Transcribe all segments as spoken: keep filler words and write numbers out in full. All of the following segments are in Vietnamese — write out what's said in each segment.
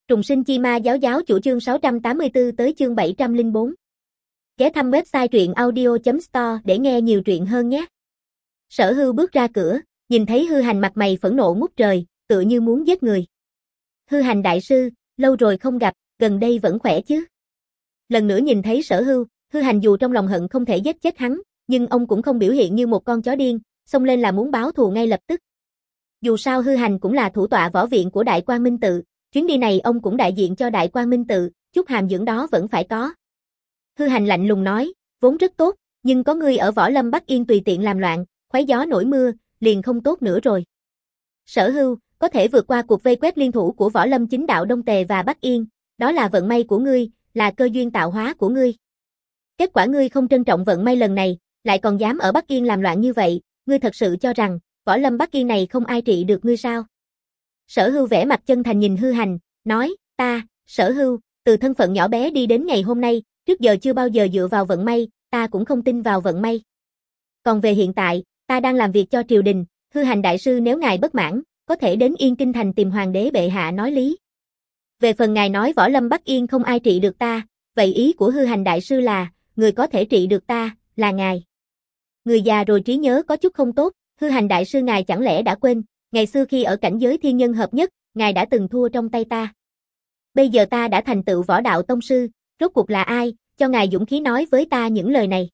Trùng sinh chi ma giáo giáo chủ chương sáu trăm tám mươi tư tới chương bảy trăm lẻ bốn. Ghé thăm website truyện audio chấm store để nghe nhiều truyện hơn nhé. Sở Hưu bước ra cửa, nhìn thấy Hư Hành mặt mày phẫn nộ ngút trời, tựa như muốn giết người. Hư Hành đại sư, lâu rồi không gặp, gần đây vẫn khỏe chứ? Lần nữa nhìn thấy Sở Hưu, Hư Hành dù trong lòng hận không thể giết chết hắn, nhưng ông cũng không biểu hiện như một con chó điên, xông lên là muốn báo thù ngay lập tức. Dù sao Hư Hành cũng là thủ tọa võ viện của Đại Quang Minh Tự, chuyến đi này ông cũng đại diện cho Đại Quang Minh Tự, chút hàm dưỡng đó vẫn phải có. Hư Hành lạnh lùng nói, vốn rất tốt, nhưng có ngươi ở Võ Lâm Bắc Yên tùy tiện làm loạn, khuấy gió nổi mưa, liền không tốt nữa rồi. Sở Hưu, có thể vượt qua cuộc vây quét liên thủ của Võ Lâm Chính Đạo Đông Tề và Bắc Yên, đó là vận may của ngươi, là cơ duyên tạo hóa của ngươi. Kết quả ngươi không trân trọng vận may lần này, lại còn dám ở Bắc Yên làm loạn như vậy, ngươi thật sự cho rằng, Võ Lâm Bắc Yên này không ai trị được ngươi sao? Sở Hưu vẻ mặt chân thành nhìn Hư Hành, nói, ta, Sở Hưu, từ thân phận nhỏ bé đi đến ngày hôm nay, trước giờ chưa bao giờ dựa vào vận may, ta cũng không tin vào vận may. Còn về hiện tại, ta đang làm việc cho triều đình, Hư Hành đại sư nếu ngài bất mãn, có thể đến Yên Kinh thành tìm hoàng đế bệ hạ nói lý. Về phần ngài nói Võ Lâm Bắc Yên không ai trị được ta, vậy ý của Hư Hành đại sư là, người có thể trị được ta, là ngài. Người già rồi trí nhớ có chút không tốt, Hư Hành đại sư ngài chẳng lẽ đã quên, ngày xưa khi ở cảnh giới thiên nhân hợp nhất, ngài đã từng thua trong tay ta. Bây giờ ta đã thành tựu võ đạo tông sư, rốt cuộc là ai, cho ngài dũng khí nói với ta những lời này?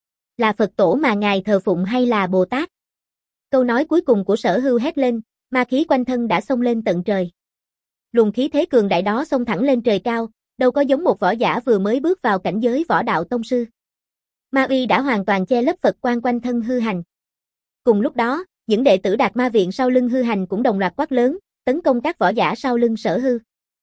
Là Phật tổ mà ngài thờ phụng hay là Bồ Tát? Câu nói cuối cùng của Sở Hưu hét lên, ma khí quanh thân đã xông lên tận trời. Luồng khí thế cường đại đó xông thẳng lên trời cao, đâu có giống một võ giả vừa mới bước vào cảnh giới võ đạo tông sư. Ma uy đã hoàn toàn che lấp Phật quang quanh thân Hư Hành. Cùng lúc đó, những đệ tử Đạt Ma viện sau lưng Hư Hành cũng đồng loạt quát lớn, tấn công các võ giả sau lưng Sở Hưu.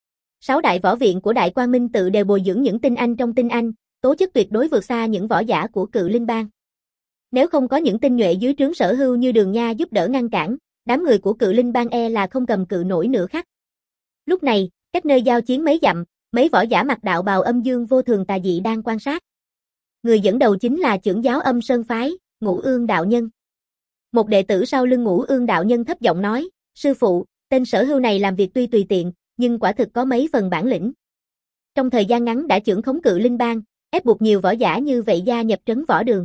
Sáu đại võ viện của Đại Quang Minh Tự đều bồi dưỡng những tinh anh trong tinh anh, tố chất tuyệt đối vượt xa những võ giả của Cự Linh Bang. Nếu không có những tinh nhuệ dưới trướng Sở Hưu như Đường Nha giúp đỡ ngăn cản, đám người của Cự Linh Bang e là không cầm cự nổi nửa khắc. Lúc này, cách nơi giao chiến mấy dặm, mấy võ giả mặc đạo bào âm dương vô thường tà dị đang quan sát. Người dẫn đầu chính là trưởng giáo Âm Sơn phái, Ngũ Ương đạo nhân. Một đệ tử sau lưng Ngũ Ương đạo nhân thấp giọng nói, sư phụ, tên Sở Hưu này làm việc tuy tùy tiện, nhưng quả thực có mấy phần bản lĩnh. Trong thời gian ngắn đã trưởng khống Cự Linh Bang, ép buộc nhiều võ giả như vậy gia nhập trấn võ đường.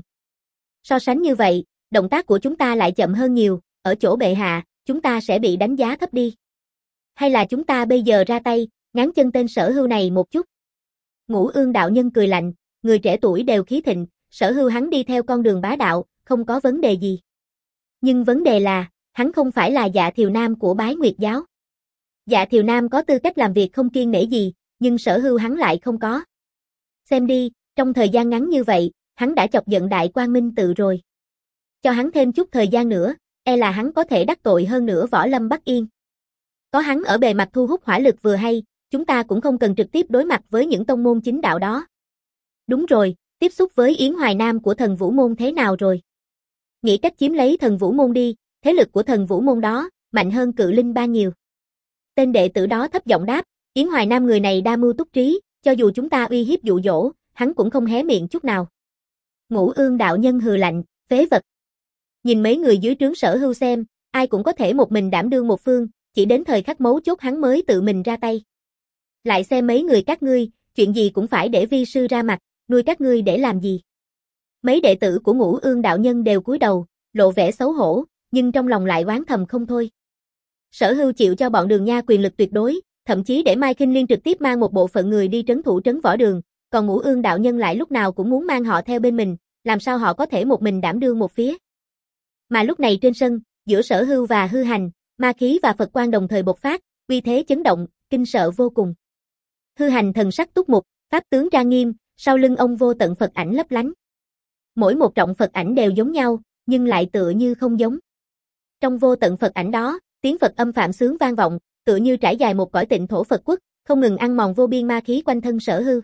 So sánh như vậy, động tác của chúng ta lại chậm hơn nhiều, ở chỗ bệ hạ, chúng ta sẽ bị đánh giá thấp đi. Hay là chúng ta bây giờ ra tay, ngáng chân tên Sở Hưu này một chút? Ngũ Ương đạo nhân cười lạnh, người trẻ tuổi đều khí thịnh, Sở Hưu hắn đi theo con đường bá đạo, không có vấn đề gì. Nhưng vấn đề là, hắn không phải là Dạ Thiều Nam của Bái Nguyệt giáo. Dạ Thiều Nam có tư cách làm việc không kiêng nể gì, nhưng Sở Hưu hắn lại không có. Xem đi, trong thời gian ngắn như vậy, hắn đã chọc giận Đại Quang Minh Tự rồi. Cho hắn thêm chút thời gian nữa, e là hắn có thể đắc tội hơn nữa Võ Lâm Bắc Yên. Có hắn ở bề mặt thu hút hỏa lực vừa hay, chúng ta cũng không cần trực tiếp đối mặt với những tông môn chính đạo đó. Đúng rồi, tiếp xúc với Yến Hoài Nam của Thần Vũ Môn thế nào rồi? Nghĩ cách chiếm lấy Thần Vũ Môn đi, thế lực của Thần Vũ Môn đó, mạnh hơn Cự Linh Bang nhiều. Tên đệ tử đó thấp giọng đáp, Yến Hoài Nam người này đa mưu túc trí, cho dù chúng ta uy hiếp dụ dỗ, hắn cũng không hé miệng chút nào. Ngũ Ương đạo nhân hừ lạnh, phế vật. Nhìn mấy người dưới trướng Sở Hưu xem, ai cũng có thể một mình đảm đương một phương, chỉ đến thời khắc mấu chốt hắn mới tự mình ra tay. Lại xem mấy người các ngươi, chuyện gì cũng phải để vi sư ra mặt, nuôi các ngươi để làm gì? Mấy đệ tử của Ngũ Ương đạo nhân đều cúi đầu, lộ vẻ xấu hổ, nhưng trong lòng lại oán thầm không thôi. Sở Hưu chịu cho bọn Đường Nha quyền lực tuyệt đối, thậm chí để Mai Khinh Liên trực tiếp mang một bộ phận người đi trấn thủ trấn võ đường, còn Ngũ Ương đạo nhân lại lúc nào cũng muốn mang họ theo bên mình, làm sao họ có thể một mình đảm đương một phía? Mà lúc này trên sân, giữa Sở Hưu và Hư Hành, ma khí và Phật quang đồng thời bộc phát, uy thế chấn động, kinh sợ vô cùng. Hư Hành thần sắc túc mục, pháp tướng trang nghiêm, sau lưng ông vô tận Phật ảnh lấp lánh. Mỗi một trọng Phật ảnh đều giống nhau, nhưng lại tựa như không giống. Trong vô tận Phật ảnh đó, tiếng Phật âm phạm sướng vang vọng, tựa như trải dài một cõi tịnh thổ Phật quốc, không ngừng ăn mòn vô biên ma khí quanh thân Sở Hưu.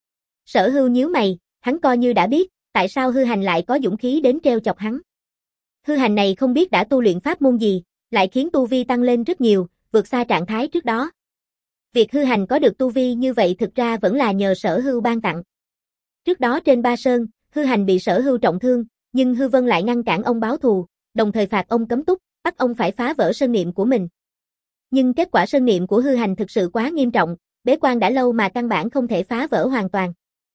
Sở Hưu nhíu mày, hắn coi như đã biết, tại sao Hư Hành lại có dũng khí đến treo chọc hắn. Hư Hành này không biết đã tu luyện pháp môn gì, lại khiến tu vi tăng lên rất nhiều, vượt xa trạng thái trước đó. Việc Hư Hành có được tu vi như vậy thực ra vẫn là nhờ Sở Hưu ban tặng. Trước đó trên Ba Sơn, Hư Hành bị Sở Hưu trọng thương, nhưng Hư Vân lại ngăn cản ông báo thù, đồng thời phạt ông cấm túc, bắt ông phải phá vỡ sơn niệm của mình. Nhưng kết quả sơn niệm của Hư Hành thực sự quá nghiêm trọng, bế quan đã lâu mà căn bản không thể phá vỡ hoàn toàn.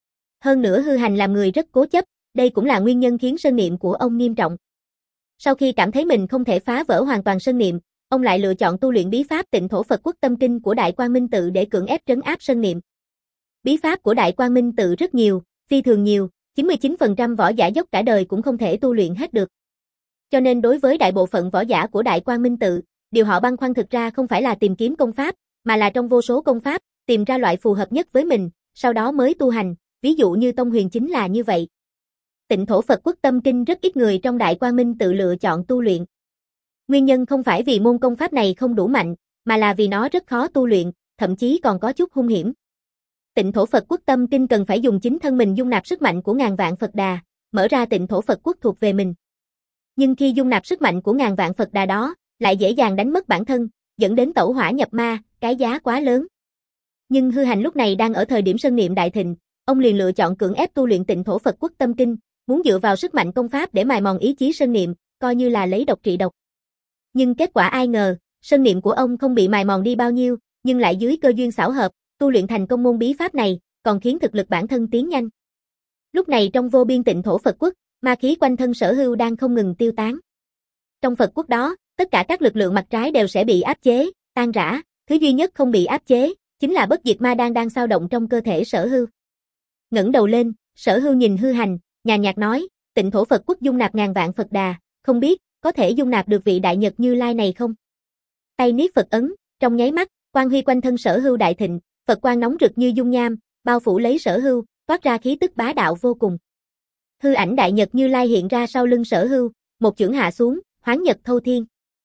Hơn nữa hư hành làm người rất cố chấp, đây cũng là nguyên nhân khiến sơn niệm của ông nghiêm trọng. Sau khi cảm thấy mình không thể phá vỡ hoàn toàn sơn niệm, ông lại lựa chọn tu luyện bí pháp Tịnh Thổ Phật Quốc Tâm Kinh của Đại Quang Minh Tự để cưỡng ép trấn áp sơn niệm. Bí pháp của Đại Quang Minh Tự rất nhiều, phi thường nhiều, chín mươi chín phần trăm võ giả dốc cả đời cũng không thể tu luyện hết được. Cho nên đối với đại bộ phận võ giả của Đại Quang Minh Tự, điều họ băn khoăn thực ra không phải là tìm kiếm công pháp, mà là trong vô số công pháp, tìm ra loại phù hợp nhất với mình, sau đó mới tu hành, ví dụ như Tông Huyền chính là như vậy. Tịnh Thổ Phật Quốc Tâm Kinh rất ít người trong Đại Quang Minh Tự lựa chọn tu luyện. Nguyên nhân không phải vì môn công pháp này không đủ mạnh, mà là vì nó rất khó tu luyện, thậm chí còn có chút hung hiểm. Tịnh Thổ Phật Quốc Tâm Kinh cần phải dùng chính thân mình dung nạp sức mạnh của ngàn vạn Phật Đà, mở ra Tịnh Thổ Phật Quốc thuộc về mình. Nhưng khi dung nạp sức mạnh của ngàn vạn Phật Đà đó, lại dễ dàng đánh mất bản thân, dẫn đến tẩu hỏa nhập ma, cái giá quá lớn. Nhưng hư hành lúc này đang ở thời điểm sơn niệm đại thịnh, ông liền lựa chọn cưỡng ép tu luyện Tịnh Thổ Phật Quốc Tâm Kinh, muốn dựa vào sức mạnh công pháp để mài mòn ý chí sơn niệm, coi như là lấy độc trị độc. Nhưng kết quả ai ngờ, sơn niệm của ông không bị mài mòn đi bao nhiêu, nhưng lại dưới cơ duyên xảo hợp, tu luyện thành công môn bí pháp này, còn khiến thực lực bản thân tiến nhanh. Lúc này trong vô biên Tịnh Thổ Phật Quốc, ma khí quanh thân Sở Hưu đang không ngừng tiêu tán. Trong Phật Quốc đó, tất cả các lực lượng mặt trái đều sẽ bị áp chế, tan rã, thứ duy nhất không bị áp chế, chính là bất diệt ma đan đang xao động trong cơ thể Sở Hưu. Ngẩng đầu lên, Sở Hưu nhìn hư hành, nhàn nhạt nói, Tịnh Thổ Phật Quốc dung nạp ngàn vạn Phật Đà, không biết, có thể dung nạp được vị Đại Nhật Như Lai này không? Tay niết Phật ấn, trong nháy mắt, quang huy quanh thân Sở Hưu đại thịnh, Phật quang nóng rực như dung nham, bao phủ lấy Sở Hưu, toát ra khí tức bá đạo vô cùng. Hư ảnh Đại Nhật Như Lai hiện ra sau lưng Sở Hưu, một chưởng hạ xuống, hoán nhật thâu thiên.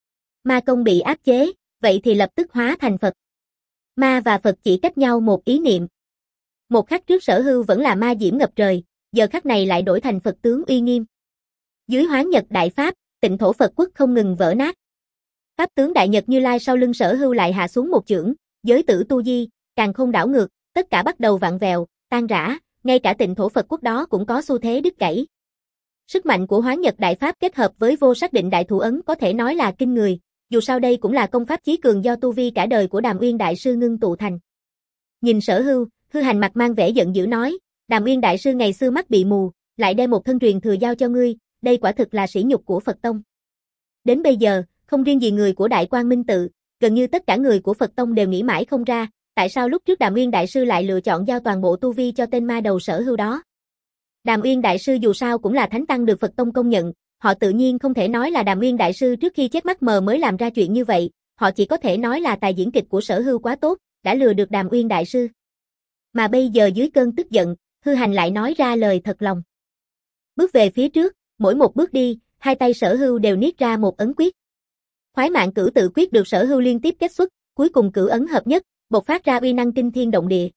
Ma công bị áp chế, vậy thì lập tức hóa thành Phật. Ma và Phật chỉ cách nhau một ý niệm. Một khắc trước Sở Hưu vẫn là ma diễm ngập trời, giờ khắc này lại đổi thành Phật tướng uy nghiêm. Dưới hoán nhật đại pháp, Tịnh Thổ Phật Quốc không ngừng vỡ nát. Pháp tướng Đại Nhật Như Lai sau lưng Sở Hưu lại hạ xuống một chưởng, giới tử tu di, càng không đảo ngược, tất cả bắt đầu vặn vẹo, tan rã, ngay cả Tịnh Thổ Phật Quốc đó cũng có xu thế đứt gãy. Sức mạnh của hoán nhật đại pháp kết hợp với vô sắc định đại thủ ấn có thể nói là kinh người, dù sao đây cũng là công pháp chí cường do tu vi cả đời của Đàm Uyên đại sư ngưng tụ thành. Nhìn Sở Hưu, hư hành mặt mang vẻ giận dữ nói, Đàm Uyên đại sư ngày xưa mắt bị mù, lại đem một thân truyền thừa giao cho ngươi, đây quả thực là sỉ nhục của Phật tông. Đến bây giờ, không riêng gì người của Đại Quang Minh Tự, gần như tất cả người của Phật tông đều nghĩ mãi không ra, tại sao lúc trước Đàm Uyên đại sư lại lựa chọn giao toàn bộ tu vi cho tên ma đầu Sở Hưu đó. Đàm Uyên đại sư dù sao cũng là thánh tăng được Phật tông công nhận, họ tự nhiên không thể nói là Đàm Uyên đại sư trước khi chết mắt mờ mới làm ra chuyện như vậy, họ chỉ có thể nói là tài diễn kịch của Sở Hưu quá tốt, đã lừa được Đàm Uyên đại sư. Mà bây giờ dưới cơn tức giận, hư hành lại nói ra lời thật lòng. Bước về phía trước, mỗi một bước đi, hai tay Sở Hưu đều niết ra một ấn quyết. Khoái mạng cửu tự quyết được Sở Hưu liên tiếp kết xuất, cuối cùng cửu ấn hợp nhất, bộc phát ra uy năng kinh thiên động địa.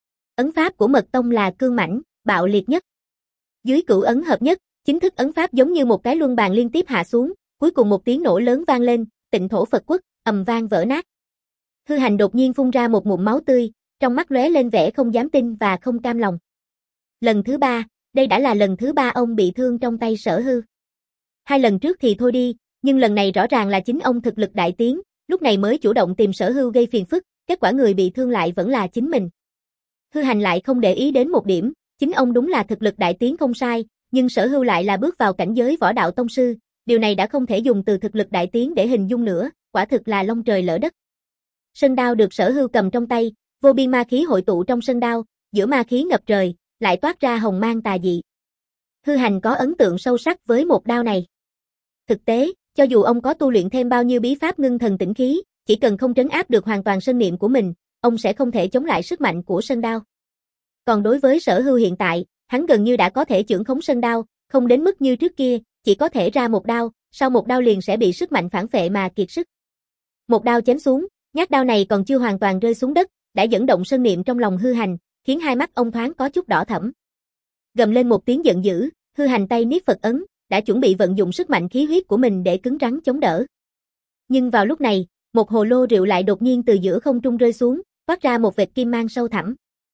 Ấn pháp của Mật tông là cương mãnh, bạo liệt nhất. Dưới cửu ấn hợp nhất, chính thức ấn pháp giống như một cái luân bàn liên tiếp hạ xuống, cuối cùng một tiếng nổ lớn vang lên, Tịnh Thổ Phật Quốc ầm vang vỡ nát. Hư hành đột nhiên phun ra một ngụm máu tươi, trong mắt lóe lên vẻ không dám tin và không cam lòng. Lần thứ ba, đây đã là lần thứ ba ông bị thương trong tay Sở Hưu. Hai lần trước thì thôi đi, nhưng lần này rõ ràng là chính ông thực lực đại tiến, lúc này mới chủ động tìm Sở Hưu gây phiền phức, kết quả người bị thương lại vẫn là chính mình. Hư hành lại không để ý đến một điểm, chính ông đúng là thực lực đại tiến không sai, nhưng Sở Hưu lại là bước vào cảnh giới võ đạo tông sư, điều này đã không thể dùng từ thực lực đại tiến để hình dung nữa, quả thực là long trời lỡ đất. Sơn đao được Sở Hưu cầm trong tay, vô biên ma khí hội tụ trong sơn đao, giữa ma khí ngập trời, lại toát ra hồng mang tà dị. Hư hành có ấn tượng sâu sắc với một đao này. Thực tế, cho dù ông có tu luyện thêm bao nhiêu bí pháp ngưng thần tĩnh khí, chỉ cần không trấn áp được hoàn toàn sơn niệm của mình, ông sẽ không thể chống lại sức mạnh của sơn đao. Còn đối với Sở Hưu hiện tại, hắn gần như đã có thể chưởng khống sơn đao, không đến mức như trước kia, chỉ có thể ra một đao, sau một đao liền sẽ bị sức mạnh phản phệ mà kiệt sức. Một đao chém xuống, nhát đao này còn chưa hoàn toàn rơi xuống đất, đã dẫn động sơn niệm trong lòng hư hành, khiến hai mắt ông thoáng có chút đỏ thẫm. Gầm lên một tiếng giận dữ, hư hành tay niết Phật ấn, đã chuẩn bị vận dụng sức mạnh khí huyết của mình để cứng rắn chống đỡ. Nhưng vào lúc này, một hồ lô rượu lại đột nhiên từ giữa không trung rơi xuống, phát ra một vệt kim mang sâu thẳm.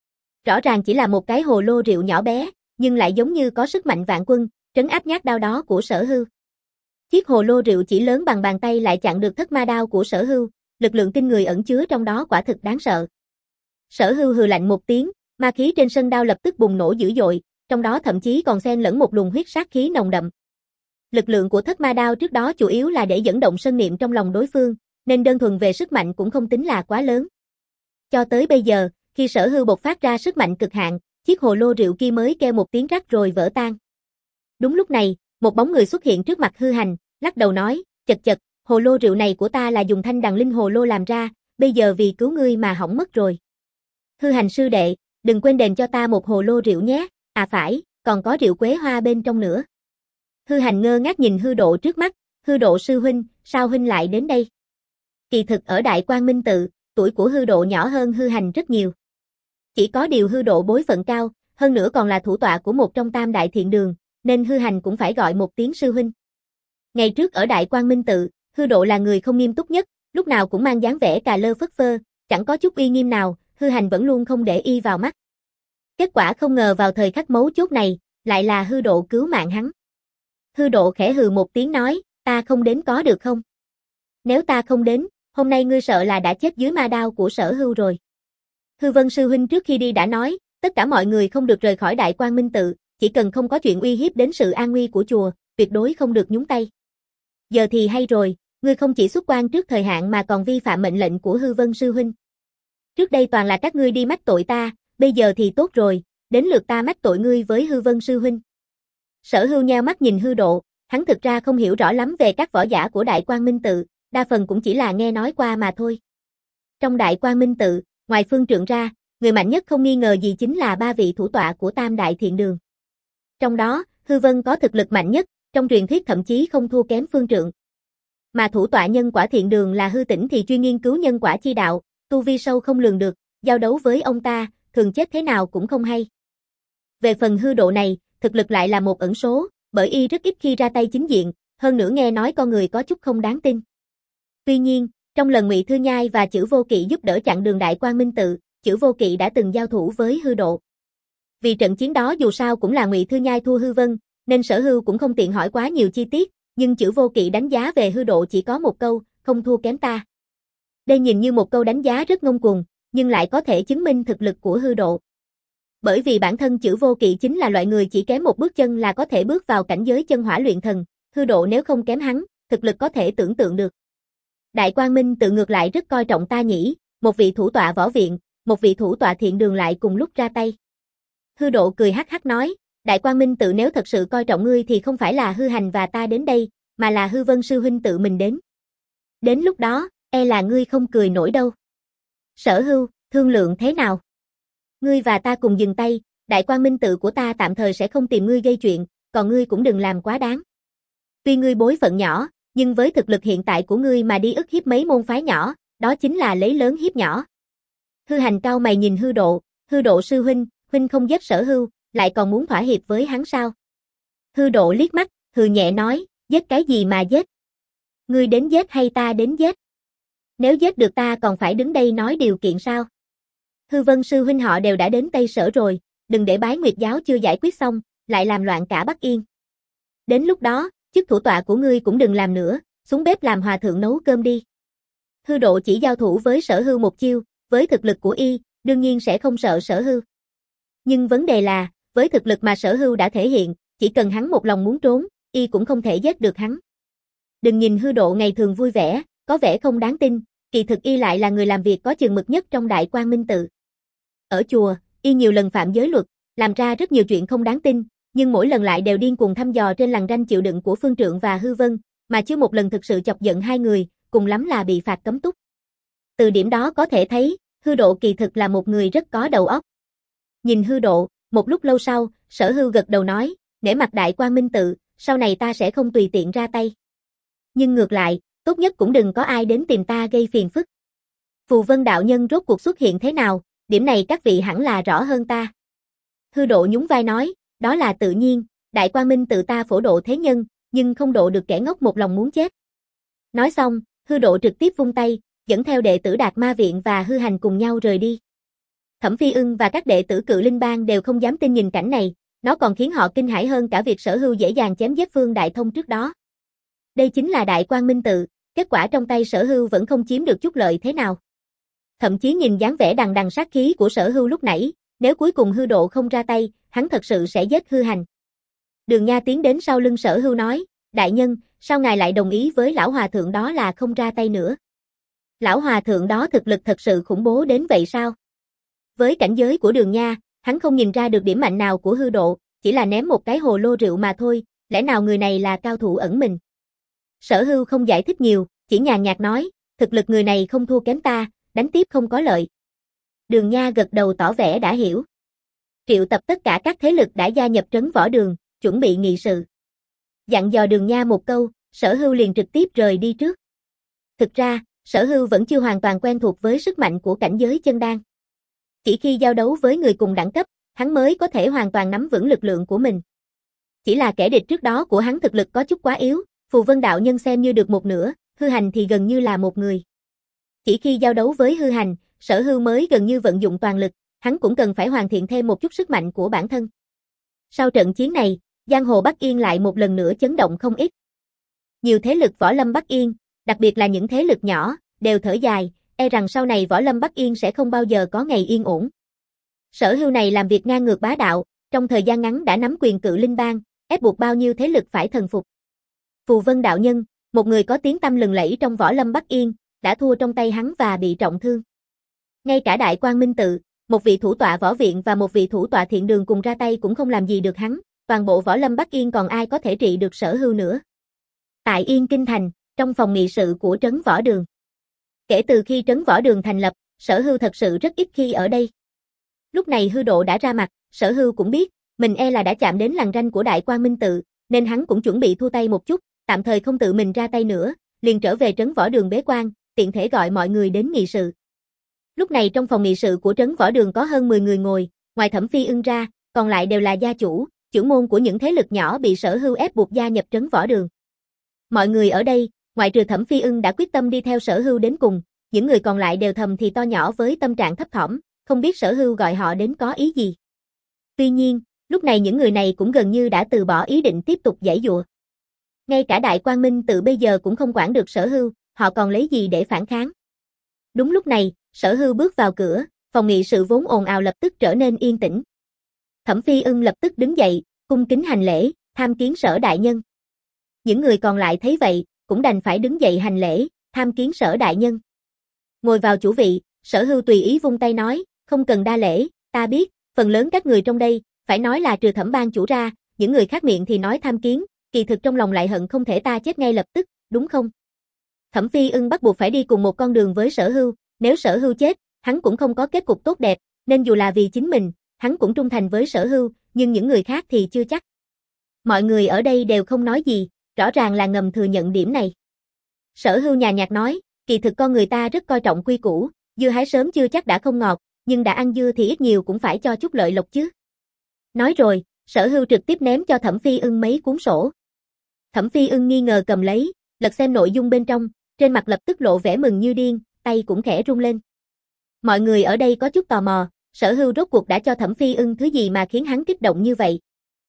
Rõ ràng chỉ là một cái hồ lô rượu nhỏ bé, nhưng lại giống như có sức mạnh vạn quân, trấn áp nhát đao đó của Sở Hưu. Chiếc hồ lô rượu chỉ lớn bằng bàn tay lại chặn được thất ma đao của Sở Hưu, lực lượng kinh người ẩn chứa trong đó quả thực đáng sợ. Sở Hưu hừ lạnh một tiếng, ma khí trên sân đao lập tức bùng nổ dữ dội, trong đó thậm chí còn xen lẫn một luồng huyết sát khí nồng đậm. Lực lượng của thất ma đao trước đó chủ yếu là để dẫn động sân niệm trong lòng đối phương, nên đơn thuần về sức mạnh cũng không tính là quá lớn. Cho tới bây giờ, khi Sở Hưu bộc phát ra sức mạnh cực hạn, chiếc hồ lô rượu kia mới kêu một tiếng rắc rồi vỡ tan. Đúng lúc này, một bóng người xuất hiện trước mặt Hư Hành, lắc đầu nói, chật chật, hồ lô rượu này của ta là dùng thanh đằng linh hồ lô làm ra, bây giờ vì cứu ngươi mà hỏng mất rồi. Hư Hành sư đệ, đừng quên đền cho ta một hồ lô rượu nhé, à phải, còn có rượu quế hoa bên trong nữa. Hư Hành ngơ ngác nhìn Hư Độ trước mắt, Hư Độ sư huynh, sao huynh lại đến đây? Kỳ thực ở Đại Quang Minh Tự, tuổi của Hư Độ nhỏ hơn Hư Hành rất nhiều. Chỉ có điều Hư Độ bối phận cao, hơn nữa còn là thủ tọa của một trong tam đại thiện đường, nên Hư Hành cũng phải gọi một tiếng sư huynh. Ngày trước ở Đại Quang Minh Tự, Hư Độ là người không nghiêm túc nhất, lúc nào cũng mang dáng vẻ cà lơ phất phơ, chẳng có chút uy nghiêm nào, Hư Hành vẫn luôn không để y vào mắt. Kết quả không ngờ vào thời khắc mấu chốt này, lại là Hư Độ cứu mạng hắn. Hư Độ khẽ hừ một tiếng nói, ta không đến có được không? Nếu ta không đến, hôm nay ngươi sợ là đã chết dưới ma đao của Sở Hưu rồi. Hư Vân sư huynh trước khi đi đã nói, tất cả mọi người không được rời khỏi Đại Quang Minh Tự, chỉ cần không có chuyện uy hiếp đến sự an nguy của chùa, tuyệt đối không được nhúng tay. Giờ thì hay rồi, ngươi không chỉ xuất quan trước thời hạn mà còn vi phạm mệnh lệnh của Hư Vân sư huynh. Trước đây toàn là các ngươi đi mách tội ta, bây giờ thì tốt rồi, đến lượt ta mách tội ngươi với Hư Vân sư huynh. Sở Hưu nheo mắt nhìn Hư Độ, hắn thực ra không hiểu rõ lắm về các võ giả của Đại Quang Minh Tự, đa phần cũng chỉ là nghe nói qua mà thôi. Trong Đại Quang Minh Tự, ngoài Phương Trượng ra, người mạnh nhất không nghi ngờ gì chính là ba vị thủ tọa của Tam Đại Thiện Đường. Trong đó, Hư Vân có thực lực mạnh nhất, trong truyền thuyết thậm chí không thua kém Phương Trượng. Mà thủ tọa Nhân Quả Thiện Đường là Hư Tĩnh thì chuyên nghiên cứu nhân quả chi đạo, tu vi sâu không lường được, giao đấu với ông ta, thường chết thế nào cũng không hay. Về phần Hư Độ này, thực lực lại là một ẩn số, bởi y rất ít khi ra tay chính diện, hơn nữa nghe nói con người có chút không đáng tin. Tuy nhiên, trong lần Ngụy Thư Nhai và Chử Vô Kỵ giúp đỡ chặn đường Đại Quang Minh Tự, Chử Vô Kỵ đã từng giao thủ với Hư Độ. Vì trận chiến đó dù sao cũng là Ngụy Thư Nhai thua Hư Vân, nên Sở Hưu cũng không tiện hỏi quá nhiều chi tiết, nhưng Chử Vô Kỵ đánh giá về Hư Độ chỉ có một câu, không thua kém ta. Đây nhìn như một câu đánh giá rất ngông cuồng, nhưng lại có thể chứng minh thực lực của Hư Độ. Bởi vì bản thân Chử Vô Kỵ chính là loại người chỉ kém một bước chân là có thể bước vào cảnh giới chân hỏa luyện thần, Hư Độ nếu không kém hắn, thực lực có thể tưởng tượng được. Đại Quang Minh Tự ngược lại rất coi trọng ta nhỉ, một vị thủ tọa võ viện, một vị thủ tọa thiện đường lại cùng lúc ra tay. Hư Độ cười hắc hắc nói, Đại Quang Minh Tự nếu thật sự coi trọng ngươi thì không phải là Hư Hành và ta đến đây, mà là Hư Vân sư huynh tự mình đến. Đến lúc đó, e là ngươi không cười nổi đâu. Sở Hưu, thương lượng thế nào? Ngươi và ta cùng dừng tay, Đại Quang Minh Tự của ta tạm thời sẽ không tìm ngươi gây chuyện, còn ngươi cũng đừng làm quá đáng. Tuy ngươi bối phận nhỏ, nhưng với thực lực hiện tại của ngươi mà đi ức hiếp mấy môn phái nhỏ, đó chính là lấy lớn hiếp nhỏ. Hư Hành cau mày nhìn Hư Độ, Hư Độ sư huynh, huynh không giết Sở Hưu, lại còn muốn thỏa hiệp với hắn sao? Hư Độ liếc mắt, hừ nhẹ nói, giết cái gì mà giết? Ngươi đến giết hay ta đến giết? Nếu giết được ta còn phải đứng đây nói điều kiện sao? Hư Vân sư huynh họ đều đã đến Tây Sở rồi, đừng để Bái Nguyệt giáo chưa giải quyết xong, lại làm loạn cả Bắc Yên. Đến lúc đó, chức thủ tọa của ngươi cũng đừng làm nữa, xuống bếp làm hòa thượng nấu cơm đi. Hư Độ chỉ giao thủ với Sở Hưu một chiêu, với thực lực của y, đương nhiên sẽ không sợ Sở Hưu. Nhưng vấn đề là, với thực lực mà Sở Hưu đã thể hiện, chỉ cần hắn một lòng muốn trốn, y cũng không thể giết được hắn. Đừng nhìn Hư Độ ngày thường vui vẻ, có vẻ không đáng tin, kỳ thực y lại là người làm việc có chừng mực nhất trong Đại Quang Minh Tự. Ở chùa, y nhiều lần phạm giới luật, làm ra rất nhiều chuyện không đáng tin, nhưng mỗi lần lại đều điên cuồng thăm dò trên lằn ranh chịu đựng của Phương Trượng và Hư Vân, mà chưa một lần thực sự chọc giận hai người, cùng lắm là bị phạt cấm túc. Từ điểm đó có thể thấy, Hư Độ kỳ thực là một người rất có đầu óc. Nhìn Hư Độ, một lúc lâu sau, Sở Hưu gật đầu nói, nể mặt Đại Quang Minh Tự, sau này ta sẽ không tùy tiện ra tay. Nhưng ngược lại, tốt nhất cũng đừng có ai đến tìm ta gây phiền phức. Phù Vân đạo nhân rốt cuộc xuất hiện thế nào, điểm này các vị hẳn là rõ hơn ta. Hư Độ nhún vai nói, đó là tự nhiên, Đại Quang Minh Tự ta phổ độ thế nhân, nhưng không độ được kẻ ngốc một lòng muốn chết. Nói xong, Hư Độ trực tiếp vung tay, dẫn theo đệ tử Đạt Ma Viện và Hư Hành cùng nhau rời đi. Thẩm Phi Ưng và các đệ tử Cự Linh Bang đều không dám tin nhìn cảnh này, nó còn khiến họ kinh hãi hơn cả việc Sở Hưu dễ dàng chém giết Phương Đại Thông trước đó. Đây chính là Đại Quang Minh Tự, kết quả trong tay Sở Hưu vẫn không chiếm được chút lợi thế nào. Thậm chí nhìn dáng vẻ đằng đằng sát khí của Sở Hưu lúc nãy, nếu cuối cùng Hư Độ không ra tay, hắn thật sự sẽ giết Hư Hành. Đường Nha tiến đến sau lưng Sở Hưu nói, đại nhân, sao ngài lại đồng ý với lão hòa thượng đó là không ra tay nữa? Lão hòa thượng đó thực lực thật sự khủng bố đến vậy sao? Với cảnh giới của Đường Nha, hắn không nhìn ra được điểm mạnh nào của Hư Độ, chỉ là ném một cái hồ lô rượu mà thôi, lẽ nào người này là cao thủ ẩn mình? Sở Hưu không giải thích nhiều, chỉ nhàn nhạt nói, thực lực người này không thua kém ta, đánh tiếp không có lợi. Đường Nha gật đầu tỏ vẻ đã hiểu. Triệu tập tất cả các thế lực đã gia nhập trấn võ đường, chuẩn bị nghị sự. Dặn dò Đường Nha một câu, Sở Hưu liền trực tiếp rời đi trước. Thực ra, Sở Hưu vẫn chưa hoàn toàn quen thuộc với sức mạnh của cảnh giới chân đan. Chỉ khi giao đấu với người cùng đẳng cấp, hắn mới có thể hoàn toàn nắm vững lực lượng của mình. Chỉ là kẻ địch trước đó của hắn thực lực có chút quá yếu, Phù Vân đạo nhân xem như được một nửa, Hư Hành thì gần như là một người. Chỉ khi giao đấu với Hư Hành, Sở Hưu mới gần như vận dụng toàn lực, hắn cũng cần phải hoàn thiện thêm một chút sức mạnh của bản thân. Sau trận chiến này, giang hồ Bắc Yên lại một lần nữa chấn động không ít. Nhiều thế lực võ lâm Bắc Yên, đặc biệt là những thế lực nhỏ, đều thở dài, e rằng sau này võ lâm Bắc Yên sẽ không bao giờ có ngày yên ổn. Sở Hưu này làm việc ngang ngược bá đạo, trong thời gian ngắn đã nắm quyền cự linh bang, ép buộc bao nhiêu thế lực phải thần phục. Phù Vân đạo nhân, một người có tiếng tăm lừng lẫy trong võ lâm Bắc Yên, đã thua trong tay hắn và bị trọng thương. Ngay cả Đại Quang Minh Tự, một vị thủ tọa võ viện và một vị thủ tọa thiện đường cùng ra tay cũng không làm gì được hắn, toàn bộ võ lâm Bắc Yên còn ai có thể trị được Sở Hưu nữa. Tại Yên Kinh Thành, trong phòng nghị sự của trấn võ đường. Kể từ khi trấn võ đường thành lập, Sở Hưu thật sự rất ít khi ở đây. Lúc này Hư Độ đã ra mặt, Sở Hưu cũng biết, mình e là đã chạm đến lằn ranh của Đại Quang Minh Tự, nên hắn cũng chuẩn bị thua tay một chút, tạm thời không tự mình ra tay nữa, liền trở về trấn võ đường bế quan, tiện thể gọi mọi người đến nghị sự. Lúc này trong phòng nghị sự của trấn võ đường có hơn mười người ngồi, ngoài Thẩm Phi Ưng ra, còn lại đều là gia chủ, trưởng môn của những thế lực nhỏ bị Sở Hưu ép buộc gia nhập trấn võ đường. Mọi người ở đây, ngoại trừ Thẩm Phi Ưng đã quyết tâm đi theo Sở Hưu đến cùng, những người còn lại đều thầm thì to nhỏ với tâm trạng thấp thỏm, không biết Sở Hưu gọi họ đến có ý gì. Tuy nhiên, lúc này những người này cũng gần như đã từ bỏ ý định tiếp tục giãy giụa. Ngay cả Đại Quang Minh Tự bây giờ cũng không quản được Sở Hưu, họ còn lấy gì để phản kháng. Đúng lúc này, Sở Hưu bước vào cửa, phòng nghị sự vốn ồn ào lập tức trở nên yên tĩnh. Thẩm Phi Ưng lập tức đứng dậy, cung kính hành lễ, tham kiến Sở đại nhân. Những người còn lại thấy vậy, cũng đành phải đứng dậy hành lễ, tham kiến Sở đại nhân. Ngồi vào chủ vị, Sở Hưu tùy ý vung tay nói, không cần đa lễ, ta biết, phần lớn các người trong đây, phải nói là trừ Thẩm ban chủ ra, những người khác miệng thì nói tham kiến, kỳ thực trong lòng lại hận không thể ta chết ngay lập tức, đúng không? Thẩm Phi Ưng bắt buộc phải đi cùng một con đường với Sở Hưu, nếu Sở Hưu chết, hắn cũng không có kết cục tốt đẹp, nên dù là vì chính mình, hắn cũng trung thành với Sở Hưu, nhưng những người khác thì chưa chắc. Mọi người ở đây đều không nói gì, rõ ràng là ngầm thừa nhận điểm này. Sở Hưu nhàn nhạt nói, kỳ thực con người ta rất coi trọng quy củ, dưa hái sớm chưa chắc đã không ngọt, nhưng đã ăn dưa thì ít nhiều cũng phải cho chút lợi lộc chứ. Nói rồi, Sở Hưu trực tiếp ném cho Thẩm Phi Ưng mấy cuốn sổ. Thẩm Phi Ưng nghi ngờ cầm lấy, lật xem nội dung bên trong, trên mặt lập tức lộ vẻ mừng như điên, tay cũng khẽ rung lên. Mọi người ở đây có chút tò mò, Sở Hưu rốt cuộc đã cho Thẩm Phi Ưng thứ gì mà khiến hắn kích động như vậy.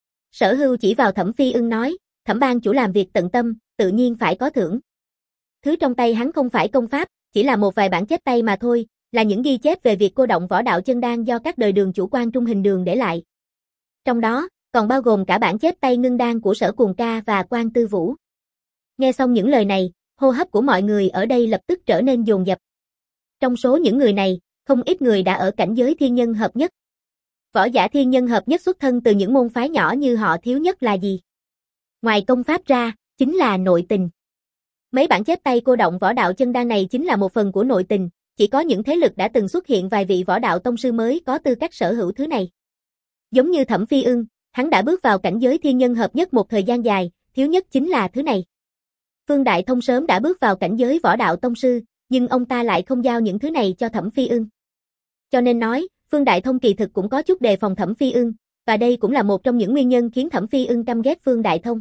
Sở Hưu chỉ vào Thẩm Phi Ưng nói, Thẩm ban chủ làm việc tận tâm, tự nhiên phải có thưởng. Thứ trong tay hắn không phải công pháp, chỉ là một vài bản chép tay mà thôi, là những ghi chép về việc cô động võ đạo chân đan do các đời đường chủ Quan Trung Hình Đường để lại. Trong đó, còn bao gồm cả bản chép tay ngưng đan của Sở Cuồng Ca và Quan Tư Vũ. Nghe xong những lời này, hô hấp của mọi người ở đây lập tức trở nên dồn dập. Trong số những người này, không ít người đã ở cảnh giới thiên nhân hợp nhất. Võ giả thiên nhân hợp nhất xuất thân từ những môn phái nhỏ như họ thiếu nhất là gì? Ngoài công pháp ra, chính là nội tình. Mấy bản chép tay cô động võ đạo chân đan này chính là một phần của nội tình, chỉ có những thế lực đã từng xuất hiện vài vị võ đạo tông sư mới có tư cách sở hữu thứ này. Giống như Thẩm Phi Ưng, hắn đã bước vào cảnh giới thiên nhân hợp nhất một thời gian dài, thiếu nhất chính là thứ này. Phương Đại Thông sớm đã bước vào cảnh giới võ đạo tông sư, nhưng ông ta lại không giao những thứ này cho Thẩm Phi Ưng. Cho nên nói, Phương Đại Thông kỳ thực cũng có chút đề phòng Thẩm Phi Ưng, và đây cũng là một trong những nguyên nhân khiến Thẩm Phi Ưng căm ghét Phương Đại Thông.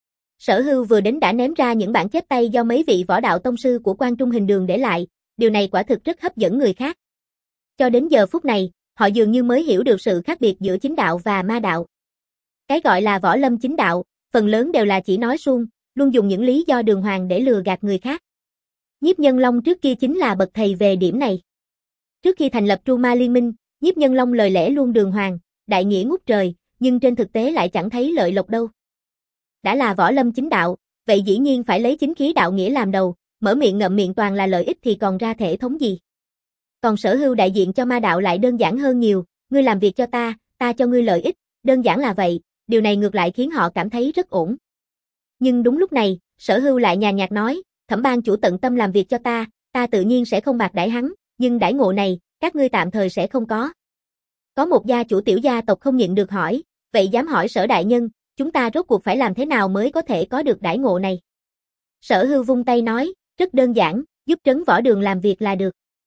Sở Hưu vừa đến đã ném ra những bản chép tay do mấy vị võ đạo tông sư của Quan Trung Hình Đường để lại, điều này quả thực rất hấp dẫn người khác. Cho đến giờ phút này, họ dường như mới hiểu được sự khác biệt giữa chính đạo và ma đạo. Cái gọi là võ lâm chính đạo, phần lớn đều là chỉ nói suông, luôn dùng những lý do đường hoàng để lừa gạt người khác. Nhiếp Nhân Long trước kia chính là bậc thầy về điểm này. Trước khi thành lập Tru Ma Liên minh, Nhiếp Nhân Long lời lẽ luôn đường hoàng, đại nghĩa ngút trời, nhưng trên thực tế lại chẳng thấy lợi lộc đâu. Đã là võ lâm chính đạo, vậy dĩ nhiên phải lấy chính khí đạo nghĩa làm đầu, mở miệng ngậm miệng toàn là lợi ích thì còn ra thể thống gì. Còn Sở Hưu đại diện cho ma đạo lại đơn giản hơn nhiều, ngươi làm việc cho ta, ta cho ngươi lợi ích, đơn giản là vậy, điều này ngược lại khiến họ cảm thấy rất ổn. Nhưng đúng lúc này, Sở Hưu lại nhàn nhạt nói, Thẩm Bang chủ tận tâm làm việc cho ta, ta tự nhiên sẽ không bạc đãi hắn, nhưng đãi ngộ này, các ngươi tạm thời sẽ không có. Có một gia chủ tiểu gia tộc không nhịn được hỏi, vậy dám hỏi Sở đại nhân, chúng ta rốt cuộc phải làm thế nào mới có thể có được đãi ngộ này? Sở Hưu vung tay nói, rất đơn giản, giúp Trấn Võ Đường làm việc là được.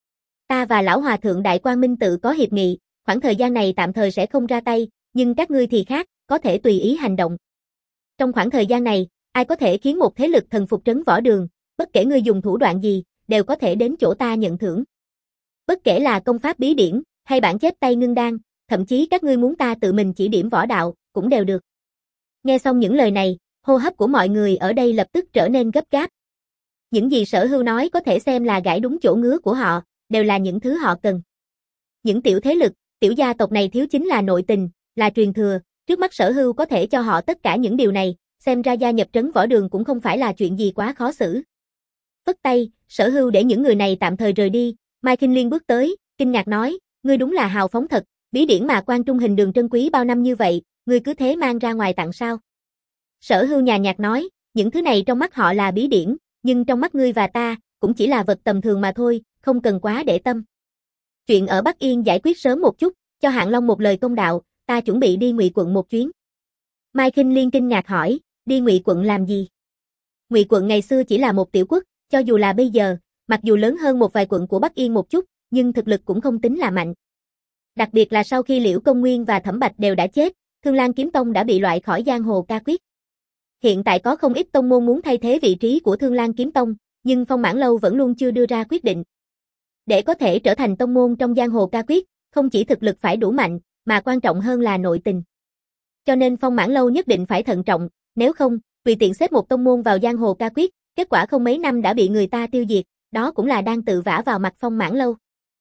Ta và lão hòa thượng Đại Quang Minh tự có hiệp nghị, khoảng thời gian này tạm thời sẽ không ra tay, nhưng các ngươi thì khác, có thể tùy ý hành động. Trong khoảng thời gian này, ai có thể khiến một thế lực thần phục Trấn Võ Đường, bất kể ngươi dùng thủ đoạn gì, đều có thể đến chỗ ta nhận thưởng. Bất kể là công pháp bí điển, hay bản chép tay ngưng đan, thậm chí các ngươi muốn ta tự mình chỉ điểm võ đạo, cũng đều được. Nghe xong những lời này, hô hấp của mọi người ở đây lập tức trở nên gấp gáp. Những gì Sở Hưu nói có thể xem là gãi đúng chỗ ngứa của họ, đều là những thứ họ cần. Những tiểu thế lực, tiểu gia tộc này thiếu chính là nội tình, là truyền thừa, trước mắt Sở Hưu có thể cho họ tất cả những điều này, xem ra gia nhập Trấn Võ Đường cũng không phải là chuyện gì quá khó xử. Phất tay, Sở Hưu để những người này tạm thời rời đi, Mai Kinh Liên bước tới, kinh ngạc nói, ngươi đúng là hào phóng thật, bí điển mà Quan Trung Hình Đường trân quý bao năm như vậy, ngươi cứ thế mang ra ngoài tặng sao? Sở Hưu nhàn nhạt nói, những thứ này trong mắt họ là bí điển, nhưng trong mắt ngươi và ta, cũng chỉ là vật tầm thường mà thôi, không cần quá để tâm. Chuyện ở Bắc Yên giải quyết sớm một chút, cho Hạng Long một lời công đạo, ta chuẩn bị đi Ngụy quận một chuyến. Mai Kinh Liên kinh ngạc hỏi, đi Ngụy quận làm gì? Ngụy quận ngày xưa chỉ là một tiểu quốc, cho dù là bây giờ, mặc dù lớn hơn một vài quận của Bắc Yên một chút, nhưng thực lực cũng không tính là mạnh. Đặc biệt là sau khi Liễu Công Nguyên và Thẩm Bạch đều đã chết, Thương Lan Kiếm Tông đã bị loại khỏi giang hồ ca quyết. Hiện tại có không ít tông môn muốn thay thế vị trí của Thương Lan Kiếm Tông, nhưng Phong Mãn Lâu vẫn luôn chưa đưa ra quyết định. Để có thể trở thành tông môn trong giang hồ ca quyết, không chỉ thực lực phải đủ mạnh, mà quan trọng hơn là nội tình. Cho nên Phong Mãn Lâu nhất định phải thận trọng, nếu không, tùy tiện xếp một tông môn vào giang hồ ca quyết, kết quả không mấy năm đã bị người ta tiêu diệt, đó cũng là đang tự vả vào mặt Phong Mãn Lâu.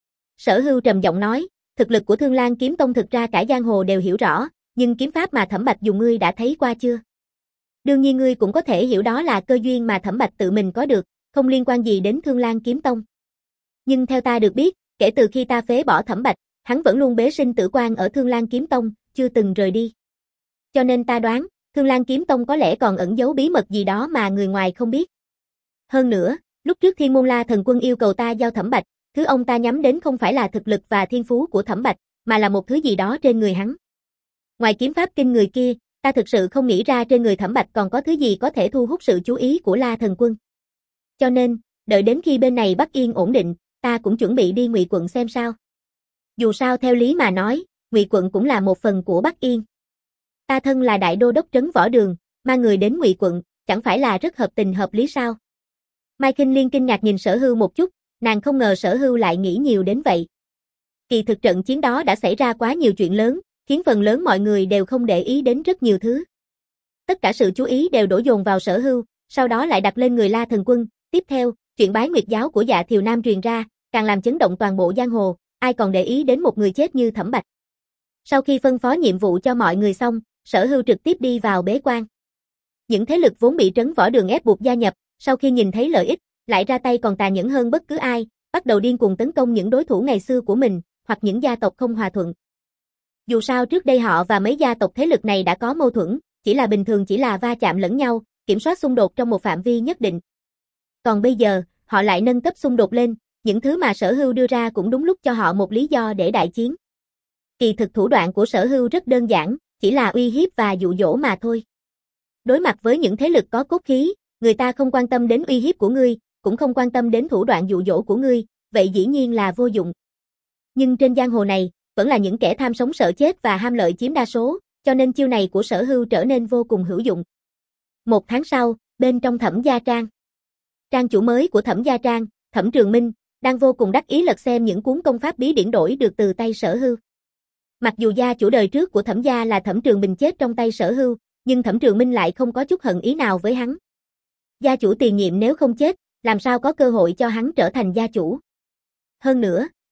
Sở Hưu trầm giọng nói, thực lực của Thương Lan Kiếm Tông thực ra cả giang hồ đều hiểu rõ, nhưng kiếm pháp mà Thẩm Bạch dùng ngươi đã thấy qua chưa? Đương nhiên ngươi cũng có thể hiểu đó là cơ duyên mà Thẩm Bạch tự mình có được, không liên quan gì đến Thương Lan Kiếm Tông. Nhưng theo ta được biết, kể từ khi ta phế bỏ Thẩm Bạch, hắn vẫn luôn bế sinh tử quan ở Thương Lan Kiếm Tông, chưa từng rời đi. Cho nên ta đoán, Thương Lan Kiếm Tông có lẽ còn ẩn giấu bí mật gì đó mà người ngoài không biết. Hơn nữa, lúc trước Thiên Môn La Thần Quân yêu cầu ta giao Thẩm Bạch, thứ ông ta nhắm đến không phải là thực lực và thiên phú của Thẩm Bạch, mà là một thứ gì đó trên người hắn. Ngoài kiếm pháp kinh người kia, ta thực sự không nghĩ ra trên người Thẩm Bạch còn có thứ gì có thể thu hút sự chú ý của La Thần Quân. Cho nên, đợi đến khi bên này Bắc Yên ổn định, ta cũng chuẩn bị đi Ngụy quận xem sao. Dù sao theo lý mà nói, Ngụy quận cũng là một phần của Bắc Yên. Ta thân là đại đô đốc Trấn Võ Đường, mang người đến Ngụy quận, chẳng phải là rất hợp tình hợp lý sao? Mai Kinh Liên kinh ngạc nhìn Sở Hưu một chút, nàng không ngờ Sở Hưu lại nghĩ nhiều đến vậy. Kỳ thực trận chiến đó đã xảy ra quá nhiều chuyện lớn, khiến phần lớn mọi người đều không để ý đến rất nhiều thứ. Tất cả sự chú ý đều đổ dồn vào Sở Hưu, sau đó lại đặt lên người La Thần Quân, tiếp theo, chuyện bái nguyệt giáo của Dạ Thiều Nam truyền ra, càng làm chấn động toàn bộ giang hồ, ai còn để ý đến một người chết như Thẩm Bạch. Sau khi phân phó nhiệm vụ cho mọi người xong, Sở Hưu trực tiếp đi vào bế quan. Những thế lực vốn bị Trấn Võ Đường ép buộc gia nhập, sau khi nhìn thấy lợi ích, lại ra tay còn tàn nhẫn hơn bất cứ ai, bắt đầu điên cuồng tấn công những đối thủ ngày xưa của mình, hoặc những gia tộc không hòa thuận. Dù sao trước đây họ và mấy gia tộc thế lực này đã có mâu thuẫn, chỉ là bình thường chỉ là va chạm lẫn nhau, kiểm soát xung đột trong một phạm vi nhất định. Còn bây giờ, họ lại nâng cấp xung đột lên, những thứ mà Sở Hưu đưa ra cũng đúng lúc cho họ một lý do để đại chiến. Kỳ thực thủ đoạn của Sở Hưu rất đơn giản, chỉ là uy hiếp và dụ dỗ mà thôi. Đối mặt với những thế lực có cốt khí, người ta không quan tâm đến uy hiếp của ngươi, cũng không quan tâm đến thủ đoạn dụ dỗ của ngươi, vậy dĩ nhiên là vô dụng. Nhưng trên giang hồ này, vẫn là những kẻ tham sống sợ chết và ham lợi chiếm đa số, cho nên chiêu này của Sở Hưu trở nên vô cùng hữu dụng. Một tháng sau, bên trong Thẩm Gia Trang. Trang chủ mới của Thẩm Gia Trang, Thẩm Trường Minh, đang vô cùng đắc ý lật xem những cuốn công pháp bí điển đổi được từ tay Sở Hưu. Mặc dù gia chủ đời trước của Thẩm Gia là Thẩm Trường Minh chết trong tay Sở Hưu, nhưng Thẩm Trường Minh lại không có chút hận ý nào với hắn. Gia chủ tiền nhiệm nếu không chết, làm sao có cơ hội cho hắn trở thành gia chủ. Hơn nữa,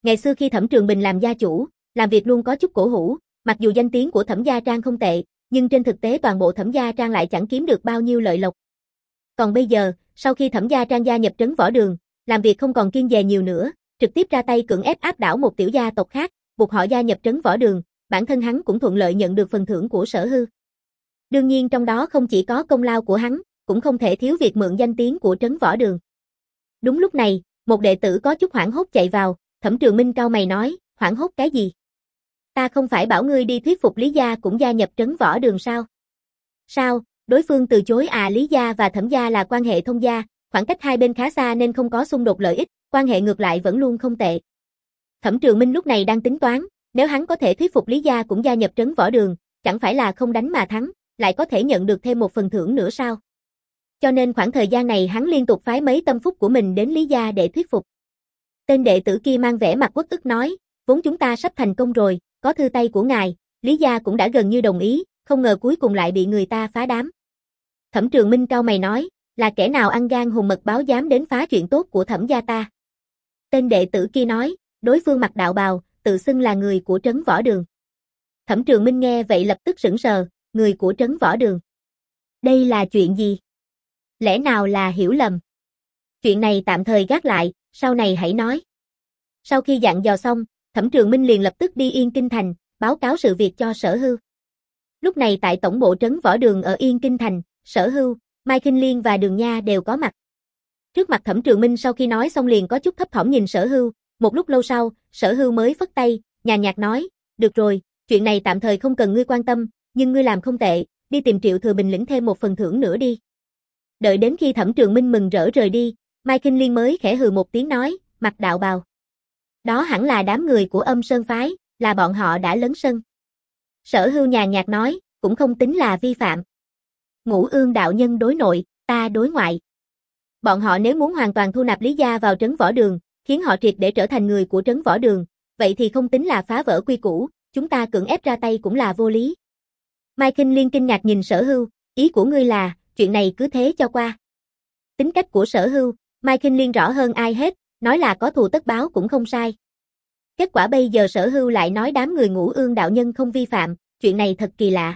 Ngày xưa khi Thẩm Trường Bình làm gia chủ, làm việc luôn có chút cổ hủ, mặc dù danh tiếng của Thẩm Gia Trang không tệ, nhưng trên thực tế toàn bộ Thẩm Gia Trang lại chẳng kiếm được bao nhiêu lợi lộc. Còn bây giờ, sau khi Thẩm Gia Trang gia nhập Trấn Võ Đường, làm việc không còn kiêng dè nhiều nữa, trực tiếp ra tay cưỡng ép áp đảo một tiểu gia tộc khác, buộc họ gia nhập Trấn Võ Đường, bản thân hắn cũng thuận lợi nhận được phần thưởng của Sở Hư. Đương nhiên trong đó không chỉ có công lao của hắn, cũng không thể thiếu việc mượn danh tiếng của Trấn Võ Đường. Đúng lúc này, một đệ tử có chút hoảng hốt chạy vào, Thẩm Trường Minh cau mày nói, hoảng hốt cái gì? Ta không phải bảo ngươi đi thuyết phục Lý Gia cũng gia nhập Trấn Võ Đường sao? Sao, đối phương từ chối à? Lý Gia và Thẩm Gia là quan hệ thông gia, khoảng cách hai bên khá xa nên không có xung đột lợi ích, quan hệ ngược lại vẫn luôn không tệ. Thẩm Trường Minh lúc này đang tính toán, nếu hắn có thể thuyết phục Lý Gia cũng gia nhập Trấn Võ Đường, chẳng phải là không đánh mà thắng, lại có thể nhận được thêm một phần thưởng nữa sao? Cho nên khoảng thời gian này hắn liên tục phái mấy tâm phúc của mình đến Lý Gia để thuyết phục. Tên đệ tử kia mang vẻ mặt uất ức nói, vốn chúng ta sắp thành công rồi, có thư tay của ngài, Lý Gia cũng đã gần như đồng ý, không ngờ cuối cùng lại bị người ta phá đám. Thẩm Trường Minh cau mày nói, là kẻ nào ăn gan hùm mật báo dám đến phá chuyện tốt của Thẩm Gia ta? Tên đệ tử kia nói, đối phương mặc đạo bào, tự xưng là người của Trấn Võ Đường. Thẩm Trường Minh nghe vậy lập tức sững sờ, người của Trấn Võ Đường. Đây là chuyện gì? Lẽ nào là hiểu lầm? Chuyện này tạm thời gác lại, sau này hãy nói. Sau khi dặn dò xong, Thẩm Trường Minh liền lập tức đi Yên Kinh Thành, báo cáo sự việc cho Sở Hư. Lúc này tại tổng bộ Trấn Võ Đường ở Yên Kinh Thành, Sở Hư, Mai Kinh Liên và Đường Nha đều có mặt. Trước mặt Thẩm Trường Minh sau khi nói xong liền có chút thấp thỏm nhìn Sở Hư, một lúc lâu sau, Sở Hư mới phất tay, nhàn nhạt nói, được rồi, chuyện này tạm thời không cần ngươi quan tâm, nhưng ngươi làm không tệ, đi tìm Triệu Thừa Bình lĩnh thêm một phần thưởng nữa đi. Đợi đến khi Thẩm Trường Minh mừng rỡ rời đi, Mai Kinh Liên mới khẽ hừ một tiếng nói, mặc đạo bào. Đó hẳn là đám người của Âm Sơn Phái, là bọn họ đã lấn sân. Sở Hưu nhàn nhạt nói, cũng không tính là vi phạm. Ngũ Ương đạo nhân đối nội, ta đối ngoại. Bọn họ nếu muốn hoàn toàn thu nạp Lý Gia vào Trấn Võ Đường, khiến họ triệt để trở thành người của Trấn Võ Đường, vậy thì không tính là phá vỡ quy củ, chúng ta cưỡng ép ra tay cũng là vô lý. Mai Kinh Liên kinh ngạc nhìn Sở Hưu, ý của ngươi là, chuyện này cứ thế cho qua. Tính cách của Sở Hưu, Mai Kinh Liên rõ hơn ai hết, nói là có thù tất báo cũng không sai. Kết quả bây giờ Sở Hưu lại nói đám người Ngũ Ương đạo nhân không vi phạm, chuyện này thật kỳ lạ.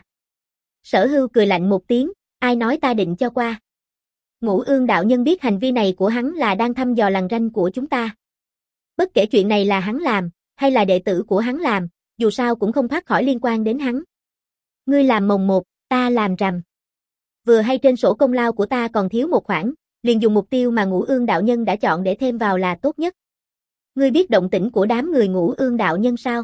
Sở Hưu cười lạnh một tiếng, ai nói ta định cho qua. Ngũ Ương đạo nhân biết hành vi này của hắn là đang thăm dò lằn ranh của chúng ta. Bất kể chuyện này là hắn làm, hay là đệ tử của hắn làm, dù sao cũng không thoát khỏi liên quan đến hắn. Ngươi làm mồng một, ta làm rằm. Vừa hay trên sổ công lao của ta còn thiếu một khoản, liền dùng mục tiêu mà Ngũ Ương đạo nhân đã chọn để thêm vào là tốt nhất. Ngươi biết động tĩnh của đám người Ngũ Ương đạo nhân sao?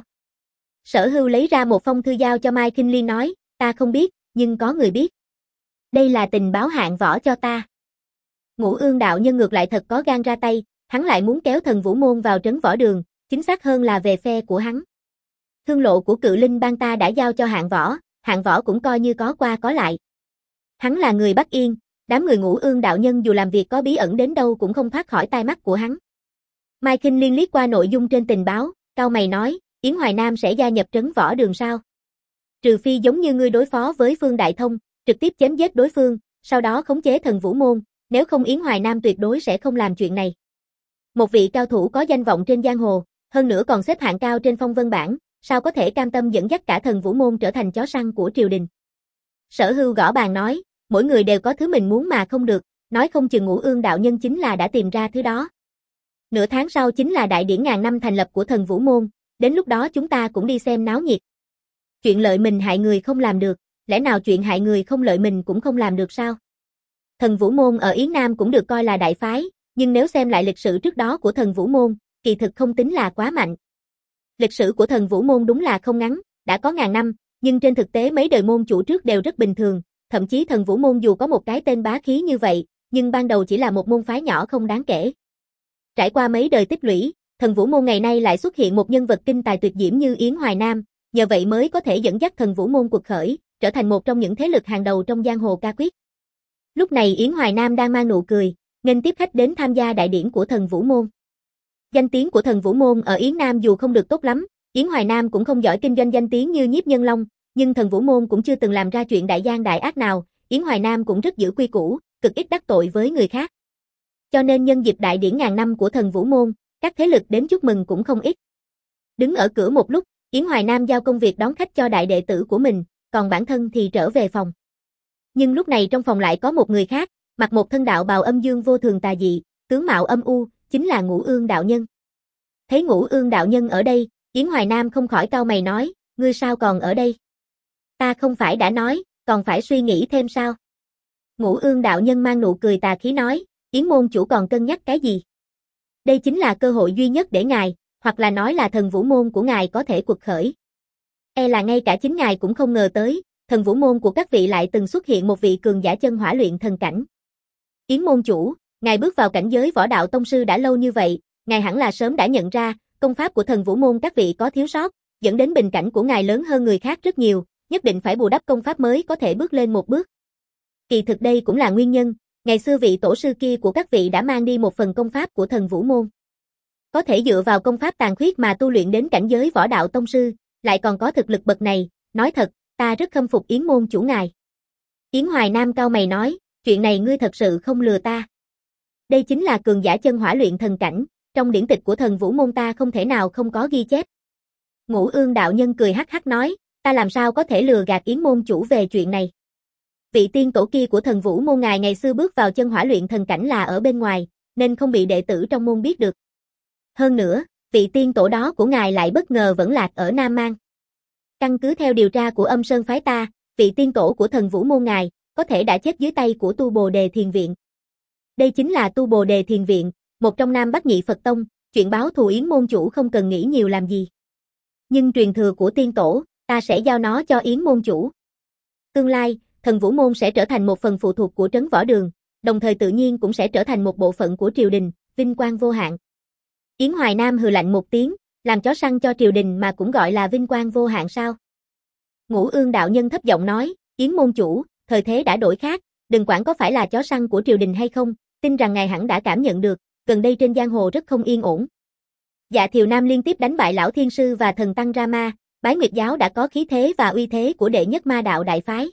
Sở Hưu lấy ra một phong thư giao cho Mai Kinh Liên nói, ta không biết, nhưng có người biết. Đây là tình báo hạng võ cho ta. Ngũ Ương đạo nhân ngược lại thật có gan ra tay, hắn lại muốn kéo Thần Vũ Môn vào Trấn Võ Đường, chính xác hơn là về phe của hắn. Thương lộ của Cự Linh Bang ta đã giao cho hạng võ, hạng võ cũng coi như có qua có lại. Hắn là người Bắc Yên, đám người Ngũ Ương đạo nhân dù làm việc có bí ẩn đến đâu cũng không thoát khỏi tai mắt của hắn. Mai Kinh Liên liếc qua nội dung trên tình báo, cau mày nói, Yến Hoài Nam sẽ gia nhập Trấn Võ Đường sao? Trừ phi giống như ngươi đối phó với Phương Đại Thông, trực tiếp chém giết đối phương, sau đó khống chế Thần Vũ Môn, nếu không Yến Hoài Nam tuyệt đối sẽ không làm chuyện này. Một vị cao thủ có danh vọng trên giang hồ, hơn nữa còn xếp hạng cao trên phong vân bảng, sao có thể cam tâm dẫn dắt cả Thần Vũ Môn trở thành chó săn của triều đình. Sở Hưu gõ bàn nói, mỗi người đều có thứ mình muốn mà không được, nói không chừng Ngũ Ương đạo nhân chính là đã tìm ra thứ đó. Nửa tháng sau chính là đại điển ngàn năm thành lập của Thần Vũ Môn, đến lúc đó chúng ta cũng đi xem náo nhiệt. Chuyện lợi mình hại người không làm được, lẽ nào chuyện hại người không lợi mình cũng không làm được sao? Thần Vũ Môn ở Yến Nam cũng được coi là đại phái, nhưng nếu xem lại lịch sử trước đó của Thần Vũ Môn, kỳ thực không tính là quá mạnh. Lịch sử của Thần Vũ Môn đúng là không ngắn, đã có ngàn năm, nhưng trên thực tế mấy đời môn chủ trước đều rất bình thường, thậm chí Thần Vũ Môn dù có một cái tên bá khí như vậy, nhưng ban đầu chỉ là một môn phái nhỏ không đáng kể. Trải qua mấy đời tích lũy, Thần Vũ Môn ngày nay lại xuất hiện một nhân vật kinh tài tuyệt diễm như Yến Hoài Nam, nhờ vậy mới có thể dẫn dắt Thần Vũ Môn quật khởi, trở thành một trong những thế lực hàng đầu trong giang hồ ca quyết. Lúc này Yến Hoài Nam đang mang nụ cười, nghênh tiếp khách đến tham gia đại điển của Thần Vũ Môn. Danh tiếng của Thần Vũ Môn ở Yến Nam dù không được tốt lắm, Yến Hoài Nam cũng không giỏi kinh doanh danh tiếng như Nhiếp Nhân Long, nhưng Thần Vũ Môn cũng chưa từng làm ra chuyện đại gian đại ác nào, Yến Hoài Nam cũng rất giữ quy củ, cực ít đắc tội với người khác. Cho nên nhân dịp đại điển ngàn năm của Thần Vũ Môn, các thế lực đến chúc mừng cũng không ít. Đứng ở cửa một lúc, Yến Hoài Nam giao công việc đón khách cho đại đệ tử của mình, còn bản thân thì trở về phòng. Nhưng lúc này trong phòng lại có một người khác, mặc một thân đạo bào âm dương vô thường tà dị, tướng mạo âm u, chính là Ngũ Ương đạo nhân. Thấy Ngũ Ương đạo nhân ở đây, Yến Hoài Nam không khỏi cau mày nói, ngươi sao còn ở đây? Ta không phải đã nói, còn phải suy nghĩ thêm sao? Ngũ Ương đạo nhân mang nụ cười tà khí nói, Yến môn chủ còn cân nhắc cái gì? Đây chính là cơ hội duy nhất để ngài, hoặc là nói là thần vũ môn của ngài có thể quật khởi. E là ngay cả chính ngài cũng không ngờ tới, thần vũ môn của các vị lại từng xuất hiện một vị cường giả chân hỏa luyện thần cảnh. Yến môn chủ, ngài bước vào cảnh giới võ đạo tông sư đã lâu như vậy, ngài hẳn là sớm đã nhận ra, công pháp của thần vũ môn các vị có thiếu sót, dẫn đến bình cảnh của ngài lớn hơn người khác rất nhiều, nhất định phải bù đắp công pháp mới có thể bước lên một bước. Kỳ thực đây cũng là nguyên nhân, ngày xưa vị tổ sư kia của các vị đã mang đi một phần công pháp của thần vũ môn. Có thể dựa vào công pháp tàn khuyết mà tu luyện đến cảnh giới võ đạo tông sư, lại còn có thực lực bậc này, nói thật, ta rất khâm phục Yến môn chủ ngài. Yến Hoài Nam cau mày nói, chuyện này ngươi thật sự không lừa ta. Đây chính là cường giả chân hỏa luyện thần cảnh, trong điển tịch của thần vũ môn ta không thể nào không có ghi chép. Ngũ Ương đạo nhân cười hắc hắc nói, ta làm sao có thể lừa gạt Yến môn chủ về chuyện này. Vị tiên tổ kia của thần vũ môn ngài ngày xưa bước vào chân hỏa luyện thần cảnh là ở bên ngoài, nên không bị đệ tử trong môn biết được. Hơn nữa, vị tiên tổ đó của ngài lại bất ngờ vẫn lạc ở Nam Mang. Căn cứ theo điều tra của Âm Sơn phái ta, vị tiên tổ của thần vũ môn ngài, có thể đã chết dưới tay của Tu Bồ Đề Thiền Viện. Đây chính là Tu Bồ Đề Thiền Viện, một trong Nam Bắc Nhị Phật Tông, chuyện báo thù Yến môn chủ không cần nghĩ nhiều làm gì. Nhưng truyền thừa của tiên tổ, ta sẽ giao nó cho Yến môn chủ. Tương lai, thần vũ môn sẽ trở thành một phần phụ thuộc của Trấn Võ Đường, đồng thời tự nhiên cũng sẽ trở thành một bộ phận của triều đình, vinh quang vô hạn. Yến Hoài Nam hừ lạnh một tiếng, làm chó săn cho triều đình mà cũng gọi là vinh quang vô hạn sao? Ngũ Ương đạo nhân thấp giọng nói, Yến môn chủ, thời thế đã đổi khác, đừng quản có phải là chó săn của triều đình hay không, tin rằng ngài hẳn đã cảm nhận được, gần đây trên giang hồ rất không yên ổn. Dạ Thiều Nam liên tiếp đánh bại lão thiên sư và thần tăng Rama, Bái Nguyệt giáo đã có khí thế và uy thế của đệ nhất ma đạo đại phái.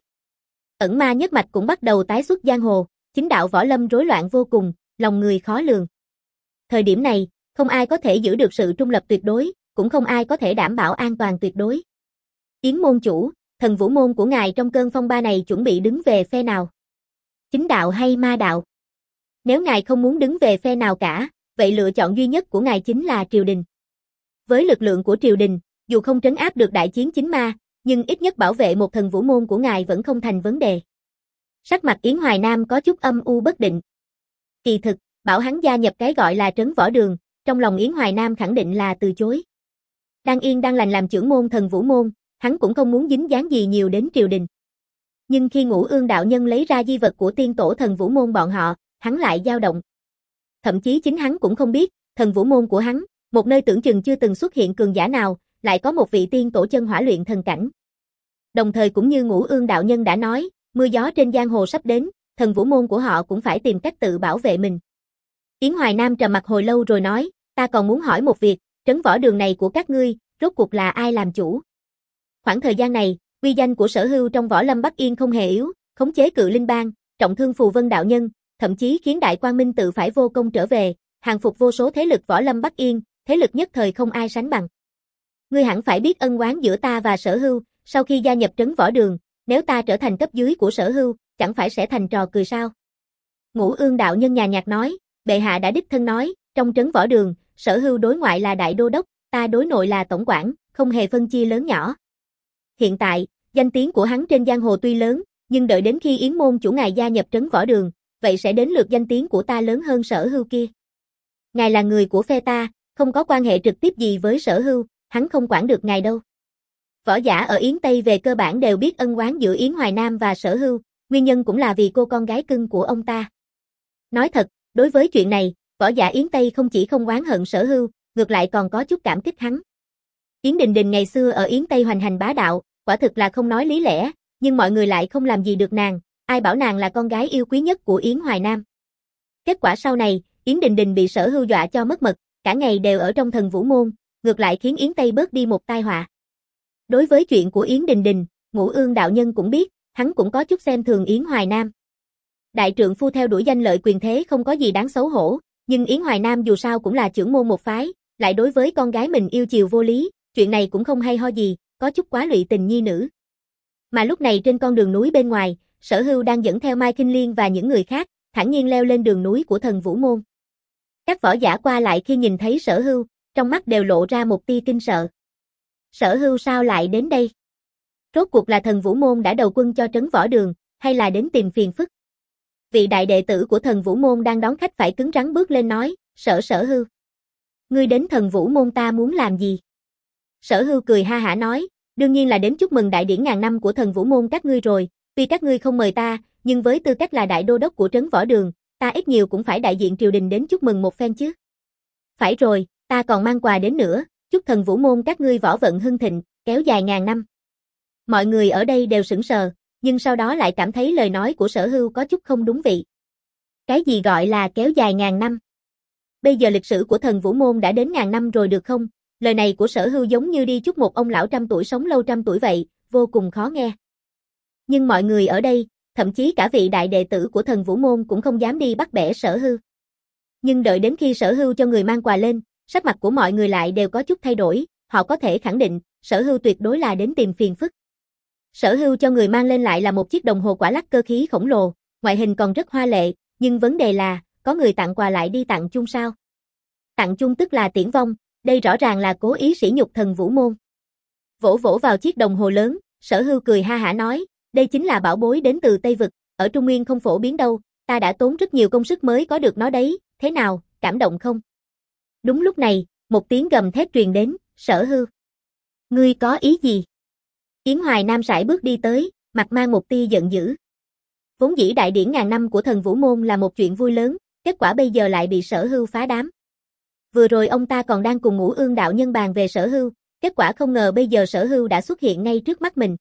Ẩn ma nhất mạch cũng bắt đầu tái xuất giang hồ, chính đạo võ lâm rối loạn vô cùng, lòng người khó lường. Thời điểm này, không ai có thể giữ được sự trung lập tuyệt đối, cũng không ai có thể đảm bảo an toàn tuyệt đối. Yến môn chủ, thần vũ môn của ngài trong cơn phong ba này chuẩn bị đứng về phe nào? Chính đạo hay ma đạo? Nếu ngài không muốn đứng về phe nào cả, vậy lựa chọn duy nhất của ngài chính là triều đình. Với lực lượng của triều đình, dù không trấn áp được đại chiến chính ma, nhưng ít nhất bảo vệ một thần vũ môn của ngài vẫn không thành vấn đề. Sắc mặt Yến Hoài Nam có chút âm u bất định. Kỳ thực, bảo hắn gia nhập cái gọi là Trấn Võ Đường, trong lòng Yến Hoài Nam khẳng định là từ chối. Đang yên đang lành làm trưởng môn thần vũ môn, hắn cũng không muốn dính dáng gì nhiều đến triều đình. Nhưng khi Ngũ Ương đạo nhân lấy ra di vật của tiên tổ thần vũ môn bọn họ, hắn lại dao động. Thậm chí chính hắn cũng không biết, thần vũ môn của hắn, một nơi tưởng chừng chưa từng xuất hiện cường giả nào, lại có một vị tiên tổ chân hỏa luyện thần cảnh. Đồng thời cũng như Ngũ Ương đạo nhân đã nói, mưa gió trên giang hồ sắp đến, thần vũ môn của họ cũng phải tìm cách tự bảo vệ mình. Yến Hoài Nam trầm mặt hồi lâu rồi nói, ta còn muốn hỏi một việc, Trấn Võ Đường này của các ngươi, rốt cuộc là ai làm chủ? Khoảng thời gian này, uy danh của Sở Hưu trong võ lâm Bắc Yên không hề yếu, khống chế Cự Linh Bang, trọng thương Phù Vân đạo nhân, thậm chí khiến Đại Quang Minh tự phải vô công trở về, hàng phục vô số thế lực võ lâm Bắc Yên, thế lực nhất thời không ai sánh bằng. Ngươi hẳn phải biết ân oán giữa ta và Sở Hưu, sau khi gia nhập Trấn Võ Đường, nếu ta trở thành cấp dưới của Sở Hưu, chẳng phải sẽ thành trò cười sao? Ngũ Ương đạo nhân nhàn nhạt nói, bệ hạ đã đích thân nói, trong Trấn Võ Đường, Sở Hưu đối ngoại là đại đô đốc, ta đối nội là tổng quản, không hề phân chia lớn nhỏ. Hiện tại, danh tiếng của hắn trên giang hồ tuy lớn, nhưng đợi đến khi Yến môn chủ ngài gia nhập Trấn Võ Đường, vậy sẽ đến lượt danh tiếng của ta lớn hơn Sở Hưu kia. Ngài là người của phe ta, không có quan hệ trực tiếp gì với Sở Hưu, hắn không quản được ngài đâu. Võ giả ở Yến Tây về cơ bản đều biết ân oán giữa Yến Hoài Nam và Sở Hưu, nguyên nhân cũng là vì cô con gái cưng của ông ta. Nói thật, đối với chuyện này, võ giả Yến Tây không chỉ không oán hận Sở Hưu, ngược lại còn có chút cảm kích hắn. Yến Đình Đình ngày xưa ở Yến Tây hoành hành bá đạo, quả thực là không nói lý lẽ, nhưng mọi người lại không làm gì được nàng, ai bảo nàng là con gái yêu quý nhất của Yến Hoài Nam. Kết quả sau này, Yến Đình Đình bị Sở Hưu dọa cho mất mật, cả ngày đều ở trong thần vũ môn, ngược lại khiến Yến Tây bớt đi một tai họa. Đối với chuyện của Yến Đình Đình, Ngũ Ương đạo nhân cũng biết, hắn cũng có chút xem thường Yến Hoài Nam. Đại trượng phu theo đuổi danh lợi quyền thế không có gì đáng xấu hổ, nhưng Yến Hoài Nam dù sao cũng là trưởng môn một phái, lại đối với con gái mình yêu chiều vô lý, chuyện này cũng không hay ho gì, có chút quá lụy tình nhi nữ. Mà lúc này trên con đường núi bên ngoài, Sở Hưu đang dẫn theo Mai Kinh Liên và những người khác, thản nhiên leo lên đường núi của Thần Vũ Môn. Các võ giả qua lại khi nhìn thấy Sở Hưu, trong mắt đều lộ ra một tia kinh sợ. Sở Hưu sao lại đến đây? Rốt cuộc là Thần Vũ Môn đã đầu quân cho trấn võ đường, hay là đến tìm phiền phức? Vị đại đệ tử của Thần Vũ Môn đang đón khách phải cứng rắn bước lên nói, Sở Sở Hưu. Ngươi đến Thần Vũ Môn ta muốn làm gì? Sở Hưu cười ha hả nói, đương nhiên là đến chúc mừng đại điển ngàn năm của Thần Vũ Môn các ngươi rồi, tuy các ngươi không mời ta, nhưng với tư cách là đại đô đốc của trấn võ đường, ta ít nhiều cũng phải đại diện triều đình đến chúc mừng một phen chứ. Phải rồi, ta còn mang quà đến nữa, chúc Thần Vũ Môn các ngươi võ vận hưng thịnh, kéo dài ngàn năm. Mọi người ở đây đều sững sờ, nhưng sau đó lại cảm thấy lời nói của Sở Hưu có chút không đúng vị. Cái gì gọi là kéo dài ngàn năm? Bây giờ lịch sử của Thần Vũ Môn đã đến ngàn năm rồi được không? Lời này của Sở Hưu giống như đi chúc một ông lão trăm tuổi sống lâu trăm tuổi vậy, vô cùng khó nghe. Nhưng mọi người ở đây, thậm chí cả vị đại đệ tử của Thần Vũ Môn cũng không dám đi bắt bẻ Sở Hưu. Nhưng đợi đến khi Sở Hưu cho người mang quà lên, sắc mặt của mọi người lại đều có chút thay đổi, họ có thể khẳng định, Sở Hưu tuyệt đối là đến tìm phiền phức. Sở Hưu cho người mang lên lại là một chiếc đồng hồ quả lắc cơ khí khổng lồ, ngoại hình còn rất hoa lệ, nhưng vấn đề là, có người tặng quà lại đi tặng chung sao? Tặng chung tức là tiễn vong, đây rõ ràng là cố ý sỉ nhục Thần Vũ Môn. Vỗ vỗ vào chiếc đồng hồ lớn, Sở Hưu cười ha hả nói, đây chính là bảo bối đến từ Tây Vực, ở Trung Nguyên không phổ biến đâu, ta đã tốn rất nhiều công sức mới có được nó đấy, thế nào, cảm động không? Đúng lúc này, một tiếng gầm thét truyền đến, Sở Hưu. Ngươi có ý gì? Yến Hoài Nam sải bước đi tới, mặt mang một tia giận dữ. Vốn dĩ đại điển ngàn năm của Thần Vũ Môn là một chuyện vui lớn, kết quả bây giờ lại bị Sở Hưu phá đám. Vừa rồi ông ta còn đang cùng Ngũ Ương đạo nhân bàn về Sở Hưu, kết quả không ngờ bây giờ Sở Hưu đã xuất hiện ngay trước mắt mình.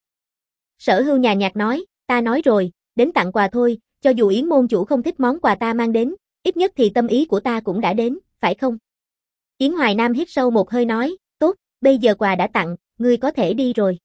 Sở Hưu nhàn nhạt nói, ta nói rồi, đến tặng quà thôi, cho dù Yến môn chủ không thích món quà ta mang đến, ít nhất thì tâm ý của ta cũng đã đến, phải không? Yến Hoài Nam hít sâu một hơi nói, tốt, bây giờ quà đã tặng, ngươi có thể đi rồi.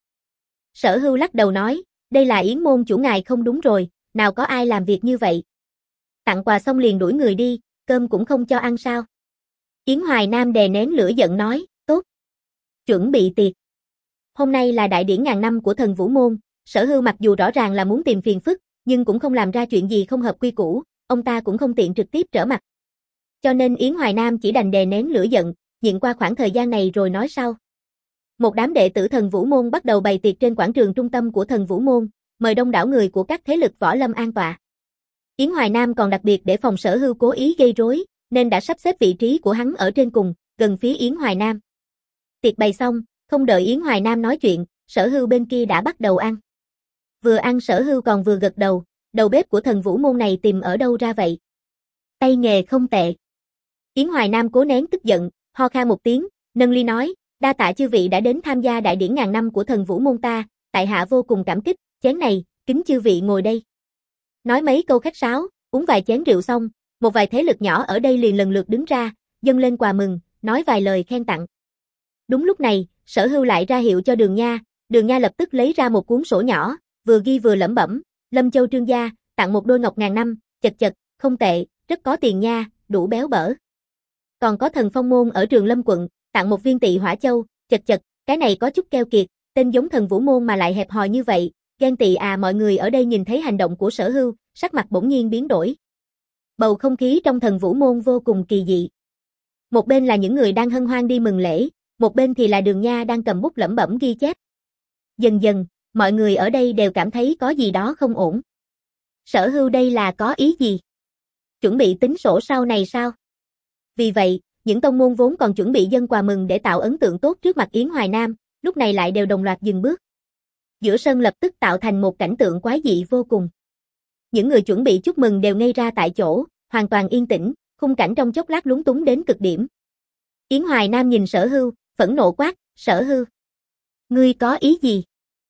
Sở Hưu lắc đầu nói, đây là Yến môn chủ ngài không đúng rồi, nào có ai làm việc như vậy. Tặng quà xong liền đuổi người đi, cơm cũng không cho ăn sao? Yến Hoài Nam đè nén lửa giận nói, tốt. Chuẩn bị tiệc. Hôm nay là đại điển ngàn năm của Thần Vũ Môn, Sở Hưu mặc dù rõ ràng là muốn tìm phiền phức, nhưng cũng không làm ra chuyện gì không hợp quy củ, ông ta cũng không tiện trực tiếp trở mặt. Cho nên Yến Hoài Nam chỉ đành đè nén lửa giận, nhịn qua khoảng thời gian này rồi nói sau. Một đám đệ tử Thần Vũ Môn bắt đầu bày tiệc trên quảng trường trung tâm của Thần Vũ Môn, mời đông đảo người của các thế lực võ lâm an tọa. Yến Hoài Nam còn đặc biệt để phòng Sở Hưu cố ý gây rối, nên đã sắp xếp vị trí của hắn ở trên cùng, gần phía Yến Hoài Nam. Tiệc bày xong, không đợi Yến Hoài Nam nói chuyện, Sở Hưu bên kia đã bắt đầu ăn. Vừa ăn Sở Hưu còn vừa gật đầu, đầu bếp của Thần Vũ Môn này tìm ở đâu ra vậy? Tay nghề không tệ. Yến Hoài Nam cố nén tức giận, ho khan một tiếng, nâng ly nói, đa tạ chư vị đã đến tham gia đại điển ngàn năm của Thần Vũ Môn ta, tại hạ vô cùng cảm kích, chén này, kính chư vị ngồi đây. Nói mấy câu khách sáo, uống vài chén rượu xong, một vài thế lực nhỏ ở đây liền lần lượt đứng ra, dâng lên quà mừng, nói vài lời khen tặng. Đúng lúc này, Sở Hưu lại ra hiệu cho Đường Nha, Đường Nha lập tức lấy ra một cuốn sổ nhỏ, vừa ghi vừa lẩm bẩm, Lâm Châu Trương gia, tặng một đôi ngọc ngàn năm, chật chật, không tệ, rất có tiền nha, đủ béo bở. Còn có Thần Phong Môn ở Trường Lâm quận, tặng một viên Tị Hỏa Châu, chật chật, cái này có chút keo kiệt, tên giống Thần Vũ Môn mà lại hẹp hòi như vậy, ghen tị à. Mọi người ở đây nhìn thấy hành động của Sở Hưu, sắc mặt bỗng nhiên biến đổi. Bầu không khí trong Thần Vũ Môn vô cùng kỳ dị. Một bên là những người đang hân hoan đi mừng lễ, một bên thì là Đường Nha đang cầm bút lẩm bẩm ghi chép. Dần dần, mọi người ở đây đều cảm thấy có gì đó không ổn. Sở Hưu đây là có ý gì? Chuẩn bị tính sổ sau này sao? Vì vậy, những tông môn vốn còn chuẩn bị dâng quà mừng để tạo ấn tượng tốt trước mặt Yến Hoài Nam, lúc này lại đều đồng loạt dừng bước. Giữa sân lập tức tạo thành một cảnh tượng quái dị vô cùng. Những người chuẩn bị chúc mừng đều ngây ra tại chỗ, hoàn toàn yên tĩnh, khung cảnh trong chốc lát lúng túng đến cực điểm. Yến Hoài Nam nhìn Sở Hưu, phẫn nộ quát, Sở Hưu. Ngươi có ý gì?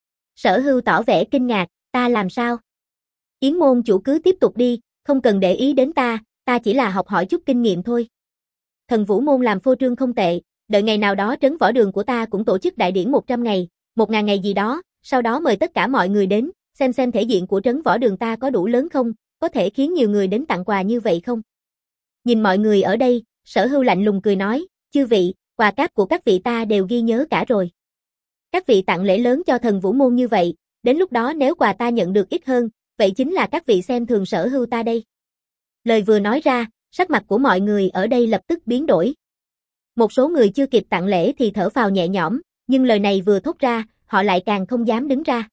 Sở Hưu tỏ vẻ kinh ngạc, ta làm sao? Yến môn chủ cứ tiếp tục đi, không cần để ý đến ta, ta chỉ là học hỏi chút kinh nghiệm thôi. Thần Vũ Môn làm phô trương không tệ, đợi ngày nào đó trấn võ đường của ta cũng tổ chức đại điển một trăm ngày, một ngàn ngày gì đó, sau đó mời tất cả mọi người đến, xem xem thể diện của trấn võ đường ta có đủ lớn không, có thể khiến nhiều người đến tặng quà như vậy không? Nhìn mọi người ở đây, Sở Hưu lạnh lùng cười nói, chư vị, quà cáp của các vị ta đều ghi nhớ cả rồi. Các vị tặng lễ lớn cho thần vũ môn như vậy, đến lúc đó nếu quà ta nhận được ít hơn, vậy chính là các vị xem thường Sở Hưu ta đây. Lời vừa nói ra, sắc mặt của mọi người ở đây lập tức biến đổi. Một số người chưa kịp tặng lễ thì thở phào nhẹ nhõm, nhưng lời này vừa thốt ra, họ lại càng không dám đứng ra.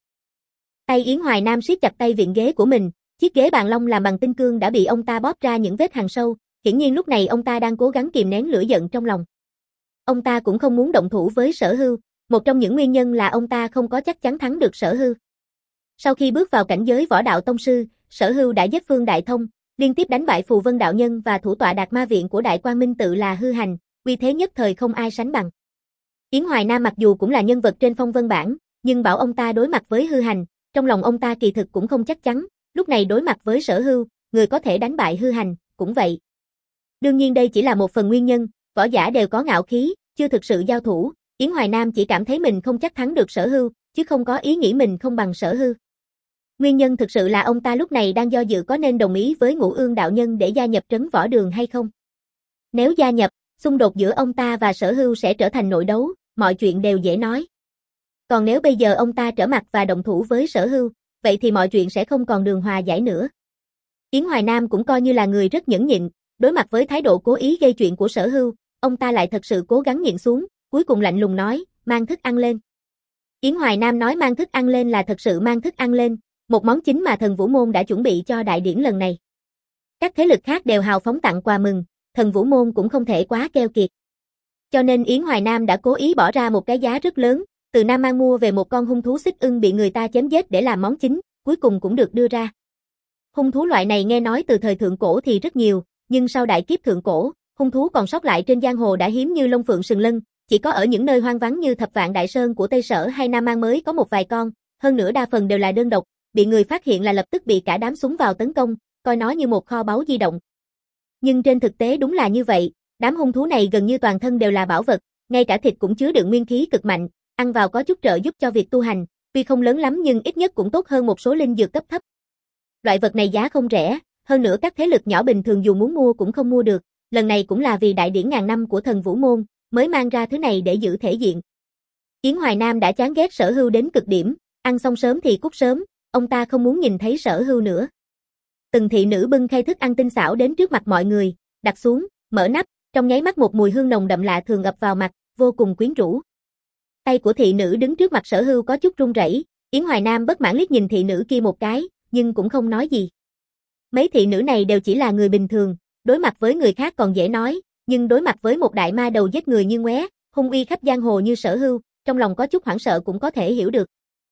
Tay Yến Hoài Nam siết chặt tay viện ghế của mình, chiếc ghế bàn long làm bằng tinh cương đã bị ông ta bóp ra những vết hằn sâu, hiển nhiên lúc này ông ta đang cố gắng kìm nén lửa giận trong lòng. Ông ta cũng không muốn động thủ với Sở Hưu, một trong những nguyên nhân là ông ta không có chắc chắn thắng được Sở Hưu. Sau khi bước vào cảnh giới võ đạo tông sư, Sở Hưu đã giết Phương Đại Thông, liên tiếp đánh bại Phù Vân đạo nhân và thủ tọa Đạt Ma viện của Đại Quang Minh tự là Hư Hành, uy thế nhất thời không ai sánh bằng. Yến Hoài Nam mặc dù cũng là nhân vật trên phong vân bảng, nhưng bảo ông ta đối mặt với Hư Hành, trong lòng ông ta kỳ thực cũng không chắc chắn, lúc này đối mặt với Sở Hưu, người có thể đánh bại Hư Hành, cũng vậy. Đương nhiên đây chỉ là một phần nguyên nhân, võ giả đều có ngạo khí, chưa thực sự giao thủ, Yến Hoài Nam chỉ cảm thấy mình không chắc thắng được Sở Hưu, chứ không có ý nghĩ mình không bằng Sở Hưu. Nguyên nhân thực sự là ông ta lúc này đang do dự có nên đồng ý với Ngũ Ương đạo nhân để gia nhập trấn võ đường hay không. Nếu gia nhập, xung đột giữa ông ta và Sở Hưu sẽ trở thành nội đấu, mọi chuyện đều dễ nói. Còn nếu bây giờ ông ta trở mặt và động thủ với Sở Hưu, vậy thì mọi chuyện sẽ không còn đường hòa giải nữa. Yến Hoài Nam cũng coi như là người rất nhẫn nhịn, đối mặt với thái độ cố ý gây chuyện của Sở Hưu, ông ta lại thật sự cố gắng nhịn xuống, cuối cùng lạnh lùng nói, mang thức ăn lên. Yến Hoài Nam nói mang thức ăn lên là thật sự mang thức ăn lên, một món chính mà thần Vũ Môn đã chuẩn bị cho đại điển lần này. Các thế lực khác đều hào phóng tặng quà mừng, thần Vũ Môn cũng không thể quá keo kiệt. Cho nên Yến Hoài Nam đã cố ý bỏ ra một cái giá rất lớn, từ Nam Mang mua về một con hung thú xích ưng bị người ta chém giết để làm món chính, cuối cùng cũng được đưa ra. Hung thú loại này nghe nói từ thời thượng cổ thì rất nhiều, nhưng sau đại kiếp thượng cổ, hung thú còn sót lại trên giang hồ đã hiếm như Long Phượng Sừng Lân, chỉ có ở những nơi hoang vắng như Thập Vạn Đại Sơn của Tây Sở hay Nam Mang mới có một vài con, hơn nữa đa phần đều là đơn độc, bị người phát hiện là lập tức bị cả đám súng vào tấn công, coi nó như một kho báu di động. Nhưng trên thực tế đúng là như vậy, đám hung thú này gần như toàn thân đều là bảo vật, ngay cả thịt cũng chứa đựng nguyên khí cực mạnh, ăn vào có chút trợ giúp cho việc tu hành, tuy không lớn lắm nhưng ít nhất cũng tốt hơn một số linh dược cấp thấp. Loại vật này giá không rẻ, hơn nữa các thế lực nhỏ bình thường dù muốn mua cũng không mua được, lần này cũng là vì đại điển ngàn năm của thần Vũ Môn, mới mang ra thứ này để giữ thể diện. Yến Hoài Nam đã chán ghét Sở Hưu đến cực điểm, ăn xong sớm thì cút sớm, ông ta không muốn nhìn thấy Sở Hưu nữa. Từng thị nữ bưng khay thức ăn tinh xảo đến trước mặt mọi người, đặt xuống, mở nắp, trong nháy mắt một mùi hương nồng đậm lạ thường ập vào mặt, vô cùng quyến rũ. Tay của thị nữ đứng trước mặt Sở Hưu có chút run rẩy, Yến Hoài Nam bất mãn liếc nhìn thị nữ kia một cái, nhưng cũng không nói gì. Mấy thị nữ này đều chỉ là người bình thường, đối mặt với người khác còn dễ nói, nhưng đối mặt với một đại ma đầu giết người như ngoé, hung uy khắp giang hồ như Sở Hưu, trong lòng có chút hoảng sợ cũng có thể hiểu được.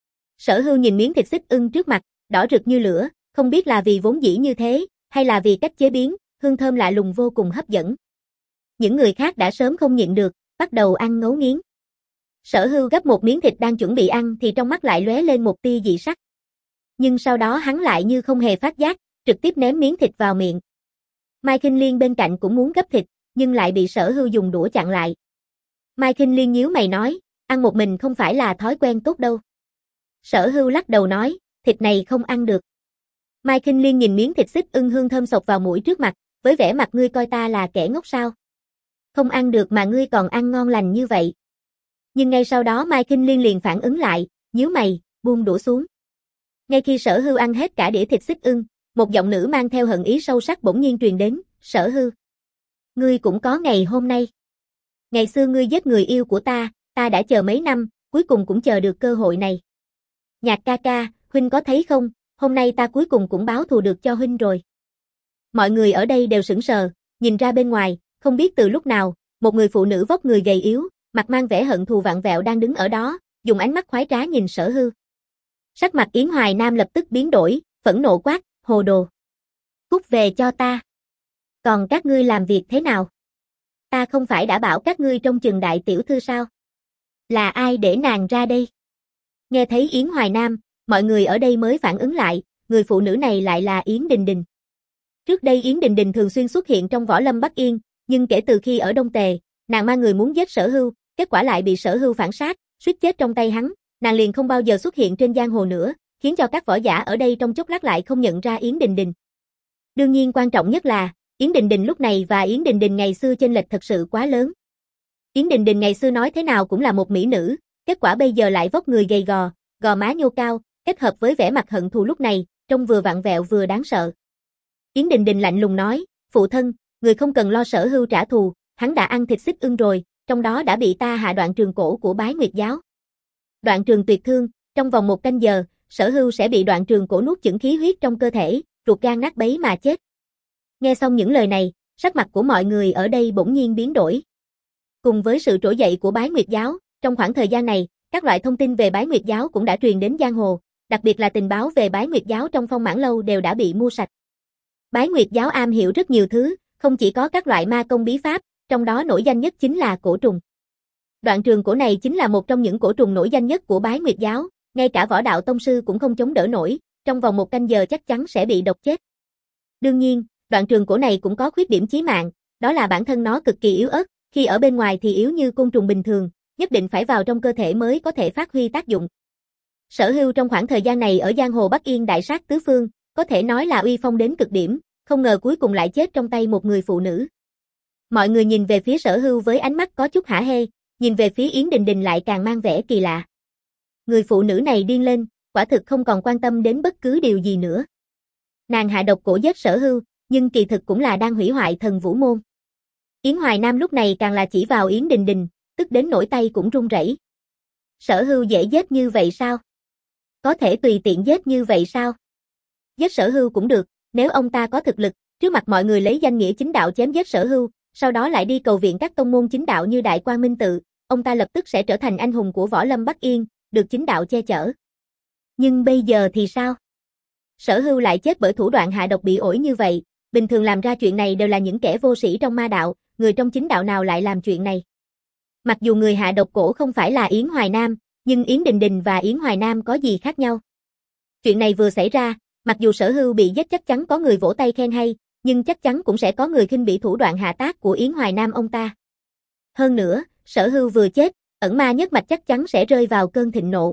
Sở Hưu nhìn miếng thịt xích ưng trước mặt, đỏ rực như lửa, không biết là vì vốn dĩ như thế, hay là vì cách chế biến, hương thơm lạ lùng vô cùng hấp dẫn. Những người khác đã sớm không nhịn được, bắt đầu ăn ngấu nghiến. Sở Hưu gấp một miếng thịt đang chuẩn bị ăn thì trong mắt lại lóe lên một tia dị sắc. Nhưng sau đó hắn lại như không hề phát giác, trực tiếp ném miếng thịt vào miệng. Mai Kinh Liên bên cạnh cũng muốn gấp thịt, nhưng lại bị Sở Hưu dùng đũa chặn lại. Mai Kinh Liên nhíu mày nói, ăn một mình không phải là thói quen tốt đâu. Sở Hưu lắc đầu nói, thịt này không ăn được. Mai Kinh Liên nhìn miếng thịt xích ưng hương thơm sộc vào mũi trước mặt, với vẻ mặt ngươi coi ta là kẻ ngốc sao? Không ăn được mà ngươi còn ăn ngon lành như vậy. Nhưng ngay sau đó Mai Kinh Liên liền phản ứng lại, nhíu mày, buông đũa xuống. Ngay khi Sở Hưu ăn hết cả đĩa thịt xích ưng, một giọng nữ mang theo hận ý sâu sắc bỗng nhiên truyền đến, Sở Hưu. Ngươi cũng có ngày hôm nay. Ngày xưa ngươi giết người yêu của ta, ta đã chờ mấy năm, cuối cùng cũng chờ được cơ hội này. Nhạc ca ca, huynh có thấy không, hôm nay ta cuối cùng cũng báo thù được cho huynh rồi. Mọi người ở đây đều sững sờ, nhìn ra bên ngoài, không biết từ lúc nào, một người phụ nữ vóc người gầy yếu, mặt mang vẻ hận thù vặn vẹo đang đứng ở đó, dùng ánh mắt khoái trá nhìn Sở Hưu. Sắc mặt Yến Hoài Nam lập tức biến đổi, phẫn nộ quát, hồ đồ. Cút về cho ta. Còn các ngươi làm việc thế nào? Ta không phải đã bảo các ngươi trông chừng đại tiểu thư sao? Là ai để nàng ra đây? Nghe thấy Yến Hoài Nam, mọi người ở đây mới phản ứng lại, người phụ nữ này lại là Yến Đình Đình. Trước đây Yến Đình Đình thường xuyên xuất hiện trong võ lâm Bắc Yên, nhưng kể từ khi ở Đông Tề, nàng mang người muốn giết Sở Hưu, kết quả lại bị Sở Hưu phản sát, suýt chết trong tay hắn, nàng liền không bao giờ xuất hiện trên giang hồ nữa, khiến cho các võ giả ở đây trong chốc lát lại không nhận ra Yến Đình Đình. Đương nhiên quan trọng nhất là, Yến Đình Đình lúc này và Yến Đình Đình ngày xưa chênh lệch thật sự quá lớn. Yến Đình Đình ngày xưa nói thế nào cũng là một mỹ nữ, kết quả bây giờ lại vóc người gầy gò, gò má nhô cao, kết hợp với vẻ mặt hận thù lúc này, trông vừa vặn vẹo vừa đáng sợ. Yến Đình Đình lạnh lùng nói, phụ thân, người không cần lo Sở Hưu trả thù, hắn đã ăn thịt xích ưng rồi, trong đó đã bị ta hạ đoạn trường cổ của Bái Nguyệt giáo. Đoạn trường tuyệt thương, trong vòng một canh giờ, Sở Hưu sẽ bị đoạn trường cổ nuốt chửng khí huyết trong cơ thể, ruột gan nát bấy mà chết. Nghe xong những lời này, sắc mặt của mọi người ở đây bỗng nhiên biến đổi. Cùng với sự trỗi dậy của Bái Nguyệt giáo, trong khoảng thời gian này, các loại thông tin về Bái Nguyệt giáo cũng đã truyền đến giang hồ, đặc biệt là tình báo về Bái Nguyệt giáo trong Phong Mãn lâu đều đã bị mua sạch. Bái Nguyệt giáo am hiểu rất nhiều thứ, không chỉ có các loại ma công bí pháp, trong đó nổi danh nhất chính là cổ trùng. Đoạn trường cổ này chính là một trong những cổ trùng nổi danh nhất của Bái Nguyệt giáo, ngay cả võ đạo tông sư cũng không chống đỡ nổi, trong vòng một canh giờ chắc chắn sẽ bị độc chết. Đương nhiên, đoạn trường cổ này cũng có khuyết điểm chí mạng, đó là bản thân nó cực kỳ yếu ớt, khi ở bên ngoài thì yếu như côn trùng bình thường, nhất định phải vào trong cơ thể mới có thể phát huy tác dụng. Sở Hưu trong khoảng thời gian này ở giang hồ Bắc Yên đại sát tứ phương, có thể nói là uy phong đến cực điểm, không ngờ cuối cùng lại chết trong tay một người phụ nữ. Mọi người nhìn về phía Sở Hưu với ánh mắt có chút hả hê, nhìn về phía Yến Đình Đình lại càng mang vẻ kỳ lạ. Người phụ nữ này điên lên, quả thực không còn quan tâm đến bất cứ điều gì nữa. Nàng hạ độc cổ giết Sở Hưu, nhưng kỳ thực cũng là đang hủy hoại Thần Vũ môn. Yến Hoài Nam lúc này càng là chỉ vào Yến Đình Đình, tức đến nỗi tay cũng run rẩy. Sở Hưu dễ giết như vậy sao? Có thể tùy tiện giết như vậy sao? Giết Sở Hưu cũng được, nếu ông ta có thực lực, trước mặt mọi người lấy danh nghĩa chính đạo chém giết Sở Hưu, sau đó lại đi cầu viện các tông môn chính đạo như Đại Quang Minh Tự, ông ta lập tức sẽ trở thành anh hùng của võ lâm Bắc Yên, được chính đạo che chở. Nhưng bây giờ thì sao? Sở Hưu lại chết bởi thủ đoạn hạ độc bị ổi như vậy, bình thường làm ra chuyện này đều là những kẻ vô sĩ trong ma đạo, người trong chính đạo nào lại làm chuyện này? Mặc dù người hạ độc cổ không phải là Yến Hoài Nam, nhưng Yến Đình Đình và Yến Hoài Nam có gì khác nhau? Chuyện này vừa xảy ra, mặc dù Sở Hưu bị giết chắc chắn có người vỗ tay khen hay, nhưng chắc chắn cũng sẽ có người khinh bỉ thủ đoạn hạ tác của Yến Hoài Nam ông ta. Hơn nữa, Sở Hưu vừa chết, ẩn ma nhất mạch chắc chắn sẽ rơi vào cơn thịnh nộ.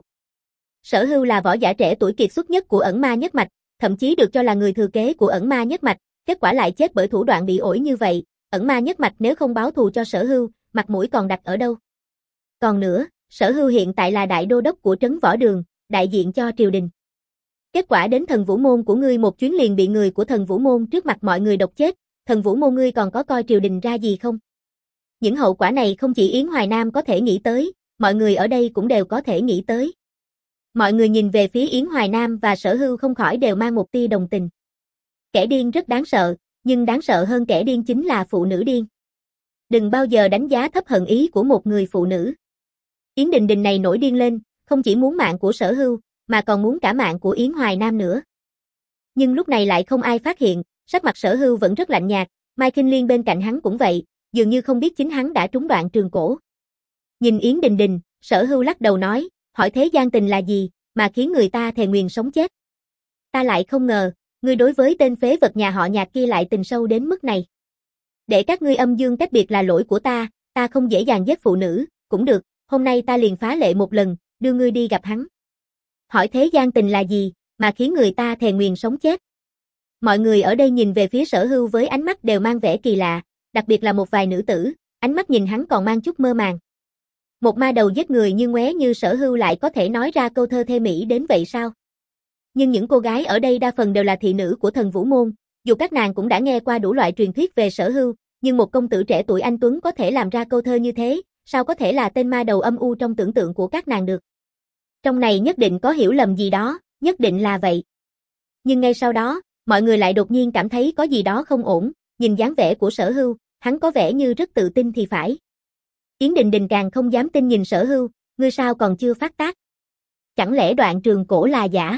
Sở Hưu là võ giả trẻ tuổi kiệt xuất nhất của ẩn ma nhất mạch, thậm chí được cho là người thừa kế của ẩn ma nhất mạch, kết quả lại chết bởi thủ đoạn bị ổi như vậy, ẩn ma nhất mạch nếu không báo thù cho Sở Hưu, mặt mũi còn đặt ở đâu? Còn nữa, Sở Hưu hiện tại là đại đô đốc của trấn Võ Đường, đại diện cho triều đình. Kết quả đến Thần Vũ môn của ngươi một chuyến liền bị người của Thần Vũ môn trước mặt mọi người độc chết, Thần Vũ môn ngươi còn có coi triều đình ra gì không? Những hậu quả này không chỉ Yến Hoài Nam có thể nghĩ tới, mọi người ở đây cũng đều có thể nghĩ tới. Mọi người nhìn về phía Yến Hoài Nam và Sở Hưu không khỏi đều mang một tia đồng tình. Kẻ điên rất đáng sợ, nhưng đáng sợ hơn kẻ điên chính là phụ nữ điên. Đừng bao giờ đánh giá thấp hận ý của một người phụ nữ. Yến Đình Đình này nổi điên lên, không chỉ muốn mạng của Sở Hưu, mà còn muốn cả mạng của Yến Hoài Nam nữa. Nhưng lúc này lại không ai phát hiện, sắc mặt Sở Hưu vẫn rất lạnh nhạt, Mai Kinh Liên bên cạnh hắn cũng vậy, dường như không biết chính hắn đã trúng đoạn trường cổ. Nhìn Yến Đình Đình, Sở Hưu lắc đầu nói, hỏi thế gian tình là gì, mà khiến người ta thề nguyền sống chết. Ta lại không ngờ, ngươi đối với tên phế vật nhà họ Nhạc kia lại tình sâu đến mức này. Để các ngươi âm dương cách biệt là lỗi của ta, ta không dễ dàng giết phụ nữ, cũng được, hôm nay ta liền phá lệ một lần, đưa ngươi đi gặp hắn. Hỏi thế gian tình là gì, mà khiến người ta thề nguyền sống chết. Mọi người ở đây nhìn về phía Sở Hưu với ánh mắt đều mang vẻ kỳ lạ, đặc biệt là một vài nữ tử, ánh mắt nhìn hắn còn mang chút mơ màng. Một ma đầu giết người như ngoé như Sở Hưu lại có thể nói ra câu thơ thê mỹ đến vậy sao? Nhưng những cô gái ở đây đa phần đều là thị nữ của Thần Vũ môn, dù các nàng cũng đã nghe qua đủ loại truyền thuyết về Sở Hưu, nhưng một công tử trẻ tuổi anh tuấn có thể làm ra câu thơ như thế, sao có thể là tên ma đầu âm u trong tưởng tượng của các nàng được? Trong này nhất định có hiểu lầm gì đó, nhất định là vậy. Nhưng ngay sau đó, mọi người lại đột nhiên cảm thấy có gì đó không ổn, nhìn dáng vẻ của Sở Hưu, hắn có vẻ như rất tự tin thì phải. Yến Đình Đình càng không dám tin nhìn Sở Hưu, ngươi sao còn chưa phát tác? Chẳng lẽ đoạn trường cổ là giả?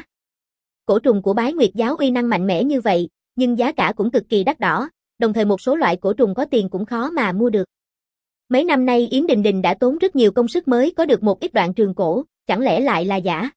Cổ trùng của Bái Nguyệt giáo uy năng mạnh mẽ như vậy, nhưng giá cả cũng cực kỳ đắt đỏ, đồng thời một số loại cổ trùng có tiền cũng khó mà mua được. Mấy năm nay Yến Đình Đình đã tốn rất nhiều công sức mới có được một ít đoạn trường cổ, chẳng lẽ lại là giả?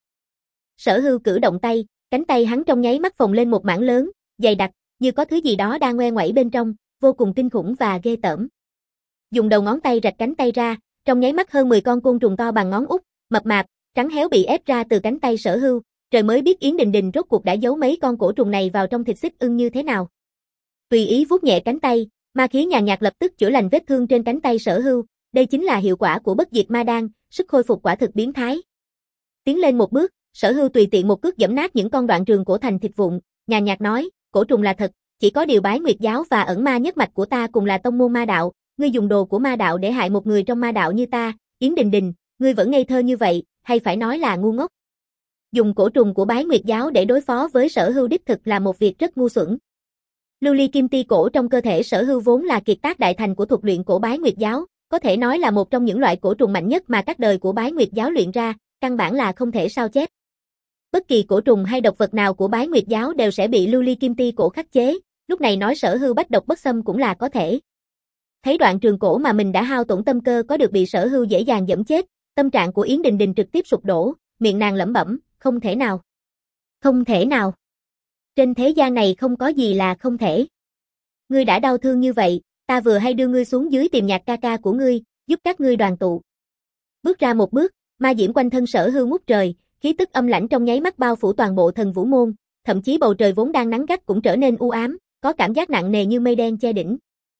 Sở Hưu cử động tay, cánh tay hắn trong nháy mắt phồng lên một mảng lớn, dày đặc, như có thứ gì đó đang ngoe ngoẩy bên trong, vô cùng kinh khủng và ghê tởm. Dùng đầu ngón tay rạch cánh tay ra, trong nháy mắt hơn mười con côn trùng to bằng ngón út, mập mạp, trắng héo bị ép ra từ cánh tay Sở Hưu, trời mới biết Yến Đình Đình rốt cuộc đã giấu mấy con cổ trùng này vào trong thịt xích ưng như thế nào. Tùy ý vuốt nhẹ cánh tay, ma khí nhàn nhạt lập tức chữa lành vết thương trên cánh tay Sở Hưu, Đây chính là hiệu quả của bất diệt ma đan, sức khôi phục quả thực biến thái. Tiến lên một bước, Sở Hưu tùy tiện một cước giẫm nát những con đoạn trường cổ thành thịt vụn, nhàn nhạt nói, cổ trùng là thật, chỉ có điều Bái Nguyệt giáo và ẩn ma nhất mạch của ta cùng là tông môn ma đạo, ngươi dùng đồ của ma đạo để hại một người trong ma đạo như ta, Yến Đình Đình, ngươi vẫn ngây thơ như vậy, hay phải nói là ngu ngốc. Dùng cổ trùng của Bái Nguyệt giáo để đối phó với Sở Hưu đích thực là một việc rất ngu xuẩn. Lưu ly kim ti cổ trong cơ thể Sở Hưu vốn là kiệt tác đại thành của thuật luyện cổ Bái Nguyệt giáo, có thể nói là một trong những loại cổ trùng mạnh nhất mà các đời của Bái Nguyệt giáo luyện ra, căn bản là không thể sao chép. Bất kỳ cổ trùng hay độc vật nào của Bái Nguyệt giáo đều sẽ bị lưu ly kim ti cổ khắc chế, lúc này nói Sở Hưu bách độc bất xâm cũng là có thể. Thấy đoạn trường cổ mà mình đã hao tổn tâm cơ có được bị Sở Hưu dễ dàng giẫm chết, tâm trạng của Yến Đình Đình trực tiếp sụp đổ, miệng nàng lẩm bẩm, không thể nào. Không thể nào. Trên thế gian này không có gì là không thể. Ngươi đã đau thương như vậy, ta vừa hay đưa ngươi xuống dưới tìm nhạc ca ca của ngươi, giúp các ngươi đoàn tụ. Bước ra một bước, ma diễm quanh thân Sở Hưu ngút trời, khí tức âm lãnh trong nháy mắt bao phủ toàn bộ Thần Vũ môn, thậm chí bầu trời vốn đang nắng gắt cũng trở nên u ám, có cảm giác nặng nề như mây đen che đỉnh.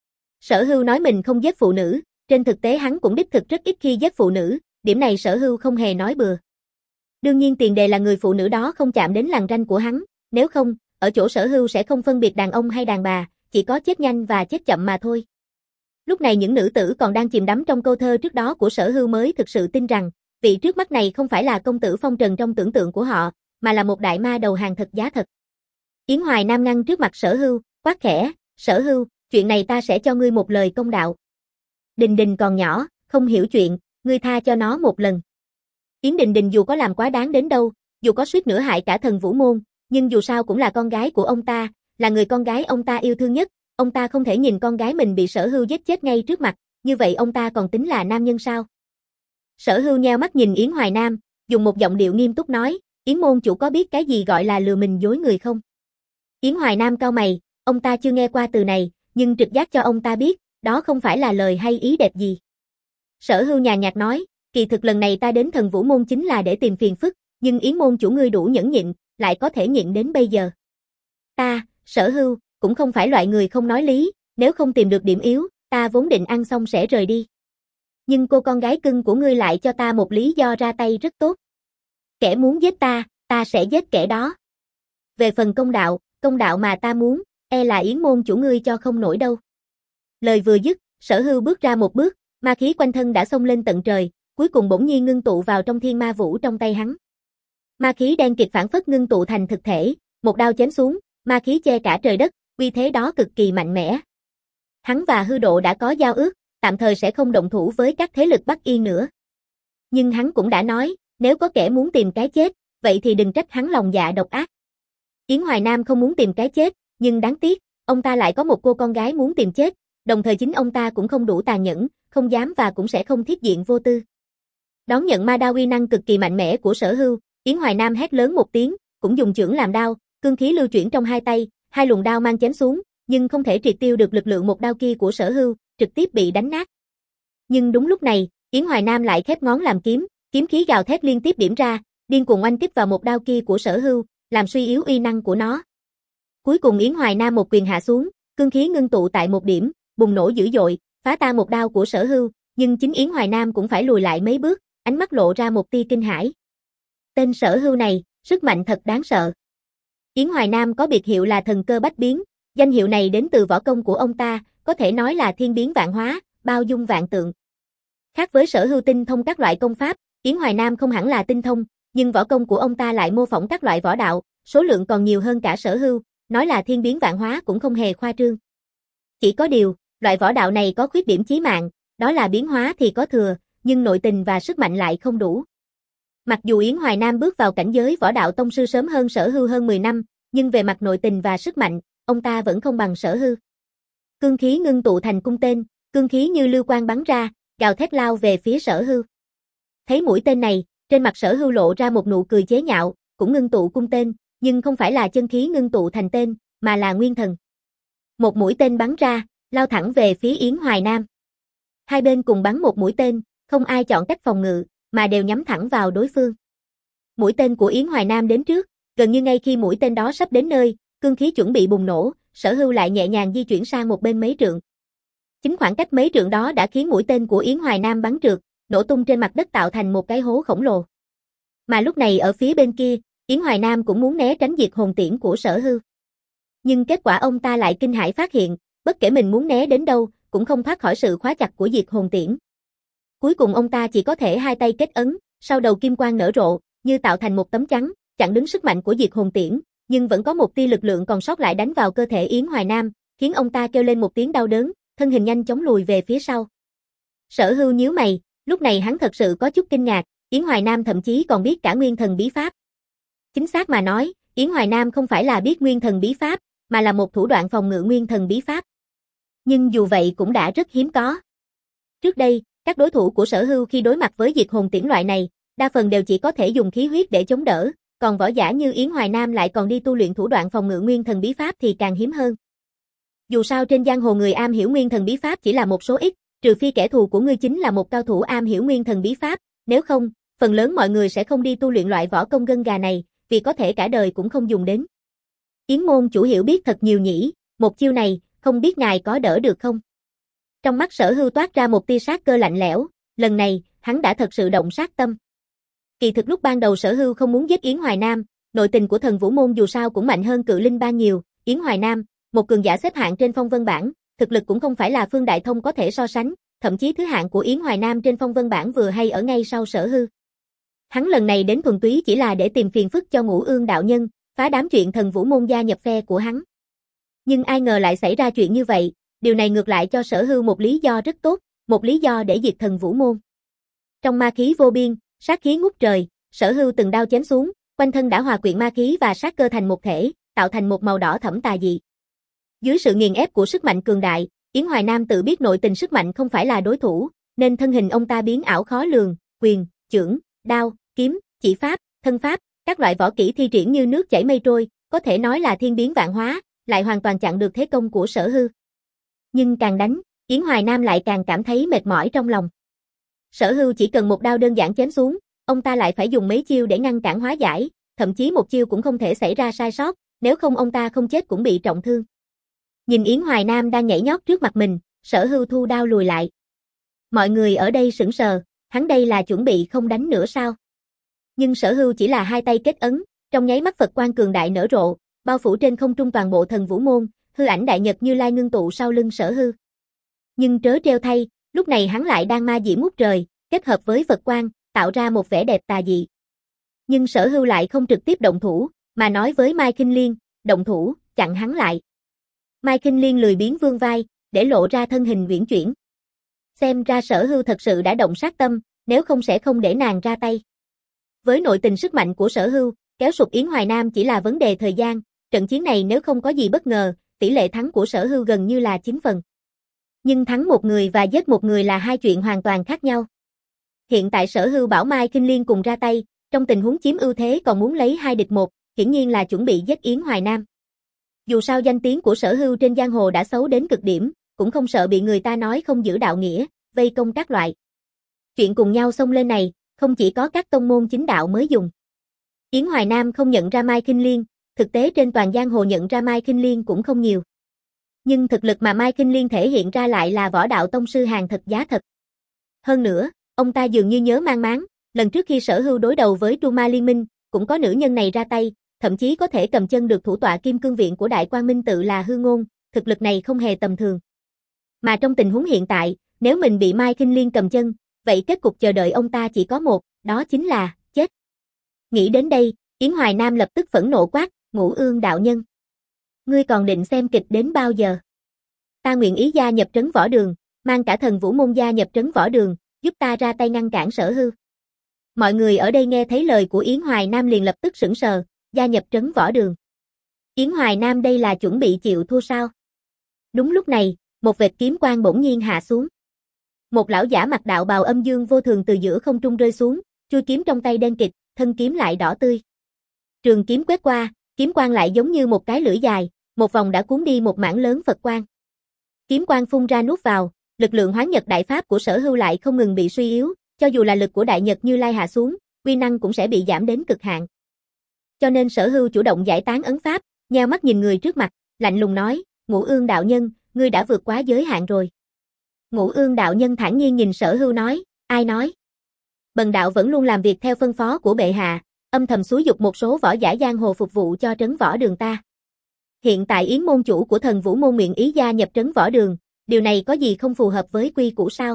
Sở Hưu nói mình không giết phụ nữ, trên thực tế hắn cũng đích thực rất ít khi giết phụ nữ, điểm này Sở Hưu không hề nói bừa. Đương nhiên tiền đề là người phụ nữ đó không chạm đến lằn ranh của hắn, nếu không, ở chỗ Sở Hưu sẽ không phân biệt đàn ông hay đàn bà, chỉ có chết nhanh và chết chậm mà thôi. Lúc này những nữ tử còn đang chìm đắm trong câu thơ trước đó của Sở Hưu mới thực sự tin rằng, vị trước mắt này không phải là công tử phong trần trong tưởng tượng của họ, mà là một đại ma đầu hàng thật giá thật. Yến Hoài Nam ngăn trước mặt Sở Hưu, quát khẽ, Sở Hưu, chuyện này ta sẽ cho ngươi một lời công đạo. Đình Đình còn nhỏ, không hiểu chuyện, ngươi tha cho nó một lần. Yến Đình Đình dù có làm quá đáng đến đâu, dù có suýt nữa hại cả Thần Vũ môn, nhưng dù sao cũng là con gái của ông ta, là người con gái ông ta yêu thương nhất, ông ta không thể nhìn con gái mình bị Sở Hưu giết chết ngay trước mặt, như vậy ông ta còn tính là nam nhân sao? Sở Hưu nheo mắt nhìn Yến Hoài Nam, dùng một giọng điệu nghiêm túc nói, Yến môn chủ có biết cái gì gọi là lừa mình dối người không? Yến Hoài Nam cau mày, ông ta chưa nghe qua từ này, nhưng trực giác cho ông ta biết, đó không phải là lời hay ý đẹp gì. Sở Hưu nhàn nhạt nói, kỳ thực lần này ta đến Thần Vũ môn chính là để tìm phiền phức, nhưng Yến môn chủ ngươi đủ nhẫn nhịn, lại có thể nhịn đến bây giờ. Ta, Sở Hưu, cũng không phải loại người không nói lý, nếu không tìm được điểm yếu, ta vốn định ăn xong sẽ rời đi. Nhưng cô con gái cưng của ngươi lại cho ta một lý do ra tay rất tốt. Kẻ muốn giết ta, ta sẽ giết kẻ đó. Về phần công đạo, công đạo mà ta muốn, e là Yến môn chủ ngươi cho không nổi đâu. Lời vừa dứt, Sở Hưu bước ra một bước, ma khí quanh thân đã xông lên tận trời, cuối cùng bỗng nhiên ngưng tụ vào trong thiên ma vũ trong tay hắn. Ma khí đen kịt phản phất ngưng tụ thành thực thể, một đao chém xuống, ma khí che cả trời đất, uy thế đó cực kỳ mạnh mẽ. Hắn và Hư Độ đã có giao ước, tạm thời sẽ không động thủ với các thế lực Bắc Yên nữa. Nhưng hắn cũng đã nói, nếu có kẻ muốn tìm cái chết, vậy thì đừng trách hắn lòng dạ độc ác. Yến Hoài Nam không muốn tìm cái chết, nhưng đáng tiếc, ông ta lại có một cô con gái muốn tìm chết, đồng thời chính ông ta cũng không đủ tàn nhẫn, không dám và cũng sẽ không thiết diện vô tư. Đón nhận ma đao uy năng cực kỳ mạnh mẽ của Sở Hưu, Yến Hoài Nam hét lớn một tiếng, cũng dùng chưởng làm đao, cương khí lưu chuyển trong hai tay, hai luồng đao mang chém xuống, nhưng không thể triệt tiêu được lực lượng một đao kia của Sở Hưu, trực tiếp bị đánh nát. Nhưng đúng lúc này, Yến Hoài Nam lại khép ngón làm kiếm, kiếm khí gào thét liên tiếp điểm ra, điên cuồng oanh kích vào một đao kia của Sở Hưu, làm suy yếu uy năng của nó. Cuối cùng Yến Hoài Nam một quyền hạ xuống, cương khí ngưng tụ tại một điểm, bùng nổ dữ dội, phá tan một đao của Sở Hưu, nhưng chính Yến Hoài Nam cũng phải lùi lại mấy bước, ánh mắt lộ ra một tia kinh hãi. Tên Sở Hưu này, sức mạnh thật đáng sợ. Yến Hoài Nam có biệt hiệu là thần cơ bách biến, danh hiệu này đến từ võ công của ông ta, có thể nói là thiên biến vạn hóa, bao dung vạn tượng. Khác với Sở Hưu tinh thông các loại công pháp, Yến Hoài Nam không hẳn là tinh thông, nhưng võ công của ông ta lại mô phỏng các loại võ đạo, số lượng còn nhiều hơn cả Sở Hưu, nói là thiên biến vạn hóa cũng không hề khoa trương. Chỉ có điều, loại võ đạo này có khuyết điểm chí mạng, đó là biến hóa thì có thừa, nhưng nội tình và sức mạnh lại không đủ. Mặc dù Yến Hoài Nam bước vào cảnh giới võ đạo tông sư sớm hơn Sở Hưu hơn mười năm, nhưng về mặt nội tình và sức mạnh, ông ta vẫn không bằng Sở Hưu. Cương khí ngưng tụ thành cung tên, cương khí như lưu quang bắn ra, gào thét lao về phía Sở Hưu. Thấy mũi tên này, trên mặt Sở Hưu lộ ra một nụ cười chế nhạo, cũng ngưng tụ cung tên, nhưng không phải là chân khí ngưng tụ thành tên, mà là nguyên thần. Một mũi tên bắn ra, lao thẳng về phía Yến Hoài Nam. Hai bên cùng bắn một mũi tên, không ai chọn cách phòng ngự, mà đều nhắm thẳng vào đối phương. Mũi tên của Yến Hoài Nam đến trước, gần như ngay khi mũi tên đó sắp đến nơi, cương khí chuẩn bị bùng nổ, Sở Hưu lại nhẹ nhàng di chuyển sang một bên mấy trượng. Chính khoảng cách mấy trượng đó đã khiến mũi tên của Yến Hoài Nam bắn trượt, nổ tung trên mặt đất tạo thành một cái hố khổng lồ. Mà lúc này ở phía bên kia, Yến Hoài Nam cũng muốn né tránh diệt hồn tiễn của Sở Hưu. Nhưng kết quả ông ta lại kinh hãi phát hiện, bất kể mình muốn né đến đâu, cũng không thoát khỏi sự khóa chặt của diệt hồn tiễn. Cuối cùng ông ta chỉ có thể hai tay kết ấn, sau đầu kim quang nở rộ, như tạo thành một tấm chắn, chặn đứng sức mạnh của diệt hồn tiễn, nhưng vẫn có một tia lực lượng còn sót lại đánh vào cơ thể Yến Hoài Nam, khiến ông ta kêu lên một tiếng đau đớn, thân hình nhanh chóng lùi về phía sau. Sở Hưu nhíu mày, lúc này hắn thật sự có chút kinh ngạc, Yến Hoài Nam thậm chí còn biết cả nguyên thần bí pháp. Chính xác mà nói, Yến Hoài Nam không phải là biết nguyên thần bí pháp, mà là một thủ đoạn phòng ngự nguyên thần bí pháp. Nhưng dù vậy cũng đã rất hiếm có. Trước đây, các đối thủ của Sở Hưu khi đối mặt với diệt hồn tiễn loại này, đa phần đều chỉ có thể dùng khí huyết để chống đỡ, còn võ giả như Yến Hoài Nam lại còn đi tu luyện thủ đoạn phòng ngự nguyên thần bí pháp thì càng hiếm hơn. Dù sao trên giang hồ người am hiểu nguyên thần bí pháp chỉ là một số ít, trừ phi kẻ thù của ngươi chính là một cao thủ am hiểu nguyên thần bí pháp, nếu không, phần lớn mọi người sẽ không đi tu luyện loại võ công gân gà này, vì có thể cả đời cũng không dùng đến. Yến môn chủ hiểu biết thật nhiều nhỉ, một chiêu này, không biết ngài có đỡ được không? Trong mắt Sở Hưu toát ra một tia sát cơ lạnh lẽo, lần này, hắn đã thật sự động sát tâm. Kỳ thực lúc ban đầu Sở Hưu không muốn giết Yến Hoài Nam, nội tình của Thần Vũ môn dù sao cũng mạnh hơn Cự Linh Bang nhiều, Yến Hoài Nam, một cường giả xếp hạng trên phong vân bảng, thực lực cũng không phải là Phương Đại Thông có thể so sánh, thậm chí thứ hạng của Yến Hoài Nam trên phong vân bảng vừa hay ở ngay sau Sở Hưu. Hắn lần này đến thuần túy chỉ là để tìm phiền phức cho Ngũ Ương đạo nhân, phá đám chuyện Thần Vũ môn gia nhập phe của hắn. Nhưng ai ngờ lại xảy ra chuyện như vậy, điều này ngược lại cho Sở Hưu một lý do rất tốt, một lý do để diệt Thần Vũ môn. Trong ma khí vô biên, sát khí ngút trời, Sở Hưu từng đao chém xuống, quanh thân đã hòa quyện ma khí và sát cơ thành một thể, tạo thành một màu đỏ thẫm tà dị. Dưới sự nghiền ép của sức mạnh cường đại, Yến Hoài Nam tự biết nội tình sức mạnh không phải là đối thủ, nên thân hình ông ta biến ảo khó lường, quyền, chưởng, đao, kiếm, chỉ pháp, thân pháp, các loại võ kỹ thi triển như nước chảy mây trôi, có thể nói là thiên biến vạn hóa, lại hoàn toàn chặn được thế công của Sở Hưu. Nhưng càng đánh, Yến Hoài Nam lại càng cảm thấy mệt mỏi trong lòng. Sở Hưu chỉ cần một đao đơn giản chém xuống, ông ta lại phải dùng mấy chiêu để ngăn cản hóa giải, thậm chí một chiêu cũng không thể xảy ra sai sót, nếu không ông ta không chết cũng bị trọng thương. Nhìn Yến Hoài Nam đang nhảy nhót trước mặt mình, Sở Hưu thu đao lùi lại. Mọi người ở đây sững sờ, hắn đây là chuẩn bị không đánh nữa sao? Nhưng Sở Hưu chỉ là hai tay kết ấn, trong nháy mắt Phật quang cường đại nở rộ, bao phủ trên không trung toàn bộ Thần Vũ môn, hư ảnh đại nhật Như Lai ngưng tụ sau lưng Sở Hưu. Nhưng trớ trêu thay, lúc này hắn lại đang ma diễm ngút trời, kết hợp với Phật quang, tạo ra một vẻ đẹp tà dị. Nhưng Sở Hưu lại không trực tiếp động thủ, mà nói với Mai Kinh Liên, động thủ, chặn hắn lại. Mai Kinh Liên lười biếng vươn vai, để lộ ra thân hình uyển chuyển. Xem ra Sở Hưu thật sự đã động sát tâm, nếu không sẽ không để nàng ra tay. Với nội tình sức mạnh của Sở Hưu, kéo sụp Yến Hoài Nam chỉ là vấn đề thời gian, trận chiến này nếu không có gì bất ngờ, tỷ lệ thắng của Sở Hưu gần như là chín phần. Nhưng thắng một người và giết một người là hai chuyện hoàn toàn khác nhau. Hiện tại Sở Hưu bảo Mai Kinh Liên cùng ra tay, trong tình huống chiếm ưu thế còn muốn lấy hai địch một, hiển nhiên là chuẩn bị giết Yến Hoài Nam. Dù sao danh tiếng của Sở Hưu trên giang hồ đã xấu đến cực điểm, cũng không sợ bị người ta nói không giữ đạo nghĩa, vây công các loại. Chuyện cùng nhau xông lên này, không chỉ có các tông môn chính đạo mới dùng. Yến Hoài Nam không nhận ra Mai Kinh Liên, thực tế trên toàn giang hồ nhận ra Mai Kinh Liên cũng không nhiều. Nhưng thực lực mà Mai Kinh Liên thể hiện ra lại là võ đạo tông sư hàng thật giá thật. Hơn nữa, ông ta dường như nhớ mang máng, lần trước khi Sở Hưu đối đầu với Trung Ma Liên Minh, cũng có nữ nhân này ra tay, thậm chí có thể cầm chân được thủ tọa Kim Cương Viện của Đại Quang Minh tự là Hư Ngôn, thực lực này không hề tầm thường. Mà trong tình huống hiện tại, nếu mình bị Mai Kinh Liên cầm chân, vậy kết cục chờ đợi ông ta chỉ có một, đó chính là chết. Nghĩ đến đây, Yến Hoài Nam lập tức phẫn nộ quát, Ngũ Ương đạo nhân. Ngươi còn định xem kịch đến bao giờ? Ta nguyện ý gia nhập trấn võ đường, mang cả Thần Vũ môn gia nhập trấn võ đường, giúp ta ra tay ngăn cản Sở Hưu. Mọi người ở đây nghe thấy lời của Yến Hoài Nam liền lập tức sững sờ, gia nhập trấn võ đường. Yến Hoài Nam đây là chuẩn bị chịu thua sao? Đúng lúc này, một vệt kiếm quang bỗng nhiên hạ xuống. Một lão giả mặc đạo bào âm dương vô thường từ giữa không trung rơi xuống, chuôi kiếm trong tay đen kịt, thân kiếm lại đỏ tươi. Trường kiếm quét qua, kiếm quang lại giống như một cái lưỡi dài, một vòng đã cuốn đi một mảng lớn Phật quang. Kiếm quang phun ra nuốt vào, lực lượng Hoán Nhật Đại Pháp của Sở Hưu lại không ngừng bị suy yếu, cho dù là lực của Đại Nhật Như Lai hạ xuống, uy năng cũng sẽ bị giảm đến cực hạn. Cho nên Sở Hưu chủ động giải tán ấn pháp, nheo mắt nhìn người trước mặt, lạnh lùng nói, Ngũ Ương đạo nhân, ngươi đã vượt quá giới hạn rồi. Ngũ Ương đạo nhân thản nhiên nhìn Sở Hưu nói, ai nói? Bần đạo vẫn luôn làm việc theo phân phó của bệ hạ, âm thầm xúi dục một số võ giả giang hồ phục vụ cho trấn võ đường ta. Hiện tại Yến môn chủ của Thần Vũ môn nguyện ý gia nhập trấn võ đường, điều này có gì không phù hợp với quy củ sao?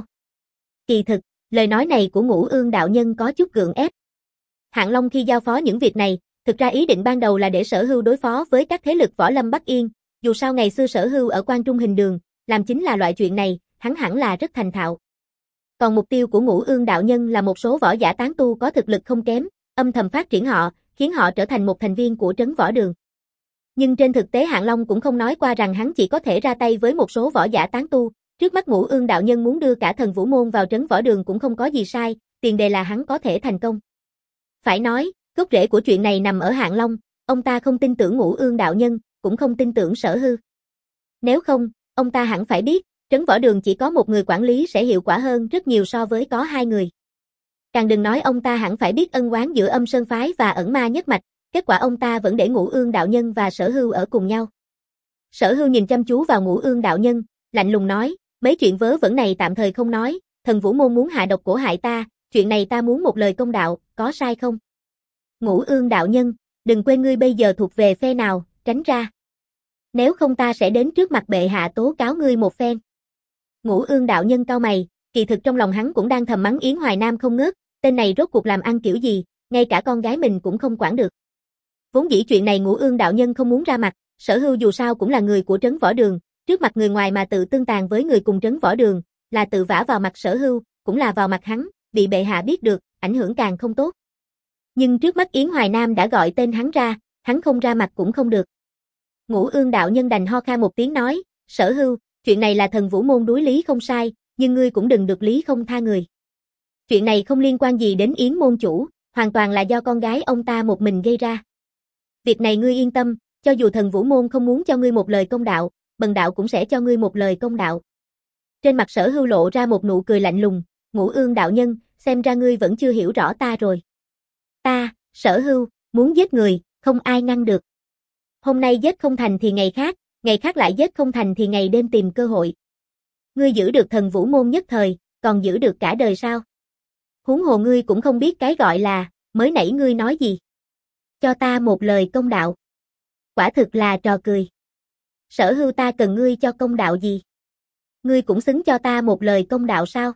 Kỳ thực, lời nói này của Ngũ Ương đạo nhân có chút gượng ép. Hạng Long khi giao phó những việc này, thực ra ý định ban đầu là để Sở Hưu đối phó với các thế lực võ lâm Bắc Yên, dù sao ngày xưa Sở Hưu ở Quan Trung Hình Đường, làm chính là loại chuyện này, hắn hẳn là rất thành thạo. Còn mục tiêu của Ngũ Ương đạo nhân là một số võ giả tán tu có thực lực không kém, âm thầm phát triển họ, khiến họ trở thành một thành viên của trấn võ đường. Nhưng trên thực tế Hạng Long cũng không nói qua rằng hắn chỉ có thể ra tay với một số võ giả tán tu, trước mắt Ngũ Ương đạo nhân muốn đưa cả Thần Vũ môn vào trấn võ đường cũng không có gì sai, tiền đề là hắn có thể thành công. Phải nói, gốc rễ của chuyện này nằm ở Hạng Long, ông ta không tin tưởng Ngũ Ương đạo nhân, cũng không tin tưởng Sở Hưu. Nếu không, ông ta hẳn phải biết, trấn võ đường chỉ có một người quản lý sẽ hiệu quả hơn rất nhiều so với có hai người. Càng đừng nói ông ta hẳn phải biết ân oán giữa Âm Sơn phái và Ẩn Ma nhất mạch, kết quả ông ta vẫn để Ngũ Ương đạo nhân và Sở Hưu ở cùng nhau. Sở Hưu nhìn chăm chú vào Ngũ Ương đạo nhân, lạnh lùng nói, mấy chuyện vớ vẩn này tạm thời không nói, Thần Vũ môn muốn hạ độc cổ hại ta, chuyện này ta muốn một lời công đạo, có sai không? Ngũ Ương đạo nhân, đừng quên ngươi bây giờ thuộc về phe nào, tránh ra. Nếu không ta sẽ đến trước mặt bệ hạ tố cáo ngươi một phen. Ngũ Ương đạo nhân cau mày, kỳ thực trong lòng hắn cũng đang thầm mắng Yến Hoài Nam không ngớt, tên này rốt cuộc làm ăn kiểu gì, ngay cả con gái mình cũng không quản được. Vốn dĩ chuyện này Ngũ Ương đạo nhân không muốn ra mặt, Sở Hưu dù sao cũng là người của trấn võ đường, trước mặt người ngoài mà tự tương tàn với người cùng trấn võ đường, là tự vả vào mặt Sở Hưu, cũng là vào mặt hắn, bị bệ hạ biết được, ảnh hưởng càng không tốt. Nhưng trước mắt Yến Hoài Nam đã gọi tên hắn ra, hắn không ra mặt cũng không được. Ngũ Ương đạo nhân đành ho khan một tiếng nói, Sở Hưu, chuyện này là Thần Vũ môn đối lý không sai, nhưng ngươi cũng đừng được lý không tha người. Chuyện này không liên quan gì đến Yến môn chủ, hoàn toàn là do con gái ông ta một mình gây ra. Việc này ngươi yên tâm, cho dù Thần Vũ môn không muốn cho ngươi một lời công đạo, bần đạo cũng sẽ cho ngươi một lời công đạo. Trên mặt Sở Hưu lộ ra một nụ cười lạnh lùng, Ngũ Ương đạo nhân, xem ra ngươi vẫn chưa hiểu rõ ta rồi. Ta, Sở Hưu, muốn giết người, không ai ngăn được. Hôm nay giết không thành thì ngày khác, ngày khác lại giết không thành thì ngày đêm tìm cơ hội. Ngươi giữ được Thần Vũ môn nhất thời, còn giữ được cả đời sao? Huống hồ ngươi cũng không biết cái gọi là, mới nãy ngươi nói gì? Cho ta một lời công đạo. Quả thực là trò cười. Sở Hưu, ta cần ngươi cho công đạo gì? Ngươi cũng xứng cho ta một lời công đạo sao?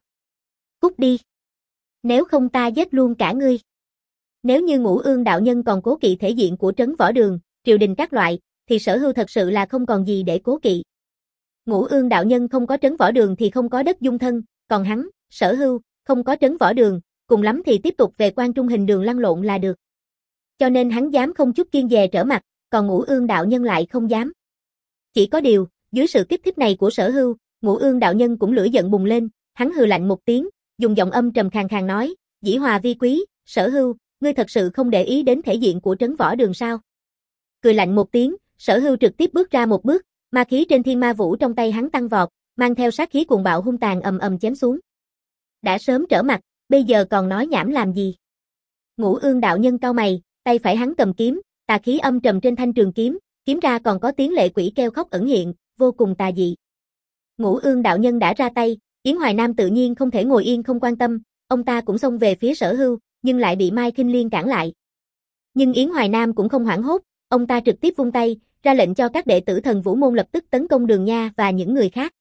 Cút đi. Nếu không ta giết luôn cả ngươi. Nếu như Ngũ Ương đạo nhân còn cố kỵ thể diện của trấn võ đường, triều đình các loại, thì Sở Hưu thật sự là không còn gì để cố kỵ. Ngũ Ương đạo nhân không có trấn võ đường thì không có đất dung thân, còn hắn, Sở Hưu, không có trấn võ đường, cùng lắm thì tiếp tục về Quan Trung Hình Đường lăn lộn là được. Cho nên hắn dám không chút kiêng dè trở mặt, còn Ngũ Ương đạo nhân lại không dám. Chỉ có điều, dưới sự kích thích này của Sở Hưu, Ngũ Ương đạo nhân cũng lửa giận bùng lên, hắn hừ lạnh một tiếng, dùng giọng âm trầm khàn khàn nói, dĩ hòa vi quý, Sở Hưu, ngươi thật sự không để ý đến thể diện của trấn võ đường sao? Cười lạnh một tiếng, Sở Hưu trực tiếp bước ra một bước, ma khí trên thiên ma vũ trong tay hắn tăng vọt, mang theo sát khí cuồng bạo hung tàn ầm ầm chém xuống. Đã sớm trở mặt, bây giờ còn nói nhảm làm gì? Ngũ Ương đạo nhân cau mày, tay phải hắn cầm kiếm, tà khí âm trầm trên thanh trường kiếm, kiếm ra còn có tiếng lệ quỷ kêu khóc ẩn hiện, vô cùng tà dị. Ngũ Ương đạo nhân đã ra tay, Yến Hoài Nam tự nhiên không thể ngồi yên không quan tâm, ông ta cũng xông về phía Sở Hưu, nhưng lại bị Mai Khinh Liên cản lại. Nhưng Yến Hoài Nam cũng không hoảng hốt, ông ta trực tiếp vung tay, ra lệnh cho các đệ tử Thần Vũ môn lập tức tấn công Đường Nha và những người khác.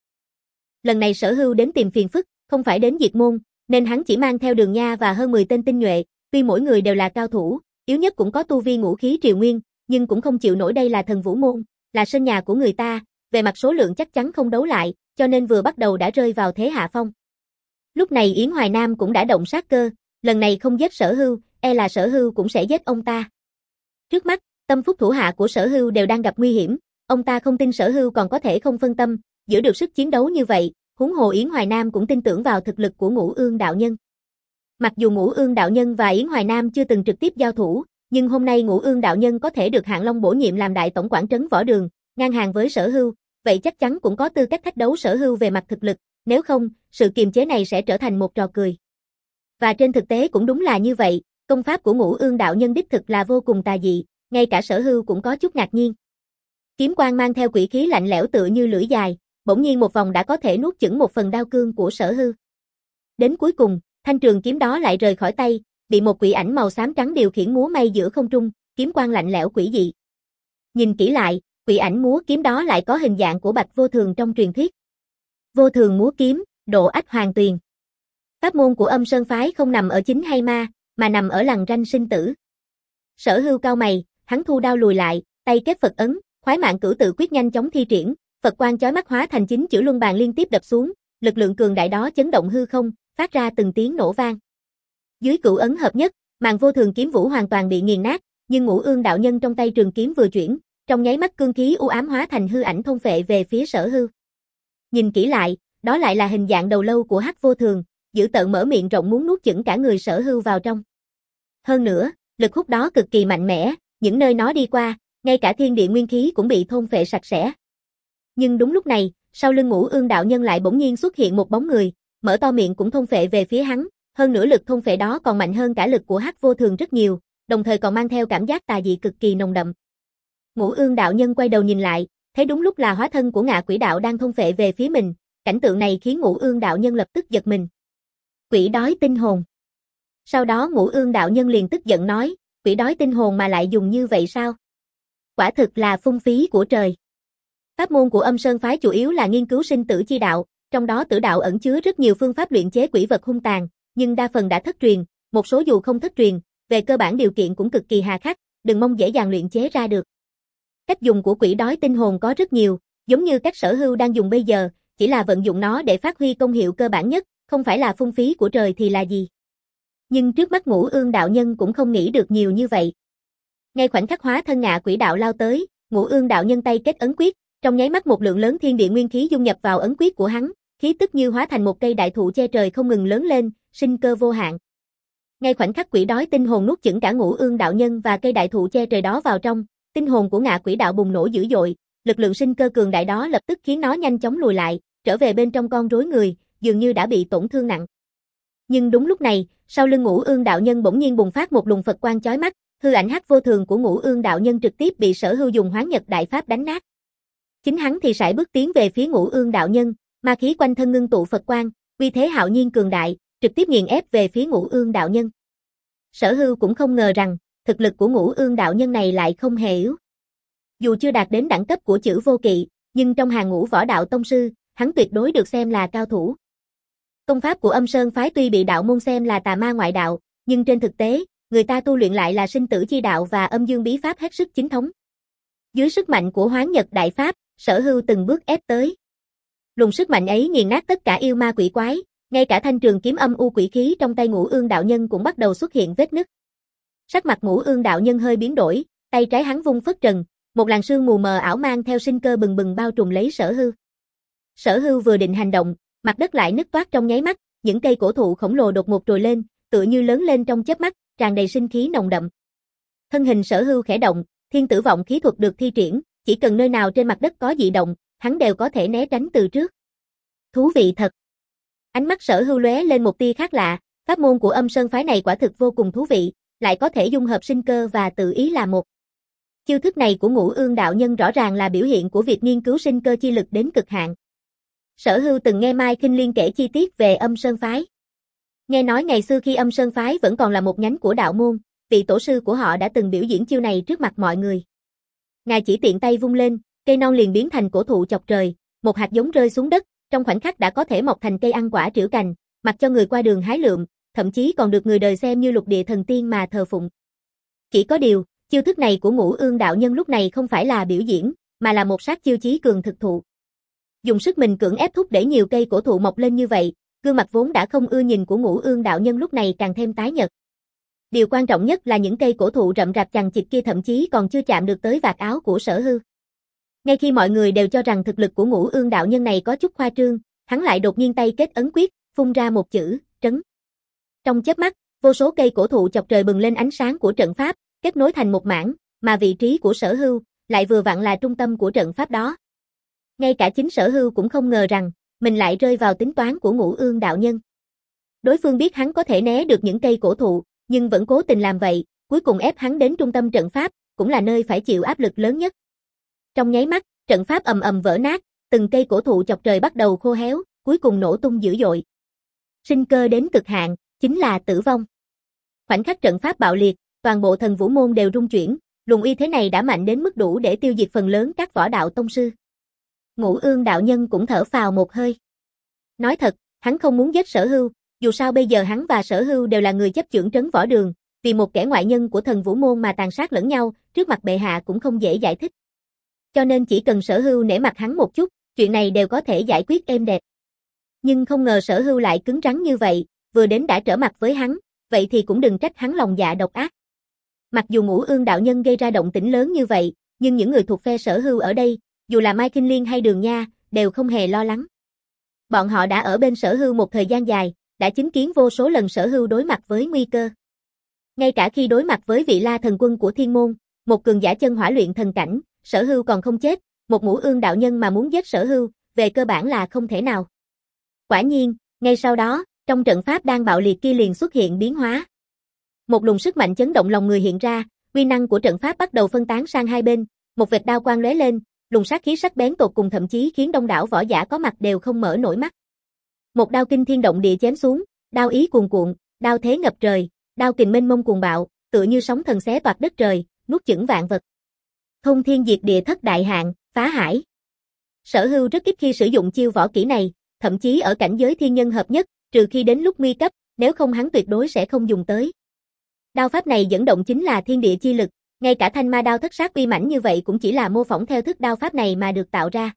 Lần này Sở Hưu đến tìm phiền phức, không phải đến diệt môn, nên hắn chỉ mang theo Đường Nha và hơn mười tên tinh nhuệ, tuy mỗi người đều là cao thủ, yếu nhất cũng có tu vi ngũ khí triều nguyên, nhưng cũng không chịu nổi đây là Thần Vũ môn, là sân nhà của người ta, về mặt số lượng chắc chắn không đấu lại, cho nên vừa bắt đầu đã rơi vào thế hạ phong. Lúc này Yến Hoài Nam cũng đã động sát cơ, lần này không giết Sở Hưu, e là Sở Hưu cũng sẽ giết ông ta. Trước mắt, tâm phúc thủ hạ của Sở Hưu đều đang gặp nguy hiểm, ông ta không tin Sở Hưu còn có thể không phân tâm, giữ được sức chiến đấu như vậy, huống hồ Yến Hoài Nam cũng tin tưởng vào thực lực của Ngũ Ương đạo nhân. Mặc dù Ngũ Ương đạo nhân và Yến Hoài Nam chưa từng trực tiếp giao thủ, nhưng hôm nay Ngũ Ương đạo nhân có thể được Hạng Long bổ nhiệm làm đại tổng quản trấn võ đường, ngang hàng với Sở Hưu, vậy chắc chắn cũng có tư cách thách đấu Sở Hưu về mặt thực lực, nếu không, sự kiềm chế này sẽ trở thành một trò cười. Và trên thực tế cũng đúng là như vậy, công pháp của Ngũ Ương đạo nhân đích thực là vô cùng tà dị, ngay cả Sở Hưu cũng có chút ngạc nhiên. Kiếm quang mang theo quỷ khí lạnh lẽo tựa như lưỡi dài, bỗng nhiên một vòng đã có thể nuốt chửng một phần đao cương của Sở Hư. Đến cuối cùng, thanh trường kiếm đó lại rời khỏi tay, bị một quỷ ảnh màu xám trắng điều khiển múa may giữa không trung, kiếm quang lạnh lẽo quỷ dị. Nhìn kỹ lại, quỷ ảnh múa kiếm đó lại có hình dạng của Bạch Vô Thường trong truyền thuyết. Vô Thường múa kiếm, độ ách hoàng tuyền. Pháp môn của Âm Sơn phái không nằm ở chính hay ma, mà nằm ở lằn ranh sinh tử. Sở Hưu cau mày, hắn thu đao lùi lại, tay kết Phật ấn, khoái mạng cửu tự quyết nhanh chóng thi triển, Phật quang chói mắt hóa thành chín chữ luân bàn liên tiếp đập xuống, lực lượng cường đại đó chấn động hư không, phát ra từng tiếng nổ vang. Dưới cửu ấn hợp nhất, màn Vô Thường kiếm vũ hoàn toàn bị nghiền nát, nhưng Ngũ Ương đạo nhân trong tay trường kiếm vừa chuyển, trong nháy mắt cương khí u ám hóa thành hư ảnh thôn phệ về phía Sở Hưu. Nhìn kỹ lại, đó lại là hình dạng đầu lâu của Hắc Vô Thường, dữ tợn mở miệng rộng muốn nuốt chửng cả người Sở Hưu vào trong. Hơn nữa, lực hút đó cực kỳ mạnh mẽ, những nơi nó đi qua, ngay cả thiên địa nguyên khí cũng bị thôn phệ sạch sẽ. Nhưng đúng lúc này, sau lưng Ngũ Ương đạo nhân lại bỗng nhiên xuất hiện một bóng người, mở to miệng cũng thôn phệ về phía hắn, hơn nữa lực thôn phệ đó còn mạnh hơn cả lực của Hắc Vô Thường rất nhiều, đồng thời còn mang theo cảm giác tà dị cực kỳ nồng đậm. Ngũ Ương đạo nhân quay đầu nhìn lại, thấy đúng lúc là hóa thân của Ngạ Quỷ đạo đang thôn phệ về phía mình, cảnh tượng này khiến Ngũ Ương đạo nhân lập tức giật mình. Quỷ đói tinh hồn. Sau đó Ngũ Ương đạo nhân liền tức giận nói, quỷ đói tinh hồn mà lại dùng như vậy sao? Quả thực là phung phí của trời. Pháp môn của Âm Sơn phái chủ yếu là nghiên cứu sinh tử chi đạo, trong đó tử đạo ẩn chứa rất nhiều phương pháp luyện chế quỷ vật hung tàn, nhưng đa phần đã thất truyền, một số dù không thất truyền, về cơ bản điều kiện cũng cực kỳ hà khắc, đừng mong dễ dàng luyện chế ra được. Cách dùng của quỷ đói tinh hồn có rất nhiều, giống như cách Sở Hưu đang dùng bây giờ, chỉ là vận dụng nó để phát huy công hiệu cơ bản nhất, không phải là phung phí của trời thì là gì. Nhưng trước mắt Ngũ Ương đạo nhân cũng không nghĩ được nhiều như vậy. Ngay khoảnh khắc hóa thân Ngạ Quỷ đạo lao tới, Ngũ Ương đạo nhân tay kết ấn quyết, trong nháy mắt một lượng lớn thiên địa nguyên khí dung nhập vào ấn quyết của hắn, khí tức như hóa thành một cây đại thụ che trời không ngừng lớn lên, sinh cơ vô hạn. Ngay khoảnh khắc quỷ đói tinh hồn nuốt chửng cả Ngũ Ương đạo nhân và cây đại thụ che trời đó vào trong, tinh hồn của Ngạ Quỷ đạo bùng nổ dữ dội, lực lượng sinh cơ cường đại đó lập tức khiến nó nhanh chóng lùi lại, trở về bên trong con rối người, dường như đã bị tổn thương nặng. Nhưng đúng lúc này, sau lưng Ngũ Ương đạo nhân bỗng nhiên bùng phát một luồng Phật quang chói mắt, hư ảnh Hắc Vô Thường của Ngũ Ương đạo nhân trực tiếp bị Sở Hưu dùng Hoán Nhật đại pháp đánh nát. Chính hắn thì sải bước tiến về phía Ngũ Ương đạo nhân, ma khí quanh thân ngưng tụ Phật quang, uy thế hạo nhiên cường đại, trực tiếp nghiền ép về phía Ngũ Ương đạo nhân. Sở Hưu cũng không ngờ rằng, thực lực của Ngũ Ương đạo nhân này lại không hề yếu. Dù chưa đạt đến đẳng cấp của Chữ Vô Kỵ, nhưng trong hàng ngũ võ đạo tông sư, hắn tuyệt đối được xem là cao thủ. Công pháp của Âm Sơn phái tuy bị đạo môn xem là tà ma ngoại đạo, nhưng trên thực tế, người ta tu luyện lại là sinh tử chi đạo và âm dương bí pháp hết sức chính thống. Dưới sức mạnh của Hoán Nhật đại pháp, Sở Hưu từng bước ép tới. Luồng sức mạnh ấy nghiền nát tất cả yêu ma quỷ quái, ngay cả thanh trường kiếm âm u quỷ khí trong tay Ngũ Ương đạo nhân cũng bắt đầu xuất hiện vết nứt. Sắc mặt Ngũ Ương đạo nhân hơi biến đổi, tay trái hắn vung phất trần, một làn sương mù mờ ảo mang theo sinh cơ bừng bừng bao trùm lấy Sở Hưu. Sở Hưu vừa định hành động, mặt đất lại nứt toát trong nháy mắt, những cây cổ thụ khổng lồ đột ngột trồi lên, tựa như lớn lên trong chớp mắt, tràn đầy sinh khí nồng đậm. Thân hình Sở Hưu khẽ động, thiên tử vọng khí thuật được thi triển, chỉ cần nơi nào trên mặt đất có dị động, hắn đều có thể né tránh từ trước. Thú vị thật. Ánh mắt Sở Hưu lóe lên một tia khác lạ, pháp môn của Âm Sơn phái này quả thực vô cùng thú vị, lại có thể dung hợp sinh cơ và tự ý là một. Chiêu thức này của Ngũ Ương đạo nhân rõ ràng là biểu hiện của việc nghiên cứu sinh cơ chi lực đến cực hạn. Sở Hưu từng nghe Mai Kinh Liên kể chi tiết về Âm Sơn phái. Nghe nói ngày xưa khi Âm Sơn phái vẫn còn là một nhánh của đạo môn, vị tổ sư của họ đã từng biểu diễn chiêu này trước mặt mọi người. Ngài chỉ tiện tay vung lên, cây non liền biến thành cổ thụ chọc trời, một hạt giống rơi xuống đất, trong khoảnh khắc đã có thể mọc thành cây ăn quả trĩu cành, mặc cho người qua đường hái lượm, thậm chí còn được người đời xem như lục địa thần tiên mà thờ phụng. Chỉ có điều, chiêu thức này của Ngũ Ương đạo nhân lúc này không phải là biểu diễn, mà là một sát chiêu chí cường thực thụ. Dùng sức mình cưỡng ép thúc đẩy nhiều cây cổ thụ mọc lên như vậy, gương mặt vốn đã không ưa nhìn của Ngũ Ương đạo nhân lúc này càng thêm tái nhợt. Điều quan trọng nhất là những cây cổ thụ rậm rạp chằng chịt kia thậm chí còn chưa chạm được tới vạt áo của Sở Hưu. Ngay khi mọi người đều cho rằng thực lực của Ngũ Ương đạo nhân này có chút khoa trương, hắn lại đột nhiên tay kết ấn quyết, phun ra một chữ, trấn. Trong chớp mắt, vô số cây cổ thụ chọc trời bừng lên ánh sáng của trận pháp, kết nối thành một mảng, mà vị trí của Sở Hưu lại vừa vặn là trung tâm của trận pháp đó. Ngay cả chính Sở Hưu cũng không ngờ rằng mình lại rơi vào tính toán của Ngũ Ương đạo nhân. Đối phương biết hắn có thể né được những cây cổ thụ, nhưng vẫn cố tình làm vậy, cuối cùng ép hắn đến trung tâm trận pháp, cũng là nơi phải chịu áp lực lớn nhất. Trong nháy mắt, trận pháp ầm ầm vỡ nát, từng cây cổ thụ chọc trời bắt đầu khô héo, cuối cùng nổ tung dữ dội. Sinh cơ đến cực hạn, chính là tử vong. Khoảnh khắc trận pháp bạo liệt, toàn bộ thần vũ môn đều rung chuyển, luồng uy thế này đã mạnh đến mức đủ để tiêu diệt phần lớn các võ đạo tông sư. Ngũ Ương đạo nhân cũng thở phào một hơi. Nói thật, hắn không muốn giết Sở Hưu, dù sao bây giờ hắn và Sở Hưu đều là người chấp chưởng trấn võ đường, vì một kẻ ngoại nhân của thần vũ môn mà tàn sát lẫn nhau, trước mặt bệ hạ cũng không dễ giải thích. Cho nên chỉ cần Sở Hưu nể mặt hắn một chút, chuyện này đều có thể giải quyết êm đẹp. Nhưng không ngờ Sở Hưu lại cứng rắn như vậy, vừa đến đã trở mặt với hắn, vậy thì cũng đừng trách hắn lòng dạ độc ác. Mặc dù Ngũ Ương đạo nhân gây ra động tĩnh lớn như vậy, nhưng những người thuộc phe Sở Hưu ở đây, dù là Mai Kinh Liên hay Đường Nha, đều không hề lo lắng. Bọn họ đã ở bên Sở Hưu một thời gian dài, đã chứng kiến vô số lần Sở Hưu đối mặt với nguy cơ. Ngay cả khi đối mặt với vị La thần quân của Thiên môn, một cường giả chân hỏa luyện thần cảnh, Sở Hưu còn không chết, một Ngũ Ương đạo nhân mà muốn giết Sở Hưu, về cơ bản là không thể nào. Quả nhiên, ngay sau đó, trong trận pháp đang bạo liệt kia liền xuất hiện biến hóa. Một luồng sức mạnh chấn động lòng người hiện ra, uy năng của trận pháp bắt đầu phân tán sang hai bên, một vệt đao quang lóe lên, luồng sát khí sắc bén tột cùng thậm chí khiến đông đảo võ giả có mặt đều không mở nổi mắt. Một đao kinh thiên động địa chém xuống, đao ý cuồn cuộn, đao thế ngập trời, đao kình mênh mông cuồng bạo, tựa như sóng thần xé toạc đất trời, nuốt chửng vạn vật. Thông thiên diệt địa thất đại hạn, phá hải. Sở Hưu rất ít khi sử dụng chiêu võ kỹ này, thậm chí ở cảnh giới thiên nhân hợp nhất, trừ khi đến lúc nguy cấp, nếu không hắn tuyệt đối sẽ không dùng tới. Đao pháp này dẫn động chính là thiên địa chi lực, ngay cả thanh ma đao thất sát uy mãnh như vậy cũng chỉ là mô phỏng theo thức đao pháp này mà được tạo ra.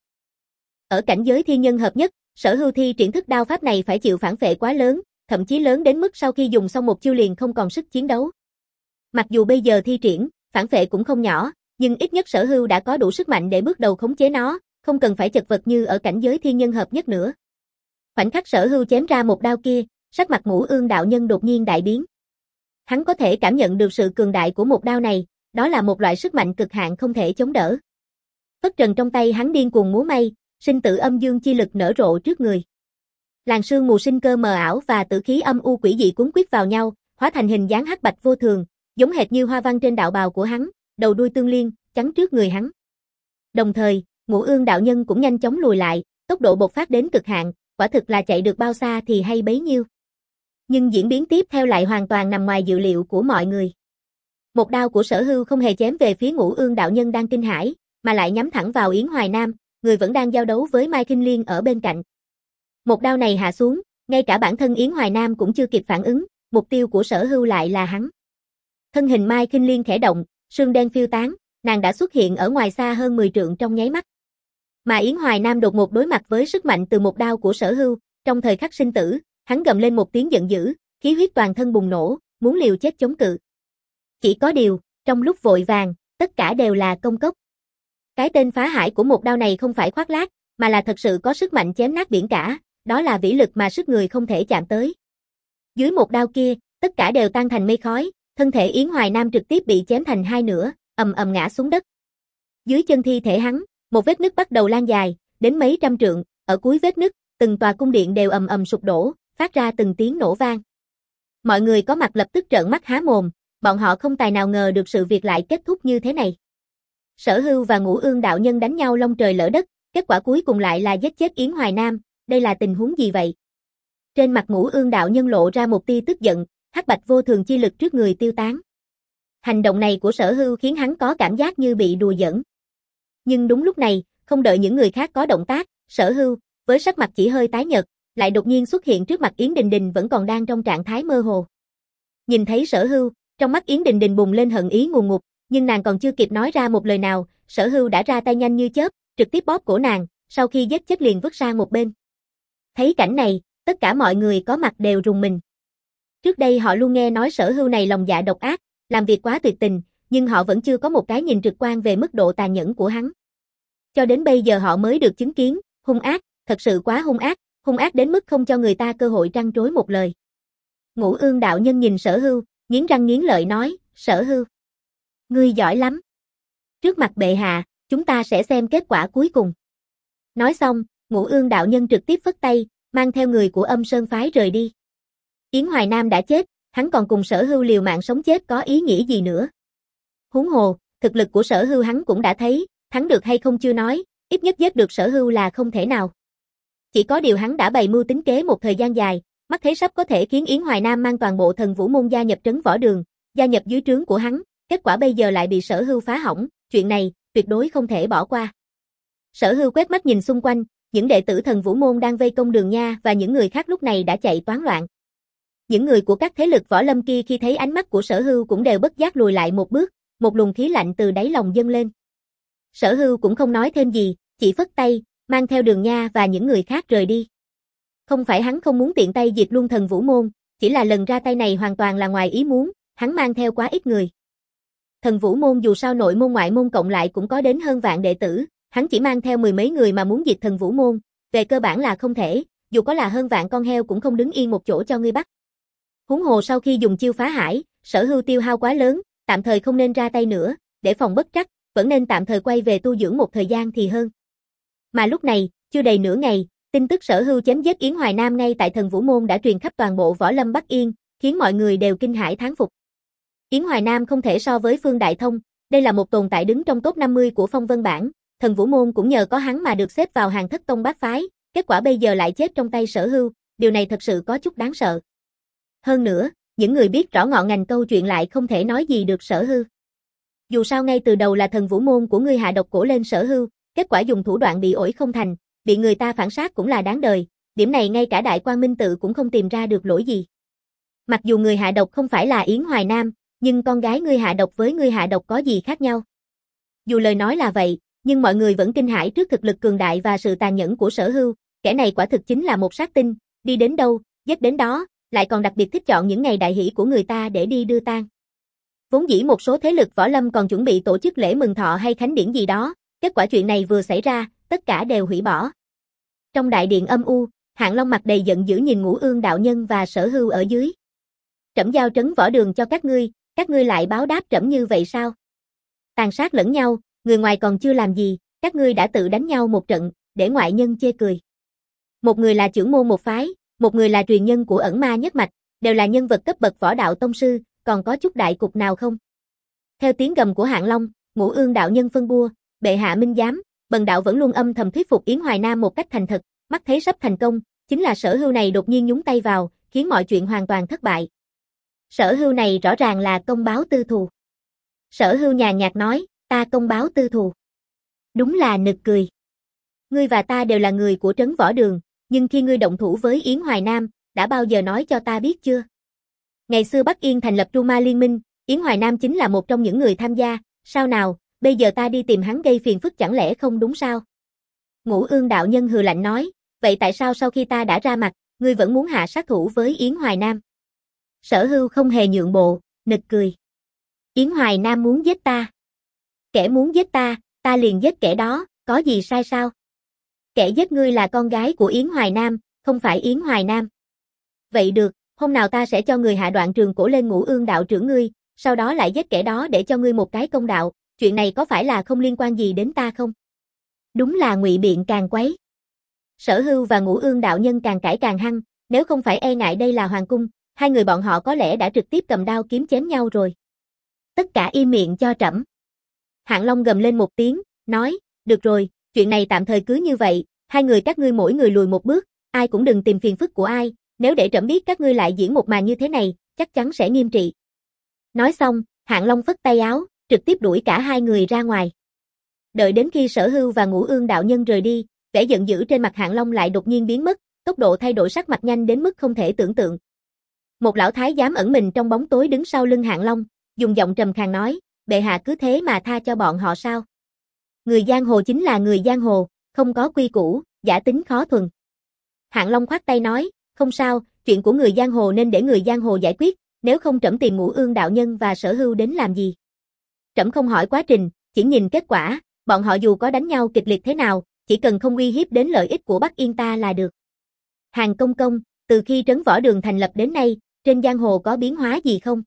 Ở cảnh giới thiên nhân hợp nhất, Sở Hưu thi triển thức đao pháp này phải chịu phản phệ quá lớn, thậm chí lớn đến mức sau khi dùng xong một chiêu liền không còn sức chiến đấu. Mặc dù bây giờ thi triển, phản phệ cũng không nhỏ, nhưng ít nhất Sở Hưu đã có đủ sức mạnh để bước đầu khống chế nó, không cần phải chật vật như ở cảnh giới thiên nhân hợp nhất nữa. Khoảnh khắc Sở Hưu chém ra một đao kia, sắc mặt Ngũ Ương đạo nhân đột nhiên đại biến. Hắn có thể cảm nhận được sự cường đại của một đao này, đó là một loại sức mạnh cực hạn không thể chống đỡ. Phất trần trong tay hắn điên cuồng múa may, sinh tử âm dương chi lực nở rộ trước người. Làn sương mù sinh cơ mờ ảo và tử khí âm u quỷ dị cuốn quýt vào nhau, hóa thành hình dáng hắc bạch vô thường, giống hệt như hoa văn trên đạo bào của hắn, đầu đuôi tương liên, chắn trước người hắn. Đồng thời, Ngũ Ương đạo nhân cũng nhanh chóng lùi lại, tốc độ bộc phát đến cực hạn, quả thực là chạy được bao xa thì hay bấy nhiêu. Nhưng diễn biến tiếp theo lại hoàn toàn nằm ngoài dự liệu của mọi người. Một đao của Sở Hưu không hề chém về phía Ngũ Ương đạo nhân đang kinh hãi, mà lại nhắm thẳng vào Yến Hoài Nam, người vẫn đang giao đấu với Mai Kinh Liên ở bên cạnh. Một đao này hạ xuống, ngay cả bản thân Yến Hoài Nam cũng chưa kịp phản ứng, mục tiêu của Sở Hưu lại là hắn. Thân hình Mai Kinh Liên khẽ động, sương đen phiêu tán, nàng đã xuất hiện ở ngoài xa hơn mười trượng trong nháy mắt. Mà Yến Hoài Nam đột ngột đối mặt với sức mạnh từ một đao của Sở Hưu, trong thời khắc sinh tử, hắn gầm lên một tiếng giận dữ, khí huyết toàn thân bùng nổ, muốn liều chết chống cự. Chỉ có điều, trong lúc vội vàng, tất cả đều là công cốc. Cái tên phá hải của một đao này không phải khoác lác, mà là thật sự có sức mạnh chém nát biển cả, đó là vĩ lực mà sức người không thể chạm tới. Dưới một đao kia, tất cả đều tan thành mây khói, thân thể Yến Hoài Nam trực tiếp bị chém thành hai nửa, ầm ầm ngã xuống đất. Dưới chân thi thể hắn, một vết nứt bắt đầu lan dài, đến mấy trăm trượng, ở cuối vết nứt, từng tòa cung điện đều ầm ầm sụp đổ, phát ra từng tiếng nổ vang. Mọi người có mặt lập tức trợn mắt há mồm, bọn họ không tài nào ngờ được sự việc lại kết thúc như thế này. Sở Hưu và Ngũ Ương đạo nhân đánh nhau long trời lỡ đất, kết quả cuối cùng lại là giết chết Yến Hoài Nam, đây là tình huống gì vậy? Trên mặt Ngũ Ương đạo nhân lộ ra một tia tức giận, hắc bạch vô thường chi lực trước người tiêu tán. Hành động này của Sở Hưu khiến hắn có cảm giác như bị đùa giỡn. Nhưng đúng lúc này, không đợi những người khác có động tác, Sở Hưu, với sắc mặt chỉ hơi tái nhợt, lại đột nhiên xuất hiện trước mặt Yến Đình Đình vẫn còn đang trong trạng thái mơ hồ. Nhìn thấy Sở Hưu, trong mắt Yến Đình Đình bùng lên hận ý ngùn ngụt, nhưng nàng còn chưa kịp nói ra một lời nào, Sở Hưu đã ra tay nhanh như chớp, trực tiếp bóp cổ nàng, sau khi giết chết liền vứt sang một bên. Thấy cảnh này, tất cả mọi người có mặt đều rùng mình. Trước đây họ luôn nghe nói Sở Hưu này lòng dạ độc ác, làm việc quá tuyệt tình, nhưng họ vẫn chưa có một cái nhìn trực quan về mức độ tàn nhẫn của hắn. Cho đến bây giờ họ mới được chứng kiến, hung ác, thật sự quá hung ác, hung ác đến mức không cho người ta cơ hội trăn trối một lời. Ngũ Ương đạo nhân nhìn Sở Hưu, nghiến răng nghiến lợi nói, Sở Hưu, ngươi giỏi lắm. Trước mặt bệ hạ, chúng ta sẽ xem kết quả cuối cùng. Nói xong, Ngũ Ương đạo nhân trực tiếp phất tay, mang theo người của Âm Sơn phái rời đi. Yến Hoài Nam đã chết, hắn còn cùng Sở Hưu liều mạng sống chết có ý nghĩa gì nữa. Huống hồ, thực lực của Sở Hưu hắn cũng đã thấy, thắng được hay không chưa nói, ít nhất giết được Sở Hưu là không thể nào. Chỉ có điều hắn đã bày mưu tính kế một thời gian dài, mắt thấy sắp có thể khiến Yến Hoài Nam mang toàn bộ Thần Vũ môn gia nhập trấn võ đường, gia nhập dưới trướng của hắn, kết quả bây giờ lại bị Sở Hưu phá hỏng, chuyện này tuyệt đối không thể bỏ qua. Sở Hưu quét mắt nhìn xung quanh, những đệ tử Thần Vũ môn đang vây công Đường Nha và những người khác lúc này đã chạy toán loạn. Những người của các thế lực võ lâm kia khi thấy ánh mắt của Sở Hưu cũng đều bất giác lùi lại một bước, một luồng khí lạnh từ đáy lòng dâng lên. Sở Hưu cũng không nói thêm gì, chỉ phất tay, mang theo Đường Nha và những người khác rời đi. Không phải hắn không muốn tiện tay diệt luôn Thần Vũ môn, chỉ là lần ra tay này hoàn toàn là ngoài ý muốn, hắn mang theo quá ít người. Thần Vũ môn dù sao nội môn ngoại môn cộng lại cũng có đến hơn vạn đệ tử, hắn chỉ mang theo mười mấy người mà muốn diệt Thần Vũ môn, về cơ bản là không thể, dù có là hơn vạn con heo cũng không đứng yên một chỗ cho ngươi bắt. Huống hồ sau khi dùng chiêu phá hải, Sở Hưu tiêu hao quá lớn, tạm thời không nên ra tay nữa, để phòng bất trắc, vẫn nên tạm thời quay về tu dưỡng một thời gian thì hơn. Mà lúc này, chưa đầy nửa ngày, tin tức Sở Hưu chém giết Yến Hoài Nam ngay tại Thần Vũ môn đã truyền khắp toàn bộ võ lâm Bắc Yên, khiến mọi người đều kinh hãi thán phục. Yến Hoài Nam không thể so với Phương Đại Thông, đây là một tồn tại đứng trong top năm mươi của phong vân bảng, Thần Vũ môn cũng nhờ có hắn mà được xếp vào hàng thất tông bát phái, kết quả bây giờ lại chết trong tay Sở Hưu, điều này thật sự có chút đáng sợ. Hơn nữa, những người biết rõ ngọn ngành câu chuyện lại không thể nói gì được Sở Hưu. Dù sao ngay từ đầu là Thần Vũ môn của ngươi hạ độc cổ lên Sở Hưu, kết quả dùng thủ đoạn bị ổi không thành, bị người ta phản sát cũng là đáng đời, điểm này ngay cả Đại Quang Minh Tự cũng không tìm ra được lỗi gì. Mặc dù người hạ độc không phải là Yến Hoài Nam, nhưng con gái ngươi hạ độc với ngươi hạ độc có gì khác nhau? Dù lời nói là vậy, nhưng mọi người vẫn kinh hãi trước thực lực cường đại và sự tàn nhẫn của Sở Hưu, kẻ này quả thực chính là một sát tinh, đi đến đâu, giết đến đó, lại còn đặc biệt thích chọn những ngày đại hỷ của người ta để đi đưa tang. Vốn dĩ một số thế lực võ lâm còn chuẩn bị tổ chức lễ mừng thọ hay khánh điển gì đó, kết quả chuyện này vừa xảy ra, tất cả đều hủy bỏ. Trong đại điện âm u, Hạng Long mặt đầy giận dữ nhìn Ngũ Ương đạo nhân và Sở Hưu ở dưới. Trẫm giao trấn võ đường cho các ngươi, các ngươi lại báo đáp trẫm như vậy sao? Tàn sát lẫn nhau, người ngoài còn chưa làm gì, các ngươi đã tự đánh nhau một trận, để ngoại nhân chê cười. Một người là trưởng môn một phái, một người là truyền nhân của ẩn ma nhất mạch, đều là nhân vật cấp bậc võ đạo tông sư, còn có chút đại cục nào không? Theo tiếng gầm của Hạng Long, Ngũ Ương đạo nhân phân bua, bệ hạ minh giám, bần đạo vẫn luôn âm thầm thuyết phục Yến Hoài Nam một cách thành thật, mắt thấy sắp thành công, chính là Sở Hưu này đột nhiên nhúng tay vào, khiến mọi chuyện hoàn toàn thất bại. Sở Hưu này rõ ràng là công báo tư thù. Sở Hưu nhàn nhạt nói, ta công báo tư thù. Đúng là nực cười. Ngươi và ta đều là người của trấn võ đường, nhưng khi ngươi động thủ với Yến Hoài Nam, đã bao giờ nói cho ta biết chưa? Ngày xưa Bắc Yên thành lập Tru Ma Liên Minh, Yến Hoài Nam chính là một trong những người tham gia, sao nào, bây giờ ta đi tìm hắn gây phiền phức chẳng lẽ không đúng sao? Ngũ Ương đạo nhân hừ lạnh nói, vậy tại sao sau khi ta đã ra mặt, ngươi vẫn muốn hạ sát thủ với Yến Hoài Nam? Sở Hưu không hề nhượng bộ, nực cười. Yến Hoài Nam muốn giết ta. Kẻ muốn giết ta, ta liền giết kẻ đó, có gì sai sao? Kẻ giết ngươi là con gái của Yến Hoài Nam, không phải Yến Hoài Nam. Vậy được, hôm nào ta sẽ cho người hạ đoạn trường cổ lên Ngũ Ương đạo trưởng ngươi, sau đó lại giết kẻ đó để cho ngươi một cái công đạo, chuyện này có phải là không liên quan gì đến ta không? Đúng là ngụy biện càng quấy. Sở Hưu và Ngũ Ương đạo nhân càng cãi càng hăng, nếu không phải e ngại đây là hoàng cung, hai người bọn họ có lẽ đã trực tiếp cầm đao kiếm chém nhau rồi. Tất cả im miệng cho trẫm. Hạng Long gầm lên một tiếng, nói, được rồi, chuyện này tạm thời cứ như vậy, hai người các ngươi mỗi người lùi một bước, ai cũng đừng tìm phiền phức của ai, nếu để trẫm biết các ngươi lại diễn một màn như thế này, chắc chắn sẽ nghiêm trị. Nói xong, Hạng Long phất tay áo, trực tiếp đuổi cả hai người ra ngoài. Đợi đến khi Sở Hưu và Ngũ Ương đạo nhân rời đi, vẻ giận dữ trên mặt Hạng Long lại đột nhiên biến mất, tốc độ thay đổi sắc mặt nhanh đến mức không thể tưởng tượng. Một lão thái giám ẩn mình trong bóng tối đứng sau lưng Hạng Long, dùng giọng trầm khàn nói, bệ hạ cứ thế mà tha cho bọn họ sao? Người giang hồ chính là người giang hồ, không có quy củ, giả tính khó thuần. Hạng Long khoát tay nói, không sao, chuyện của người giang hồ nên để người giang hồ giải quyết, nếu không trẫm tìm Ngũ Ương đạo nhân và Sở Hưu đến làm gì? Trẫm không hỏi quá trình, chỉ nhìn kết quả, bọn họ dù có đánh nhau kịch liệt thế nào, chỉ cần không uy hiếp đến lợi ích của Bắc Yên ta là được. Hàng công công, từ khi trấn võ đường thành lập đến nay, trên giang hồ có biến hóa gì không?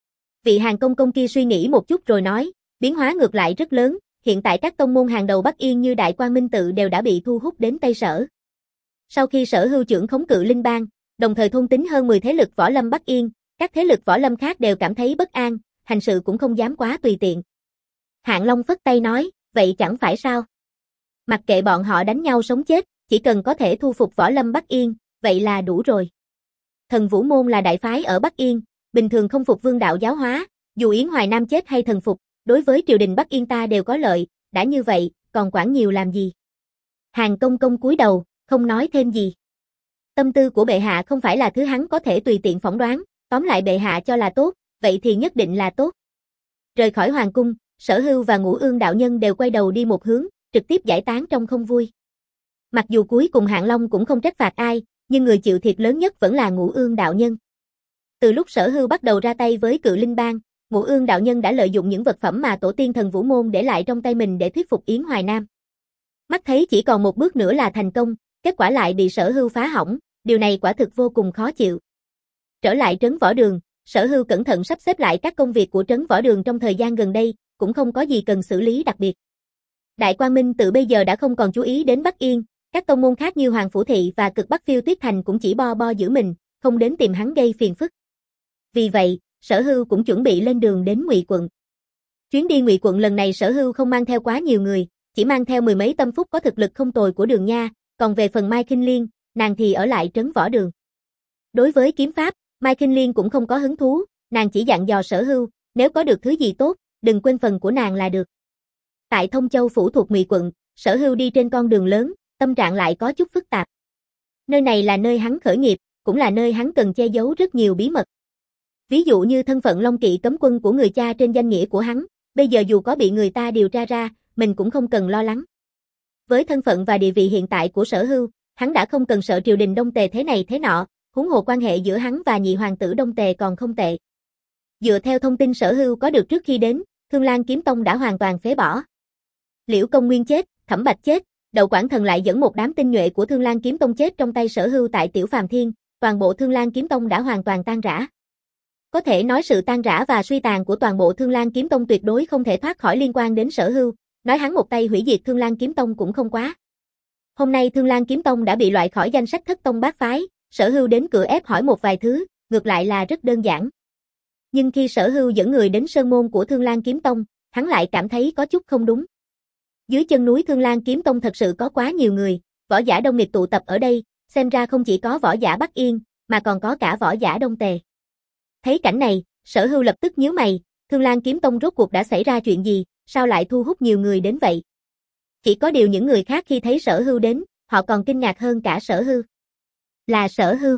Vị Hàng công công kia suy nghĩ một chút rồi nói, biến hóa ngược lại rất lớn, hiện tại các tông môn hàng đầu Bắc Yên như Đại Quang Minh Tự đều đã bị thu hút đến Tây Sở. Sau khi Sở Hưu trưởng khống Cự Linh Bang, đồng thời thôn tính hơn mười thế lực võ lâm Bắc Yên, các thế lực võ lâm khác đều cảm thấy bất an, hành sự cũng không dám quá tùy tiện. Hạng Long phất tay nói, vậy chẳng phải sao? Mặc kệ bọn họ đánh nhau sống chết, chỉ cần có thể thu phục Võ Lâm Bắc Yên, vậy là đủ rồi. Thần Vũ Môn là đại phái ở Bắc Yên, bình thường không phục vương đạo giáo hóa, dù Yến Hoài Nam chết hay thần phục, đối với triều đình Bắc Yên ta đều có lợi, đã như vậy, còn quản nhiều làm gì. Hàng Công Công cúi đầu, không nói thêm gì. Tâm tư của bệ hạ không phải là thứ hắn có thể tùy tiện phỏng đoán, tóm lại bệ hạ cho là tốt, vậy thì nhất định là tốt. Rời khỏi hoàng cung, Sở Hưu và Ngũ Ương đạo nhân đều quay đầu đi một hướng, trực tiếp giải tán trong không vui. Mặc dù cuối cùng Hạng Long cũng không trách phạt ai, nhưng người chịu thiệt lớn nhất vẫn là Ngũ Ương đạo nhân. Từ lúc Sở Hưu bắt đầu ra tay với Cự Linh Bang, Ngũ Ương đạo nhân đã lợi dụng những vật phẩm mà tổ tiên Thần Vũ Môn để lại trong tay mình để thuyết phục Yến Hoài Nam. Mắt thấy chỉ còn một bước nữa là thành công, kết quả lại bị Sở Hưu phá hỏng, điều này quả thực vô cùng khó chịu. Trở lại trấn Võ Đường, Sở Hưu cẩn thận sắp xếp lại các công việc của trấn Võ Đường trong thời gian gần đây, cũng không có gì cần xử lý đặc biệt. Đại Quang Minh từ bây giờ đã không còn chú ý đến Bắc Yên, các tông môn khác như Hoàng Phủ Thị và Cực Bắc Phiêu Tuyết Thành cũng chỉ bo bo giữ mình, không đến tìm hắn gây phiền phức. Vì vậy, Sở Hưu cũng chuẩn bị lên đường đến Ngụy quận. Chuyến đi Ngụy quận lần này Sở Hưu không mang theo quá nhiều người, chỉ mang theo mười mấy tâm phúc có thực lực không tồi của Đường Nha, còn về phần Mai Khinh Liên, nàng thì ở lại trấn Võ Đường. Đối với kiếm pháp, Mai Khinh Liên cũng không có hứng thú, nàng chỉ dặn dò Sở Hưu, nếu có được thứ gì tốt, đừng quên phần của nàng là được. Tại Thông Châu phủ thuộc Ngụy quận, Sở Hưu đi trên con đường lớn, tâm trạng lại có chút phức tạp. Nơi này là nơi hắn khởi nghiệp, cũng là nơi hắn cần che giấu rất nhiều bí mật. Ví dụ như thân phận Long Kỵ cấm quân của người cha trên danh nghĩa của hắn, bây giờ dù có bị người ta điều tra ra, mình cũng không cần lo lắng. Với thân phận và địa vị hiện tại của Sở Hưu, hắn đã không cần sợ triều đình Đông Tề thế này thế nọ, huống hồ quan hệ giữa hắn và nhị hoàng tử Đông Tề còn không tệ. Dựa theo thông tin Sở Hưu có được trước khi đến, Thương Lan Kiếm Tông đã hoàn toàn phế bỏ. Liễu Công Nguyên chết, Thẩm Bạch chết, Đậu Quảng Thần lại dẫn một đám tinh nhuệ của Thương Lan Kiếm Tông chết trong tay Sở Hưu tại Tiểu Phàm Thiên, toàn bộ Thương Lan Kiếm Tông đã hoàn toàn tan rã. Có thể nói sự tan rã và suy tàn của toàn bộ Thương Lan Kiếm Tông tuyệt đối không thể thoát khỏi liên quan đến Sở Hưu, nói hắn một tay hủy diệt Thương Lan Kiếm Tông cũng không quá. Hôm nay Thương Lan Kiếm Tông đã bị loại khỏi danh sách thất tông bát phái, Sở Hưu đến cửa ép hỏi một vài thứ, ngược lại là rất đơn giản. Nhưng khi Sở Hưu dẫn người đến sơn môn của Thương Lan Kiếm Tông, hắn lại cảm thấy có chút không đúng. Dưới chân núi Thương Lan Kiếm Tông thật sự có quá nhiều người, võ giả đông nghịt tụ tập ở đây, xem ra không chỉ có võ giả Bắc Yên, mà còn có cả võ giả Đông Tề. Thấy cảnh này, Sở Hưu lập tức nhíu mày, Thương Lan Kiếm Tông rốt cuộc đã xảy ra chuyện gì, sao lại thu hút nhiều người đến vậy? Chỉ có điều những người khác khi thấy Sở Hưu đến, họ còn kinh ngạc hơn cả Sở Hưu. Là Sở Hưu.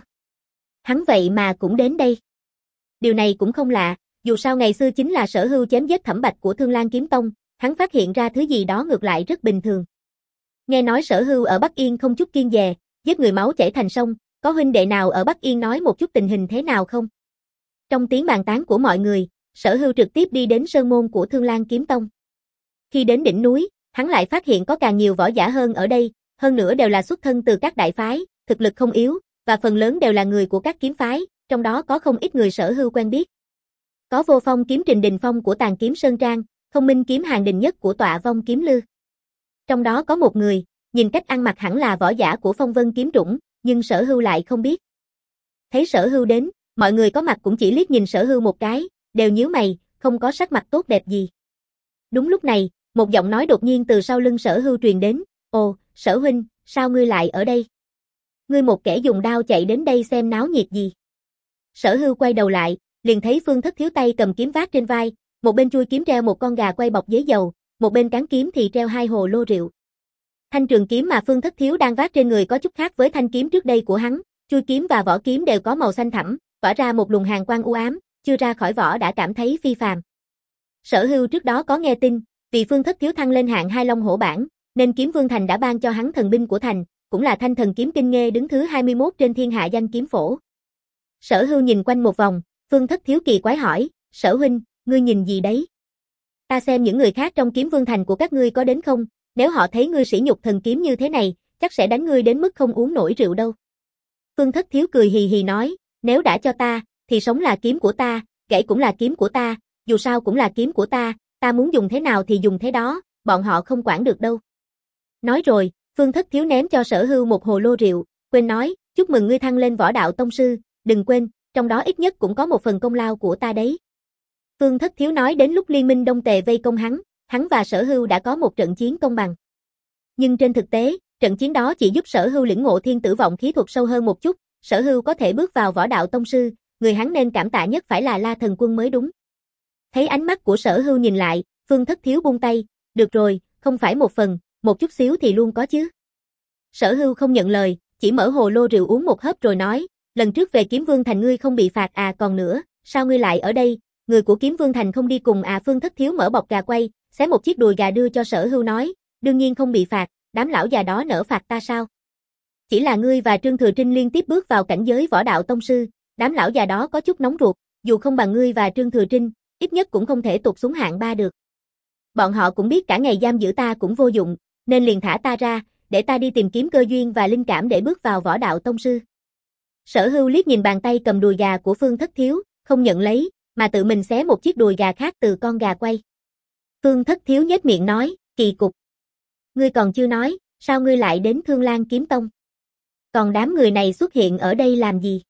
Hắn vậy mà cũng đến đây. Điều này cũng không lạ, dù sao ngày xưa chính là Sở Hưu chém giết Thẩm Bạch của Thương Lan Kiếm Tông, hắn phát hiện ra thứ gì đó ngược lại rất bình thường. Nghe nói Sở Hưu ở Bắc Yên không chút kiêng dè, giết người máu chảy thành sông, có huynh đệ nào ở Bắc Yên nói một chút tình hình thế nào không? Trong tiếng bàn tán của mọi người, Sở Hưu trực tiếp đi đến sơn môn của Thương Lan Kiếm Tông. Khi đến đỉnh núi, hắn lại phát hiện có càng nhiều võ giả hơn ở đây, hơn nữa đều là xuất thân từ các đại phái, thực lực không yếu, và phần lớn đều là người của các kiếm phái, trong đó có không ít người Sở Hưu quen biết. Có Vô Phong kiếm Trình Đình Phong của Tàn Kiếm Sơn Trang, Không Minh kiếm Hàng Đình Nhất của Tọa Vong Kiếm Lư. Trong đó có một người, nhìn cách ăn mặc hẳn là võ giả của Phong Vân Kiếm Trũng, nhưng Sở Hưu lại không biết. Thấy Sở Hưu đến, mọi người có mặt cũng chỉ liếc nhìn Sở Hưu một cái, đều nhíu mày, không có sắc mặt tốt đẹp gì. Đúng lúc này, một giọng nói đột nhiên từ sau lưng Sở Hưu truyền đến, "Ồ, Sở huynh, sao ngươi lại ở đây? Ngươi một kẻ dùng đao chạy đến đây xem náo nhiệt gì?" Sở Hưu quay đầu lại, liền thấy Phương Thất Thiếu tay cầm kiếm vác trên vai, một bên chui kiếm treo một con gà quay bọc giấy dầu, một bên cán kiếm thì treo hai hồ lô rượu. Thanh trường kiếm mà Phương Thất Thiếu đang vác trên người có chút khác với thanh kiếm trước đây của hắn, chui kiếm và vỏ kiếm đều có màu xanh thẳm, tỏa ra một luồng hàn quang u ám, chưa ra khỏi vỏ đã cảm thấy phi phàm. Sở Hưu trước đó có nghe tin, vì Phương Thất Thiếu thăng lên hạng hai long hổ bảng, nên Kiếm Vương Thành đã ban cho hắn thần binh của thành, cũng là thanh thần kiếm Kinh Nghê đứng thứ hai mươi mốt trên thiên hạ danh kiếm phổ. Sở Hưu nhìn quanh một vòng, Phương Thất Thiếu kỳ quái hỏi, "Sở huynh, ngươi nhìn gì đấy? Ta xem những người khác trong Kiếm Vương Thành của các ngươi có đến không, nếu họ thấy ngươi sỉ nhục thần kiếm như thế này, chắc sẽ đánh ngươi đến mức không uống nổi rượu đâu." Phương Thất Thiếu cười hì hì nói, "Nếu đã cho ta, thì sống là kiếm của ta, gãy cũng là kiếm của ta, dù sao cũng là kiếm của ta, ta muốn dùng thế nào thì dùng thế đó, bọn họ không quản được đâu." Nói rồi, Phương Thất Thiếu ném cho Sở Hưu một hồ lô rượu, quên nói, "Chúc mừng ngươi thăng lên võ đạo tông sư, đừng quên, trong đó ít nhất cũng có một phần công lao của ta đấy." Phương Thất Thiếu nói đến lúc liên minh Đông Tề vây công hắn, hắn và Sở Hưu đã có một trận chiến công bằng. Nhưng trên thực tế, trận chiến đó chỉ giúp Sở Hưu lĩnh ngộ thiên tử vọng khí thuật sâu hơn một chút, Sở Hưu có thể bước vào võ đạo tông sư, người hắn nên cảm tạ nhất phải là La Thần Quân mới đúng. Thấy ánh mắt của Sở Hưu nhìn lại, Phương Thất Thiếu buông tay, được rồi, không phải một phần, một chút xíu thì luôn có chứ. Sở Hưu không nhận lời, chỉ mở hồ lô rượu uống một hớp rồi nói, lần trước về Kiếm Vương Thành ngươi không bị phạt à, còn nữa, sao ngươi lại ở đây, người của Kiếm Vương Thành không đi cùng à. Phương Thất Thiếu mở bọc gà quay, xé một chiếc đùi gà đưa cho Sở Hưu nói, đương nhiên không bị phạt, đám lão già đó nỡ phạt ta sao? Chỉ là ngươi và Trương Thừa Trinh liên tiếp bước vào cảnh giới võ đạo tông sư, đám lão già đó có chút nóng ruột, dù không bằng ngươi và Trương Thừa Trinh, ít nhất cũng không thể tụt xuống hạng ba được. Bọn họ cũng biết cả ngày giam giữ ta cũng vô dụng, nên liền thả ta ra, để ta đi tìm kiếm cơ duyên và linh cảm để bước vào võ đạo tông sư. Sở Hưu liếc nhìn bàn tay cầm đùi gà của Phương Thất Thiếu, không nhận lấy, mà tự mình xé một chiếc đùi gà khác từ con gà quay. Phương Thất Thiếu nhếch miệng nói, kỳ cục. Ngươi còn chưa nói, sao ngươi lại đến Thương Lan Kiếm Tông? Còn đám người này xuất hiện ở đây làm gì?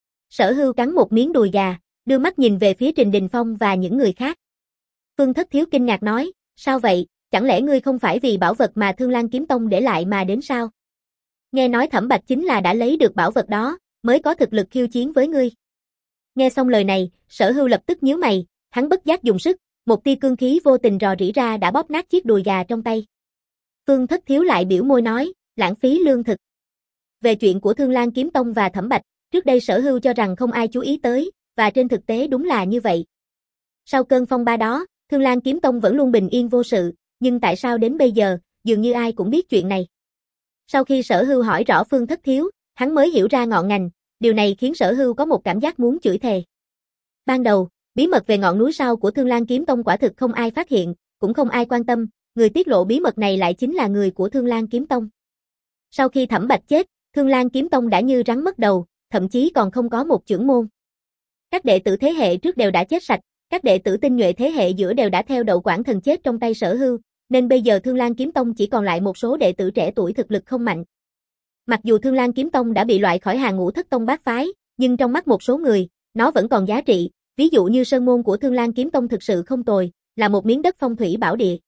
Sở Hưu cắn một miếng đùi gà, đưa mắt nhìn về phía Trình Đình Phong và những người khác. Phương Thất Thiếu kinh ngạc nói, sao vậy, chẳng lẽ ngươi không phải vì bảo vật mà Thương Lan Kiếm Tông để lại mà đến sao? Nghe nói Thẩm Bạch chính là đã lấy được bảo vật đó, mới có thực lực khiêu chiến với ngươi. Nghe xong lời này, Sở Hưu lập tức nhíu mày, hắn bất giác dùng sức, một tia cương khí vô tình rò rỉ ra đã bóp nát chiếc đùi gà trong tay. Phương Thất Thiếu lại biểu môi nói, lãng phí lương thực. Về chuyện của Thương Lan Kiếm Tông và Thẩm Bạch, trước đây Sở Hưu cho rằng không ai chú ý tới, và trên thực tế đúng là như vậy. Sau cơn phong ba đó, Thương Lan Kiếm Tông vẫn luôn bình yên vô sự, nhưng tại sao đến bây giờ, dường như ai cũng biết chuyện này. Sau khi Sở Hưu hỏi rõ Phương Thất Thiếu, hắn mới hiểu ra ngọn ngành, điều này khiến Sở Hưu có một cảm giác muốn chửi thề. Ban đầu, bí mật về ngọn núi sau của Thương Lan Kiếm Tông quả thực không ai phát hiện, cũng không ai quan tâm, người tiết lộ bí mật này lại chính là người của Thương Lan Kiếm Tông. Sau khi Thẩm Bạch chết, Thương Lan Kiếm Tông đã như rắn mất đầu, thậm chí còn không có một trưởng môn. Các đệ tử thế hệ trước đều đã chết sạch, các đệ tử tinh nhuệ thế hệ giữa đều đã theo Đậu Quảng Thần chết trong tay Sở Hưu, nên bây giờ Thương Lan Kiếm Tông chỉ còn lại một số đệ tử trẻ tuổi thực lực không mạnh. Mặc dù Thương Lan Kiếm Tông đã bị loại khỏi hàng ngũ thất tông bát phái, nhưng trong mắt một số người, nó vẫn còn giá trị, ví dụ như sơn môn của Thương Lan Kiếm Tông thực sự không tồi, là một miếng đất phong thủy bảo địa.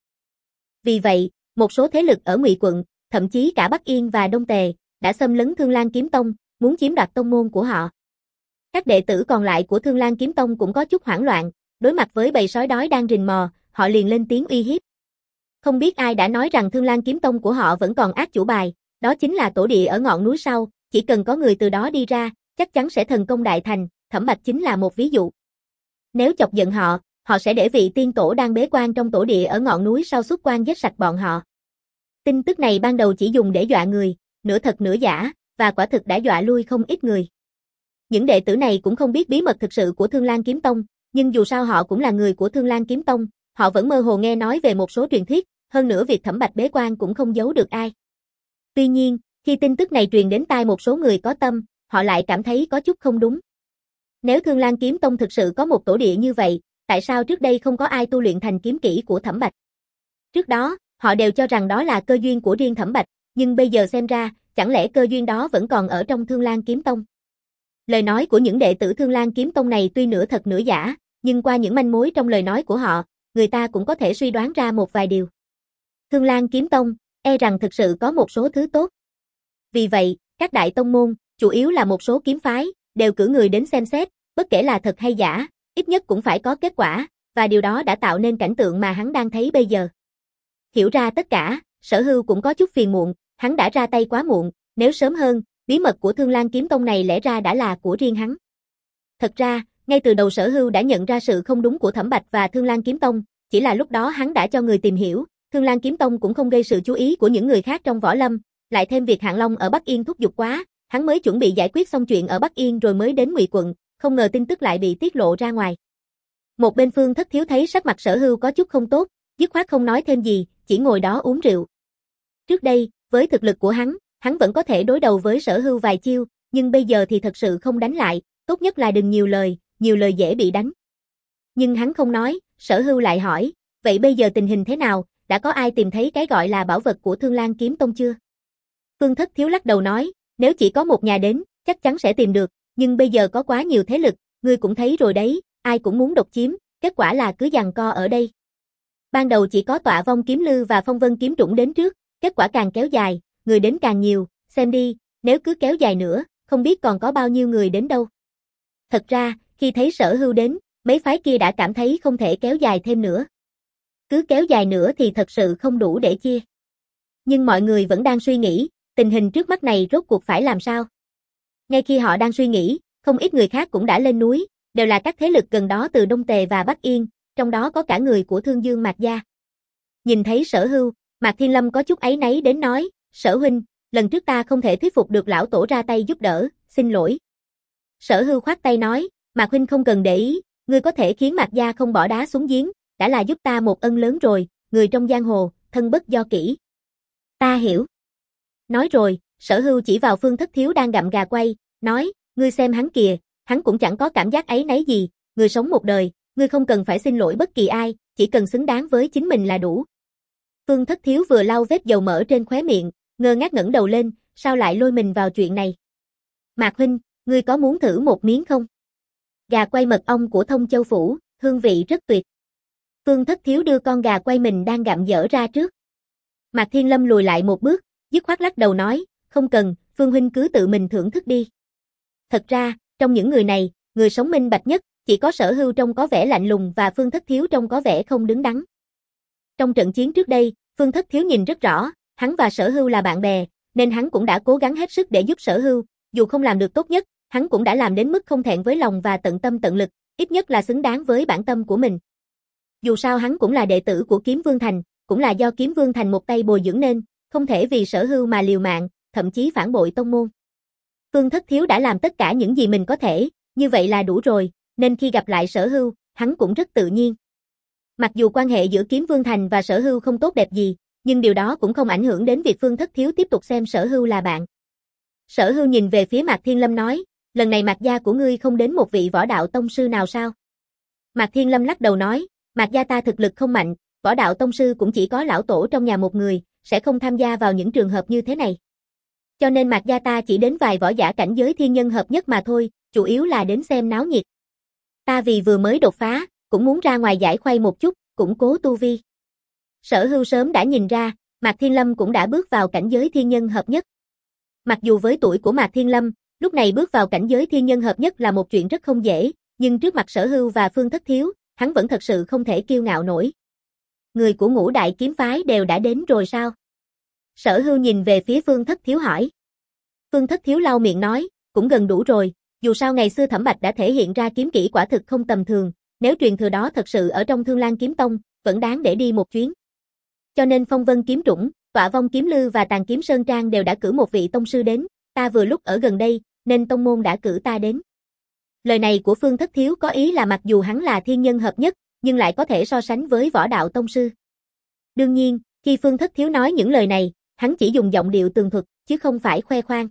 Vì vậy, một số thế lực ở Ngụy quận, thậm chí cả Bắc Yên và Đông Tề, đã xâm lấn Thương Lan Kiếm Tông, muốn chiếm đoạt tông môn của họ. Các đệ tử còn lại của Thương Lan Kiếm Tông cũng có chút hoảng loạn, đối mặt với bầy sói đói đang rình mò, họ liền lên tiếng uy hiếp. Không biết ai đã nói rằng Thương Lan Kiếm Tông của họ vẫn còn át chủ bài, đó chính là tổ địa ở ngọn núi sau, chỉ cần có người từ đó đi ra, chắc chắn sẽ thần công đại thành, Thẩm Bạch chính là một ví dụ. Nếu chọc giận họ, họ sẽ để vị tiên tổ đang bế quan trong tổ địa ở ngọn núi sau xuất quan giết sạch bọn họ. Tin tức này ban đầu chỉ dùng để dọa người, nửa thật nửa giả, và quả thực đã dọa lui không ít người. Những đệ tử này cũng không biết bí mật thực sự của Thương Lan Kiếm Tông, nhưng dù sao họ cũng là người của Thương Lan Kiếm Tông, họ vẫn mơ hồ nghe nói về một số truyền thuyết, hơn nữa việc Thẩm Bạch bế quan cũng không giấu được ai. Tuy nhiên, khi tin tức này truyền đến tai một số người có tâm, họ lại cảm thấy có chút không đúng. Nếu Thương Lan Kiếm Tông thực sự có một tổ địa như vậy, tại sao trước đây không có ai tu luyện thành kiếm kỹ của Thẩm Bạch? Trước đó, họ đều cho rằng đó là cơ duyên của riêng Thẩm Bạch, nhưng bây giờ xem ra, chẳng lẽ cơ duyên đó vẫn còn ở trong Thương Lan Kiếm Tông? Lời nói của những đệ tử Thương Lan Kiếm Tông này tuy nửa thật nửa giả, nhưng qua những manh mối trong lời nói của họ, người ta cũng có thể suy đoán ra một vài điều. Thương Lan Kiếm Tông, e rằng thực sự có một số thứ tốt. Vì vậy, các đại tông môn, chủ yếu là một số kiếm phái, đều cử người đến xem xét, bất kể là thật hay giả, ít nhất cũng phải có kết quả, và điều đó đã tạo nên cảnh tượng mà hắn đang thấy bây giờ. Hiểu ra tất cả, Sở Hưu cũng có chút phiền muộn, hắn đã ra tay quá muộn, nếu sớm hơn, bí mật của Thương Lan Kiếm Tông này lẽ ra đã là của riêng hắn. Thật ra, ngay từ đầu Sở Hưu đã nhận ra sự không đúng của Thẩm Bạch và Thương Lan Kiếm Tông, chỉ là lúc đó hắn đã cho người tìm hiểu, Thương Lan Kiếm Tông cũng không gây sự chú ý của những người khác trong võ lâm, lại thêm việc Hạng Long ở Bắc Yên thúc giục quá, hắn mới chuẩn bị giải quyết xong chuyện ở Bắc Yên rồi mới đến Ngụy quận, không ngờ tin tức lại bị tiết lộ ra ngoài. Một bên Phương Thất Thiếu thấy sắc mặt Sở Hưu có chút không tốt, dứt khoát không nói thêm gì, chỉ ngồi đó uống rượu. Trước đây, với thực lực của hắn, hắn vẫn có thể đối đầu với Sở Hưu vài chiêu, nhưng bây giờ thì thật sự không đánh lại, tốt nhất là đừng nhiều lời, nhiều lời dễ bị đánh. Nhưng hắn không nói, Sở Hưu lại hỏi, vậy bây giờ tình hình thế nào, đã có ai tìm thấy cái gọi là bảo vật của Thương Lan Kiếm Tông chưa? Phương Thất Thiếu lắc đầu nói, nếu chỉ có một nhà đến, chắc chắn sẽ tìm được, nhưng bây giờ có quá nhiều thế lực, ngươi cũng thấy rồi đấy, ai cũng muốn độc chiếm, kết quả là cứ giằng co ở đây. Ban đầu chỉ có Tọa Vong Kiếm Lư và Phong Vân Kiếm Trũng đến trước, kết quả càng kéo dài, người đến càng nhiều, xem đi, nếu cứ kéo dài nữa, không biết còn có bao nhiêu người đến đâu. Thật ra, khi thấy Sở Hưu đến, mấy phái kia đã cảm thấy không thể kéo dài thêm nữa. Cứ kéo dài nữa thì thật sự không đủ để chia. Nhưng mọi người vẫn đang suy nghĩ, tình hình trước mắt này rốt cuộc phải làm sao. Ngay khi họ đang suy nghĩ, không ít người khác cũng đã lên núi, đều là các thế lực gần đó từ Đông Tề và Bắc Yên, trong đó có cả người của Thương Dương Mạc gia. Nhìn thấy Sở Hưu, Mạc Thiên Lâm có chút áy náy đến nói, Sở huynh, lần trước ta không thể thuyết phục được lão tổ ra tay giúp đỡ, xin lỗi. Sở Hưu khoát tay nói, Mạc huynh không cần để ý, ngươi có thể khiến Mạc gia không bỏ đá xuống giếng, đã là giúp ta một ân lớn rồi, người trong giang hồ, thân bất do kỷ. Ta hiểu. Nói rồi, Sở Hưu chỉ vào Phương Thất Thiếu đang gặm gà quay, nói, ngươi xem hắn kìa, hắn cũng chẳng có cảm giác áy náy gì, ngươi sống một đời, ngươi không cần phải xin lỗi bất kỳ ai, chỉ cần xứng đáng với chính mình là đủ. Phương Thất Thiếu vừa lau vết dầu mỡ trên khóe miệng, ngơ ngác ngẩng đầu lên, sao lại lôi mình vào chuyện này? Mạc huynh, ngươi có muốn thử một miếng không? Gà quay mật ong của Thông Châu phủ, hương vị rất tuyệt. Phương Thất Thiếu đưa con gà quay mình đang gặm dở ra trước. Mạc Thiên Lâm lùi lại một bước, dứt khoát lắc đầu nói, không cần, Phương huynh cứ tự mình thưởng thức đi. Thật ra, trong những người này, người sống minh bạch nhất, chỉ có Sở Hưu trông có vẻ lạnh lùng và Phương Thất Thiếu trông có vẻ không đứng đắn. Trong trận chiến trước đây, Phương Thất Thiếu nhìn rất rõ, hắn và Sở Hưu là bạn bè, nên hắn cũng đã cố gắng hết sức để giúp Sở Hưu, dù không làm được tốt nhất, hắn cũng đã làm đến mức không thẹn với lòng và tận tâm tận lực, ít nhất là xứng đáng với bản tâm của mình. Dù sao hắn cũng là đệ tử của Kiếm Vương Thành, cũng là do Kiếm Vương Thành một tay bồi dưỡng nên, không thể vì Sở Hưu mà liều mạng, thậm chí phản bội tông môn. Phương Thất Thiếu đã làm tất cả những gì mình có thể, như vậy là đủ rồi, nên khi gặp lại Sở Hưu, hắn cũng rất tự nhiên. Mặc dù quan hệ giữa Kiếm Vương Thành và Sở Hưu không tốt đẹp gì, nhưng điều đó cũng không ảnh hưởng đến việc Phương Thất Thiếu tiếp tục xem Sở Hưu là bạn. Sở Hưu nhìn về phía Mạc Thiên Lâm nói, lần này Mạc gia của ngươi không đến một vị võ đạo tông sư nào sao? Mạc Thiên Lâm lắc đầu nói, Mạc gia ta thực lực không mạnh, võ đạo tông sư cũng chỉ có lão tổ trong nhà một người, sẽ không tham gia vào những trường hợp như thế này. Cho nên Mạc gia ta chỉ đến vài võ giả cảnh giới thiên nhân hợp nhất mà thôi, chủ yếu là đến xem náo nhiệt. Ta vì vừa mới đột phá, cũng muốn ra ngoài giải khuây một chút, củng cố tu vi. Sở Hưu sớm đã nhìn ra, Mạc Thiên Lâm cũng đã bước vào cảnh giới thiên nhân hợp nhất. Mặc dù với tuổi của Mạc Thiên Lâm, lúc này bước vào cảnh giới thiên nhân hợp nhất là một chuyện rất không dễ, nhưng trước mặt Sở Hưu và Phương Thất Thiếu, hắn vẫn thật sự không thể kiêu ngạo nổi. Người của Ngũ Đại kiếm phái đều đã đến rồi sao? Sở Hưu nhìn về phía Phương Thất Thiếu hỏi. Phương Thất Thiếu lau miệng nói, cũng gần đủ rồi, dù sao ngày xưa Thẩm Bạch đã thể hiện ra kiếm kỹ quả thực không tầm thường, nếu truyền thừa đó thật sự ở trong Thương Lan Kiếm Tông, vẫn đáng để đi một chuyến. Cho nên Phong Vân Kiếm Trũng, Tọa Vong Kiếm Lư và Tàn Kiếm Sơn Trang đều đã cử một vị tông sư đến, ta vừa lúc ở gần đây, nên tông môn đã cử ta đến. Lời này của Phương Thất Thiếu có ý là mặc dù hắn là thiên nhân hợp nhất, nhưng lại có thể so sánh với võ đạo tông sư. Đương nhiên, khi Phương Thất Thiếu nói những lời này, hắn chỉ dùng giọng điệu tường thuật, chứ không phải khoe khoang.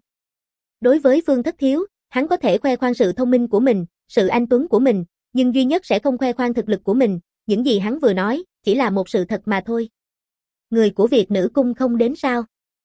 Đối với Phương Thất Thiếu, hắn có thể khoe khoang sự thông minh của mình, sự anh tuấn của mình, nhưng duy nhất sẽ không khoe khoang thực lực của mình, những gì hắn vừa nói, chỉ là một sự thật mà thôi. Người của Việt Nữ Cung không đến sao?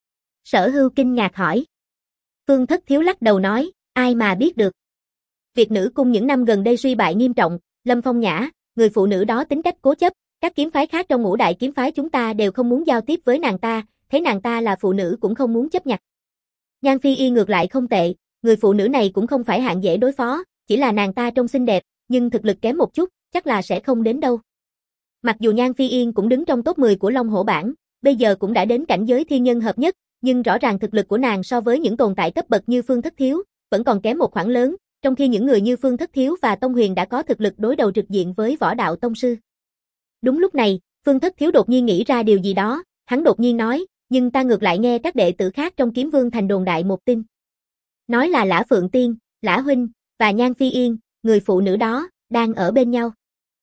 Sở Hưu kinh ngạc hỏi. Phương Thất Thiếu lắc đầu nói, ai mà biết được. Việt Nữ Cung những năm gần đây suy bại nghiêm trọng, Lâm Phong Nhã, người phụ nữ đó tính cách cố chấp, các kiếm phái khác trong Ngũ Đại kiếm phái chúng ta đều không muốn giao tiếp với nàng ta, thấy nàng ta là phụ nữ cũng không muốn chấp nhặt. Nhan Phi Y ngược lại không tệ, người phụ nữ này cũng không phải hạng dễ đối phó, chỉ là nàng ta trông xinh đẹp, nhưng thực lực kém một chút, chắc là sẽ không đến đâu. Mặc dù Nhan Phi Yên cũng đứng trong top mười của Long Hổ bảng, bây giờ cũng đã đến cảnh giới thiên nhân hợp nhất, nhưng rõ ràng thực lực của nàng so với những tồn tại cấp bậc như Phương Thất Thiếu, vẫn còn kém một khoảng lớn, trong khi những người như Phương Thất Thiếu và Tông Huyền đã có thực lực đối đầu trực diện với võ đạo tông sư. Đúng lúc này, Phương Thất Thiếu đột nhiên nghĩ ra điều gì đó, hắn đột nhiên nói, nhưng ta ngược lại nghe các đệ tử khác trong Kiếm Vương Thành đồn đại một tin. Nói là Lã Phượng Tiên, Lã Huynh, và Nhan Phi Yên, người phụ nữ đó, đang ở bên nhau.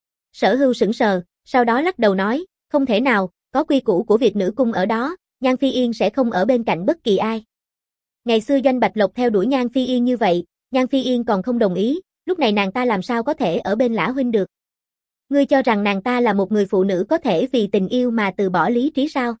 Sở Hưu sững sờ, sau đó lắc đầu nói, không thể nào, có quy củ của Việt Nữ Cung ở đó, Nhan Phi Yên sẽ không ở bên cạnh bất kỳ ai. Ngày xưa Doanh Bạch Lộc theo đuổi Nhan Phi Yên như vậy, Nhan Phi Yên còn không đồng ý, lúc này nàng ta làm sao có thể ở bên Lã Huynh được. Ngươi cho rằng nàng ta là một người phụ nữ có thể vì tình yêu mà từ bỏ lý trí sao?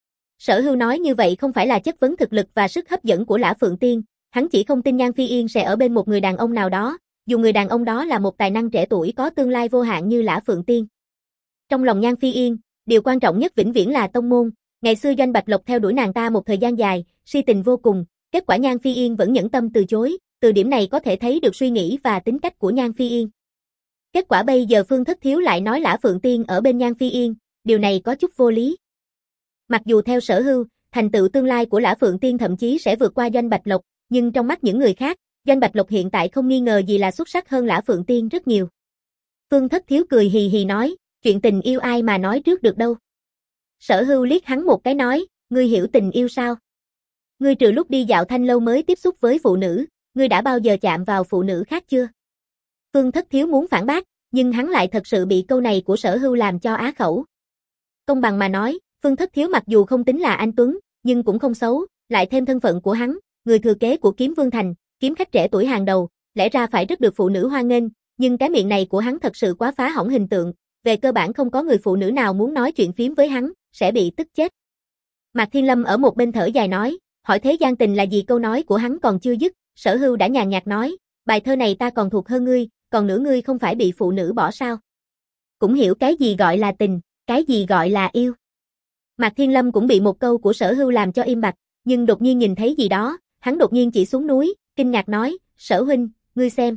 Sở Hưu nói như vậy không phải là chất vấn thực lực và sức hấp dẫn của Lã Phượng Tiên, hắn chỉ không tin Nhan Phi Yên sẽ ở bên một người đàn ông nào đó, dù người đàn ông đó là một tài năng trẻ tuổi có tương lai vô hạn như Lã Phượng Tiên. Trong lòng Nhan Phi Yên, điều quan trọng nhất vĩnh viễn là tông môn, Ngày xưa Doanh Bạch Lộc theo đuổi nàng ta một thời gian dài, si tình vô cùng, kết quả Nhan Phi Yên vẫn nhẫn tâm từ chối, từ điểm này có thể thấy được suy nghĩ và tính cách của Nhan Phi Yên. Kết quả bây giờ Phương Thất Thiếu lại nói Lã Phượng Tiên ở bên Nhan Phi Yên, điều này có chút vô lý. Mặc dù theo Sở Hưu, thành tựu tương lai của Lã Phượng Tiên thậm chí sẽ vượt qua Doanh Bạch Lộc, nhưng trong mắt những người khác, Doanh Bạch Lộc hiện tại không nghi ngờ gì là xuất sắc hơn Lã Phượng Tiên rất nhiều. Phương Thất Thiếu cười hì hì nói, chuyện tình yêu ai mà nói trước được đâu. Sở Hưu liếc hắn một cái nói, ngươi hiểu tình yêu sao? Ngươi trừ lúc đi dạo thanh lâu mới tiếp xúc với phụ nữ, ngươi đã bao giờ chạm vào phụ nữ khác chưa? Phương Thất Thiếu muốn phản bác, nhưng hắn lại thật sự bị câu này của Sở Hưu làm cho á khẩu. Công bằng mà nói, Phương Thất Thiếu mặc dù không tính là anh tuấn, nhưng cũng không xấu, lại thêm thân phận của hắn, người thừa kế của Kiếm Vương Thành, kiếm khách trẻ tuổi hàng đầu, lẽ ra phải rất được phụ nữ hoan nghênh, nhưng cái miệng này của hắn thật sự quá phá hỏng hình tượng, về cơ bản không có người phụ nữ nào muốn nói chuyện phím với hắn, sẽ bị tức chết. Mạc Thiên Lâm ở một bên thở dài nói, hỏi thế gian tình là gì, câu nói của hắn còn chưa dứt, Sở Hưu đã nhàn nhạt nói, bài thơ này ta còn thuộc hơn ngươi, còn nữa ngươi không phải bị phụ nữ bỏ sao? Cũng hiểu cái gì gọi là tình, cái gì gọi là yêu. Mạc Thiên Lâm cũng bị một câu của Sở Hưu làm cho im bặt, nhưng đột nhiên nhìn thấy gì đó, hắn đột nhiên chỉ xuống núi, kinh ngạc nói, Sở huynh, ngươi xem.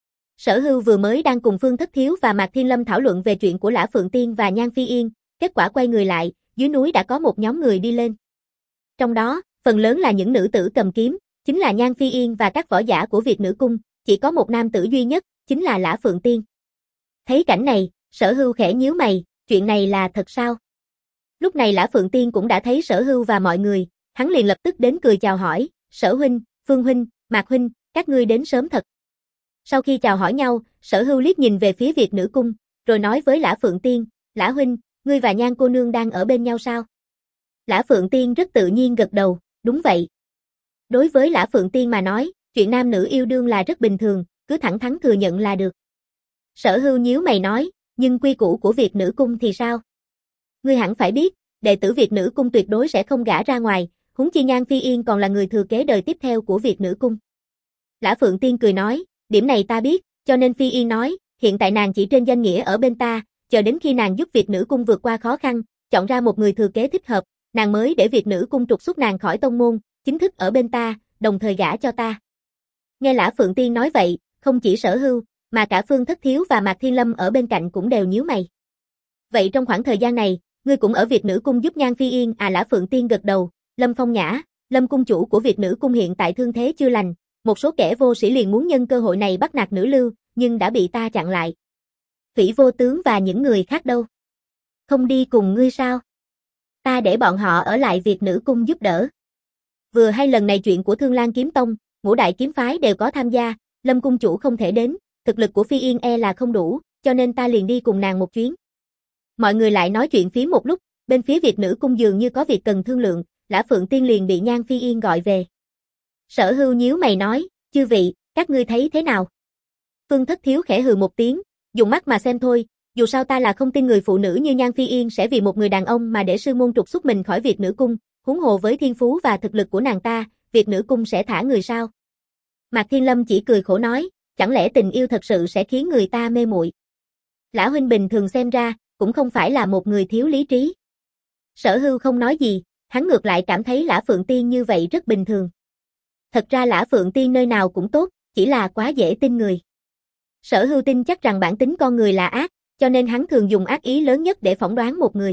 Sở Hưu vừa mới đang cùng Phương Thất Thiếu và Mạc Thiên Lâm thảo luận về chuyện của Lã Phượng Tiên và Nhan Phi Yên, kết quả quay người lại, dưới núi đã có một nhóm người đi lên. Trong đó, phần lớn là những nữ tử cầm kiếm, chính là Nhan Phi Yên và các võ giả của Việt Nữ Cung, chỉ có một nam tử duy nhất, chính là Lã Phượng Tiên. Thấy cảnh này, Sở Hưu khẽ nhíu mày, chuyện này là thật sao? Lúc này Lã Phượng Tiên cũng đã thấy Sở Hưu và mọi người, hắn liền lập tức đến cười chào hỏi, Sở huynh, Phương huynh, Mạc huynh, các ngươi đến sớm thật. Sau khi chào hỏi nhau, Sở Hưu liếc nhìn về phía Việt Nữ Cung, rồi nói với Lã Phượng Tiên, Lã huynh, ngươi và Nhan cô nương đang ở bên nhau sao? Lã Phượng Tiên rất tự nhiên gật đầu, đúng vậy. Đối với Lã Phượng Tiên mà nói, chuyện nam nữ yêu đương là rất bình thường, cứ thẳng thắn thừa nhận là được. Sở Hưu nhíu mày nói, nhưng quy củ của Việt Nữ Cung thì sao? Ngươi hẳn phải biết, đệ tử Việt Nữ Cung tuyệt đối sẽ không gả ra ngoài, huống chi Nhan Phi Yên còn là người thừa kế đời tiếp theo của Việt Nữ Cung. Lã Phượng Tiên cười nói, điểm này ta biết, cho nên Phi Yên nói, hiện tại nàng chỉ trên danh nghĩa ở bên ta, chờ đến khi nàng giúp Việt Nữ Cung vượt qua khó khăn, chọn ra một người thừa kế thích hợp, nàng mới để Việt Nữ Cung trục xuất nàng khỏi tông môn, chính thức ở bên ta, đồng thời gả cho ta. Nghe Lã Phượng Tiên nói vậy, không chỉ Sở Hưu, mà cả Phương Thất Thiếu và Mạc Thiên Lâm ở bên cạnh cũng đều nhíu mày. Vậy trong khoảng thời gian này, ngươi cũng ở Việt Nữ Cung giúp Nhan Phi Yên à? Lã Phượng Tiên gật đầu, Lâm Phong Nhã, Lâm cung chủ của Việt Nữ Cung hiện tại thương thế chưa lành, một số kẻ vô sĩ liền muốn nhân cơ hội này bắt nạt nữ lưu, nhưng đã bị ta chặn lại. Thủy Vô Tướng và những người khác đâu? Không đi cùng ngươi sao? Ta để bọn họ ở lại Việt Nữ Cung giúp đỡ. Vừa hay lần này chuyện của Thương Lan Kiếm Tông, ngũ đại kiếm phái đều có tham gia, Lâm cung chủ không thể đến, thực lực của Phi Yên e là không đủ, cho nên ta liền đi cùng nàng một chuyến. Mọi người lại nói chuyện phím một lúc, bên phía Việt Nữ Cung dường như có việc cần thương lượng, Lã Phượng Tiên liền bị Nhan Phi Yên gọi về. Sở Hưu nhíu mày nói, chư vị, các ngươi thấy thế nào? Phương Thất Thiếu khẽ hừ một tiếng, dùng mắt mà xem thôi, dù sao ta là không tin người phụ nữ như Nhan Phi Yên sẽ vì một người đàn ông mà để sư môn trục xuất mình khỏi Việt Nữ Cung, huống hồ với thiên phú và thực lực của nàng ta, Việt Nữ Cung sẽ thả người sao? Mạc Thiên Lâm chỉ cười khổ nói, chẳng lẽ tình yêu thật sự sẽ khiến người ta mê muội? Lã huynh bình thường xem ra, cũng không phải là một người thiếu lý trí. Sở Hưu không nói gì, hắn ngược lại cảm thấy Lã Phượng Tiên như vậy rất bình thường. Thật ra Lã Phượng Tiên nơi nào cũng tốt, chỉ là quá dễ tin người. Sở Hưu tin chắc rằng bản tính con người là ác, cho nên hắn thường dùng ác ý lớn nhất để phỏng đoán một người.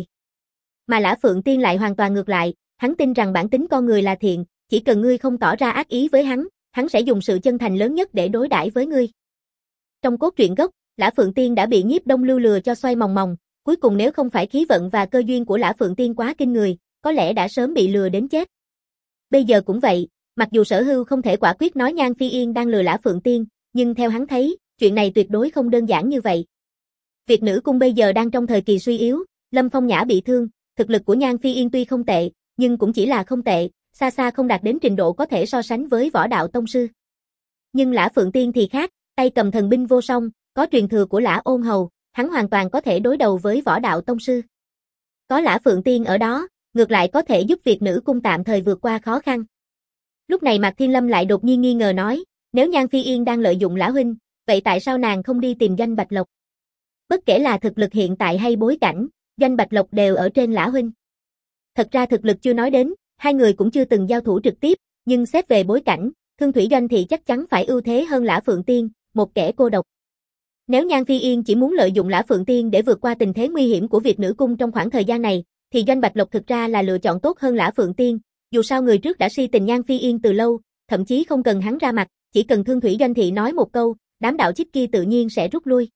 Mà Lã Phượng Tiên lại hoàn toàn ngược lại, hắn tin rằng bản tính con người là thiện, chỉ cần ngươi không tỏ ra ác ý với hắn, hắn sẽ dùng sự chân thành lớn nhất để đối đãi với ngươi. Trong cốt truyện gốc, Lã Phượng Tiên đã bị Nhiếp Đông Lưu lừa cho xoay mòng mòng, cuối cùng nếu không phải khí vận và cơ duyên của Lã Phượng Tiên quá kinh người, có lẽ đã sớm bị lừa đến chết. Bây giờ cũng vậy, mặc dù Sở Hưu không thể quả quyết nói Nhan Phi Yên đang lừa Lã Phượng Tiên, nhưng theo hắn thấy, chuyện này tuyệt đối không đơn giản như vậy. Việt Nữ Cung bây giờ đang trong thời kỳ suy yếu, Lâm Phong Nhã bị thương, thực lực của Nhan Phi Yên tuy không tệ, nhưng cũng chỉ là không tệ, xa xa không đạt đến trình độ có thể so sánh với võ đạo tông sư. Nhưng Lã Phượng Tiên thì khác, tay cầm thần binh vô song, có truyền thừa của Lã Ôn Hầu, hắn hoàn toàn có thể đối đầu với võ đạo tông sư. Có Lã Phượng Tiên ở đó, ngược lại có thể giúp Việt Nữ Cung tạm thời vượt qua khó khăn. Lúc này Mạc Thiên Lâm lại đột nhiên nghi ngờ nói, nếu Nhan Phi Yên đang lợi dụng Lã huynh, vậy tại sao nàng không đi tìm Doanh Bạch Lộc? Bất kể là thực lực hiện tại hay bối cảnh, Doanh Bạch Lộc đều ở trên Lã huynh. Thật ra thực lực chưa nói đến, hai người cũng chưa từng giao thủ trực tiếp, nhưng xét về bối cảnh, Thương Thủy Doanh thì chắc chắn phải ưu thế hơn Lã Phượng Tiên, một kẻ cô độc. Nếu Nhan Phi Yên chỉ muốn lợi dụng Lã Phượng Tiên để vượt qua tình thế nguy hiểm của Việt Nữ Cung trong khoảng thời gian này, thì Doanh Bạch Lộc thực ra là lựa chọn tốt hơn Lã Phượng Tiên, dù sao người trước đã si tình Nhan Phi Yên từ lâu, thậm chí không cần hắn ra mặt, chỉ cần Thương Thủy Doanh thị nói một câu, đám đạo chích kia tự nhiên sẽ rút lui.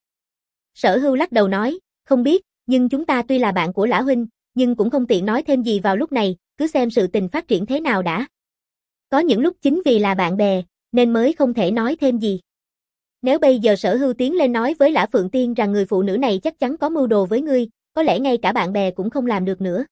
Sở Hưu lắc đầu nói, không biết, nhưng chúng ta tuy là bạn của Lã huynh, nhưng cũng không tiện nói thêm gì vào lúc này, cứ xem sự tình phát triển thế nào đã. Có những lúc chính vì là bạn bè, nên mới không thể nói thêm gì. Nếu bây giờ Sở Hưu tiến lên nói với Lã Phượng Tiên rằng người phụ nữ này chắc chắn có mưu đồ với ngươi, có lẽ ngay cả bạn bè cũng không làm được nữa.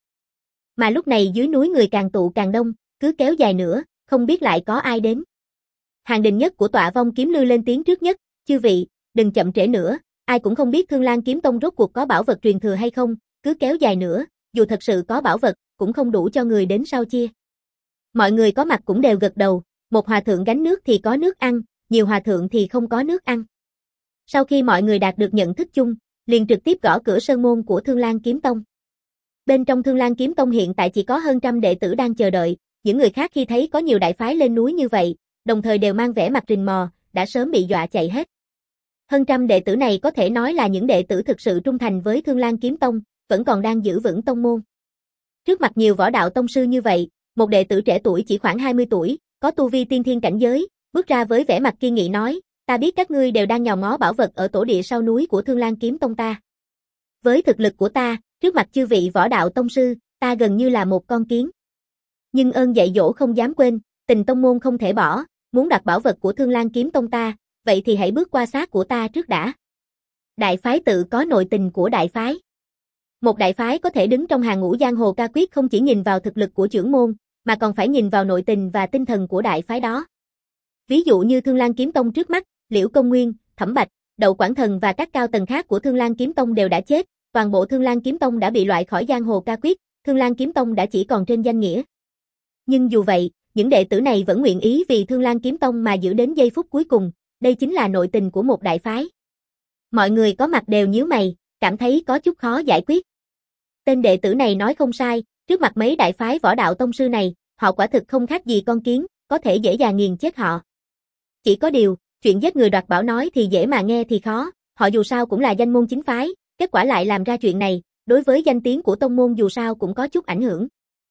Mà lúc này dưới núi người càng tụ càng đông, cứ kéo dài nữa, không biết lại có ai đến. Hàng Đình Nhất của Tọa Vong Kiếm Lư lên tiếng trước nhất, chư vị, đừng chậm trễ nữa, ai cũng không biết Thương Lan Kiếm Tông rốt cuộc có bảo vật truyền thừa hay không, cứ kéo dài nữa, dù thật sự có bảo vật, cũng không đủ cho người đến sau chia. Mọi người có mặt cũng đều gật đầu, một hòa thượng gánh nước thì có nước ăn, nhiều hòa thượng thì không có nước ăn. Sau khi mọi người đạt được nhận thức chung, liền trực tiếp gõ cửa sơn môn của Thương Lan Kiếm Tông. Bên trong Thương Lan Kiếm Tông hiện tại chỉ có hơn trăm đệ tử đang chờ đợi, những người khác khi thấy có nhiều đại phái lên núi như vậy, đồng thời đều mang vẻ mặt rình mò, đã sớm bị dọa chạy hết. Hơn trăm đệ tử này có thể nói là những đệ tử thực sự trung thành với Thương Lan Kiếm Tông, vẫn còn đang giữ vững tông môn. Trước mặt nhiều võ đạo tông sư như vậy, một đệ tử trẻ tuổi chỉ khoảng hai mươi tuổi, có tu vi tiên thiên cảnh giới, bước ra với vẻ mặt kiên nghị nói, ta biết các ngươi đều đang nhào ngó bảo vật ở tổ địa sau núi của Thương Lan Kiếm Tông ta. Với thực lực của ta, trước mặt chư vị võ đạo tông sư, ta gần như là một con kiến. Nhưng ơn dạy dỗ không dám quên, tình tông môn không thể bỏ, muốn đoạt bảo vật của Thương Lan Kiếm Tông ta, vậy thì hãy bước qua xác của ta trước đã. Đại phái tự có nội tình của đại phái. Một đại phái có thể đứng trong hàng ngũ giang hồ ca quyết không chỉ nhìn vào thực lực của trưởng môn, mà còn phải nhìn vào nội tình và tinh thần của đại phái đó. Ví dụ như Thương Lan Kiếm Tông trước mắt, Liễu Công Nguyên, Thẩm Bạch, Đậu Quảng Thần và các cao tầng khác của Thương Lan Kiếm Tông đều đã chết, toàn bộ Thương Lan Kiếm Tông đã bị loại khỏi giang hồ ca quyết, Thương Lan Kiếm Tông đã chỉ còn trên danh nghĩa. Nhưng dù vậy, những đệ tử này vẫn nguyện ý vì Thương Lan Kiếm Tông mà giữ đến giây phút cuối cùng, đây chính là nội tình của một đại phái. Mọi người có mặt đều nhíu mày, cảm thấy có chút khó giải quyết. Tên đệ tử này nói không sai, trước mặt mấy đại phái võ đạo tông sư này, họ quả thực không khác gì con kiến, có thể dễ dàng nghiền chết họ. Chỉ có điều, chuyện giết người đoạt bảo nói thì dễ mà nghe thì khó, họ dù sao cũng là danh môn chính phái, kết quả lại làm ra chuyện này, đối với danh tiếng của tông môn dù sao cũng có chút ảnh hưởng.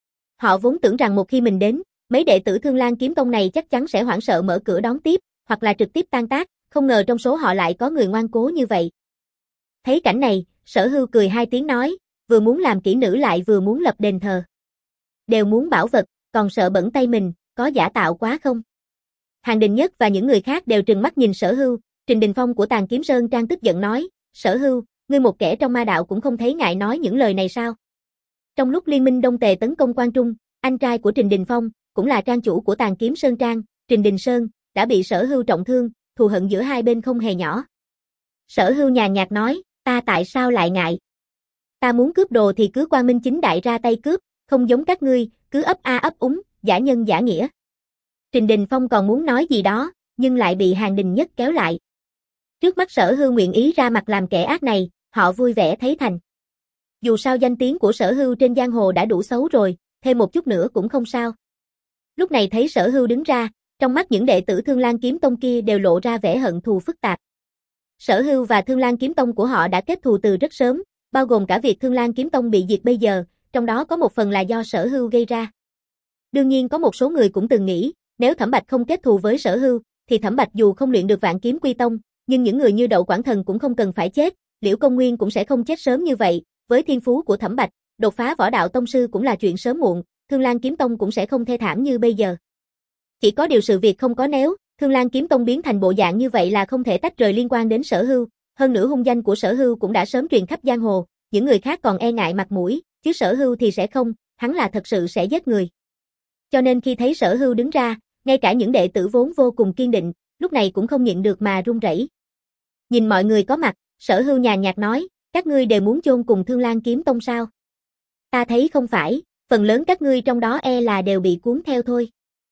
Họ vốn tưởng rằng một khi mình đến, mấy đệ tử Thương Lan Kiếm Tông này chắc chắn sẽ hoảng sợ mở cửa đón tiếp, hoặc là trực tiếp tan tác, không ngờ trong số họ lại có người ngoan cố như vậy. Thấy cảnh này, Sở Hưu cười hai tiếng nói, vừa muốn làm kỹ nữ lại vừa muốn lập đền thờ. Đều muốn bảo vật, còn sợ bẩn tay mình, có giả tạo quá không? Hàng Đình Nhất và những người khác đều trừng mắt nhìn Sở Hưu, Trình Đình Phong của Tàn Kiếm Sơn Trang tức giận nói, Sở Hưu, ngươi một kẻ trong ma đạo cũng không thấy ngại nói những lời này sao? Trong lúc Liên minh Đông Tề tấn công Quan Trung, anh trai của Trình Đình Phong, cũng là trang chủ của Tàn Kiếm Sơn Trang, Trình Đình Sơn, đã bị Sở Hưu trọng thương, thù hận giữa hai bên không hề nhỏ. Sở Hưu nhàn nhạt nói, ta tại sao lại ngại? Ta muốn cướp đồ thì cứ quang minh chính đại ra tay cướp, không giống các ngươi, cứ ấp a ấp úng, giả nhân giả nghĩa. Trình Đình Phong còn muốn nói gì đó, nhưng lại bị Hàng Đình Nhất kéo lại. Trước mắt Sở Hưu nguyện ý ra mặt làm kẻ ác này, họ vui vẻ thấy thành. Dù sao danh tiếng của Sở Hưu trên giang hồ đã đủ xấu rồi, thêm một chút nữa cũng không sao. Lúc này thấy Sở Hưu đứng ra, trong mắt những đệ tử Thương Lan Kiếm Tông kia đều lộ ra vẻ hận thù phức tạp. Sở Hưu và Thương Lan Kiếm Tông của họ đã kết thù từ rất sớm, bao gồm cả việc Thương Lan Kiếm Tông bị diệt bây giờ, trong đó có một phần là do Sở Hưu gây ra. Đương nhiên có một số người cũng từng nghĩ, nếu Thẩm Bạch không kết thù với Sở Hưu, thì Thẩm Bạch dù không luyện được Vạn Kiếm Quy Tông, nhưng những người như Đậu Quảng Thần cũng không cần phải chết, Liễu Công Nguyên cũng sẽ không chết sớm như vậy, với thiên phú của Thẩm Bạch, đột phá võ đạo tông sư cũng là chuyện sớm muộn, Thương Lan Kiếm Tông cũng sẽ không thê thảm như bây giờ. Chỉ có điều sự việc không có nếu, Thương Lan Kiếm Tông biến thành bộ dạng như vậy là không thể tách rời liên quan đến Sở Hưu, hơn nữa hung danh của Sở Hưu cũng đã sớm truyền khắp giang hồ, những người khác còn e ngại mặt mũi, chứ Sở Hưu thì sẽ không, hắn là thật sự sẽ giết người. Cho nên khi thấy Sở Hưu đứng ra, ngay cả những đệ tử vốn vô cùng kiên định, lúc này cũng không nhịn được mà run rẩy. Nhìn mọi người có mặt, Sở Hưu nhàn nhạt nói, các ngươi đều muốn chôn cùng Thương Lan Kiếm Tông sao? Ta thấy không phải, phần lớn các ngươi trong đó e là đều bị cuốn theo thôi.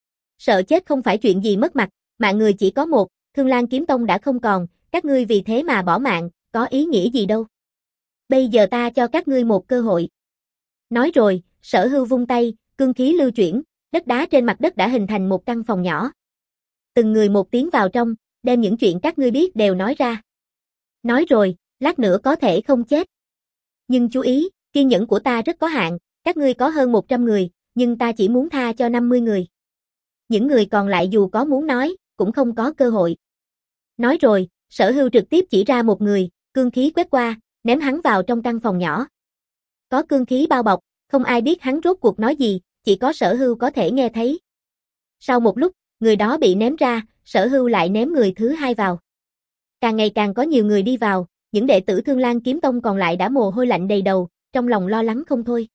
Sợ chết không phải chuyện gì mất mặt, mạng người chỉ có một, Thương Lan Kiếm Tông đã không còn, các ngươi vì thế mà bỏ mạng, có ý nghĩa gì đâu. Bây giờ ta cho các ngươi một cơ hội. Nói rồi, Sở Hưu vung tay, cương khí lưu chuyển, đất đá trên mặt đất đã hình thành một căn phòng nhỏ. Từng người một tiếng vào trong, đem những chuyện các ngươi biết đều nói ra. Nói rồi, lát nữa có thể không chết. Nhưng chú ý, kiên nhẫn của ta rất có hạn, các ngươi có hơn một trăm người, nhưng ta chỉ muốn tha cho năm mươi người. Những người còn lại dù có muốn nói, cũng không có cơ hội. Nói rồi, Sở Hưu trực tiếp chỉ ra một người, cương khí quét qua, ném hắn vào trong căn phòng nhỏ. Có cương khí bao bọc, không ai biết hắn rốt cuộc nói gì, chỉ có Sở Hưu có thể nghe thấy. Sau một lúc, người đó bị ném ra, Sở Hưu lại ném người thứ hai vào. Càng ngày càng có nhiều người đi vào, những đệ tử Thương Lan Kiếm Tông còn lại đã mồ hôi lạnh đầy đầu, trong lòng lo lắng không thôi.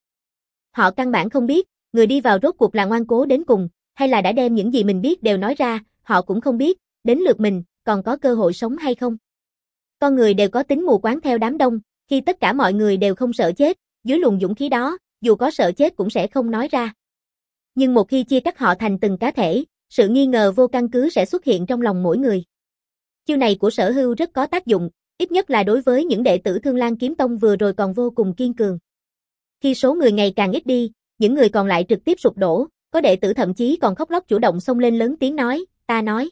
Họ căn bản không biết, người đi vào rốt cuộc là ngoan cố đến cùng, hay là đã đem những gì mình biết đều nói ra, họ cũng không biết, đến lượt mình, còn có cơ hội sống hay không. Con người đều có tính mù quáng theo đám đông, khi tất cả mọi người đều không sợ chết, dưới luồng dũng khí đó, dù có sợ chết cũng sẽ không nói ra. Nhưng một khi chia cắt họ thành từng cá thể, sự nghi ngờ vô căn cứ sẽ xuất hiện trong lòng mỗi người. Chiêu này của Sở Hưu rất có tác dụng, ít nhất là đối với những đệ tử Thương Lan Kiếm Tông vừa rồi còn vô cùng kiên cường. Khi số người ngày càng ít đi, những người còn lại trực tiếp sụp đổ, có đệ tử thậm chí còn khóc lóc chủ động xông lên lớn tiếng nói, ta nói.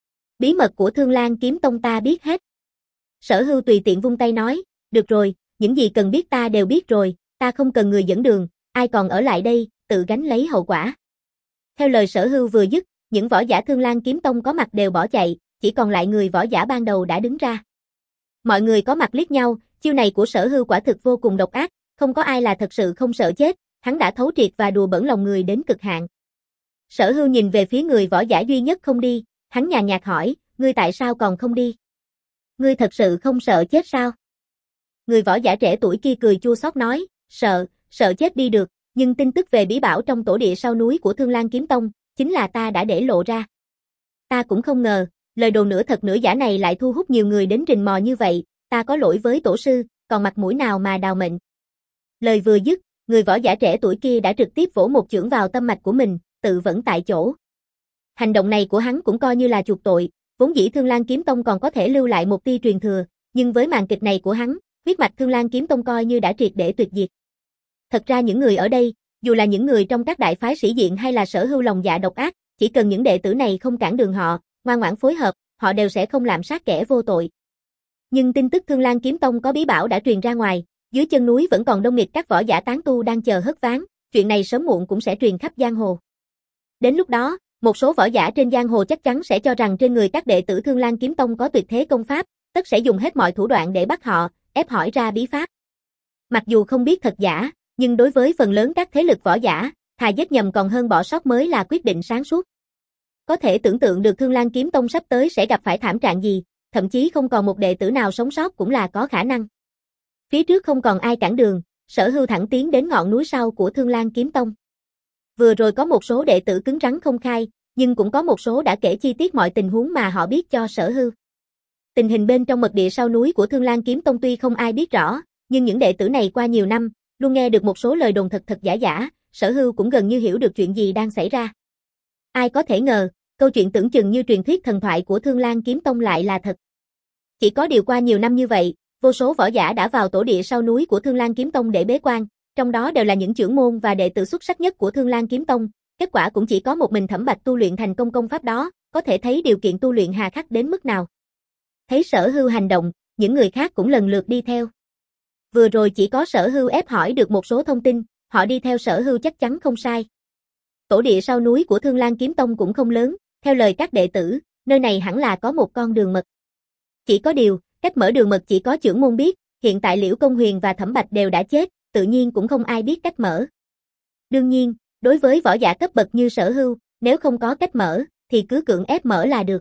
Bí mật của Thương Lan Kiếm Tông ta biết hết. Sở Hưu tùy tiện vung tay nói, được rồi, những gì cần biết ta đều biết rồi, ta không cần người dẫn đường, ai còn ở lại đây, tự gánh lấy hậu quả. Theo lời Sở Hưu vừa dứt, những võ giả Thương Lan Kiếm Tông có mặt đều bỏ chạy, chỉ còn lại người võ giả ban đầu đã đứng ra. Mọi người có mặt liếc nhau, chiêu này của Sở Hưu quả thực vô cùng độc ác, không có ai là thật sự không sợ chết, hắn đã thấu triệt và đùa bỡn lòng người đến cực hạn. Sở Hưu nhìn về phía người võ giả duy nhất không đi, hắn nhàn nhạt hỏi, ngươi tại sao còn không đi? Ngươi thật sự không sợ chết sao? Người võ giả trẻ tuổi kia cười chua xót nói, sợ, sợ chết đi được, nhưng tin tức về bí bảo trong tổ địa sau núi của Thương Lan Kiếm Tông, chính là ta đã để lộ ra. Ta cũng không ngờ, lời đồn nửa thật nửa giả này lại thu hút nhiều người đến rình mò như vậy, ta có lỗi với tổ sư, còn mặt mũi nào mà đào mệnh. Lời vừa dứt, người võ giả trẻ tuổi kia đã trực tiếp vỗ một chưởng vào tâm mạch của mình, tự vẫn tại chỗ. Hành động này của hắn cũng coi như là chuộc tội, vốn dĩ Thương Lan Kiếm Tông còn có thể lưu lại một tia truyền thừa, nhưng với màn kịch này của hắn, huyết mạch Thương Lan Kiếm Tông coi như đã triệt để tuyệt diệt. Thật ra những người ở đây, dù là những người trong các đại phái sĩ diện hay là Sở Hưu lòng dạ độc ác, chỉ cần những đệ tử này không cản đường họ, ngoan ngoãn phối hợp, họ đều sẽ không lạm sát kẻ vô tội. Nhưng tin tức Thương Lan Kiếm Tông có bí bảo đã truyền ra ngoài, dưới chân núi vẫn còn đông nghịt các võ giả tán tu đang chờ hất ván, chuyện này sớm muộn cũng sẽ truyền khắp giang hồ. Đến lúc đó, một số võ giả trên giang hồ chắc chắn sẽ cho rằng trên người các đệ tử Thương Lan Kiếm Tông có tuyệt thế công pháp, tất sẽ dùng hết mọi thủ đoạn để bắt họ, ép hỏi ra bí pháp. Mặc dù không biết thật giả, nhưng đối với phần lớn các thế lực võ giả, thà giết nhầm còn hơn bỏ sót mới là quyết định sáng suốt. Có thể tưởng tượng được Thương Lan Kiếm Tông sắp tới sẽ gặp phải thảm trạng gì, thậm chí không còn một đệ tử nào sống sót cũng là có khả năng. Phía trước không còn ai cản đường, Sở Hưu thẳng tiến đến ngọn núi sau của Thương Lan Kiếm Tông. Vừa rồi có một số đệ tử cứng rắn không khai, nhưng cũng có một số đã kể chi tiết mọi tình huống mà họ biết cho Sở Hưu. Tình hình bên trong mật địa sau núi của Thương Lan Kiếm Tông tuy không ai biết rõ, nhưng những đệ tử này qua nhiều năm, luôn nghe được một số lời đồn thật thật giả giả, Sở Hưu cũng gần như hiểu được chuyện gì đang xảy ra. Ai có thể ngờ, câu chuyện tưởng chừng như truyền thuyết thần thoại của Thương Lan Kiếm Tông lại là thật. Chỉ có điều qua nhiều năm như vậy, vô số võ giả đã vào tổ địa sau núi của Thương Lan Kiếm Tông để bế quan, trong đó đều là những trưởng môn và đệ tử xuất sắc nhất của Thương Lan Kiếm Tông, kết quả cũng chỉ có một mình Thẩm Bạch tu luyện thành công công pháp đó, có thể thấy điều kiện tu luyện hà khắc đến mức nào. Thấy Sở Hưu hành động, những người khác cũng lần lượt đi theo. Vừa rồi chỉ có Sở Hưu ép hỏi được một số thông tin, họ đi theo Sở Hưu chắc chắn không sai. Tổ địa sau núi của Thương Lan Kiếm Tông cũng không lớn, theo lời các đệ tử, nơi này hẳn là có một con đường mật. Chỉ có điều, cách mở đường mật chỉ có trưởng môn biết, hiện tại Liễu Công Huyền và Thẩm Bạch đều đã chết, tự nhiên cũng không ai biết cách mở. Đương nhiên, đối với võ giả cấp bậc như Sở Hưu, nếu không có cách mở, thì cứ cưỡng ép mở là được.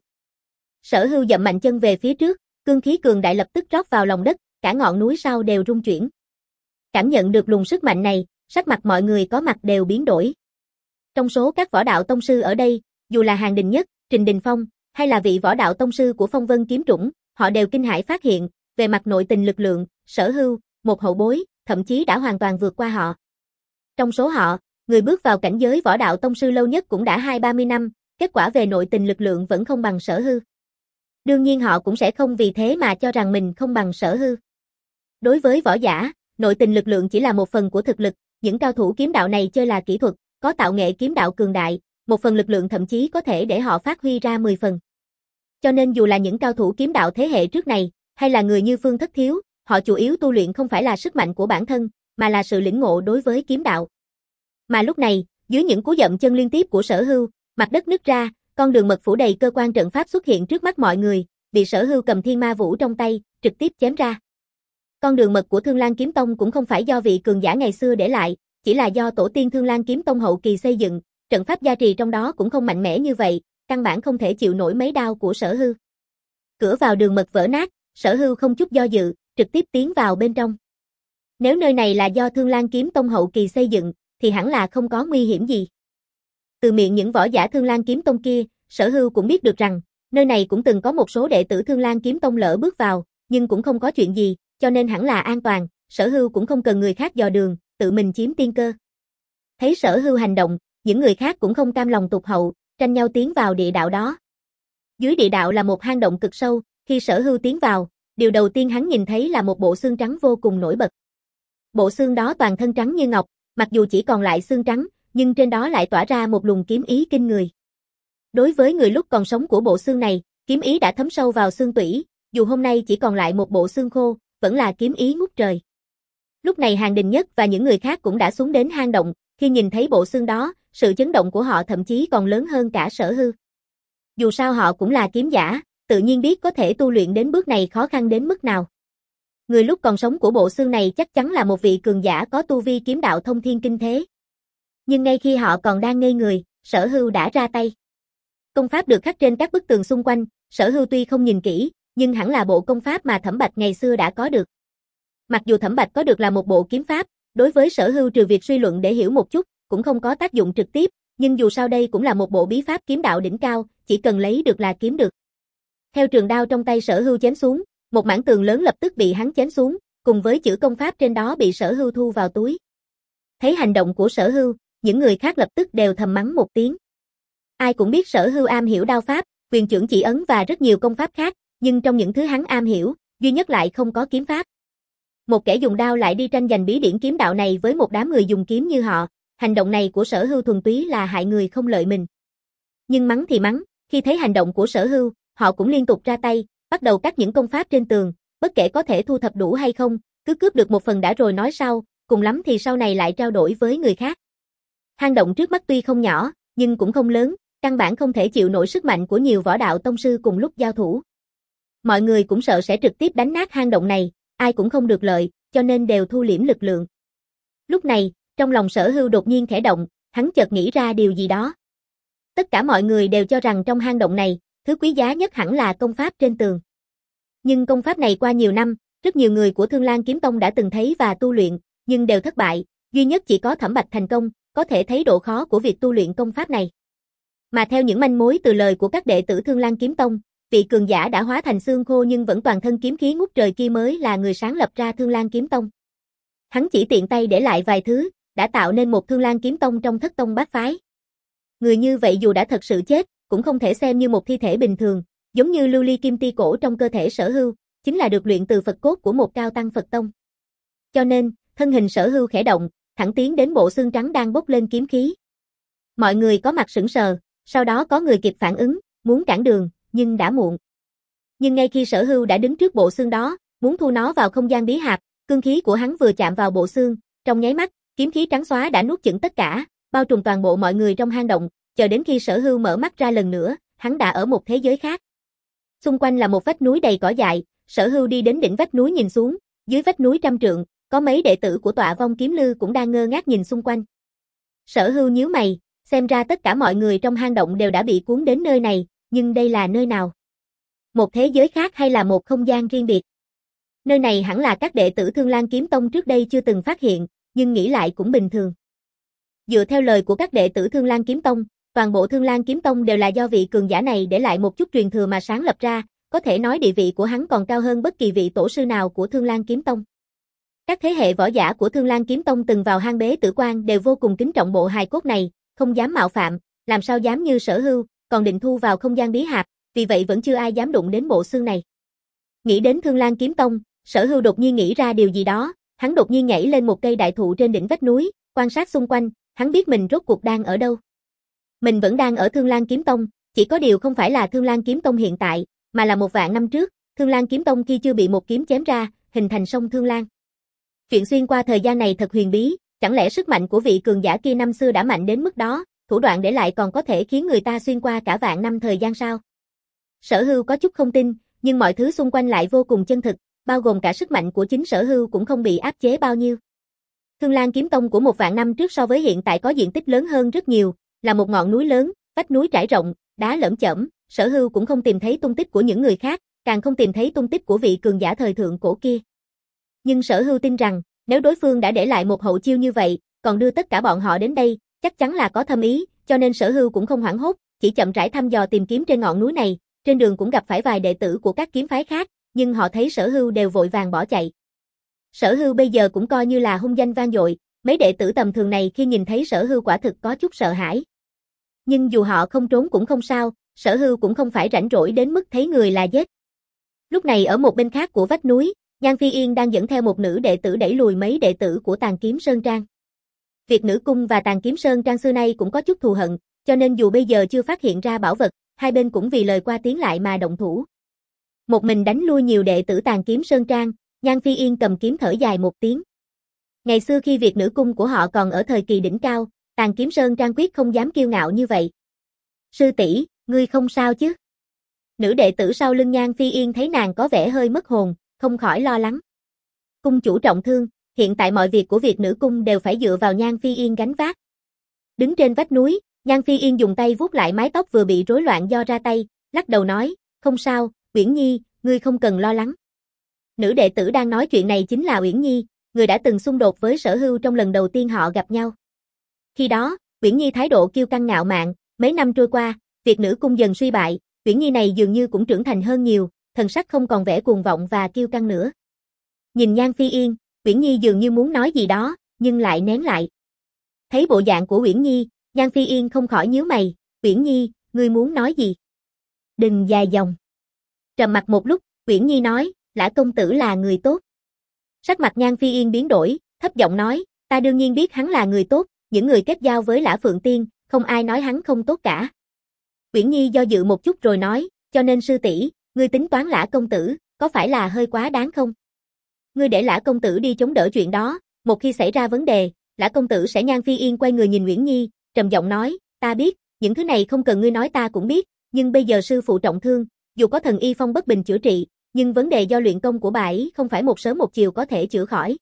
Sở Hưu dậm mạnh chân về phía trước, cương khí cường đại lập tức rót vào lòng đất, cả ngọn núi sau đều rung chuyển. Cảm nhận được luồng sức mạnh này, sắc mặt mọi người có mặt đều biến đổi. Trong số các võ đạo tông sư ở đây, dù là Hàn Đình Nhất, Trình Đình Phong, hay là vị võ đạo tông sư của Phong Vân Kiếm Trũng, họ đều kinh hãi phát hiện, về mặt nội tình lực lượng, Sở Hưu, một hậu bối, thậm chí đã hoàn toàn vượt qua họ. Trong số họ, người bước vào cảnh giới võ đạo tông sư lâu nhất cũng đã hai ba mươi năm, kết quả về nội tình lực lượng vẫn không bằng Sở Hưu. Đương nhiên họ cũng sẽ không vì thế mà cho rằng mình không bằng Sở Hưu. Đối với võ giả, nội tình lực lượng chỉ là một phần của thực lực, những cao thủ kiếm đạo này chơi là kỹ thuật, có tạo nghệ kiếm đạo cường đại, một phần lực lượng thậm chí có thể để họ phát huy ra mười phần. Cho nên dù là những cao thủ kiếm đạo thế hệ trước này, hay là người như Phương Thất Thiếu, họ chủ yếu tu luyện không phải là sức mạnh của bản thân, mà là sự lĩnh ngộ đối với kiếm đạo. Mà lúc này, dưới những cú dậm chân liên tiếp của Sở Hưu, mặt đất nứt ra, con đường mật phủ đầy cơ quan trận pháp xuất hiện trước mắt mọi người, bị Sở Hưu cầm Thiên Ma Vũ trong tay, trực tiếp chém ra. Con đường mật của Thương Lan Kiếm Tông cũng không phải do vị cường giả ngày xưa để lại, chỉ là do tổ tiên Thương Lan Kiếm Tông hậu kỳ xây dựng, trận pháp gia trì trong đó cũng không mạnh mẽ như vậy, căn bản không thể chịu nổi mấy đao của Sở Hưu. Cửa vào đường mật vỡ nát, Sở Hưu không chút do dự, trực tiếp tiến vào bên trong. Nếu nơi này là do Thương Lan Kiếm Tông hậu kỳ xây dựng, thì hẳn là không có nguy hiểm gì. Từ miệng những võ giả Thương Lan Kiếm Tông kia, Sở Hưu cũng biết được rằng, nơi này cũng từng có một số đệ tử Thương Lan Kiếm Tông lỡ bước vào, nhưng cũng không có chuyện gì, cho nên hẳn là an toàn, Sở Hưu cũng không cần người khác dò đường, tự mình chiếm tiên cơ. Thấy Sở Hưu hành động, những người khác cũng không cam lòng tụt hậu, tranh nhau tiến vào địa đạo đó. Dưới địa đạo là một hang động cực sâu, khi Sở Hưu tiến vào, điều đầu tiên hắn nhìn thấy là một bộ xương trắng vô cùng nổi bật. Bộ xương đó toàn thân trắng như ngọc, mặc dù chỉ còn lại xương trắng, nhưng trên đó lại tỏa ra một luồng kiếm ý kinh người. Đối với người lúc còn sống của bộ xương này, kiếm ý đã thấm sâu vào xương tủy, dù hôm nay chỉ còn lại một bộ xương khô, vẫn là kiếm ý ngút trời. Lúc này Hàn Đình Nhất và những người khác cũng đã xuống đến hang động, khi nhìn thấy bộ xương đó, sự chấn động của họ thậm chí còn lớn hơn cả Sở Hưu. Dù sao họ cũng là kiếm giả, tự nhiên biết có thể tu luyện đến bước này khó khăn đến mức nào. Người lúc còn sống của bộ xương này chắc chắn là một vị cường giả có tu vi kiếm đạo thông thiên kinh thế. Nhưng ngay khi họ còn đang ngây người, Sở Hưu đã ra tay. Công pháp được khắc trên các bức tường xung quanh, Sở Hưu tuy không nhìn kỹ, nhưng hẳn là bộ công pháp mà Thẩm Bạch ngày xưa đã có được. Mặc dù Thẩm Bạch có được là một bộ kiếm pháp, đối với Sở Hưu trừ việc suy luận để hiểu một chút, cũng không có tác dụng trực tiếp, nhưng dù sao đây cũng là một bộ bí pháp kiếm đạo đỉnh cao, chỉ cần lấy được là kiếm được. Theo trường đao trong tay Sở Hưu chém xuống, một mảng tường lớn lập tức bị hắn chém xuống, cùng với chữ công pháp trên đó bị Sở Hưu thu vào túi. Thấy hành động của Sở Hưu, những người khác lập tức đều thầm mắng một tiếng. Ai cũng biết Sở Hưu am hiểu đao pháp, quyền chưởng chỉ ấn và rất nhiều công pháp khác, nhưng trong những thứ hắn am hiểu, duy nhất lại không có kiếm pháp. Một kẻ dùng đao lại đi tranh giành bí điển kiếm đạo này với một đám người dùng kiếm như họ, hành động này của Sở Hưu thuần túy là hại người không lợi mình. Nhưng mắng thì mắng, khi thấy hành động của Sở Hưu, họ cũng liên tục ra tay, bắt đầu cắt những công pháp trên tường, bất kể có thể thu thập đủ hay không, cứ cướp được một phần đã rồi nói sau, cùng lắm thì sau này lại trao đổi với người khác. Hang động trước mắt tuy không nhỏ, nhưng cũng không lớn, căn bản không thể chịu nổi sức mạnh của nhiều võ đạo tông sư cùng lúc giao thủ. Mọi người cũng sợ sẽ trực tiếp đánh nát hang động này, ai cũng không được lợi, cho nên đều thu liễm lực lượng. Lúc này, trong lòng Sở Hưu đột nhiên khẽ động, hắn chợt nghĩ ra điều gì đó. Tất cả mọi người đều cho rằng trong hang động này, thứ quý giá nhất hẳn là công pháp trên tường. Nhưng công pháp này qua nhiều năm, rất nhiều người của Thương Lan Kiếm Tông đã từng thấy và tu luyện, nhưng đều thất bại, duy nhất chỉ có Thẩm Bạch thành công, có thể thấy độ khó của việc tu luyện công pháp này. Mà theo những manh mối từ lời của các đệ tử Thương Lan Kiếm Tông, vị cường giả đã hóa thành xương khô nhưng vẫn toàn thân kiếm khí ngút trời kia mới là người sáng lập ra Thương Lan Kiếm Tông. Hắn chỉ tiện tay để lại vài thứ, đã tạo nên một Thương Lan Kiếm Tông trong thất tông bát phái. Người như vậy dù đã thật sự chết, cũng không thể xem như một thi thể bình thường, giống như lưu ly kim ti cổ trong cơ thể Sở Hưu, chính là được luyện từ Phật cốt của một cao tăng Phật tông. Cho nên, thân hình Sở Hưu khẽ động, thẳng tiến đến bộ xương trắng đang bốc lên kiếm khí. Mọi người có mặt sững sờ, sau đó có người kịp phản ứng, muốn cản đường, nhưng đã muộn. Nhưng ngay khi Sở Hưu đã đứng trước bộ xương đó, muốn thu nó vào không gian bí hạp, cương khí của hắn vừa chạm vào bộ xương, trong nháy mắt, kiếm khí trắng xóa đã nuốt chửng tất cả, bao trùm toàn bộ mọi người trong hang động, chờ đến khi Sở Hưu mở mắt ra lần nữa, hắn đã ở một thế giới khác. Xung quanh là một vách núi đầy cỏ dại, Sở Hưu đi đến đỉnh vách núi nhìn xuống, dưới vách núi trăm trượng, có mấy đệ tử của Tọa Vong Kiếm Lư cũng đang ngơ ngác nhìn xung quanh. Sở Hưu nhíu mày, xem ra tất cả mọi người trong hang động đều đã bị cuốn đến nơi này, nhưng đây là nơi nào? Một thế giới khác hay là một không gian riêng biệt? Nơi này hẳn là các đệ tử Thương Lan Kiếm Tông trước đây chưa từng phát hiện, nhưng nghĩ lại cũng bình thường. Dựa theo lời của các đệ tử Thương Lan Kiếm Tông, toàn bộ Thương Lan Kiếm Tông đều là do vị cường giả này để lại một chút truyền thừa mà sáng lập ra, có thể nói địa vị của hắn còn cao hơn bất kỳ vị tổ sư nào của Thương Lan Kiếm Tông. Các thế hệ võ giả của Thương Lan Kiếm Tông từng vào hang bế tử quan đều vô cùng kính trọng bộ hài cốt này, không dám mạo phạm, làm sao dám như Sở Hưu, còn định thu vào không gian bí hạp, vì vậy vẫn chưa ai dám đụng đến bộ xương này. Nghĩ đến Thương Lan Kiếm Tông, Sở Hưu đột nhiên nghĩ ra điều gì đó, hắn đột nhiên nhảy lên một cây đại thụ trên đỉnh vách núi, quan sát xung quanh, hắn biết mình rốt cuộc đang ở đâu. Mình vẫn đang ở Thương Lan Kiếm Tông, chỉ có điều không phải là Thương Lan Kiếm Tông hiện tại, mà là một vạn năm trước, Thương Lan Kiếm Tông khi chưa bị một kiếm chém ra, hình thành sông Thương Lan. Chuyện xuyên qua thời gian này thật huyền bí, chẳng lẽ sức mạnh của vị cường giả kia năm xưa đã mạnh đến mức đó, thủ đoạn để lại còn có thể khiến người ta xuyên qua cả vạn năm thời gian sao? Sở Hưu có chút không tin, nhưng mọi thứ xung quanh lại vô cùng chân thực, bao gồm cả sức mạnh của chính Sở Hưu cũng không bị áp chế bao nhiêu. Thương Lan Kiếm Tông của một vạn năm trước so với hiện tại có diện tích lớn hơn rất nhiều, là một ngọn núi lớn, vách núi trải rộng, đá lởm chởm, Sở Hưu cũng không tìm thấy tung tích của những người khác, càng không tìm thấy tung tích của vị cường giả thời thượng cổ kia. Nhưng Sở Hưu tin rằng, nếu đối phương đã để lại một hậu chiêu như vậy, còn đưa tất cả bọn họ đến đây, chắc chắn là có thâm ý, cho nên Sở Hưu cũng không hoảng hốt, chỉ chậm rãi thăm dò tìm kiếm trên ngọn núi này, trên đường cũng gặp phải vài đệ tử của các kiếm phái khác, nhưng họ thấy Sở Hưu đều vội vàng bỏ chạy. Sở Hưu bây giờ cũng coi như là hung danh vang dội, mấy đệ tử tầm thường này khi nhìn thấy Sở Hưu quả thực có chút sợ hãi. Nhưng dù họ không trốn cũng không sao, Sở Hưu cũng không phải rảnh rỗi đến mức thấy người là giết. Lúc này ở một bên khác của vách núi, Nhan Phi Yên đang dẫn theo một nữ đệ tử đẩy lùi mấy đệ tử của Tàn Kiếm Sơn Trang. Việt Nữ Cung và Tàn Kiếm Sơn Trang xưa nay cũng có chút thù hận, cho nên dù bây giờ chưa phát hiện ra bảo vật, hai bên cũng vì lời qua tiếng lại mà động thủ. Một mình đánh lui nhiều đệ tử Tàn Kiếm Sơn Trang, Nhan Phi Yên cầm kiếm thở dài một tiếng. Ngày xưa khi Việt Nữ Cung của họ còn ở thời kỳ đỉnh cao, Tàn Kiếm Sơn Trang quyết không dám kiêu ngạo như vậy. Sư tỷ, ngươi không sao chứ? Nữ đệ tử sau lưng Nhan Phi Yên thấy nàng có vẻ hơi mất hồn, không khỏi lo lắng. Cung chủ trọng thương, hiện tại mọi việc của Việt Nữ Cung đều phải dựa vào Nhan Phi Yên gánh vác. Đứng trên vách núi, Nhan Phi Yên dùng tay vuốt lại mái tóc vừa bị rối loạn do ra tay, lắc đầu nói, không sao, Uyển Nhi, ngươi không cần lo lắng. Nữ đệ tử đang nói chuyện này chính là Uyển Nhi, người đã từng xung đột với Sở Hưu trong lần đầu tiên họ gặp nhau. Khi đó, Uyển Nhi thái độ kiêu căng ngạo mạn, mấy năm trôi qua, Việt Nữ Cung dần suy bại, Uyển Nhi này dường như cũng trưởng thành hơn nhiều, thần sắc không còn vẻ cuồng vọng và kiêu căng nữa. Nhìn Nhan Phi Yên, Uyển Nhi dường như muốn nói gì đó, nhưng lại nén lại. Thấy bộ dạng của Uyển Nhi, Nhan Phi Yên không khỏi nhíu mày, Uyển Nhi, ngươi muốn nói gì? Đừng dài dòng. Trầm mặc một lúc, Uyển Nhi nói, Lã công tử là người tốt. Sắc mặt Nhan Phi Yên biến đổi, thấp giọng nói, ta đương nhiên biết hắn là người tốt, những người kết giao với Lã Phượng Tiên, không ai nói hắn không tốt cả. Uyển Nhi do dự một chút rồi nói, cho nên sư tỷ, ngươi tính toán Lã công tử, có phải là hơi quá đáng không? Ngươi để Lã công tử đi chống đỡ chuyện đó, một khi xảy ra vấn đề, Lã công tử sẽ. Nhan Phi Yên quay người nhìn Uyển Nhi, trầm giọng nói, ta biết, những thứ này không cần ngươi nói ta cũng biết, nhưng bây giờ sư phụ trọng thương, dù có thần y phong bất bình chữa trị, nhưng vấn đề do luyện công của bà ấy không phải một sớm một chiều có thể chữa khỏi.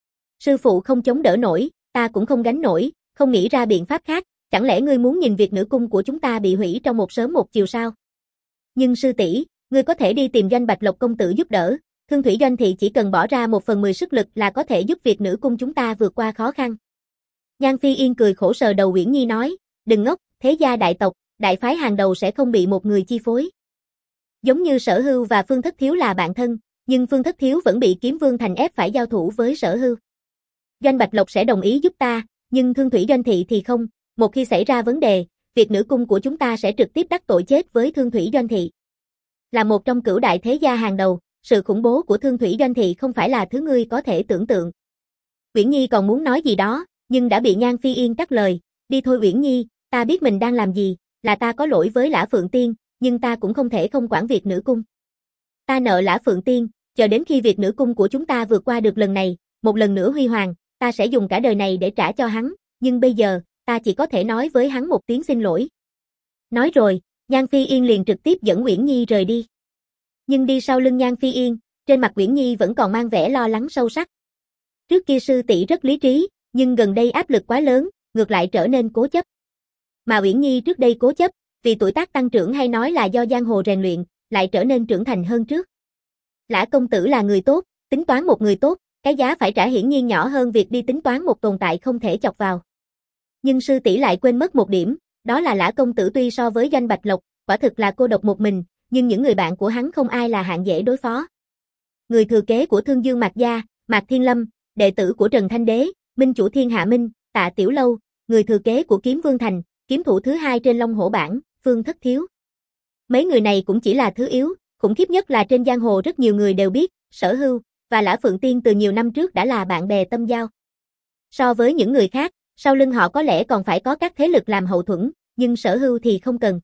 Sư phụ không chống đỡ nổi, ta cũng không gánh nổi, không nghĩ ra biện pháp khác, chẳng lẽ ngươi muốn nhìn Việt Nữ Cung của chúng ta bị hủy trong một sớm một chiều sao? Nhưng sư tỷ, ngươi có thể đi tìm Doanh Bạch Lộc công tử giúp đỡ, Thương Thủy Doanh thị chỉ cần bỏ ra một phần mười sức lực là có thể giúp Việt Nữ Cung chúng ta vượt qua khó khăn. Nhan Phi Yên cười khổ sờ đầu Uyển Nhi nói, đừng ngốc, thế gia đại tộc, đại phái hàng đầu sẽ không bị một người chi phối. Giống như Sở Hưu và Phương Thất Thiếu là bạn thân, nhưng Phương Thất Thiếu vẫn bị Kiếm Vương Thành ép phải giao thủ với Sở Hưu. Doanh Bạch Lộc sẽ đồng ý giúp ta, nhưng Thương Thủy Doanh thị thì không, một khi xảy ra vấn đề, Việt Nữ Cung của chúng ta sẽ trực tiếp đắc tội chết với Thương Thủy Doanh thị. Là một trong cửu đại thế gia hàng đầu, sự khủng bố của Thương Thủy Doanh thị không phải là thứ ngươi có thể tưởng tượng. Uyển Nhi còn muốn nói gì đó, nhưng đã bị Nhan Phi Yên cắt lời, đi thôi Uyển Nhi, ta biết mình đang làm gì, là ta có lỗi với Lã Phượng Tiên, nhưng ta cũng không thể không quản Việt Nữ Cung. Ta nợ Lã Phượng Tiên, chờ đến khi Việt Nữ Cung của chúng ta vượt qua được lần này, một lần nữa huy hoàng, ta sẽ dùng cả đời này để trả cho hắn, nhưng bây giờ, ta chỉ có thể nói với hắn một tiếng xin lỗi. Nói rồi, Nhan Phi Yên liền trực tiếp dẫn Uyển Nhi rời đi. Nhưng đi sau lưng Nhan Phi Yên, trên mặt Uyển Nhi vẫn còn mang vẻ lo lắng sâu sắc. Trước kia sư tỷ rất lý trí, nhưng gần đây áp lực quá lớn, ngược lại trở nên cố chấp. Mà Uyển Nhi trước đây cố chấp, vì tuổi tác tăng trưởng hay nói là do giang hồ rèn luyện, lại trở nên trưởng thành hơn trước. Lã công tử là người tốt, tính toán một người tốt, cái giá phải trả hiển nhiên nhỏ hơn việc đi tính toán một tồn tại không thể chọc vào. Nhưng sư tỷ lại quên mất một điểm, đó là Lã công tử tuy so với Doanh Bạch Lộc, quả thực là cô độc một mình, nhưng những người bạn của hắn không ai là hạng dễ đối phó. Người thừa kế của Thương Dương Mạc Gia, Mạc Thiên Lâm, đệ tử của Trần Thanh Đế, Minh chủ Thiên Hạ Minh, Tạ Tiểu Lâu, người thừa kế của Kiếm Vương Thành, kiếm thủ thứ hai trên Long Hổ bảng, Phương Thất Thiếu. Mấy người này cũng chỉ là thứ yếu, khủng khiếp nhất là trên giang hồ rất nhiều người đều biết, Sở Hưu, và Lã Phượng Tiên từ nhiều năm trước đã là bạn bè tâm giao. So với những người khác, sau lưng họ có lẽ còn phải có các thế lực làm hậu thuẫn, nhưng Sở Hưu thì không cần.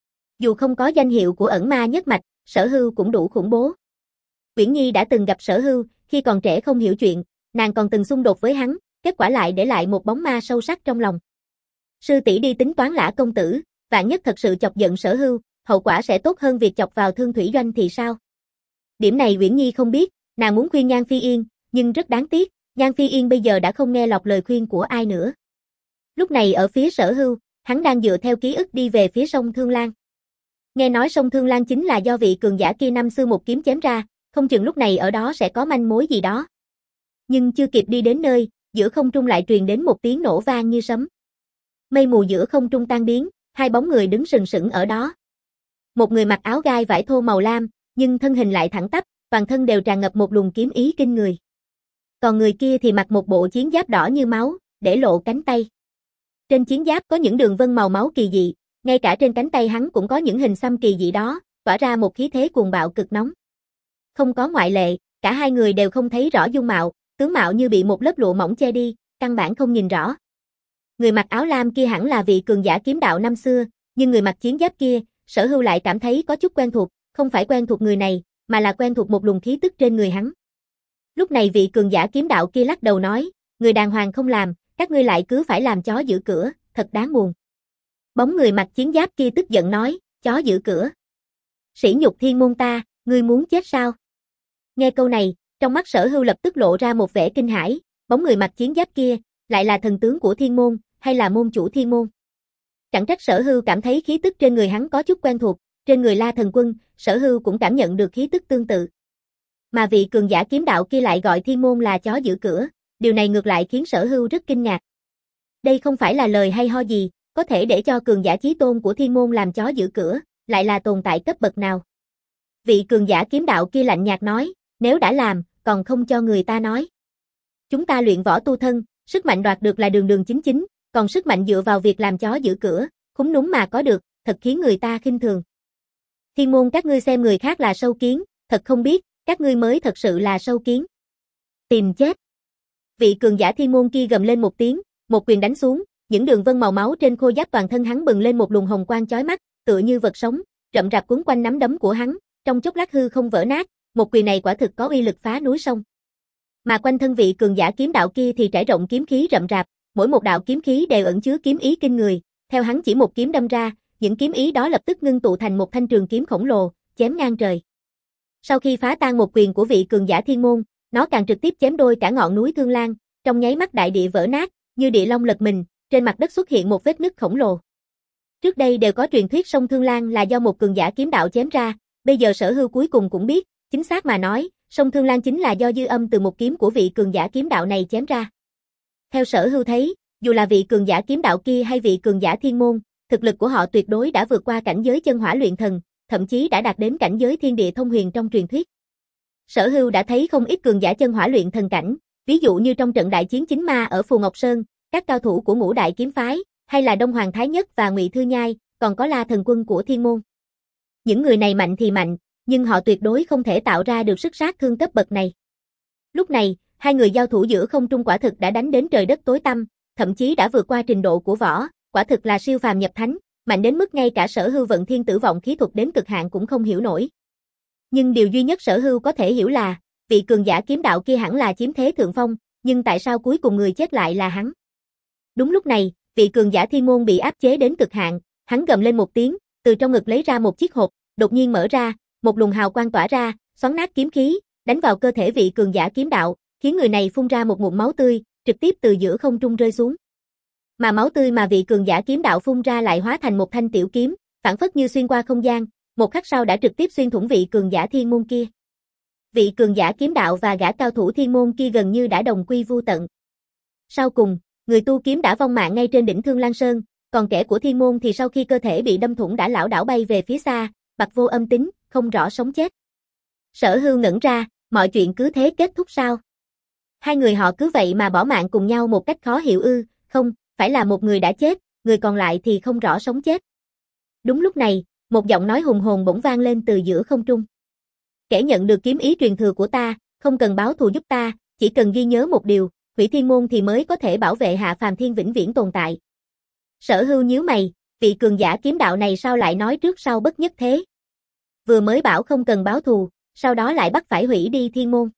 Dù không có danh hiệu của ẩn ma nhất mạch, Sở Hưu cũng đủ khủng bố. Uyển Nhi đã từng gặp Sở Hưu, khi còn trẻ không hiểu chuyện, nàng còn từng xung đột với hắn, kết quả lại để lại một bóng ma sâu sắc trong lòng. Sư tỷ đi tính toán Lã công tử, vạn nhất thật sự chọc giận Sở Hưu, hậu quả sẽ tốt hơn việc chọc vào Thương Thủy Doanh thì sao? Điểm này Uyển Nhi không biết, nàng muốn khuyên Nhan Phi Yên, nhưng rất đáng tiếc, Nhan Phi Yên bây giờ đã không nghe lọt lời khuyên của ai nữa. Lúc này ở phía Sở Hưu, hắn đang dựa theo ký ức đi về phía sông Thương Lan. Nghe nói sông Thương Lan chính là do vị cường giả kia năm xưa một kiếm chém ra, không chừng lúc này ở đó sẽ có manh mối gì đó. Nhưng chưa kịp đi đến nơi, giữa không trung lại truyền đến một tiếng nổ vang như sấm. Mây mù giữa không trung tan biến, hai bóng người đứng sừng sững ở đó. Một người mặc áo gai vải thô màu lam, nhưng thân hình lại thẳng tắp, toàn thân đều tràn ngập một luồng kiếm ý kinh người. Còn người kia thì mặc một bộ chiến giáp đỏ như máu, để lộ cánh tay. Trên chiến giáp có những đường vân màu máu kỳ dị, ngay cả trên cánh tay hắn cũng có những hình xăm kỳ dị đó, tỏa ra một khí thế cuồng bạo cực nóng. Không có ngoại lệ, cả hai người đều không thấy rõ dung mạo, tướng mạo như bị một lớp lụa mỏng che đi, căn bản không nhìn rõ. Người mặc áo lam kia hẳn là vị cường giả kiếm đạo năm xưa, nhưng người mặc chiến giáp kia, Sở Hưu lại cảm thấy có chút quen thuộc, không phải quen thuộc người này, mà là quen thuộc một luồng khí tức trên người hắn. Lúc này vị cường giả kiếm đạo kia lắc đầu nói, người đàng hoàng không làm, các ngươi lại cứ phải làm chó giữ cửa, thật đáng buồn. Bóng người mặc chiến giáp kia tức giận nói, chó giữ cửa. Sỉ nhục thiên môn ta, ngươi muốn chết sao? Nghe câu này, trong mắt Sở Hưu lập tức lộ ra một vẻ kinh hãi, bóng người mặc chiến giáp kia, lại là thần tướng của thiên môn, hay là môn chủ thiên môn? Chẳng trách Sở Hưu cảm thấy khí tức trên người hắn có chút quen thuộc, trên người La Thần Quân, Sở Hưu cũng cảm nhận được khí tức tương tự. Mà vị cường giả kiếm đạo kia lại gọi thiên môn là chó giữ cửa, điều này ngược lại khiến Sở Hưu rất kinh ngạc. Đây không phải là lời hay ho gì, có thể để cho cường giả chí tôn của thiên môn làm chó giữ cửa, lại là tồn tại cấp bậc nào? Vị cường giả kiếm đạo kia lạnh nhạt nói, nếu đã làm, còn không cho người ta nói. Chúng ta luyện võ tu thân, sức mạnh đoạt được là đường đường chính chính, còn sức mạnh dựa vào việc làm chó giữ cửa, khúm núm mà có được, thật khiến người ta khinh thường. Thiên môn các ngươi xem người khác là sâu kiến, thật không biết, các ngươi mới thật sự là sâu kiến. Tìm chết. Vị cường giả thiên môn kia gầm lên một tiếng, một quyền đánh xuống, những đường vân màu máu trên khôi giáp toàn thân hắn bừng lên một luồng hồng quang chói mắt, tựa như vật sống, rậm rạp cuốn quanh nắm đấm của hắn, trong chốc lát hư không vỡ nát, một quyền này quả thực có uy lực phá núi sông. Mà quanh thân vị cường giả kiếm đạo kia thì trải rộng kiếm khí rậm rạp, mỗi một đạo kiếm khí đều ẩn chứa kiếm ý kinh người, theo hắn chỉ một kiếm đâm ra, những kiếm ý đó lập tức ngưng tụ thành một thanh trường kiếm khổng lồ, chém ngang trời. Sau khi phá tan một quyền của vị cường giả thiên môn, nó càng trực tiếp chém đôi cả ngọn núi Thương Lan, trong nháy mắt đại địa vỡ nát, như địa long lật mình, trên mặt đất xuất hiện một vết nứt khổng lồ. Trước đây đều có truyền thuyết sông Thương Lan là do một cường giả kiếm đạo chém ra, bây giờ Sở Hưu cuối cùng cũng biết, chính xác mà nói, sông Thương Lan chính là do dư âm từ một kiếm của vị cường giả kiếm đạo này chém ra. Theo Sở Hưu thấy, dù là vị cường giả kiếm đạo kia hay vị cường giả thiên môn, thực lực của họ tuyệt đối đã vượt qua cảnh giới chân hỏa luyện thần, thậm chí đã đạt đến cảnh giới thiên địa thông huyền trong truyền thuyết. Sở Hưu đã thấy không ít cường giả chân hỏa luyện thần cảnh, ví dụ như trong trận đại chiến chính ma ở Phù Ngọc Sơn, các cao thủ của Ngũ Đại kiếm phái, hay là Đông Hoàng Thái Nhất và Ngụy Thư Nhai, còn có La Thần Quân của Thiên môn. Những người này mạnh thì mạnh, nhưng họ tuyệt đối không thể tạo ra được sức sát thương cấp bậc này. Lúc này, hai người giao thủ giữa không trung quả thực đã đánh đến trời đất tối tăm, thậm chí đã vượt qua trình độ của võ, quả thực là siêu phàm nhập thánh, mạnh đến mức ngay cả Sở Hưu vận thiên tử vọng khí thuật đến cực hạn cũng không hiểu nổi. Nhưng điều duy nhất Sở Hưu có thể hiểu là, vị cường giả kiếm đạo kia hẳn là chiếm thế thượng phong, nhưng tại sao cuối cùng người chết lại là hắn? Đúng lúc này, vị cường giả thiên môn bị áp chế đến cực hạn, hắn gầm lên một tiếng, từ trong ngực lấy ra một chiếc hộp, đột nhiên mở ra, một luồng hào quang tỏa ra, xoắn nát kiếm khí, đánh vào cơ thể vị cường giả kiếm đạo, khiến người này phun ra một ngụm máu tươi, trực tiếp từ giữa không trung rơi xuống. Mà máu tươi mà vị cường giả kiếm đạo phun ra lại hóa thành một thanh tiểu kiếm, phảng phất như xuyên qua không gian, một khắc sau đã trực tiếp xuyên thủng vị cường giả thiên môn kia. Vị cường giả kiếm đạo và gã cao thủ thiên môn kia gần như đã đồng quy vu tận. Sau cùng, người tu kiếm đã vong mạng ngay trên đỉnh Thương Lan Sơn, còn kẻ của thiên môn thì sau khi cơ thể bị đâm thủng đã lảo đảo bay về phía xa, bặt vô âm tín, không rõ sống chết. Sở Hưu ngẩn ra, mọi chuyện cứ thế kết thúc sao? Hai người họ cứ vậy mà bỏ mạng cùng nhau một cách khó hiểu ư? Không, phải là một người đã chết, người còn lại thì không rõ sống chết. Đúng lúc này, một giọng nói hùng hồn bỗng vang lên từ giữa không trung. Kẻ nhận được kiếm ý truyền thừa của ta, không cần báo thù giúp ta, chỉ cần ghi nhớ một điều, hủy thiên môn thì mới có thể bảo vệ Hạ Phàm Thiên vĩnh viễn tồn tại. Sở Hưu nhíu mày, vị cường giả kiếm đạo này sao lại nói trước sau bất nhất thế? Vừa mới bảo không cần báo thù, sau đó lại bắt phải hủy đi thiên môn.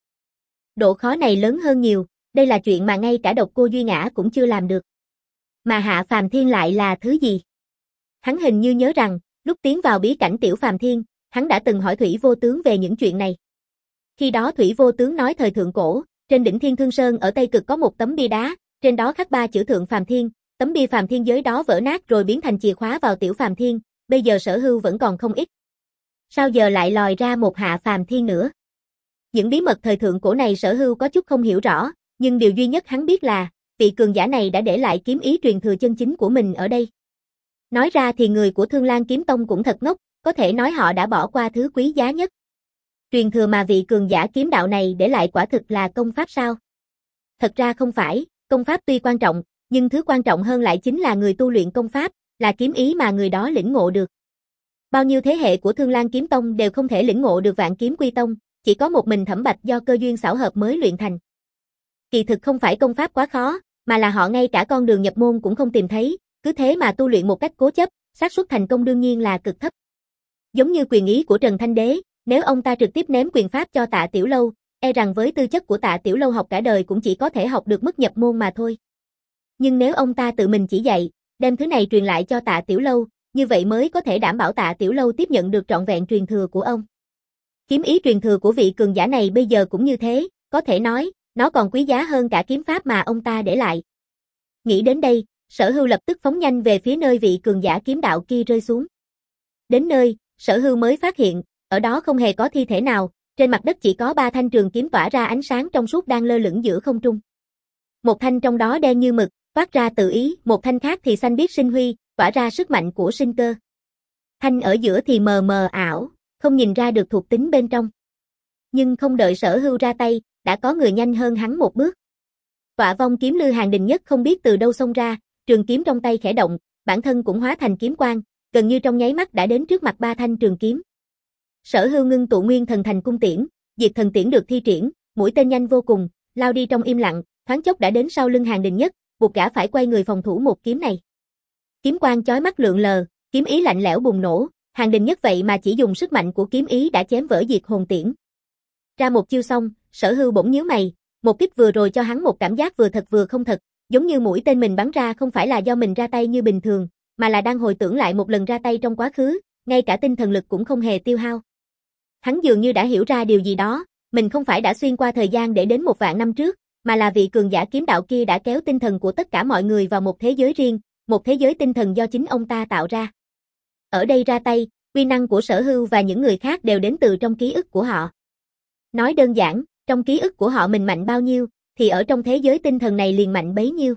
Độ khó này lớn hơn nhiều, đây là chuyện mà ngay cả độc cô Duy Ngã cũng chưa làm được. Mà Hạ Phàm Thiên lại là thứ gì? Hắn hình như nhớ rằng, lúc tiến vào bí cảnh Tiểu Phàm Thiên, hắn đã từng hỏi Thủy Vô Tướng về những chuyện này. Khi đó Thủy Vô Tướng nói thời thượng cổ, trên đỉnh Thiên Thương Sơn ở Tây Cực có một tấm bia đá, trên đó khắc ba chữ Thượng Phàm Thiên, tấm bia Phàm Thiên giới đó vỡ nát rồi biến thành chìa khóa vào Tiểu Phàm Thiên, bây giờ Sở Hưu vẫn còn không ít. Sao giờ lại lòi ra một Hạ Phàm Thiên nữa? Những bí mật thời thượng cổ này Sở Hưu có chút không hiểu rõ, nhưng điều duy nhất hắn biết là, vị cường giả này đã để lại kiếm ý truyền thừa chân chính của mình ở đây. Nói ra thì người của Thương Lan Kiếm Tông cũng thật ngốc, có thể nói họ đã bỏ qua thứ quý giá nhất. Truyền thừa mà vị cường giả kiếm đạo này để lại quả thực là công pháp sao? Thật ra không phải, công pháp tuy quan trọng, nhưng thứ quan trọng hơn lại chính là người tu luyện công pháp, là kiếm ý mà người đó lĩnh ngộ được. Bao nhiêu thế hệ của Thương Lan Kiếm Tông đều không thể lĩnh ngộ được Vạn Kiếm Quy Tông, chỉ có một mình Thẩm Bạch do cơ duyên xảo hợp mới luyện thành. Kỳ thực không phải công pháp quá khó, mà là họ ngay cả con đường nhập môn cũng không tìm thấy, cứ thế mà tu luyện một cách cố chấp, xác suất thành công đương nhiên là cực thấp. Giống như quyền ý của Trần Thanh Đế, nếu ông ta trực tiếp ném quyền pháp cho Tạ Tiểu Lâu, e rằng với tư chất của Tạ Tiểu Lâu học cả đời cũng chỉ có thể học được mức nhập môn mà thôi. Nhưng nếu ông ta tự mình chỉ dạy, đem thứ này truyền lại cho Tạ Tiểu Lâu, như vậy mới có thể đảm bảo Tạ Tiểu Lâu tiếp nhận được trọn vẹn truyền thừa của ông. Kiếm ý truyền thừa của vị cường giả này bây giờ cũng như thế, có thể nói, nó còn quý giá hơn cả kiếm pháp mà ông ta để lại. Nghĩ đến đây, Sở Hưu lập tức phóng nhanh về phía nơi vị cường giả kiếm đạo kia rơi xuống. Đến nơi, Sở Hưu mới phát hiện, ở đó không hề có thi thể nào, trên mặt đất chỉ có ba thanh trường kiếm tỏa ra ánh sáng trong suốt đang lơ lửng giữa không trung. Một thanh trong đó đen như mực, toát ra tự ý, một thanh khác thì xanh biếc sinh huy, tỏa ra sức mạnh của sinh cơ. Thanh ở giữa thì mờ mờ ảo, không nhìn ra được thuộc tính bên trong. Nhưng không đợi Sở Hưu ra tay, đã có người nhanh hơn hắn một bước. Tọa vong kiếm lư Hàng Đình Nhất không biết từ đâu xông ra, trường kiếm trong tay khẽ động, bản thân cũng hóa thành kiếm quang, gần như trong nháy mắt đã đến trước mặt ba thanh trường kiếm. Sở Hưu ngưng tụ nguyên thần thành cung tiễn, diệt thần tiễn được thi triển, mũi tên nhanh vô cùng, lao đi trong im lặng, thoáng chốc đã đến sau lưng Hàng Đình Nhất, buộc gã phải quay người phòng thủ một kiếm này. Kiếm quang chói mắt lượn lờ, kiếm ý lạnh lẽo bùng nổ, Hàng Đình Nhất vậy mà chỉ dùng sức mạnh của kiếm ý đã chém vỡ diệt hồn tiễn. Ra một chiêu xong, Sở Hưu bỗng nhíu mày, một kích vừa rồi cho hắn một cảm giác vừa thật vừa không thật, giống như mũi tên mình bắn ra không phải là do mình ra tay như bình thường, mà là đang hồi tưởng lại một lần ra tay trong quá khứ, ngay cả tinh thần lực cũng không hề tiêu hao. Hắn dường như đã hiểu ra điều gì đó, mình không phải đã xuyên qua thời gian để đến một vạn năm trước, mà là vị cường giả kiếm đạo kia đã kéo tinh thần của tất cả mọi người vào một thế giới riêng, một thế giới tinh thần do chính ông ta tạo ra. Ở đây ra tay, uy năng của Sở Hưu và những người khác đều đến từ trong ký ức của họ. Nói đơn giản, trong ký ức của họ mình mạnh bao nhiêu, thì ở trong thế giới tinh thần này liền mạnh bấy nhiêu.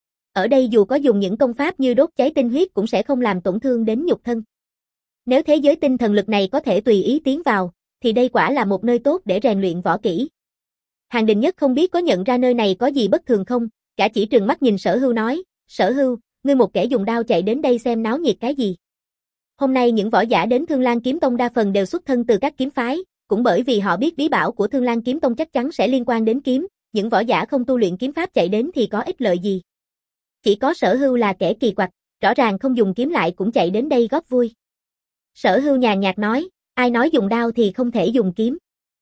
Ở đây dù có dùng những công pháp như đốt cháy tinh huyết cũng sẽ không làm tổn thương đến nhục thân. Nếu thế giới tinh thần lực này có thể tùy ý tiến vào, thì đây quả là một nơi tốt để rèn luyện võ kỹ. Hàng Đình Nhất không biết có nhận ra nơi này có gì bất thường không, cả chỉ trừng mắt nhìn Sở Hưu nói, Sở Hưu, ngươi một kẻ dùng đao chạy đến đây xem náo nhiệt cái gì. Hôm nay những võ giả đến Thương Lan Kiếm Tông đa phần đều xuất thân từ các kiếm phái, cũng bởi vì họ biết bí bảo của Thương Lan Kiếm Tông chắc chắn sẽ liên quan đến kiếm, những võ giả không tu luyện kiếm pháp chạy đến thì có ích lợi gì. Chỉ có Sở Hưu là kẻ kỳ quặc, rõ ràng không dùng kiếm lại cũng chạy đến đây góp vui. Sở Hưu nhàn nhạt nói, ai nói dùng đao thì không thể dùng kiếm.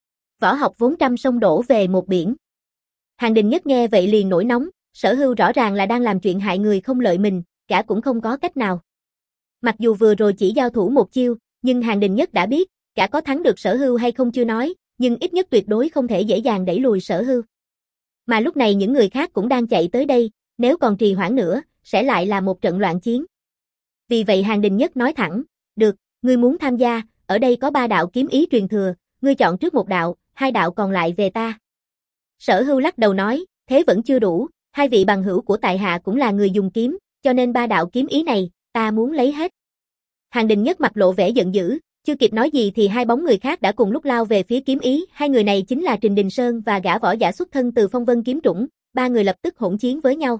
Võ học vốn trăm sông đổ về một biển. Hàng Đình Nhất nghe vậy liền nổi nóng, Sở Hưu rõ ràng là đang làm chuyện hại người không lợi mình, cả cũng không có cách nào. Mặc dù vừa rồi chỉ giao thủ một chiêu, nhưng Hàng Đình Nhất đã biết, cả có thắng được Sở Hưu hay không chưa nói, nhưng ít nhất tuyệt đối không thể dễ dàng đẩy lùi Sở Hưu. Mà lúc này những người khác cũng đang chạy tới đây, nếu còn trì hoãn nữa, sẽ lại là một trận loạn chiến. Vì vậy Hàng Đình Nhất nói thẳng, được, ngươi muốn tham gia, ở đây có ba đạo kiếm ý truyền thừa, ngươi chọn trước một đạo, hai đạo còn lại về ta. Sở Hưu lắc đầu nói, thế vẫn chưa đủ, hai vị bằng hữu của tại hạ cũng là người dùng kiếm, cho nên ba đạo kiếm ý này, ta muốn lấy hết. Hàng Đình Nhất mặt lộ vẻ giận dữ, chưa kịp nói gì thì hai bóng người khác đã cùng lúc lao về phía kiếm ý, hai người này chính là Trình Đình Sơn và gã võ giả xuất thân từ Phong Vân kiếm chủng, ba người lập tức hỗn chiến với nhau.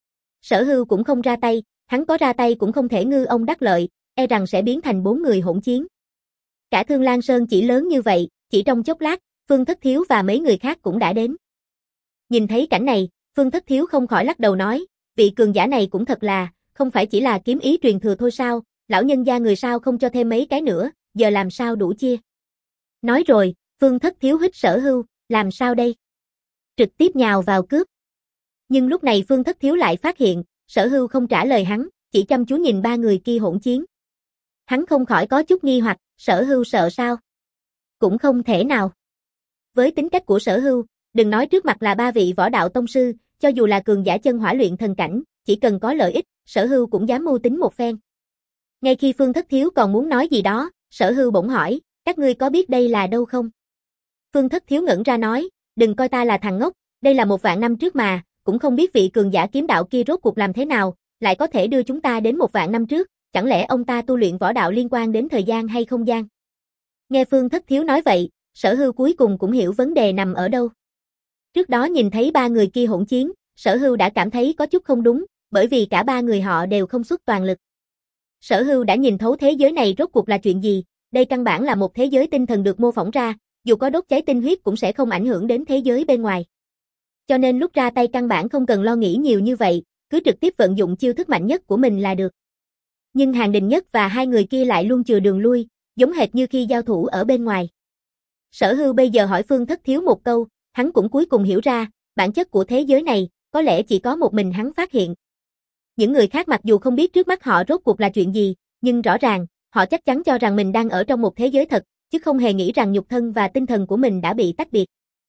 Sở Hưu cũng không ra tay, hắn có ra tay cũng không thể ngư ông đắc lợi, e rằng sẽ biến thành bốn người hỗn chiến. Cả Thương Lan Sơn chỉ lớn như vậy, chỉ trong chốc lát, Phương Thất Thiếu và mấy người khác cũng đã đến. Nhìn thấy cảnh này, Phương Thất Thiếu không khỏi lắc đầu nói, vị cường giả này cũng thật là, không phải chỉ là kiếm ý truyền thừa thôi sao, lão nhân gia người sao không cho thêm mấy cái nữa, giờ làm sao đủ chia. Nói rồi, Phương Thất Thiếu hít Sở Hưu, làm sao đây? Trực tiếp nhào vào cướp. Nhưng lúc này Phương Thất Thiếu lại phát hiện, Sở Hưu không trả lời hắn, chỉ chăm chú nhìn ba người kia hỗn chiến. Hắn không khỏi có chút nghi hoặc, Sở Hưu sợ sao? Cũng không thể nào. Với tính cách của Sở Hưu, đừng nói trước mặt là ba vị võ đạo tông sư, cho dù là cường giả chân hỏa luyện thần cảnh, chỉ cần có lợi ích, Sở Hưu cũng dám mưu tính một phen. Ngay khi Phương Thất Thiếu còn muốn nói gì đó, Sở Hưu bỗng hỏi, các ngươi có biết đây là đâu không? Phương Thất Thiếu ngẩn ra nói, đừng coi ta là thằng ngốc, đây là một vạn năm trước mà, cũng không biết vị cường giả kiếm đạo kia rốt cuộc làm thế nào, lại có thể đưa chúng ta đến một vạn năm trước, chẳng lẽ ông ta tu luyện võ đạo liên quan đến thời gian hay không gian? Nghe Phương Thất Thiếu nói vậy, Sở Hưu cuối cùng cũng hiểu vấn đề nằm ở đâu. Trước đó nhìn thấy ba người kia hỗn chiến, Sở Hưu đã cảm thấy có chút không đúng, bởi vì cả ba người họ đều không xuất toàn lực. Sở Hưu đã nhìn thấu thế giới này rốt cuộc là chuyện gì, đây căn bản là một thế giới tinh thần được mô phỏng ra, dù có đốt cháy tinh huyết cũng sẽ không ảnh hưởng đến thế giới bên ngoài. Cho nên lúc ra tay căn bản không cần lo nghĩ nhiều như vậy, cứ trực tiếp vận dụng chiêu thức mạnh nhất của mình là được. Nhưng Hàn Đình Nhất và hai người kia lại luôn chừa đường lui, giống hệt như khi giao thủ ở bên ngoài. Sở Hưu bây giờ hỏi Phương Thất Thiếu một câu, hắn cũng cuối cùng hiểu ra, bản chất của thế giới này, có lẽ chỉ có một mình hắn phát hiện. Những người khác mặc dù không biết trước mắt họ rốt cuộc là chuyện gì, nhưng rõ ràng, họ chắc chắn cho rằng mình đang ở trong một thế giới thật, chứ không hề nghĩ rằng nhục thân và tinh thần của mình đã bị tách biệt.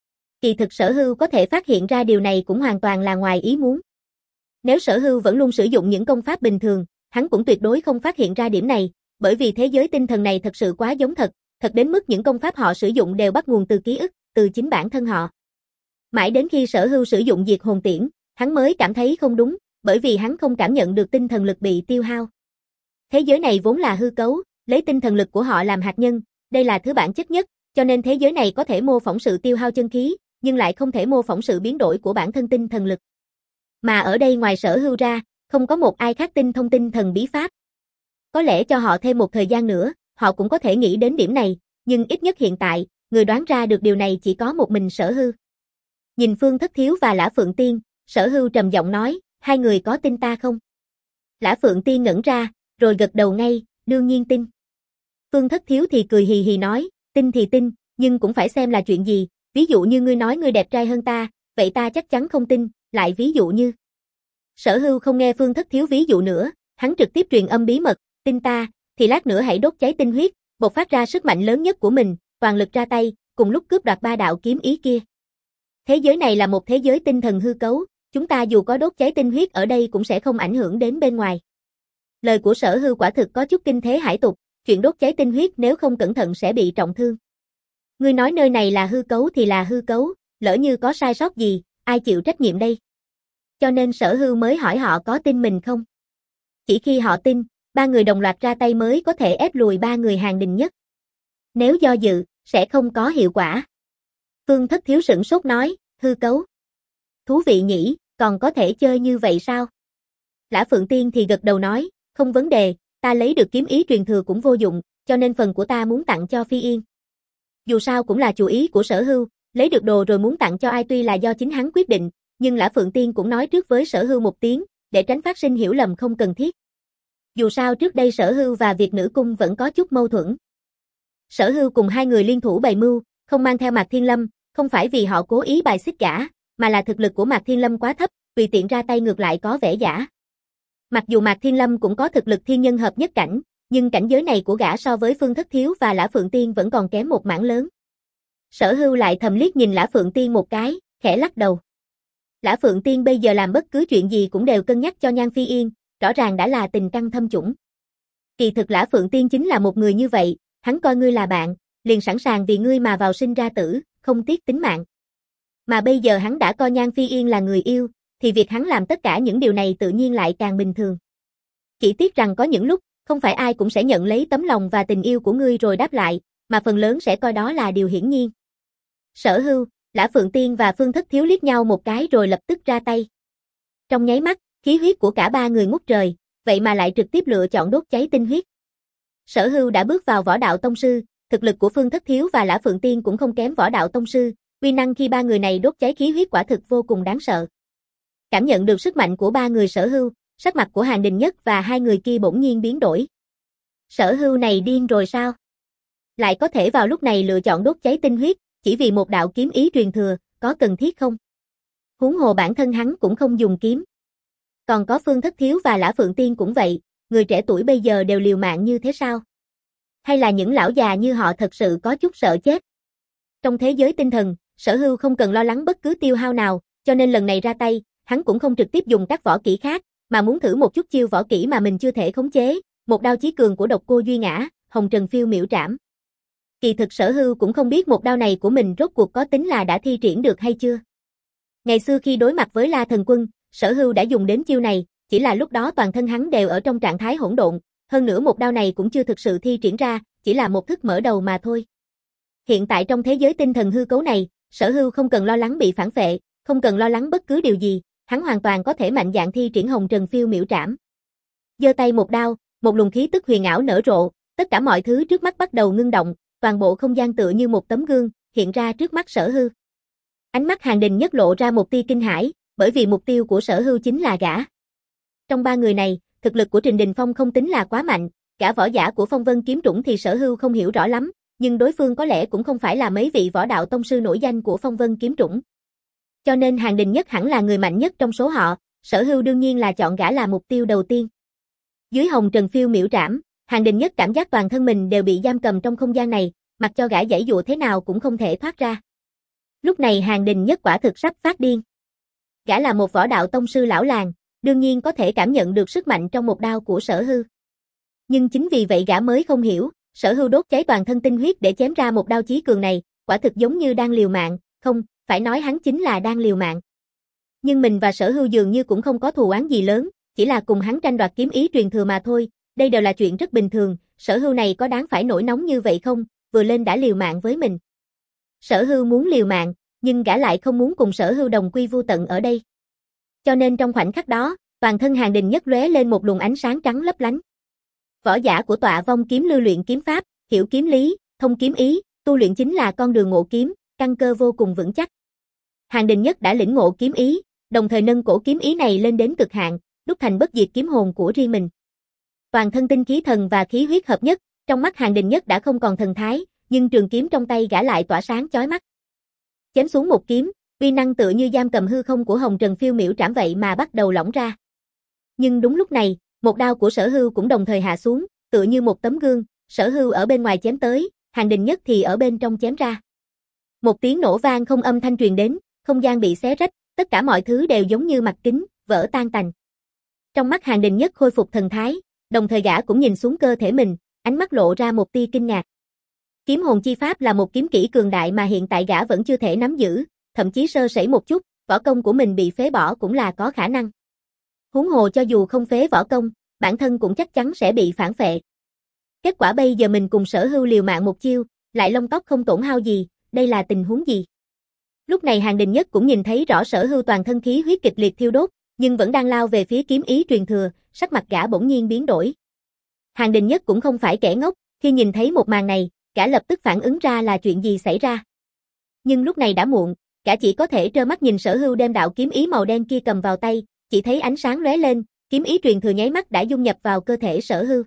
Kỳ thực Sở Hưu có thể phát hiện ra điều này cũng hoàn toàn là ngoài ý muốn. Nếu Sở Hưu vẫn luôn sử dụng những công pháp bình thường, hắn cũng tuyệt đối không phát hiện ra điểm này, bởi vì thế giới tinh thần này thật sự quá giống thật, thật đến mức những công pháp họ sử dụng đều bắt nguồn từ ký ức, từ chính bản thân họ. Mãi đến khi Sở Hưu sử dụng diệt hồn tiễn, hắn mới cảm thấy không đúng, bởi vì hắn không cảm nhận được tinh thần lực bị tiêu hao. Thế giới này vốn là hư cấu, lấy tinh thần lực của họ làm hạt nhân, đây là thứ bản chất nhất, cho nên thế giới này có thể mô phỏng sự tiêu hao chân khí, nhưng lại không thể mô phỏng sự biến đổi của bản thân tinh thần lực. Mà ở đây ngoài Sở Hưu ra, không có một ai khác tinh thông tinh thần bí pháp. Có lẽ cho họ thêm một thời gian nữa, họ cũng có thể nghĩ đến điểm này, nhưng ít nhất hiện tại, người đoán ra được điều này chỉ có một mình Sở Hưu. Nhìn Phương Thất Thiếu và Lã Phượng Tiên, Sở Hưu trầm giọng nói, hai người có tin ta không? Lã Phượng Tiên ngẩn ra, rồi gật đầu ngay, đương nhiên tin. Phương Thất Thiếu thì cười hì hì nói, tin thì tin, nhưng cũng phải xem là chuyện gì, ví dụ như ngươi nói ngươi đẹp trai hơn ta, vậy ta chắc chắn không tin, lại ví dụ như. Sở Hưu không nghe Phương Thất Thiếu ví dụ nữa, hắn trực tiếp truyền âm bí mật, tin ta, thì lát nữa hãy đốt cháy tinh huyết, bộc phát ra sức mạnh lớn nhất của mình, toàn lực ra tay, cùng lúc cướp đoạt ba đạo kiếm ý kia. Thế giới này là một thế giới tinh thần hư cấu, chúng ta dù có đốt cháy tinh huyết ở đây cũng sẽ không ảnh hưởng đến bên ngoài. Lời của Sở Hưu quả thực có chút kinh thế hải tục, chuyện đốt cháy tinh huyết nếu không cẩn thận sẽ bị trọng thương. Ngươi nói nơi này là hư cấu thì là hư cấu, lỡ như có sai sót gì, ai chịu trách nhiệm đây? Cho nên Sở Hưu mới hỏi họ có tin mình không? Chỉ khi họ tin, ba người đồng loạt ra tay mới có thể ép lùi ba người Hàn Đình Nhất. Nếu do dự, sẽ không có hiệu quả. Phương Thất Thiếu sửng sốt nói, hư cấu. Thú vị nhỉ, còn có thể chơi như vậy sao? Lã Phượng Tiên thì gật đầu nói, không vấn đề, ta lấy được kiếm ý truyền thừa cũng vô dụng, cho nên phần của ta muốn tặng cho Phi Yên. Dù sao cũng là chủ ý của Sở Hưu, lấy được đồ rồi muốn tặng cho ai tuy là do chính hắn quyết định, nhưng Lã Phượng Tiên cũng nói trước với Sở Hưu một tiếng, để tránh phát sinh hiểu lầm không cần thiết. Dù sao trước đây Sở Hưu và Việt Nữ Cung vẫn có chút mâu thuẫn. Sở Hưu cùng hai người liên thủ bày mưu, không mang theo Mạc Thiên Lâm, không phải vì họ cố ý bài xích gã, mà là thực lực của Mạc Thiên Lâm quá thấp, tùy tiện ra tay ngược lại có vẻ giả. Mặc dù Mạc Thiên Lâm cũng có thực lực thiên nhân hợp nhất cảnh, nhưng cảnh giới này của gã so với Phương Thất Thiếu và Lã Phượng Tiên vẫn còn kém một mảng lớn. Sở Hưu lại thầm liếc nhìn Lã Phượng Tiên một cái, khẽ lắc đầu. Lã Phượng Tiên bây giờ làm bất cứ chuyện gì cũng đều cân nhắc cho Nhan Phi Yên, rõ ràng đã là tình căng thâm chủng. Kỳ thực Lã Phượng Tiên chính là một người như vậy, hắn coi ngươi là bạn, liền sẵn sàng vì ngươi mà vào sinh ra tử, không tiếc tính mạng. Mà bây giờ hắn đã coi Nhan Phi Yên là người yêu, thì việc hắn làm tất cả những điều này tự nhiên lại càng bình thường. Chỉ tiếc rằng có những lúc, không phải ai cũng sẽ nhận lấy tấm lòng và tình yêu của ngươi rồi đáp lại, mà phần lớn sẽ coi đó là điều hiển nhiên. Sở Hưu, Lã Phượng Tiên và Phương Thất Thiếu liếc nhau một cái rồi lập tức ra tay. Trong nháy mắt, khí huyết của cả ba người ngút trời, vậy mà lại trực tiếp lựa chọn đốt cháy tinh huyết. Sở Hưu đã bước vào võ đạo tông sư, thực lực của Phương Thất Thiếu và Lã Phượng Tiên cũng không kém võ đạo tông sư, uy năng khi ba người này đốt cháy khí huyết quả thực vô cùng đáng sợ. Cảm nhận được sức mạnh của ba người Sở Hưu, sắc mặt của Hàn Đình Nhất và hai người kia bỗng nhiên biến đổi. Sở Hưu này điên rồi sao? Lại có thể vào lúc này lựa chọn đốt cháy tinh huyết, chỉ vì một đạo kiếm ý truyền thừa, có cần thiết không? Huống hồ bản thân hắn cũng không dùng kiếm. Còn có Phương Thất Thiếu và Lã Phượng Tiên cũng vậy, người trẻ tuổi bây giờ đều liều mạng như thế sao? Hay là những lão già như họ thật sự có chút sợ chết? Trong thế giới tinh thần, Sở Hưu không cần lo lắng bất cứ tiêu hao nào, cho nên lần này ra tay, hắn cũng không trực tiếp dùng các võ kỹ khác, mà muốn thử một chút chiêu võ kỹ mà mình chưa thể khống chế, một đao chí cường của Độc Cô Duy Ngã, Hồng Trần Phiêu Miểu Trảm. Kỳ thực Sở Hưu cũng không biết một đao này của mình rốt cuộc có tính là đã thi triển được hay chưa. Ngày xưa khi đối mặt với La Thần Quân, Sở Hưu đã dùng đến chiêu này, chỉ là lúc đó toàn thân hắn đều ở trong trạng thái hỗn độn, hơn nữa một đao này cũng chưa thực sự thi triển ra, chỉ là một thức mở đầu mà thôi. Hiện tại trong thế giới tinh thần hư cấu này, Sở Hưu không cần lo lắng bị phản phệ, không cần lo lắng bất cứ điều gì, hắn hoàn toàn có thể mạnh dạn thi triển Hồng Trần Phiêu Miểu Trảm. Giơ tay một đao, một luồng khí tức huyền ảo nở rộ, tất cả mọi thứ trước mắt bắt đầu ngưng động, toàn bộ không gian tựa như một tấm gương, hiện ra trước mắt Sở Hưu. Ánh mắt Hàn Đình Nhất lộ ra một tia kinh hãi, bởi vì mục tiêu của Sở Hưu chính là gã. Trong ba người này, thực lực của Trình Đình Phong không tính là quá mạnh, cả võ giả của Phong Vân kiếm trũng thì Sở Hưu không hiểu rõ lắm, nhưng đối phương có lẽ cũng không phải là mấy vị võ đạo tông sư nổi danh của Phong Vân kiếm trũng. Cho nên Hàn Đình Nhất hẳn là người mạnh nhất trong số họ, Sở Hưu đương nhiên là chọn gã là mục tiêu đầu tiên. Dưới Hồng Trần Phiêu Miểu Trảm, Hàn Đình Nhất cảm giác toàn thân mình đều bị giam cầm trong không gian này, mặc cho gã giãy dụa thế nào cũng không thể thoát ra. Lúc này Hàn Đình Nhất quả thực sắp phát điên. Gã là một võ đạo tông sư lão làng, đương nhiên có thể cảm nhận được sức mạnh trong một đao của Sở Hưu. Nhưng chính vì vậy gã mới không hiểu, Sở Hưu đốt cháy toàn thân tinh huyết để chém ra một đao chí cường này, quả thực giống như đang liều mạng, không, phải nói hắn chính là đang liều mạng. Nhưng mình và Sở Hưu dường như cũng không có thù oán gì lớn, chỉ là cùng hắn tranh đoạt kiếm ý truyền thừa mà thôi, đây đều là chuyện rất bình thường, Sở Hưu này có đáng phải nổi nóng như vậy không, vừa lên đã liều mạng với mình. Sở Hưu muốn liều mạng, nhưng gã lại không muốn cùng Sở Hưu đồng quy vu tận ở đây. Cho nên trong khoảnh khắc đó, toàn thân Hàn Đình Nhất lóe lên một luồng ánh sáng trắng lấp lánh. Võ giả của Tọa Vong kiếm lưu luyện kiếm pháp, hiểu kiếm lý, thông kiếm ý, tu luyện chính là con đường ngộ kiếm, căn cơ vô cùng vững chắc. Hàn Đình Nhất đã lĩnh ngộ kiếm ý, đồng thời nâng cổ kiếm ý này lên đến cực hạn, đúc thành bất diệt kiếm hồn của riêng mình. Toàn thân tinh khí thần và khí huyết hợp nhất, trong mắt Hàn Đình Nhất đã không còn thần thái, nhưng trường kiếm trong tay gã lại tỏa sáng chói mắt. Chém xuống một kiếm, uy năng tựa như giam cầm hư không của Hồng Trần Phiêu Miểu Trảm vậy mà bắt đầu lỏng ra. Nhưng đúng lúc này, một đao của Sở Hưu cũng đồng thời hạ xuống, tựa như một tấm gương, Sở Hưu ở bên ngoài chém tới, Hàn Đình Nhất thì ở bên trong chém ra. Một tiếng nổ vang không âm thanh truyền đến, không gian bị xé rách, tất cả mọi thứ đều giống như mặt kính, vỡ tan tành. Trong mắt Hàn Đình Nhất khôi phục thần thái, đồng thời gã cũng nhìn xuống cơ thể mình, ánh mắt lộ ra một tia kinh ngạc. Kiếm hồn chi pháp là một kiếm kỹ cường đại mà hiện tại gã vẫn chưa thể nắm giữ, thậm chí sơ sẩy một chút, võ công của mình bị phế bỏ cũng là có khả năng. Huống hồ cho dù không phế võ công, bản thân cũng chắc chắn sẽ bị phản phệ. Kết quả bây giờ mình cùng Sở Hưu liều mạng một chiêu, lại lông tóc không tổn hao gì, đây là tình huống gì? Lúc này Hàn Đình Nhất cũng nhìn thấy rõ Sở Hưu toàn thân khí huyết kịch liệt thiêu đốt, nhưng vẫn đang lao về phía kiếm ý truyền thừa, sắc mặt gã bỗng nhiên biến đổi. Hàn Đình Nhất cũng không phải kẻ ngốc, khi nhìn thấy một màn này, gã lập tức phản ứng ra là chuyện gì xảy ra. Nhưng lúc này đã muộn, gã chỉ có thể trơ mắt nhìn Sở Hưu đem đạo kiếm ý màu đen kia cầm vào tay, chỉ thấy ánh sáng lóe lên, kiếm ý truyền thừa nháy mắt đã dung nhập vào cơ thể Sở Hưu.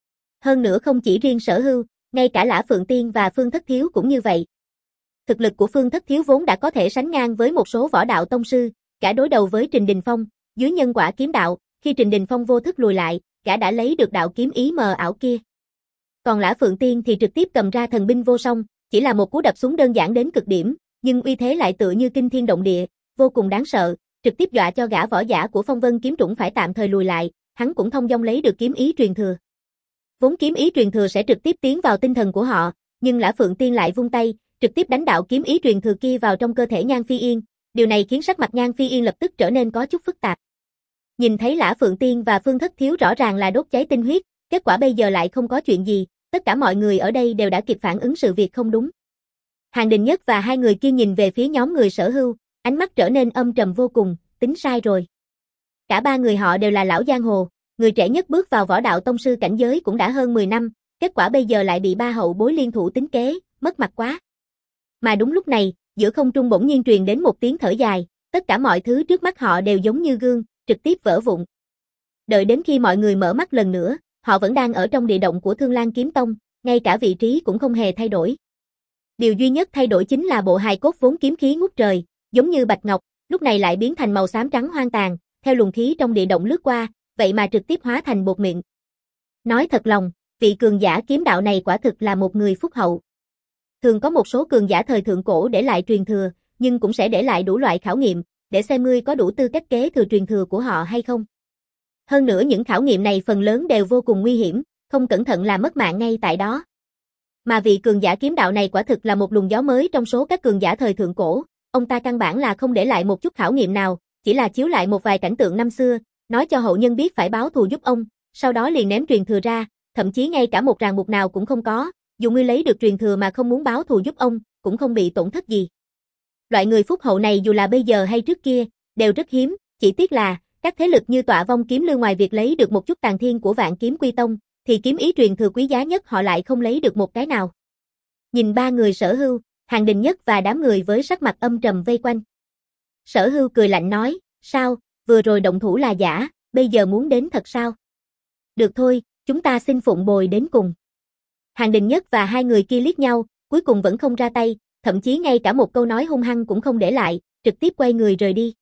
Hơn nữa không chỉ riêng Sở Hưu, ngay cả Lã Phượng Tiên và Phương Thất Thiếu cũng như vậy. Thực lực của Phương Thất Thiếu vốn đã có thể sánh ngang với một số võ đạo tông sư, cả đối đầu với Trình Đình Phong, dưới nhân quả kiếm đạo, khi Trình Đình Phong vô thức lùi lại, gã đã lấy được đạo kiếm ý mờ ảo kia. Còn Lã Phượng Tiên thì trực tiếp cầm ra thần binh vô song, chỉ là một cú đập xuống đơn giản đến cực điểm, nhưng uy thế lại tựa như kinh thiên động địa, vô cùng đáng sợ, trực tiếp dọa cho gã võ giả của Phong Vân kiếm trũng phải tạm thời lùi lại, hắn cũng thông dong lấy được kiếm ý truyền thừa. Vốn kiếm ý truyền thừa sẽ trực tiếp tiến vào tinh thần của họ, nhưng Lã Phượng Tiên lại vung tay, trực tiếp đánh đạo kiếm ý truyền thừa kia vào trong cơ thể Nhan Phi Yên, điều này khiến sắc mặt Nhan Phi Yên lập tức trở nên có chút phức tạp. Nhìn thấy Lã Phượng Tiên và Phương Thất Thiếu rõ ràng là đốt cháy tinh huyết, kết quả bây giờ lại không có chuyện gì, tất cả mọi người ở đây đều đã kịp phản ứng sự việc không đúng. Hàn Đình Nhất và hai người kia nhìn về phía nhóm người Sở Hưu, ánh mắt trở nên âm trầm vô cùng, tính sai rồi. Cả ba người họ đều là lão giang hồ, người trẻ nhất bước vào võ đạo tông sư cảnh giới cũng đã hơn mười năm, kết quả bây giờ lại bị ba hậu bối liên thủ tính kế, mất mặt quá. Mà đúng lúc này, giữa không trung bỗng nhiên truyền đến một tiếng thở dài, tất cả mọi thứ trước mắt họ đều giống như gương, trực tiếp vỡ vụn. Đợi đến khi mọi người mở mắt lần nữa, họ vẫn đang ở trong địa động của Thương Lan Kiếm Tông, ngay cả vị trí cũng không hề thay đổi. Điều duy nhất thay đổi chính là bộ hài cốt vốn kiếm khí ngút trời, giống như bạch ngọc, lúc này lại biến thành màu xám trắng hoang tàn, theo luồng khí trong địa động lướt qua, vậy mà trực tiếp hóa thành bột mịn. Nói thật lòng, vị cường giả kiếm đạo này quả thực là một người phúc hậu. Thường có một số cường giả thời thượng cổ để lại truyền thừa, nhưng cũng sẽ để lại đủ loại khảo nghiệm, để xem ngươi có đủ tư cách kế thừa truyền thừa của họ hay không. Hơn nữa những khảo nghiệm này phần lớn đều vô cùng nguy hiểm, không cẩn thận là mất mạng ngay tại đó. Mà vị cường giả kiếm đạo này quả thực là một luồng gió mới trong số các cường giả thời thượng cổ, ông ta căn bản là không để lại một chút khảo nghiệm nào, chỉ là chiếu lại một vài cảnh tượng năm xưa, nói cho hậu nhân biết phải báo thù giúp ông, sau đó liền ném truyền thừa ra, thậm chí ngay cả một ràng buộc nào cũng không có, dù ngươi lấy được truyền thừa mà không muốn báo thù giúp ông, cũng không bị tổn thất gì. Loại người phúc hậu này dù là bây giờ hay trước kia, đều rất hiếm, chỉ tiếc là, các thế lực như Tọa Vong Kiếm Lư ngoài việc lấy được một chút tàn thiên của Vạn Kiếm Quy Tông, thì kiếm ý truyền thừa quý giá nhất họ lại không lấy được một cái nào. Nhìn ba người Sở Hưu, Hàn Đình Nhất và đám người với sắc mặt âm trầm vây quanh. Sở Hưu cười lạnh nói, sao, vừa rồi động thủ là giả, bây giờ muốn đến thật sao? Được thôi, chúng ta xin phụng bồi đến cùng. Hàn Đình Nhất và hai người kia liếc nhau, cuối cùng vẫn không ra tay, thậm chí ngay cả một câu nói hung hăng cũng không để lại, trực tiếp quay người rời đi.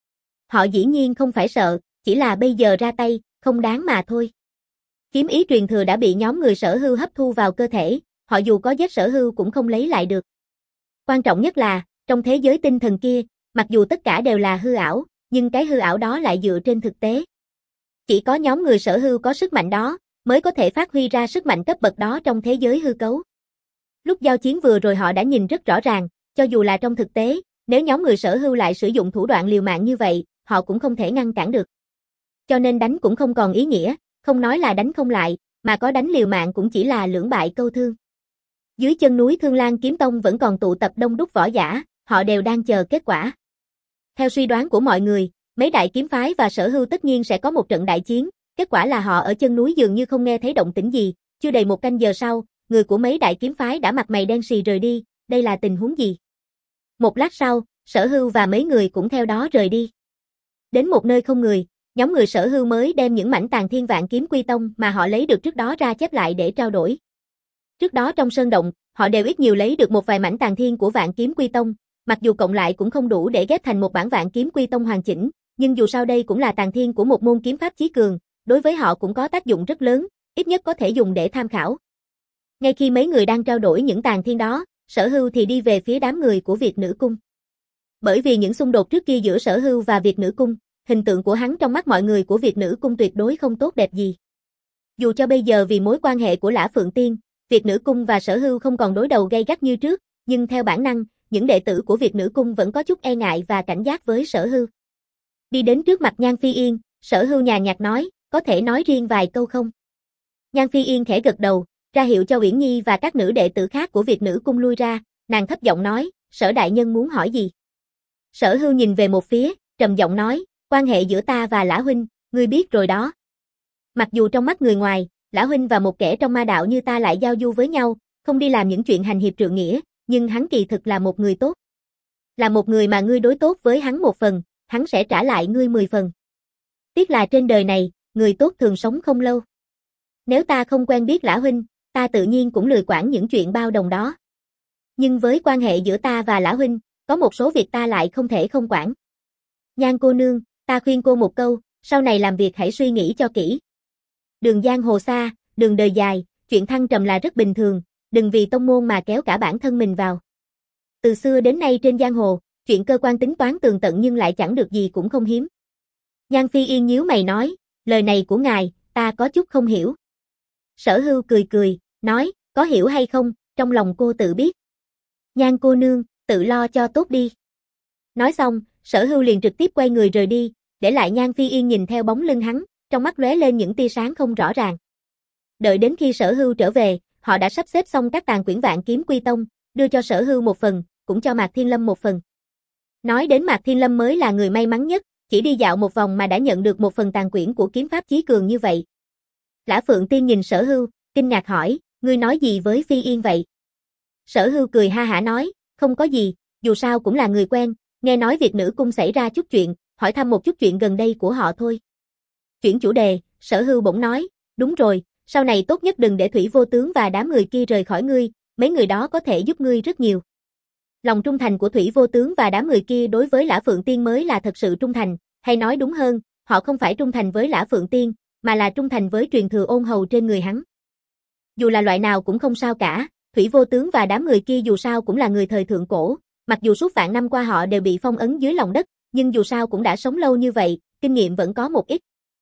Họ dĩ nhiên không phải sợ, chỉ là bây giờ ra tay, không đáng mà thôi. Kiếm ý truyền thừa đã bị nhóm người Sở Hưu hấp thu vào cơ thể, họ dù có giết Sở Hưu cũng không lấy lại được. Quan trọng nhất là, trong thế giới tinh thần kia, mặc dù tất cả đều là hư ảo, nhưng cái hư ảo đó lại dựa trên thực tế. Chỉ có nhóm người Sở Hưu có sức mạnh đó, mới có thể phát huy ra sức mạnh cấp bậc đó trong thế giới hư cấu. Lúc giao chiến vừa rồi họ đã nhìn rất rõ ràng, cho dù là trong thực tế, nếu nhóm người Sở Hưu lại sử dụng thủ đoạn liều mạng như vậy, họ cũng không thể ngăn cản được. Cho nên đánh cũng không còn ý nghĩa, không nói là đánh không lại, mà có đánh liều mạng cũng chỉ là lưỡng bại câu thương. Dưới chân núi Thương Lan Kiếm Tông vẫn còn tụ tập đông đúc võ giả, họ đều đang chờ kết quả. Theo suy đoán của mọi người, mấy đại kiếm phái và Sở Hưu tất nhiên sẽ có một trận đại chiến, kết quả là họ ở chân núi dường như không nghe thấy động tĩnh gì, chưa đầy một canh giờ sau, người của mấy đại kiếm phái đã mặt mày đen sì rời đi, đây là tình huống gì? Một lát sau, Sở Hưu và mấy người cũng theo đó rời đi. Đến một nơi không người, nhóm người Sở Hưu mới đem những mảnh tàn thiên Vạn Kiếm Quy Tông mà họ lấy được trước đó ra chép lại để trao đổi. Trước đó trong sơn động, họ đều ít nhiều lấy được một vài mảnh tàn thiên của Vạn Kiếm Quy Tông, mặc dù cộng lại cũng không đủ để ghép thành một bản Vạn Kiếm Quy Tông hoàn chỉnh, nhưng dù sao đây cũng là tàn thiên của một môn kiếm pháp chí cường, đối với họ cũng có tác dụng rất lớn, ít nhất có thể dùng để tham khảo. Ngay khi mấy người đang trao đổi những tàn thiên đó, Sở Hưu thì đi về phía đám người của Việt Nữ Cung. Bởi vì những xung đột trước kia giữa Sở Hưu và Việt Nữ Cung, hình tượng của hắn trong mắt mọi người của Việt Nữ Cung tuyệt đối không tốt đẹp gì. Dù cho bây giờ vì mối quan hệ của Lã Phượng Tiên, Việt Nữ Cung và Sở Hưu không còn đối đầu gay gắt như trước, nhưng theo bản năng, những đệ tử của Việt Nữ Cung vẫn có chút e ngại và cảnh giác với Sở Hưu. Đi đến trước mặt Nhan Phi Yên, Sở Hưu nhàn nhạt nói, có thể nói riêng vài câu không? Nhan Phi Yên khẽ gật đầu, ra hiệu cho Uyển Nhi và các nữ đệ tử khác của Việt Nữ Cung lui ra, nàng thấp giọng nói, Sở đại nhân muốn hỏi gì? Sở Hưu nhìn về một phía, trầm giọng nói, quan hệ giữa ta và Lã huynh, ngươi biết rồi đó. Mặc dù trong mắt người ngoài, Lã huynh và một kẻ trong ma đạo như ta lại giao du với nhau, không đi làm những chuyện hành hiệp trượng nghĩa, nhưng hắn kỳ thực là một người tốt. Là một người mà ngươi đối tốt với hắn một phần, hắn sẽ trả lại ngươi mười phần. Tiếc là trên đời này, người tốt thường sống không lâu. Nếu ta không quen biết Lã huynh, ta tự nhiên cũng lười quản những chuyện bao đồng đó. Nhưng với quan hệ giữa ta và Lã huynh, có một số việc ta lại không thể không quản. Nhan cô nương, ta khuyên cô một câu, sau này làm việc hãy suy nghĩ cho kỹ. Đường giang hồ xa, đường đời dài, chuyện thăng trầm là rất bình thường, đừng vì tông môn mà kéo cả bản thân mình vào. Từ xưa đến nay trên giang hồ, chuyện cơ quan tính toán tường tận nhưng lại chẳng được gì cũng không hiếm. Nhan Phi Yên nhíu mày nói, lời này của ngài, ta có chút không hiểu. Sở Hưu cười cười, nói, có hiểu hay không, trong lòng cô tự biết. Nhan cô nương, tự lo cho tốt đi. Nói xong, Sở Hưu liền trực tiếp quay người rời đi, để lại Nhan Phi Yên nhìn theo bóng lưng hắn, trong mắt lóe lên những tia sáng không rõ ràng. Đợi đến khi Sở Hưu trở về, họ đã sắp xếp xong các tàn quyển Vạn Kiếm Quy Tông, đưa cho Sở Hưu một phần, cũng cho Mạc Thiên Lâm một phần. Nói đến Mạc Thiên Lâm mới là người may mắn nhất, chỉ đi dạo một vòng mà đã nhận được một phần tàn quyển của kiếm pháp chí cường như vậy. Lã Phượng Tiên nhìn Sở Hưu, kinh ngạc hỏi, Ngươi nói gì với Phi Yên vậy? Sở Hưu cười ha hả nói, không có gì, dù sao cũng là người quen, nghe nói việc nữ cung xảy ra chút chuyện, hỏi thăm một chút chuyện gần đây của họ thôi. Chuyển chủ đề, Sở Hưu bỗng nói, đúng rồi, sau này tốt nhất đừng để Thủy Vô Tướng và đám người kia rời khỏi ngươi, mấy người đó có thể giúp ngươi rất nhiều. Lòng trung thành của Thủy Vô Tướng và đám người kia đối với Lã Phượng Tiên mới là thật sự trung thành, hay nói đúng hơn, họ không phải trung thành với Lã Phượng Tiên, mà là trung thành với truyền thừa ôn hầu trên người hắn. Dù là loại nào cũng không sao cả, Thủy Vô Tướng và đám người kia dù sao cũng là người thời thượng cổ, mặc dù suốt vạn năm qua họ đều bị phong ấn dưới lòng đất, nhưng dù sao cũng đã sống lâu như vậy, kinh nghiệm vẫn có một ít.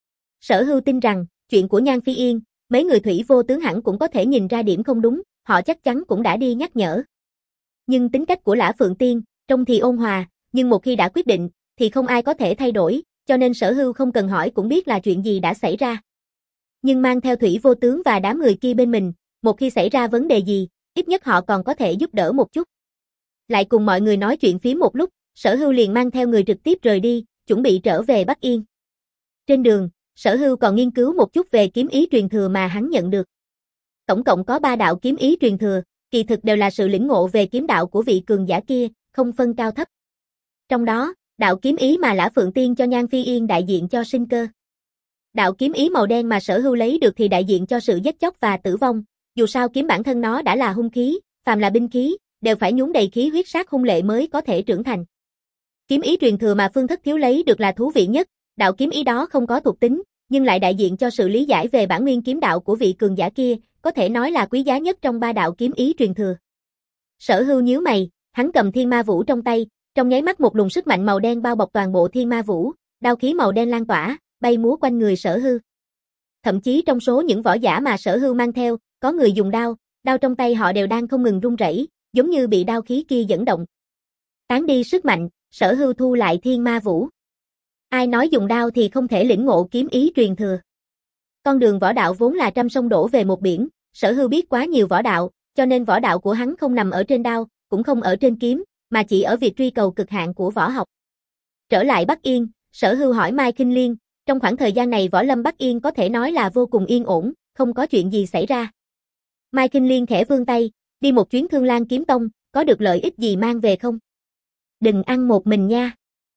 Sở Hưu tin rằng, chuyện của Nhan Phi Yên, mấy người Thủy Vô Tướng hẳn cũng có thể nhìn ra điểm không đúng, họ chắc chắn cũng đã đi nhắc nhở. Nhưng tính cách của Lã Phượng Tiên, trông thì ôn hòa, nhưng một khi đã quyết định, thì không ai có thể thay đổi, cho nên Sở Hưu không cần hỏi cũng biết là chuyện gì đã xảy ra. Nhưng mang theo Thủy Vô Tướng và đám người kia bên mình, một khi xảy ra vấn đề gì, ít nhất họ còn có thể giúp đỡ một chút. Lại cùng mọi người nói chuyện phím một lúc, Sở Hưu liền mang theo người trực tiếp rời đi, chuẩn bị trở về Bắc Yên. Trên đường, Sở Hưu còn nghiên cứu một chút về kiếm ý truyền thừa mà hắn nhận được. Tổng cộng có ba đạo kiếm ý truyền thừa, kỳ thực đều là sự lĩnh ngộ về kiếm đạo của vị cường giả kia, không phân cao thấp. Trong đó, đạo kiếm ý mà Lã Phượng Tiên cho Nhan Phi Yên đại diện cho sinh cơ. Đạo kiếm ý màu đen mà Sở Hưu lấy được thì đại diện cho sự giết chóc và tử vong, dù sao kiếm bản thân nó đã là hung khí, phàm là binh khí, đều phải nhúng đầy khí huyết sát hung lệ mới có thể trưởng thành. Kiếm ý truyền thừa mà Phương Thất Thiếu lấy được là thú vị nhất, đạo kiếm ý đó không có thuộc tính, nhưng lại đại diện cho sự lý giải về bản nguyên kiếm đạo của vị cường giả kia, có thể nói là quý giá nhất trong ba đạo kiếm ý truyền thừa. Sở Hưu nhíu mày, hắn cầm Thiên Ma Vũ trong tay, trong nháy mắt một luồng sức mạnh màu đen bao bọc toàn bộ Thiên Ma Vũ, đao khí màu đen lan tỏa, bay múa quanh người Sở Hưu. Thậm chí trong số những võ giả mà Sở Hưu mang theo, có người dùng đao, đao trong tay họ đều đang không ngừng rung rẩy, giống như bị đao khí kia dẫn động. Tán đi sức mạnh, Sở Hưu thu lại Thiên Ma Vũ. Ai nói dùng đao thì không thể lĩnh ngộ kiếm ý truyền thừa. Con đường võ đạo vốn là trăm sông đổ về một biển, Sở Hưu biết quá nhiều võ đạo, cho nên võ đạo của hắn không nằm ở trên đao, cũng không ở trên kiếm, mà chỉ ở việc truy cầu cực hạn của võ học. Trở lại Bắc Yên, Sở Hưu hỏi Mai Kinh Liên, trong khoảng thời gian này võ lâm Bắc Yên có thể nói là vô cùng yên ổn, không có chuyện gì xảy ra. Mai Kinh Liên khẽ vươn tay, đi một chuyến Thương Lan Kiếm Tông, có được lợi ích gì mang về không? Đừng ăn một mình nha.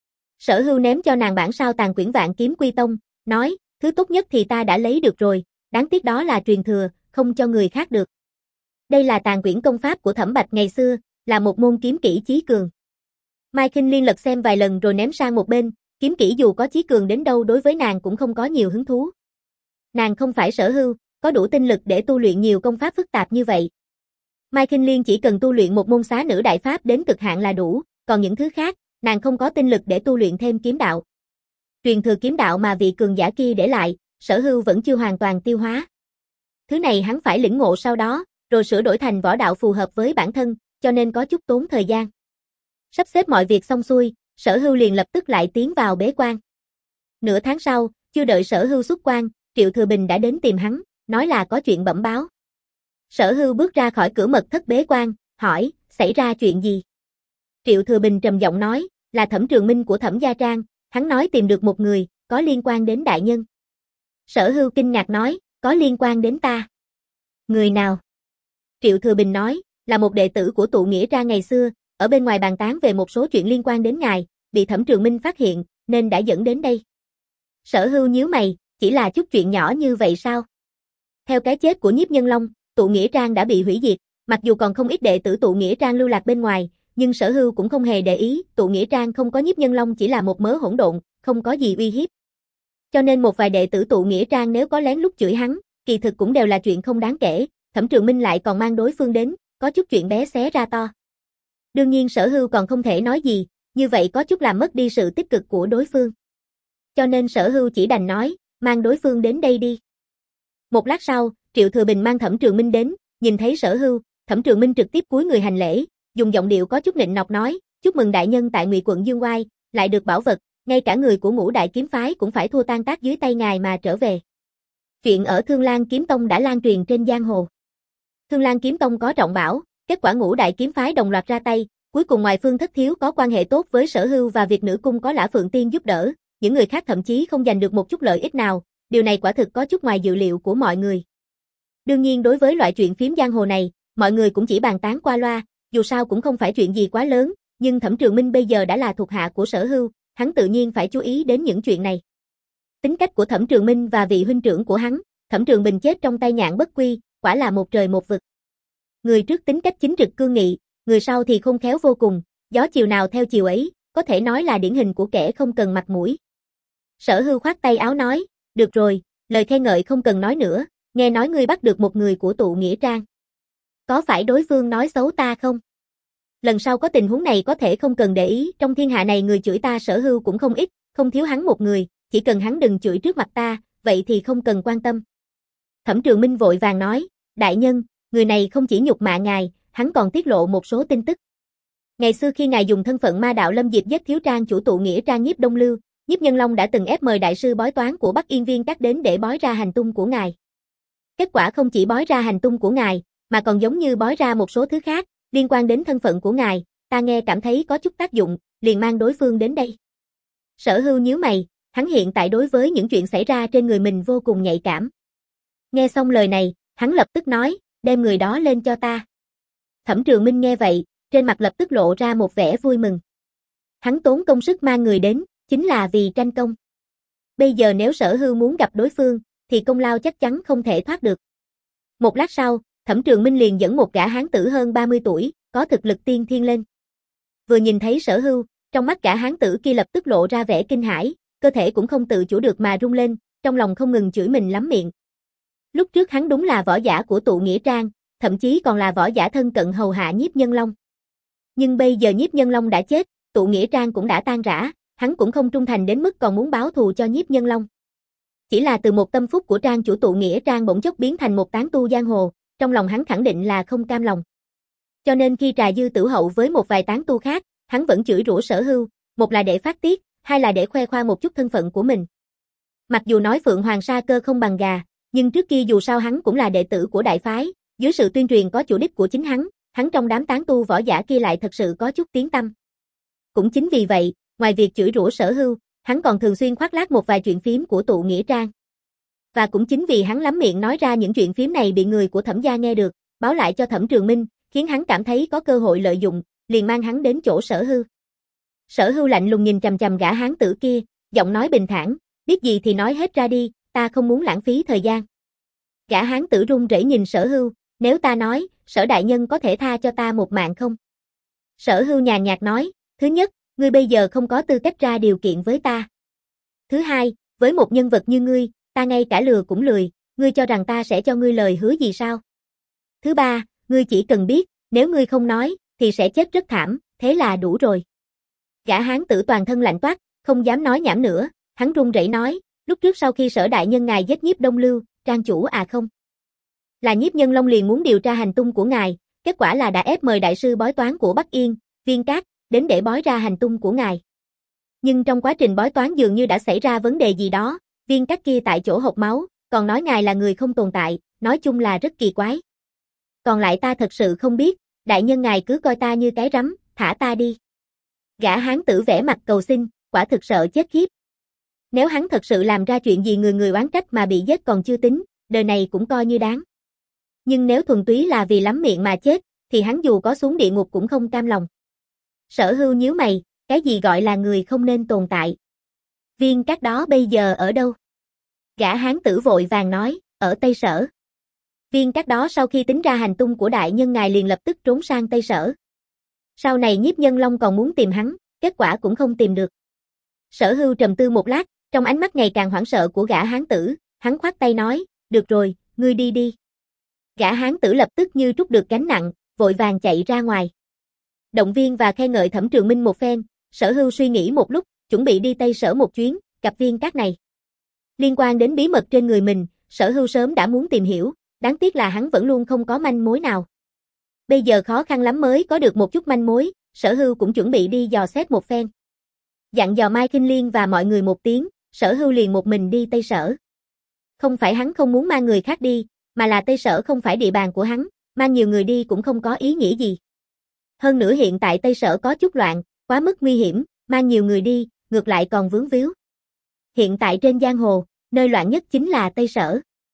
Sở Hưu ném cho nàng bản sao tàn quyển Vạn Kiếm Quy Tông, nói, thứ tốt nhất thì ta đã lấy được rồi, đáng tiếc đó là truyền thừa, không cho người khác được. Đây là tàn quyển công pháp của Thẩm Bạch ngày xưa, là một môn kiếm kỹ chí cường. Mai Kinh Liên lật xem vài lần rồi ném sang một bên, kiếm kỹ dù có chí cường đến đâu đối với nàng cũng không có nhiều hứng thú. Nàng không phải Sở Hưu, có đủ tinh lực để tu luyện nhiều công pháp phức tạp như vậy. Mai Kinh Liên chỉ cần tu luyện một môn xá nữ đại pháp đến cực hạn là đủ, còn những thứ khác, nàng không có tinh lực để tu luyện thêm kiếm đạo. Truyền thừa kiếm đạo mà vị cường giả kia để lại, Sở Hưu vẫn chưa hoàn toàn tiêu hóa. Thứ này hắn phải lĩnh ngộ sau đó, rồi sửa đổi thành võ đạo phù hợp với bản thân, cho nên có chút tốn thời gian. Sắp xếp mọi việc xong xuôi, Sở Hưu liền lập tức lại tiến vào bế quan. Nửa tháng sau, chưa đợi Sở Hưu xuất quan, Triệu Thừa Bình đã đến tìm hắn, nói là có chuyện bẩm báo. Sở Hưu bước ra khỏi cửa mật thất bế quan, hỏi, xảy ra chuyện gì? Triệu Thừa Bình trầm giọng nói, là Thẩm Trường Minh của Thẩm Gia Trang, hắn nói tìm được một người, có liên quan đến đại nhân. Sở Hưu kinh ngạc nói, có liên quan đến ta. Người nào? Triệu Thừa Bình nói, là một đệ tử của tụ nghĩa trang ngày xưa, ở bên ngoài bàn tán về một số chuyện liên quan đến ngài, bị Thẩm Trường Minh phát hiện, nên đã dẫn đến đây. Sở Hưu nhíu mày, chỉ là chút chuyện nhỏ như vậy sao? Theo cái chết của Nhiếp Nhân Long, tụ nghĩa trang đã bị hủy diệt, mặc dù còn không ít đệ tử tụ nghĩa trang lưu lạc bên ngoài, nhưng Sở Hưu cũng không hề để ý, tụ nghĩa trang không có Nhiếp Nhân Long chỉ là một mớ hỗn độn, không có gì uy hiếp. Cho nên một vài đệ tử tụ nghĩa trang nếu có lén lút chửi hắn, kỳ thực cũng đều là chuyện không đáng kể, Thẩm Trường Minh lại còn mang đối phương đến, có chút chuyện bé xé ra to. Đương nhiên Sở Hưu còn không thể nói gì, như vậy có chút làm mất đi sự tích cực của đối phương. Cho nên Sở Hưu chỉ đành nói, mang đối phương đến đây đi. Một lát sau, Triệu Thừa Bình mang Thẩm Trường Minh đến, nhìn thấy Sở Hưu, Thẩm Trường Minh trực tiếp cúi người hành lễ, dùng giọng điệu có chút nịnh nọt nói, chúc mừng đại nhân tại Ngụy quận Dương Oai, lại được bảo vật, ngay cả người của Ngũ Đại Kiếm Phái cũng phải thua tan tác dưới tay ngài mà trở về. Chuyện ở Thương Lan Kiếm Tông đã lan truyền trên giang hồ. Thương Lan Kiếm Tông có trọng bảo, kết quả Ngũ Đại Kiếm Phái đồng loạt ra tay, cuối cùng ngoài Phương Thất Thiếu có quan hệ tốt với Sở Hưu và việc nữ cung có Lã Phượng Tiên giúp đỡ, những người khác thậm chí không giành được một chút lợi ích nào, điều này quả thực có chút ngoài dự liệu của mọi người. Đương nhiên đối với loại chuyện phiếm giang hồ này, mọi người cũng chỉ bàn tán qua loa, dù sao cũng không phải chuyện gì quá lớn, nhưng Thẩm Trường Minh bây giờ đã là thuộc hạ của Sở Hưu, hắn tự nhiên phải chú ý đến những chuyện này. Tính cách của Thẩm Trường Minh và vị huynh trưởng của hắn, Thẩm Trường Bình chết trong tay Nhạn Bất Quy, quả là một trời một vực. Người trước tính cách chính trực cương nghị, người sau thì khôn khéo vô cùng, gió chiều nào theo chiều ấy, có thể nói là điển hình của kẻ không cần mặt mũi. Sở Hưu khoát tay áo nói, được rồi, lời khen ngợi không cần nói nữa, nghe nói ngươi bắt được một người của tụ nghĩa trang. Có phải đối phương nói xấu ta không? Lần sau có tình huống này có thể không cần để ý, trong thiên hạ này người chửi ta Sở Hưu cũng không ít, không thiếu hắn một người, chỉ cần hắn đừng chửi trước mặt ta, vậy thì không cần quan tâm. Thẩm Trường Minh vội vàng nói, đại nhân, người này không chỉ nhục mạ ngài, hắn còn tiết lộ một số tin tức. Ngày xưa khi ngài dùng thân phận ma đạo Lâm Diệp giết thiếu trang chủ tụ nghĩa trang Nhiếp Đông Lưu, Nhiếp Nhân Long đã từng ép mời đại sư bói toán của Bắc Yên Viên Các đến để bói ra hành tung của ngài. Kết quả không chỉ bói ra hành tung của ngài, mà còn giống như bói ra một số thứ khác, liên quan đến thân phận của ngài, ta nghe cảm thấy có chút tác dụng, liền mang đối phương đến đây. Sở Hưu nhíu mày, hắn hiện tại đối với những chuyện xảy ra trên người mình vô cùng nhạy cảm. Nghe xong lời này, hắn lập tức nói, đem người đó lên cho ta. Thẩm Trường Minh nghe vậy, trên mặt lập tức lộ ra một vẻ vui mừng. Hắn tốn công sức mang người đến, chính là vì tranh công. Bây giờ nếu Sở Hưu muốn gặp đối phương, thì công lao chắc chắn không thể thoát được. Một lát sau, Thẩm Trường Minh liền dẫn một gã hán tử hơn ba mươi tuổi, có thực lực tiên thiên lên. Vừa nhìn thấy Sở Hưu, trong mắt gã hán tử kia lập tức lộ ra vẻ kinh hãi, cơ thể cũng không tự chủ được mà rung lên, trong lòng không ngừng chửi mình lắm miệng. Lúc trước hắn đúng là võ giả của tụ nghĩa trang, thậm chí còn là võ giả thân cận hầu hạ Nhiếp Nhân Long. Nhưng bây giờ Nhiếp Nhân Long đã chết, tụ nghĩa trang cũng đã tan rã, hắn cũng không trung thành đến mức còn muốn báo thù cho Nhiếp Nhân Long. Chỉ là từ một tâm phúc của trang chủ tụ nghĩa trang bỗng chốc biến thành một tán tu giang hồ, trong lòng hắn khẳng định là không cam lòng. Cho nên khi trà dư tử hậu với một vài tán tu khác, hắn vẫn chửi rủa Sở Hưu, một là để phát tiết, hai là để khoe khoang một chút thân phận của mình. Mặc dù nói Phượng Hoàng Sa Cơ không bằng gà, nhưng trước kia dù sao hắn cũng là đệ tử của đại phái, dưới sự tuyên truyền có chủ đích của chính hắn, hắn trong đám tán tu võ giả kia lại thật sự có chút tiếng tăm. Cũng chính vì vậy, ngoài việc chửi rủa Sở Hưu, hắn còn thường xuyên khoác lác một vài chuyện phiếm của tụ nghĩa trang. Và cũng chính vì hắn lắm miệng nói ra những chuyện phiếm này bị người của Thẩm gia nghe được, báo lại cho Thẩm Trường Minh, khiến hắn cảm thấy có cơ hội lợi dụng, liền mang hắn đến chỗ Sở Hưu. Sở Hưu lạnh lùng nhìn chằm chằm gã hán tử kia, giọng nói bình thản, biết gì thì nói hết ra đi, ta không muốn lãng phí thời gian. Gã hán tử run rẩy nhìn Sở Hưu, nếu ta nói, Sở đại nhân có thể tha cho ta một mạng không? Sở Hưu nhàn nhạt nói, thứ nhất, ngươi bây giờ không có tư cách ra điều kiện với ta. Thứ hai, với một nhân vật như ngươi, ta ngay cả lừa cũng lười, ngươi cho rằng ta sẽ cho ngươi lời hứa gì sao? Thứ ba, ngươi chỉ cần biết, nếu ngươi không nói, thì sẽ chết rất thảm, thế là đủ rồi. Gã hán tử toàn thân lạnh toát, không dám nói nhảm nữa, hắn run rẩy nói, lúc trước sau khi Sở đại nhân ngài giết Nhiếp Đông Lưu, trang chủ à không? Là Nhiếp Nhân Long liền muốn điều tra hành tung của ngài, kết quả là đã ép mời đại sư bói toán của Bắc Yên, Viên Các, đến để bói ra hành tung của ngài. Nhưng trong quá trình bói toán dường như đã xảy ra vấn đề gì đó, Viên Các kia tại chỗ hộc máu, còn nói ngài là người không tồn tại, nói chung là rất kỳ quái. Còn lại ta thật sự không biết, đại nhân ngài cứ coi ta như cái rắm, thả ta đi. Gã hán tử vẻ mặt cầu xin, quả thực sợ chết khiếp. Nếu hắn thật sự làm ra chuyện gì người người oán trách mà bị giết còn chưa tính, đời này cũng coi như đáng. Nhưng nếu thuần túy là vì lắm miệng mà chết, thì hắn dù có xuống địa ngục cũng không cam lòng. Sở Hưu nhíu mày, cái gì gọi là người không nên tồn tại? Viên Các đó bây giờ ở đâu? Gã hán tử vội vàng nói, ở Tây Sở. Viên Các đó sau khi tính ra hành tung của đại nhân ngài liền lập tức trốn sang Tây Sở. Sau này Nhiếp Nhân Long còn muốn tìm hắn, kết quả cũng không tìm được. Sở Hưu trầm tư một lát, trong ánh mắt ngày càng hoảng sợ của gã hán tử, hắn khoát tay nói, được rồi, ngươi đi đi. Gã hán tử lập tức như trút được gánh nặng, vội vàng chạy ra ngoài. Động viên và khen ngợi Thẩm Trường Minh một phen, Sở Hưu suy nghĩ một lúc, chuẩn bị đi Tây Sở một chuyến, gặp Viên Các này. Liên quan đến bí mật trên người mình, Sở Hưu sớm đã muốn tìm hiểu, đáng tiếc là hắn vẫn luôn không có manh mối nào. Bây giờ khó khăn lắm mới có được một chút manh mối, Sở Hưu cũng chuẩn bị đi dò xét một phen. Dặn dò Mai Kinh Liên và mọi người một tiếng, Sở Hưu liền một mình đi Tây Sở. Không phải hắn không muốn mang người khác đi, mà là Tây Sở không phải địa bàn của hắn, mang nhiều người đi cũng không có ý nghĩa gì. Hơn nữa hiện tại Tây Sở có chút loạn, quá mức nguy hiểm, mang nhiều người đi, ngược lại còn vướng víu. Hiện tại trên giang hồ, nơi loạn nhất chính là Tây Sở.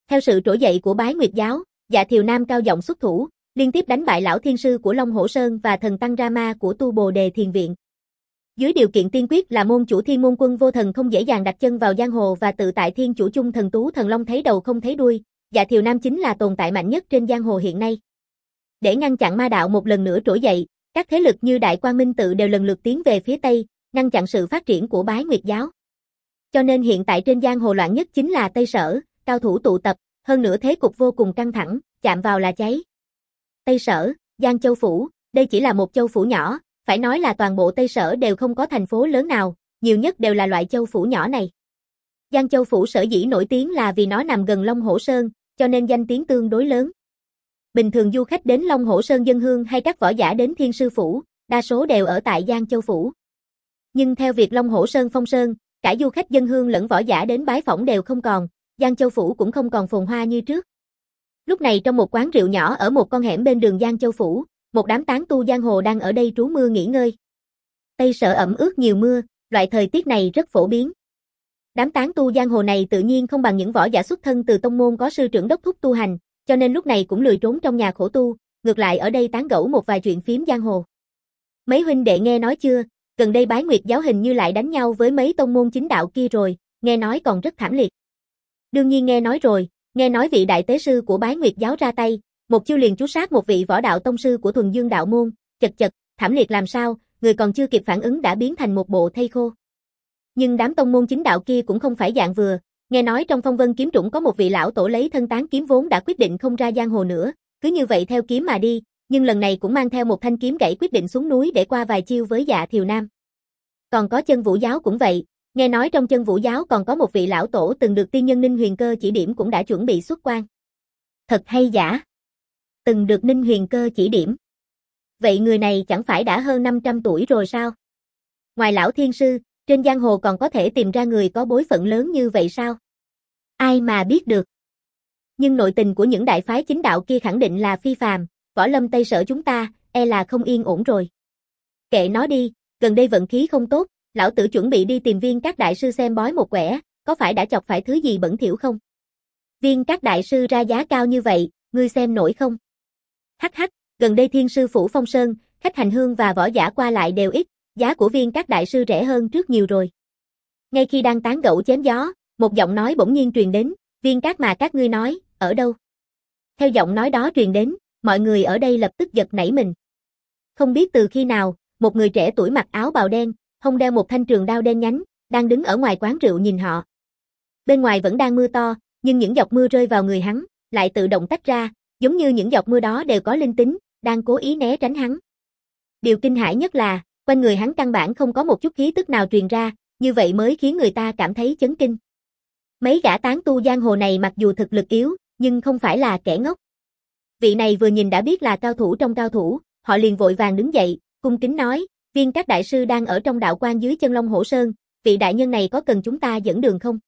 Theo sự trỗi dậy của Bái Nguyệt giáo, Dạ Thiều Nam cao giọng xuất thủ, liên tiếp đánh bại lão thiên sư của Long Hổ Sơn và thần tăng Rama của Tu Bồ Đề Thiền Viện. Dưới điều kiện tiên quyết là môn chủ Thiên Môn Quân Vô Thần không dễ dàng đặt chân vào giang hồ và tự tại thiên chủ chung thần tú thần long thấy đầu không thấy đuôi, Dạ Thiều Nam chính là tồn tại mạnh nhất trên giang hồ hiện nay. Để ngăn chặn ma đạo một lần nữa trỗi dậy, các thế lực như Đại Quang Minh Tự đều lần lượt tiến về phía Tây, ngăn chặn sự phát triển của Bái Nguyệt giáo. Cho nên hiện tại trên giang hồ loạn nhất chính là Tây Sở, cao thủ tụ tập, hơn nữa thế cục vô cùng căng thẳng, chạm vào là cháy. Tây Sở, Giang Châu Phủ, đây chỉ là một châu phủ nhỏ, phải nói là toàn bộ Tây Sở đều không có thành phố lớn nào, nhiều nhất đều là loại châu phủ nhỏ này. Giang Châu Phủ sở dĩ nổi tiếng là vì nó nằm gần Long Hổ Sơn, cho nên danh tiếng tương đối lớn. Bình thường du khách đến Long Hổ Sơn dân hương hay các võ giả đến Thiên Sư Phủ, đa số đều ở tại Giang Châu Phủ. Nhưng theo việc Long Hổ Sơn phong sơn, cả du khách dân hương lẫn võ giả đến bái phỏng đều không còn, Giang Châu Phủ cũng không còn phồn hoa như trước. Lúc này trong một quán rượu nhỏ ở một con hẻm bên đường Giang Châu Phủ, một đám tán tu giang hồ đang ở đây trú mưa nghỉ ngơi. Tây Sở ẩm ướt nhiều mưa, loại thời tiết này rất phổ biến. Đám tán tu giang hồ này tự nhiên không bằng những võ giả xuất thân từ tông môn có sư trưởng đốc thúc tu hành, cho nên lúc này cũng lười trốn trong nhà khổ tu, ngược lại ở đây tán gẫu một vài chuyện phiếm giang hồ. Mấy huynh đệ nghe nói chưa, gần đây Bái Nguyệt giáo hình như lại đánh nhau với mấy tông môn chính đạo kia rồi, nghe nói còn rất thảm liệt. Đương nhiên nghe nói rồi, nghe nói vị đại tế sư của Bái Nguyệt giáo ra tay, một chiêu liền trú sát một vị võ đạo tông sư của Thuần Dương đạo môn, chật chật, thảm liệt làm sao, người còn chưa kịp phản ứng đã biến thành một bộ thây khô. Nhưng đám tông môn chính đạo kia cũng không phải dạng vừa, nghe nói trong Phong Vân kiếm trũng có một vị lão tổ lấy thân tán kiếm vốn đã quyết định không ra giang hồ nữa, cứ như vậy theo kiếm mà đi, nhưng lần này cũng mang theo một thanh kiếm gãy quyết định xuống núi để qua vài chiêu với Dạ Thiều Nam. Còn có Chân Vũ giáo cũng vậy, nghe nói trong Chân Vũ giáo còn có một vị lão tổ từng được tiên nhân Ninh Huyền Cơ chỉ điểm cũng đã chuẩn bị xuất quan. Thật hay giả? Từng được Ninh Huyền Cơ chỉ điểm. Vậy người này chẳng phải đã hơn năm trăm tuổi rồi sao? Ngoài lão thiên sư, trên giang hồ còn có thể tìm ra người có bối phận lớn như vậy sao? Ai mà biết được. Nhưng nội tình của những đại phái chính đạo kia khẳng định là phi phàm, võ lâm Tây Sở chúng ta, e là không yên ổn rồi. Kệ nó đi, gần đây vận khí không tốt, lão tử chuẩn bị đi tìm Viên Các đại sư xem bói một quẻ, có phải đã chọc phải thứ gì bẩn thỉu không? Viên Các đại sư ra giá cao như vậy, ngươi xem nổi không? Hắc hắc, gần đây Thiên Sư Phủ phong sơn, khách hành hương và võ giả qua lại đều ít, giá của Viên Các đại sư rẻ hơn trước nhiều rồi. Ngay khi đang tán gẫu chém gió, một giọng nói bỗng nhiên truyền đến, Viên Các mà các ngươi nói, ở đâu? Theo giọng nói đó truyền đến, mọi người ở đây lập tức giật nảy mình. Không biết từ khi nào, một người trẻ tuổi mặc áo bào đen, hông đeo một thanh trường đao đen nhánh, đang đứng ở ngoài quán rượu nhìn họ. Bên ngoài vẫn đang mưa to, nhưng những giọt mưa rơi vào người hắn, lại tự động tách ra, giống như những giọt mưa đó đều có linh tính, đang cố ý né tránh hắn. Điều kinh hãi nhất là, quanh người hắn căn bản không có một chút khí tức nào truyền ra, như vậy mới khiến người ta cảm thấy chấn kinh. Mấy gã tán tu giang hồ này mặc dù thực lực yếu, nhưng không phải là kẻ ngốc. Vị này vừa nhìn đã biết là cao thủ trong cao thủ, họ liền vội vàng đứng dậy, cung kính nói, Viên Các đại sư đang ở trong đạo quan dưới chân Long Hổ Sơn, vị đại nhân này có cần chúng ta dẫn đường không?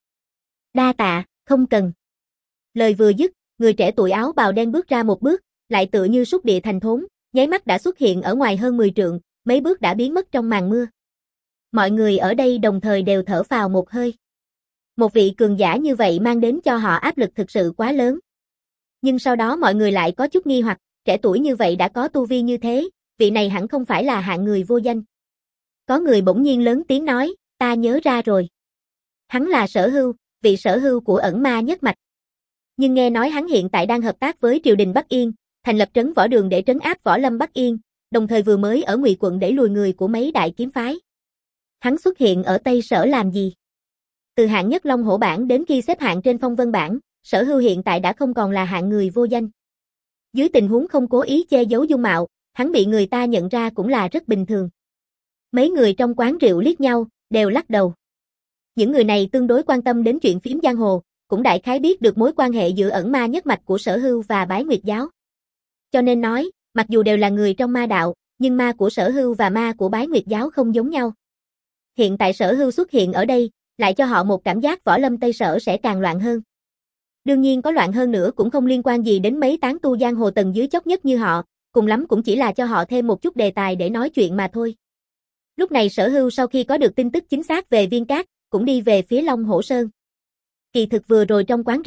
Đa tạ, không cần. Lời vừa dứt, người trẻ tuổi áo bào đen bước ra một bước, lại tựa như xúc địa thành thốn, nháy mắt đã xuất hiện ở ngoài hơn mười trượng, mấy bước đã biến mất trong màn mưa. Mọi người ở đây đồng thời đều thở phào một hơi. Một vị cường giả như vậy mang đến cho họ áp lực thực sự quá lớn. Nhưng sau đó mọi người lại có chút nghi hoặc, trẻ tuổi như vậy đã có tu vi như thế, vị này hẳn không phải là hạng người vô danh. Có người bỗng nhiên lớn tiếng nói, ta nhớ ra rồi. Hắn là Sở Hưu, vị Sở Hưu của Ẩn Ma nhất mạch. Nhưng nghe nói hắn hiện tại đang hợp tác với triều đình Bắc Yên, thành lập trấn võ đường để trấn áp võ lâm Bắc Yên, đồng thời vừa mới ở Ngụy quận đẩy lùi người của mấy đại kiếm phái. Hắn xuất hiện ở Tây Sở làm gì? Từ hạng nhất Long Hổ bảng đến khi xếp hạng trên Phong Vân bảng, Sở Hưu hiện tại đã không còn là hạng người vô danh. Dưới tình huống không cố ý che giấu dung mạo, hắn bị người ta nhận ra cũng là rất bình thường. Mấy người trong quán rượu liếc nhau, đều lắc đầu. Những người này tương đối quan tâm đến chuyện phím giang hồ, cũng đại khái biết được mối quan hệ giữa Ẩn Ma nhất mạch của Sở Hưu và Bái Nguyệt giáo. Cho nên nói, mặc dù đều là người trong ma đạo, nhưng ma của Sở Hưu và ma của Bái Nguyệt giáo không giống nhau. Hiện tại Sở Hưu xuất hiện ở đây, lại cho họ một cảm giác võ lâm Tây Sở sẽ càng loạn hơn. Đương nhiên có loạn hơn nữa cũng không liên quan gì đến mấy tán tu giang hồ tầng dưới chót nhất như họ, cùng lắm cũng chỉ là cho họ thêm một chút đề tài để nói chuyện mà thôi. Lúc này Sở Hưu sau khi có được tin tức chính xác về Viên Các, cũng đi về phía Long Hổ Sơn. Kỳ thực vừa rồi trong quán rượu,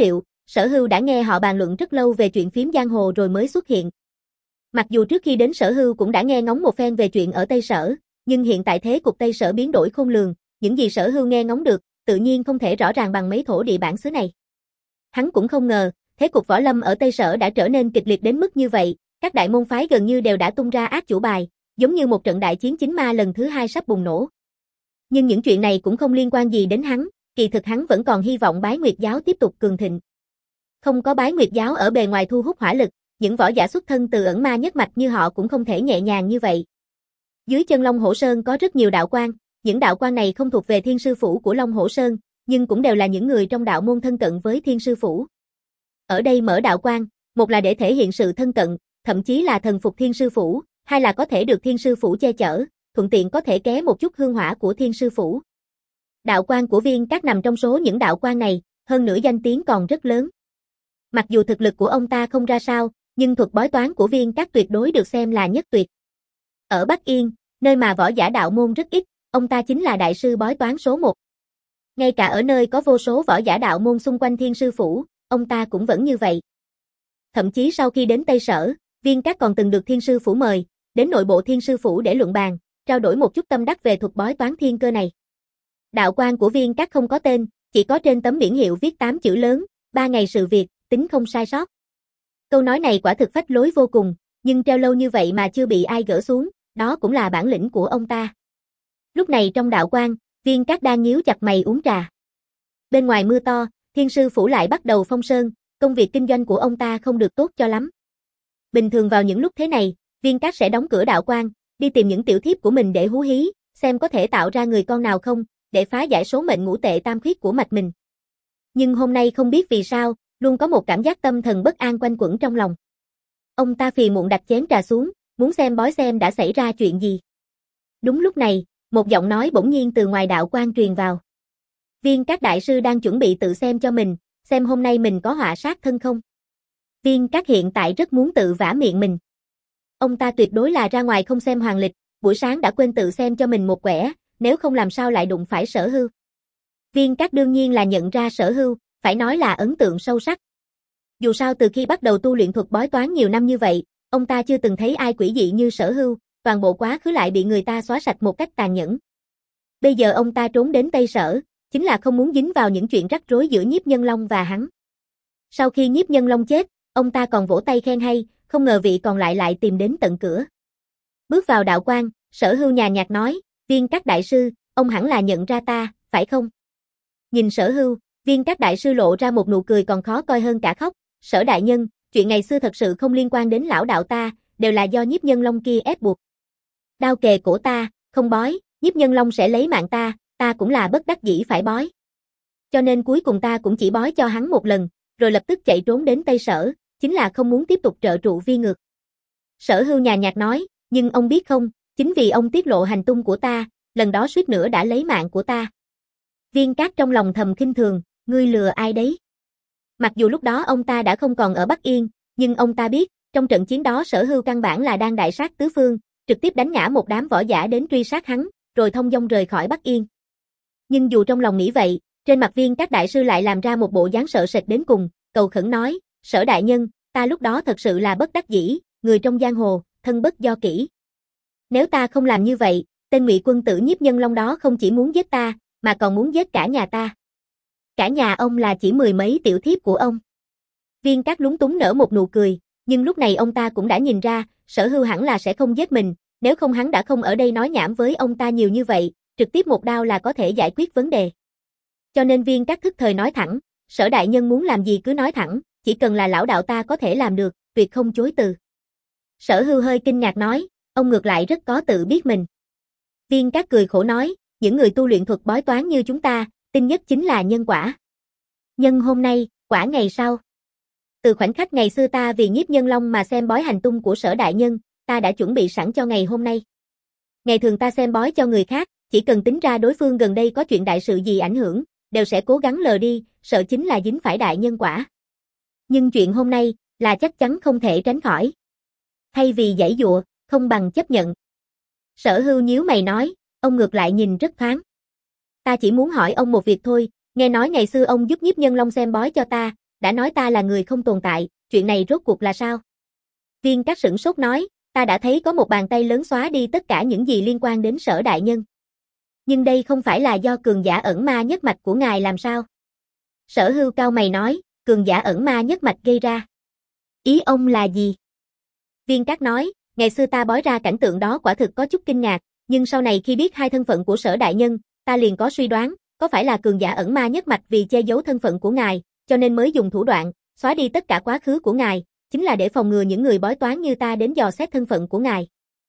Sở Hưu đã nghe họ bàn luận rất lâu về chuyện phím giang hồ rồi mới xuất hiện. Mặc dù trước khi đến Sở Hưu cũng đã nghe ngóng một phen về chuyện ở Tây Sở, nhưng hiện tại thế cục Tây Sở biến đổi khôn lường, những gì Sở Hưu nghe ngóng được, tự nhiên không thể rõ ràng bằng mấy thổ địa bản xứ này. Hắn cũng không ngờ, thế cục võ lâm ở Tây Sở đã trở nên kịch liệt đến mức như vậy, các đại môn phái gần như đều đã tung ra át chủ bài, giống như một trận đại chiến chính ma lần thứ hai sắp bùng nổ. Nhưng những chuyện này cũng không liên quan gì đến hắn, kỳ thực hắn vẫn còn hy vọng Bái Nguyệt giáo tiếp tục cường thịnh. Không có Bái Nguyệt giáo ở bề ngoài thu hút hỏa lực, những võ giả xuất thân từ ẩn ma nhất mạch như họ cũng không thể nhẹ nhàng như vậy. Dưới chân Long Hổ Sơn có rất nhiều đạo quan, những đạo quan này không thuộc về Thiên Sư Phủ của Long Hổ Sơn, nhưng cũng đều là những người trong đạo môn thân cận với Thiên Sư Phủ. Ở đây mở đạo quan, một là để thể hiện sự thân cận, thậm chí là thần phục Thiên Sư Phủ, hai là có thể được Thiên Sư Phủ che chở, thuận tiện có thể ké một chút hương hỏa của Thiên Sư Phủ. Đạo quan của Viên Các nằm trong số những đạo quan này, hơn nữa danh tiếng còn rất lớn. Mặc dù thực lực của ông ta không ra sao, nhưng thuật bói toán của Viên Các tuyệt đối được xem là nhất tuyệt. Ở Bắc Yên, nơi mà võ giả đạo môn rất ít, ông ta chính là đại sư bói toán số một. Ngay cả ở nơi có vô số võ giả đạo môn xung quanh Thiên Sư Phủ, ông ta cũng vẫn như vậy. Thậm chí sau khi đến Tây Sở, Viên Các còn từng được Thiên Sư Phủ mời, đến nội bộ Thiên Sư Phủ để luận bàn, trao đổi một chút tâm đắc về thuật bói toán thiên cơ này. Đạo quan của Viên Các không có tên, chỉ có trên tấm biển hiệu viết tám chữ lớn, ba ngày sự việc, tính không sai sót. Câu nói này quả thực phách lối vô cùng, nhưng treo lâu như vậy mà chưa bị ai gỡ xuống, đó cũng là bản lĩnh của ông ta. Lúc này trong đạo quan, Viên Các đang nhíu chặt mày uống trà. Bên ngoài mưa to, Thiên Sư Phủ lại bắt đầu phong sơn, công việc kinh doanh của ông ta không được tốt cho lắm. Bình thường vào những lúc thế này, Viên Các sẽ đóng cửa đạo quan, đi tìm những tiểu thiếp của mình để hú hí, xem có thể tạo ra người con nào không, để phá giải số mệnh ngũ tệ tam khuyết của mạch mình. Nhưng hôm nay không biết vì sao, luôn có một cảm giác tâm thần bất an quanh quẩn trong lòng. Ông ta phì muộn đặt chén trà xuống, muốn xem bói xem đã xảy ra chuyện gì. Đúng lúc này, một giọng nói bỗng nhiên từ ngoài đạo quan truyền vào. Viên Các đại sư đang chuẩn bị tự xem cho mình, xem hôm nay mình có họa sát thân không. Viên Các hiện tại rất muốn tự vả miệng mình. Ông ta tuyệt đối là ra ngoài không xem hoàng lịch, buổi sáng đã quên tự xem cho mình một quẻ, nếu không làm sao lại đụng phải Sở Hưu. Viên Các đương nhiên là nhận ra Sở Hưu, phải nói là ấn tượng sâu sắc. Dù sao từ khi bắt đầu tu luyện thuật bói toán nhiều năm như vậy, ông ta chưa từng thấy ai quỷ dị như Sở Hưu, toàn bộ quá khứ lại bị người ta xóa sạch một cách tàn nhẫn. Bây giờ ông ta trốn đến Tây Sở, chính là không muốn dính vào những chuyện rắc rối giữa Nhiếp Nhân Long và hắn. Sau khi Nhiếp Nhân Long chết, ông ta còn vỗ tay khen hay, không ngờ vị còn lại lại tìm đến tận cửa. Bước vào đạo quan, Sở Hưu nhàn nhạt nói, Viên Các đại sư, ông hẳn là nhận ra ta, phải không? Nhìn Sở Hưu, Viên Các đại sư lộ ra một nụ cười còn khó coi hơn cả khóc, Sở đại nhân, chuyện ngày xưa thật sự không liên quan đến lão đạo ta, đều là do Nhiếp Nhân Long kia ép buộc. Đao kề cổ ta, không bói, Nhiếp Nhân Long sẽ lấy mạng ta, ta cũng là bất đắc dĩ phải bói. Cho nên cuối cùng ta cũng chỉ bói cho hắn một lần, rồi lập tức chạy trốn đến Tây Sở, chính là không muốn tiếp tục trợ trụ vi ngược. Sở Hưu nhàn nhạt nói, nhưng ông biết không, chính vì ông tiết lộ hành tung của ta, lần đó suýt nữa đã lấy mạng của ta. Viên Các trong lòng thầm khinh thường, ngươi lừa ai đấy? Mặc dù lúc đó ông ta đã không còn ở Bắc Yên, nhưng ông ta biết, trong trận chiến đó Sở Hưu căn bản là đang đại sát tứ phương, trực tiếp đánh ngã một đám võ giả đến truy sát hắn, rồi thông dong rời khỏi Bắc Yên. Nhưng dù trong lòng nghĩ vậy, trên mặt Viên Các đại sư lại làm ra một bộ dáng sợ sệt đến cùng, cầu khẩn nói, Sở đại nhân, ta lúc đó thật sự là bất đắc dĩ, người trong giang hồ, thân bất do kỷ. Nếu ta không làm như vậy, tên Ngụy quân tử Nhiếp Nhân Long đó không chỉ muốn giết ta, mà còn muốn giết cả nhà ta. Cả nhà ông là chỉ mười mấy tiểu thiếp của ông. Viên Các lúng túng nở một nụ cười, nhưng lúc này ông ta cũng đã nhìn ra, Sở Hưu hẳn là sẽ không giết mình, nếu không hắn đã không ở đây nói nhảm với ông ta nhiều như vậy, trực tiếp một đao là có thể giải quyết vấn đề. Cho nên Viên Các thức thời nói thẳng, Sở đại nhân muốn làm gì cứ nói thẳng, chỉ cần là lão đạo ta có thể làm được, tuyệt không chối từ. Sở Hưu hơi kinh ngạc nói, ông ngược lại rất có tự biết mình. Viên Các cười khổ nói, những người tu luyện thuật bói toán như chúng ta, tin nhất chính là nhân quả. Nhân hôm nay, quả ngày sau. Từ khoảnh khắc ngày xưa ta vì Nhiếp Nhân Long mà xem bói hành tung của Sở đại nhân, ta đã chuẩn bị sẵn cho ngày hôm nay. Ngày thường ta xem bói cho người khác, chỉ cần tính ra đối phương gần đây có chuyện đại sự gì ảnh hưởng, đều sẽ cố gắng lờ đi, sợ chính là dính phải đại nhân quả. Nhưng chuyện hôm nay, là chắc chắn không thể tránh khỏi. Thay vì giãy giụa, không bằng chấp nhận. Sở Hưu nhíu mày nói, ông ngược lại nhìn rất thoáng. Ta chỉ muốn hỏi ông một việc thôi, nghe nói ngày xưa ông giúp Nhiếp Nhân Long xem bói cho ta, đã nói ta là người không tồn tại, chuyện này rốt cuộc là sao? Viên Các sửng sốt nói, ta đã thấy có một bàn tay lớn xóa đi tất cả những gì liên quan đến Sở đại nhân. Nhưng đây không phải là do cường giả ẩn ma nhất mạch của ngài làm sao? Sở Hưu cau mày nói, cường giả ẩn ma nhất mạch gây ra. Ý ông là gì? Viên Các nói, ngày xưa ta bói ra cảnh tượng đó quả thực có chút kinh ngạc, nhưng sau này khi biết hai thân phận của Sở đại nhân, ta liền có suy đoán, có phải là cường giả ẩn ma nhất mạch vì che giấu thân phận của ngài, cho nên mới dùng thủ đoạn, xóa đi tất cả quá khứ của ngài, chính là để phòng ngừa những người bói toán như ta đến dò xét thân phận của ngài.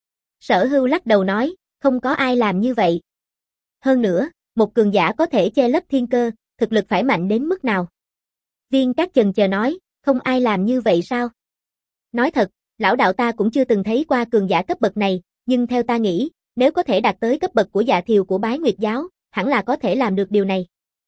Sở Hưu lắc đầu nói, không có ai làm như vậy. Hơn nữa, một cường giả có thể che lấp thiên cơ, thực lực phải mạnh đến mức nào? Viên Các chần chờ nói, không ai làm như vậy sao? Nói thật, lão đạo ta cũng chưa từng thấy qua cường giả cấp bậc này, nhưng theo ta nghĩ, nếu có thể đạt tới cấp bậc của Dạ Thiều của Bái Nguyệt giáo, hẳn là có thể làm được điều này.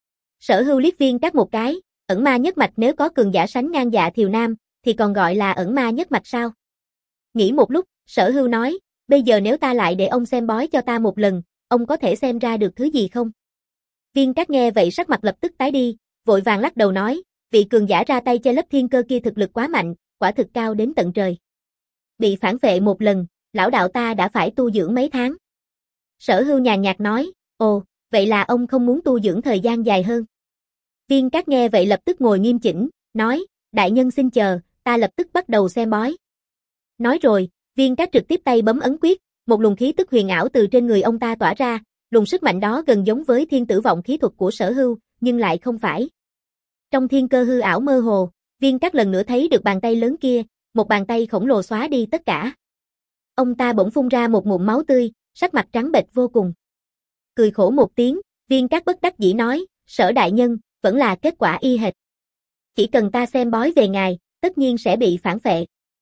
Sở Hưu liếc Viên Các một cái, ẩn ma nhất mạch nếu có cường giả sánh ngang Dạ Thiều Nam, thì còn gọi là ẩn ma nhất mạch sao? Nghĩ một lúc, Sở Hưu nói, bây giờ nếu ta lại để ông xem bói cho ta một lần, ông có thể xem ra được thứ gì không? Viên Các nghe vậy sắc mặt lập tức tái đi, vội vàng lắc đầu nói, vị cường giả ra tay che lấp thiên cơ kia thực lực quá mạnh, quả thực cao đến tận trời. Bị phản vệ một lần, lão đạo ta đã phải tu dưỡng mấy tháng. Sở Hưu nhàn nhạt nói, ồ, vậy là ông không muốn tu dưỡng thời gian dài hơn. Viên Các nghe vậy lập tức ngồi nghiêm chỉnh, nói, đại nhân xin chờ, ta lập tức bắt đầu xem bói. Nói rồi, Viên Các trực tiếp tay bấm ấn quyết, một luồng khí tức huyền ảo từ trên người ông ta tỏa ra, luồng sức mạnh đó gần giống với thiên tử vọng khí thuật của Sở Hưu, nhưng lại không phải. Trong thiên cơ hư ảo mơ hồ, Viên Các lần nữa thấy được bàn tay lớn kia, một bàn tay khổng lồ xóa đi tất cả. Ông ta bỗng phun ra một ngụm máu tươi, sắc mặt trắng bệch vô cùng. Cười khổ một tiếng, Viên Các bất đắc dĩ nói, Sở đại nhân, vẫn là kết quả y hệt. Chỉ cần ta xem bói về ngài, tất nhiên sẽ bị phản phệ.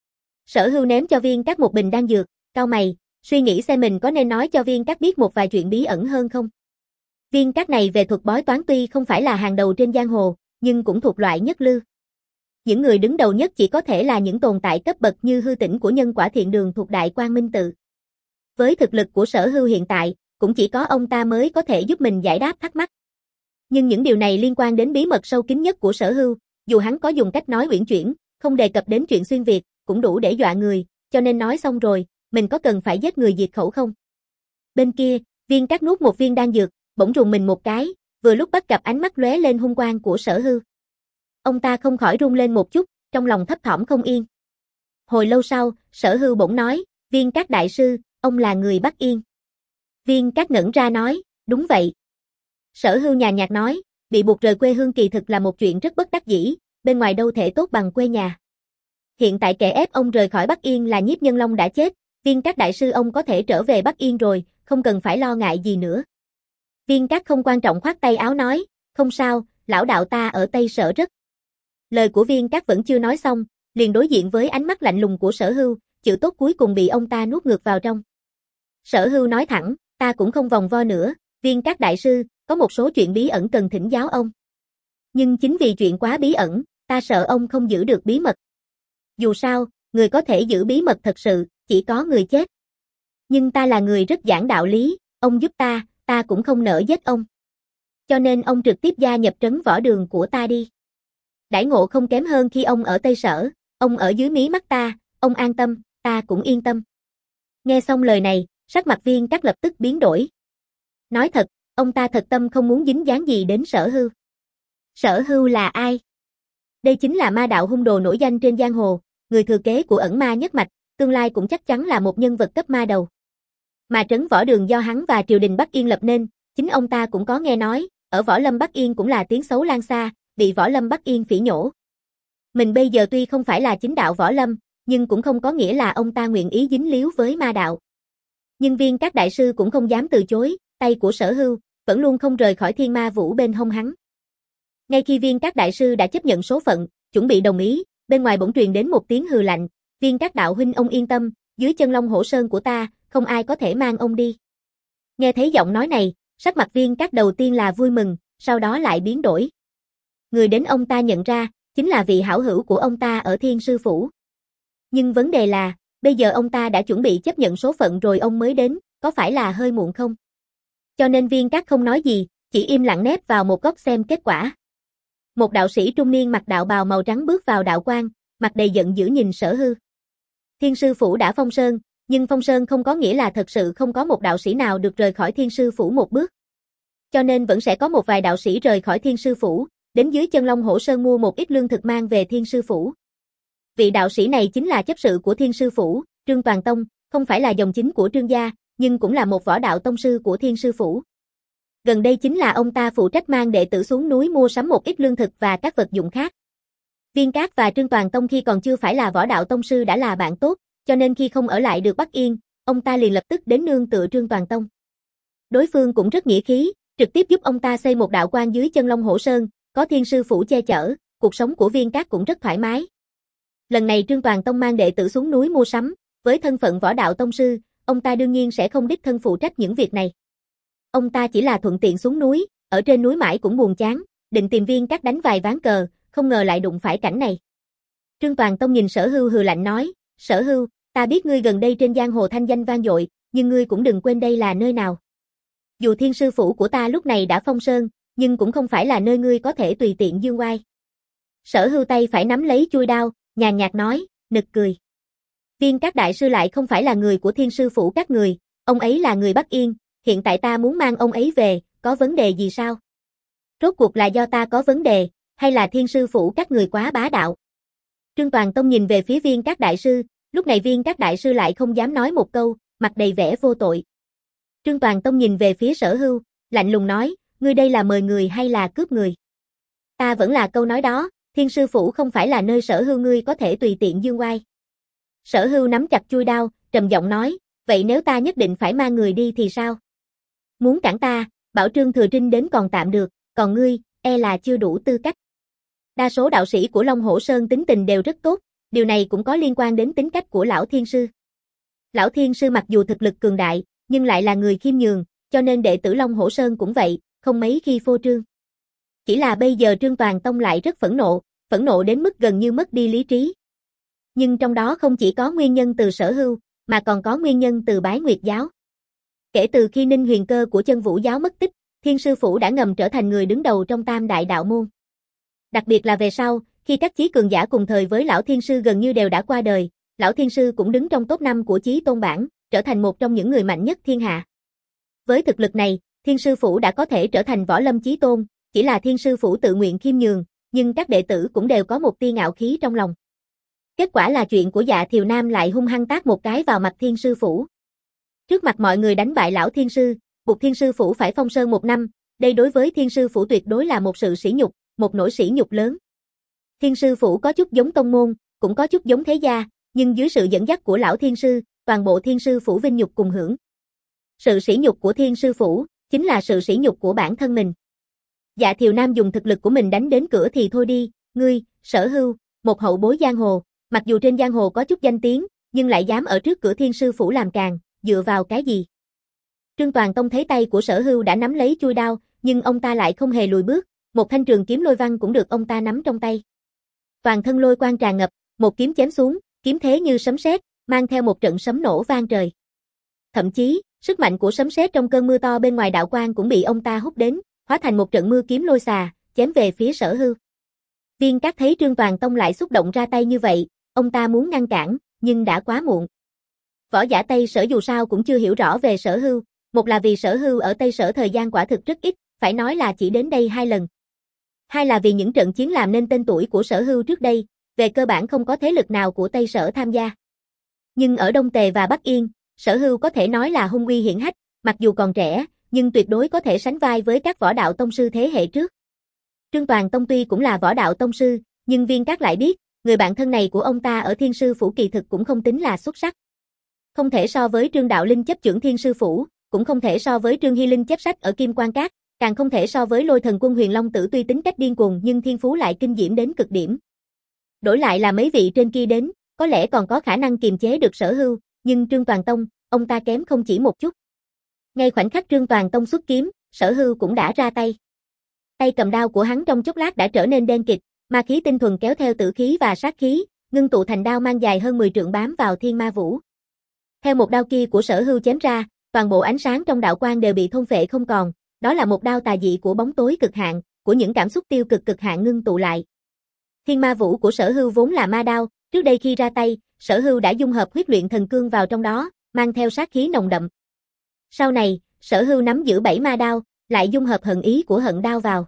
Sở Hưu ném cho Viên Các một bình đan dược, cau mày, suy nghĩ xem mình có nên nói cho Viên Các biết một vài chuyện bí ẩn hơn không. Viên Các này về thuật bói toán tuy không phải là hàng đầu trên giang hồ, nhưng cũng thuộc loại nhất lưu. Những người đứng đầu nhất chỉ có thể là những tồn tại cấp bậc như Hư Tĩnh của Nhân Quả Thiện Đường thuộc Đại Quang Minh Tự. Với thực lực của Sở Hưu hiện tại, cũng chỉ có ông ta mới có thể giúp mình giải đáp thắc mắc. Nhưng những điều này liên quan đến bí mật sâu kín nhất của Sở Hưu, dù hắn có dùng cách nói uyển chuyển, không đề cập đến chuyện xuyên Việt, cũng đủ để dọa người, cho nên nói xong rồi, mình có cần phải giết người diệt khẩu không? Bên kia, Viên Các nuốt một viên đan dược, bỗng rùng mình một cái, vừa lúc bắt gặp ánh mắt lóe lên hung quang của Sở Hưu. Ông ta không khỏi run lên một chút, trong lòng thấp thỏm không yên. Hồi lâu sau, Sở Hưu bỗng nói, Viên Các đại sư, ông là người Bắc Yên. Viên Các ngẩn ra nói, đúng vậy. Sở Hưu nhàn nhạt nói, bị buộc rời quê hương kỳ thực là một chuyện rất bất đắc dĩ, bên ngoài đâu thể tốt bằng quê nhà. Hiện tại kẻ ép ông rời khỏi Bắc Yên là Nhiếp Nhân Long đã chết, Viên Các đại sư ông có thể trở về Bắc Yên rồi, không cần phải lo ngại gì nữa. Viên Các không quan trọng khoát tay áo nói, không sao, lão đạo ta ở Tây Sở rất. Lời của Viên Các vẫn chưa nói xong, liền đối diện với ánh mắt lạnh lùng của Sở Hưu, chữ tốt cuối cùng bị ông ta nuốt ngược vào trong. Sở Hưu nói thẳng, ta cũng không vòng vo nữa, Viên Các đại sư, có một số chuyện bí ẩn cần thỉnh giáo ông. Nhưng chính vì chuyện quá bí ẩn, ta sợ ông không giữ được bí mật. Dù sao, người có thể giữ bí mật thật sự, chỉ có người chết. Nhưng ta là người rất giảng đạo lý, ông giúp ta, ta cũng không nỡ giết ông. Cho nên ông trực tiếp gia nhập trấn võ đường của ta đi. Đãi ngộ không kém hơn khi ông ở Tây Sở, ông ở dưới mí mắt ta, ông an tâm, ta cũng yên tâm. Nghe xong lời này, sắc mặt Viên Các lập tức biến đổi. Nói thật, ông ta thật tâm không muốn dính dáng gì đến Sở Hưu. Sở Hưu là ai? Đây chính là ma đạo hung đồ nổi danh trên giang hồ, người thừa kế của ẩn ma nhất mạch, tương lai cũng chắc chắn là một nhân vật cấp ma đầu. Mà trấn võ đường do hắn và triều đình Bắc Yên lập nên, chính ông ta cũng có nghe nói, ở Võ Lâm Bắc Yên cũng là tiếng xấu lan xa, bị Võ Lâm Bắc Yên phỉ nhổ. Mình bây giờ tuy không phải là chính đạo Võ Lâm, nhưng cũng không có nghĩa là ông ta nguyện ý dính líu với ma đạo. Nhưng Viên Các đại sư cũng không dám từ chối, tay của Sở Hưu vẫn luôn không rời khỏi thiên ma vũ bên hông hắn. Ngay khi Viên Các đại sư đã chấp nhận số phận, chuẩn bị đồng ý, bên ngoài bỗng truyền đến một tiếng hừ lạnh, Viên Các đạo huynh ông yên tâm, dưới chân Long Hổ Sơn của ta, không ai có thể mang ông đi. Nghe thấy giọng nói này, sắc mặt Viên Các đầu tiên là vui mừng, sau đó lại biến đổi. Người đến ông ta nhận ra, chính là vị hảo hữu của ông ta ở Thiên Sư Phủ. Nhưng vấn đề là, bây giờ ông ta đã chuẩn bị chấp nhận số phận rồi ông mới đến, có phải là hơi muộn không? Cho nên Viên Các không nói gì, chỉ im lặng nép vào một góc xem kết quả. Một đạo sĩ trung niên mặc đạo bào màu trắng bước vào đạo quan, mặt đầy giận dữ nhìn Sở Hưu. Thiên sư phủ đã phong sơn, nhưng phong sơn không có nghĩa là thật sự không có một đạo sĩ nào được rời khỏi thiên sư phủ một bước. Cho nên vẫn sẽ có một vài đạo sĩ rời khỏi thiên sư phủ, đến dưới chân Long Hổ Sơn mua một ít lương thực mang về thiên sư phủ. Vị đạo sĩ này chính là chấp sự của thiên sư phủ, Trương Toàn Tông, không phải là dòng chính của Trương gia, nhưng cũng là một võ đạo tông sư của thiên sư phủ. Gần đây chính là ông ta phụ trách mang đệ tử xuống núi mua sắm một ít lương thực và các vật dụng khác. Viên Cát và Trương Toàn Tông khi còn chưa phải là võ đạo tông sư đã là bạn tốt, cho nên khi không ở lại được Bắc Yên, ông ta liền lập tức đến nương tựa Trương Toàn Tông. Đối phương cũng rất nghĩa khí, trực tiếp giúp ông ta xây một đạo quan dưới chân Long Hổ Sơn, có thiên sư phủ che chở, cuộc sống của Viên Cát cũng rất thoải mái. Lần này Trương Toàn Tông mang đệ tử xuống núi mua sắm, với thân phận võ đạo tông sư, ông ta đương nhiên sẽ không đích thân phụ trách những việc này. Ông ta chỉ là thuận tiện xuống núi, ở trên núi mãi cũng buồn chán, định tìm Viên Cát đánh vài ván cờ, không ngờ lại đụng phải cảnh này. Trương Toàn Tông nhìn Sở Hưu hừ lạnh nói, Sở Hưu, ta biết ngươi gần đây trên giang hồ thanh danh vang dội, nhưng ngươi cũng đừng quên đây là nơi nào. Dù thiên sư phủ của ta lúc này đã phong sơn, nhưng cũng không phải là nơi ngươi có thể tùy tiện dương oai. Sở Hưu tay phải nắm lấy chuôi đao, nhàn nhạt nói, nực cười. Viên Cát đại sư lại không phải là người của thiên sư phủ các người, ông ấy là người Bắc Yên, hiện tại ta muốn mang ông ấy về, có vấn đề gì sao? Rốt cuộc là do ta có vấn đề, hay là thiên sư phủ các người quá bá đạo? Trương Toàn Tông nhìn về phía Viên Cát đại sư, lúc này Viên Cát đại sư lại không dám nói một câu, mặt đầy vẻ vô tội. Trương Toàn Tông nhìn về phía Sở Hưu, lạnh lùng nói, ngươi đây là mời người hay là cướp người? Ta vẫn là câu nói đó, thiên sư phủ không phải là nơi Sở Hưu ngươi có thể tùy tiện dương oai. Sở Hưu nắm chặt chuôi đao, trầm giọng nói, vậy nếu ta nhất định phải mang người đi thì sao? Muốn cản ta, bảo Trương Thừa Trinh đến còn tạm được, còn ngươi, e là chưa đủ tư cách. Đa số đạo sĩ của Long Hổ Sơn tính tình đều rất tốt, điều này cũng có liên quan đến tính cách của lão thiên sư. Lão thiên sư mặc dù thực lực cường đại, nhưng lại là người khiêm nhường, cho nên đệ tử Long Hổ Sơn cũng vậy, không mấy khi phô trương. Chỉ là bây giờ Trương Toàn Tông lại rất phẫn nộ, phẫn nộ đến mức gần như mất đi lý trí. Nhưng trong đó không chỉ có nguyên nhân từ Sở Hưu, mà còn có nguyên nhân từ Bái Nguyệt giáo. Kể từ khi Ninh Huyền Cơ của Chân Vũ giáo mất tích, thiên sư phủ đã ngầm trở thành người đứng đầu trong tam đại đạo môn. Đặc biệt là về sau, khi các chí cường giả cùng thời với lão thiên sư gần như đều đã qua đời, lão thiên sư cũng đứng trong top năm của chí tôn bảng, trở thành một trong những người mạnh nhất thiên hạ. Với thực lực này, thiên sư phủ đã có thể trở thành võ lâm chí tôn, chỉ là thiên sư phủ tự nguyện khiêm nhường, nhưng các đệ tử cũng đều có một tia ngạo khí trong lòng. Kết quả là chuyện của Dạ Thiều Nam lại hung hăng tát một cái vào mặt thiên sư phủ. Trước mặt mọi người đánh bại lão thiên sư, buộc thiên sư phủ phải phong sơn một năm, đây đối với thiên sư phủ tuyệt đối là một sự sỉ nhục, một nỗi sỉ nhục lớn. Thiên sư phủ có chút giống tông môn, cũng có chút giống thế gia, nhưng dưới sự dẫn dắt của lão thiên sư, toàn bộ thiên sư phủ vinh nhục cùng hưởng. Sự sỉ nhục của thiên sư phủ, chính là sự sỉ nhục của bản thân mình. Dạ Thiều Nam dùng thực lực của mình đánh đến cửa thì thôi đi, ngươi, Sở Hưu, một hậu bối giang hồ, mặc dù trên giang hồ có chút danh tiếng, nhưng lại dám ở trước cửa thiên sư phủ làm càn, dựa vào cái gì? Trương Toàn Tông thấy tay của Sở Hưu đã nắm lấy chuôi đao, nhưng ông ta lại không hề lùi bước, một thanh trường kiếm lôi văn cũng được ông ta nắm trong tay. Toàn thân lôi quang tràn ngập, một kiếm chém xuống, kiếm thế như sấm sét, mang theo một trận sấm nổ vang trời. Thậm chí, sức mạnh của sấm sét trong cơn mưa to bên ngoài đạo quan cũng bị ông ta hút đến, hóa thành một trận mưa kiếm lôi xà, chém về phía Sở Hưu. Viên Cát thấy Trương Toàn Tông lại xúc động ra tay như vậy, ông ta muốn ngăn cản, nhưng đã quá muộn. Võ giả Tây Sở dù sao cũng chưa hiểu rõ về Sở Hưu, một là vì Sở Hưu ở Tây Sở thời gian quả thực rất ít, phải nói là chỉ đến đây hai lần. Hai là vì những trận chiến làm nên tên tuổi của Sở Hưu trước đây, về cơ bản không có thế lực nào của Tây Sở tham gia. Nhưng ở Đông Tề và Bắc Yên, Sở Hưu có thể nói là hung uy hiển hách, mặc dù còn trẻ, nhưng tuyệt đối có thể sánh vai với các võ đạo tông sư thế hệ trước. Trương Toàn Tông tuy cũng là võ đạo tông sư, nhưng Viên Cát lại biết, người bạn thân này của ông ta ở thiên sư phủ kỳ thực cũng không tính là xuất sắc. Không thể so với Trương Đạo Linh chấp trưởng thiên sư phủ, cũng không thể so với Trương Hy Linh chép sách ở Kim Quan Các, càng không thể so với Lôi Thần Quân Huyền Long Tử tuy tính cách điên cuồng nhưng thiên phú lại kinh diễm đến cực điểm. Đổi lại là mấy vị trên kia đến, có lẽ còn có khả năng kiềm chế được Sở Hưu, nhưng Trương Toàn Tông, ông ta kém không chỉ một chút. Ngay khoảnh khắc Trương Toàn Tông xuất kiếm, Sở Hưu cũng đã ra tay. Tay cầm đao của hắn trong chốc lát đã trở nên đen kịt, ma khí tinh thuần kéo theo tử khí và sát khí, ngưng tụ thành đao mang dài hơn mười trượng bám vào Thiên Ma Vũ. Theo một đao kia của Sở Hưu chém ra, toàn bộ ánh sáng trong đạo quan đều bị thôn phệ không còn, đó là một đao tà dị của bóng tối cực hạn, của những cảm xúc tiêu cực cực hạn ngưng tụ lại. Thiên ma vũ của Sở Hưu vốn là ma đao, trước đây khi ra tay, Sở Hưu đã dung hợp huyết luyện thần cương vào trong đó, mang theo sát khí nồng đậm. Sau này, Sở Hưu nắm giữ bảy ma đao, lại dung hợp hận ý của hận đao vào.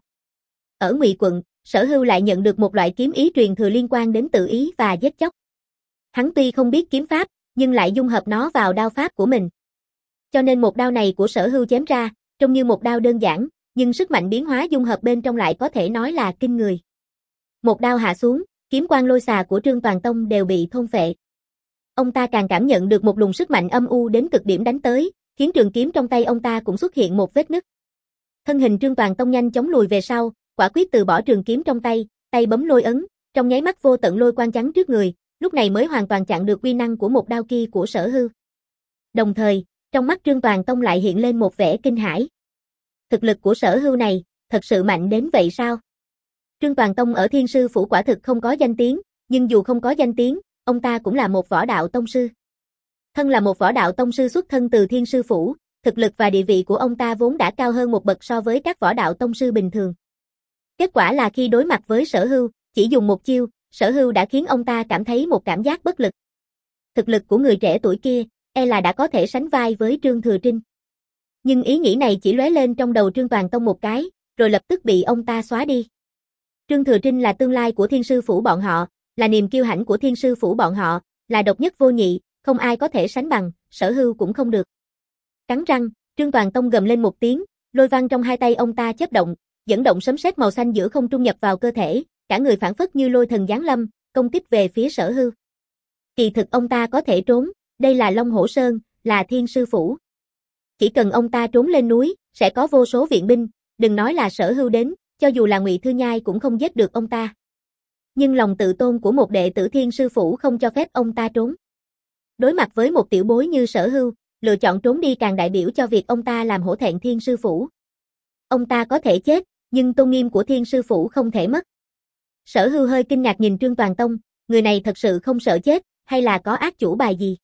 Ở Ngụy quận, Sở Hưu lại nhận được một loại kiếm ý truyền thừa liên quan đến tự ý và giết chóc. Hắn tuy không biết kiếm pháp, nhưng lại dung hợp nó vào đao pháp của mình. Cho nên một đao này của Sở Hưu chém ra, trông như một đao đơn giản, nhưng sức mạnh biến hóa dung hợp bên trong lại có thể nói là kinh người. Một đao hạ xuống, kiếm quang lôi xà của Trương Toàn Tông đều bị thôn phệ. Ông ta càng cảm nhận được một luồng sức mạnh âm u đến cực điểm đánh tới, khiến trường kiếm trong tay ông ta cũng xuất hiện một vết nứt. Thân hình Trương Toàn Tông nhanh chóng lùi về sau, quả quyết từ bỏ trường kiếm trong tay, tay bấm lôi ấn, trong nháy mắt vô tận lôi quang chắn trước người, lúc này mới hoàn toàn chặn được uy năng của một đao kia của Sở Hưu. Đồng thời, trong mắt Trương Toàn Tông lại hiện lên một vẻ kinh hãi. Thực lực của Sở Hưu này, thật sự mạnh đến vậy sao? Trương Toàn Tông ở Thiên Sư Phủ quả thực không có danh tiếng, nhưng dù không có danh tiếng, ông ta cũng là một võ đạo tông sư. Thân là một võ đạo tông sư xuất thân từ Thiên Sư Phủ, thực lực và địa vị của ông ta vốn đã cao hơn một bậc so với các võ đạo tông sư bình thường. Kết quả là khi đối mặt với Sở Hưu, chỉ dùng một chiêu, Sở Hưu đã khiến ông ta cảm thấy một cảm giác bất lực. Thực lực của người trẻ tuổi kia, e là đã có thể sánh vai với Trương Thừa Trinh. Nhưng ý nghĩ này chỉ lóe lên trong đầu Trương Toàn Tông một cái, rồi lập tức bị ông ta xóa đi. Trương Thừa Trinh là tương lai của Thiên Sư Phủ bọn họ, là niềm kiêu hãnh của Thiên Sư Phủ bọn họ, là độc nhất vô nhị, không ai có thể sánh bằng, Sở Hưu cũng không được. Cắn răng, Trương Toàn Tông gầm lên một tiếng, lôi văn trong hai tay ông ta chớp động, dẫn động sấm sét màu xanh giữa không trung nhập vào cơ thể, cả người phảng phất như lôi thần giáng lâm, công kích về phía Sở Hưu. Kỳ thực ông ta có thể trốn, đây là Long Hổ Sơn, là Thiên Sư Phủ. Chỉ cần ông ta trốn lên núi, sẽ có vô số viện binh, đừng nói là Sở Hưu đến, cho dù là Ngụy Thư Nhai cũng không giết được ông ta. Nhưng lòng tự tôn của một đệ tử Thiên Sư Phủ không cho phép ông ta trốn. Đối mặt với một tiểu bối như Sở Hưu, lựa chọn trốn đi càng đại biểu cho việc ông ta làm hổ thẹn Thiên Sư Phủ. Ông ta có thể chết, nhưng tôn nghiêm của Thiên Sư Phủ không thể mất. Sở Hưu hơi kinh ngạc nhìn Trương Toàn Tông, người này thật sự không sợ chết, hay là có ác chủ bài gì?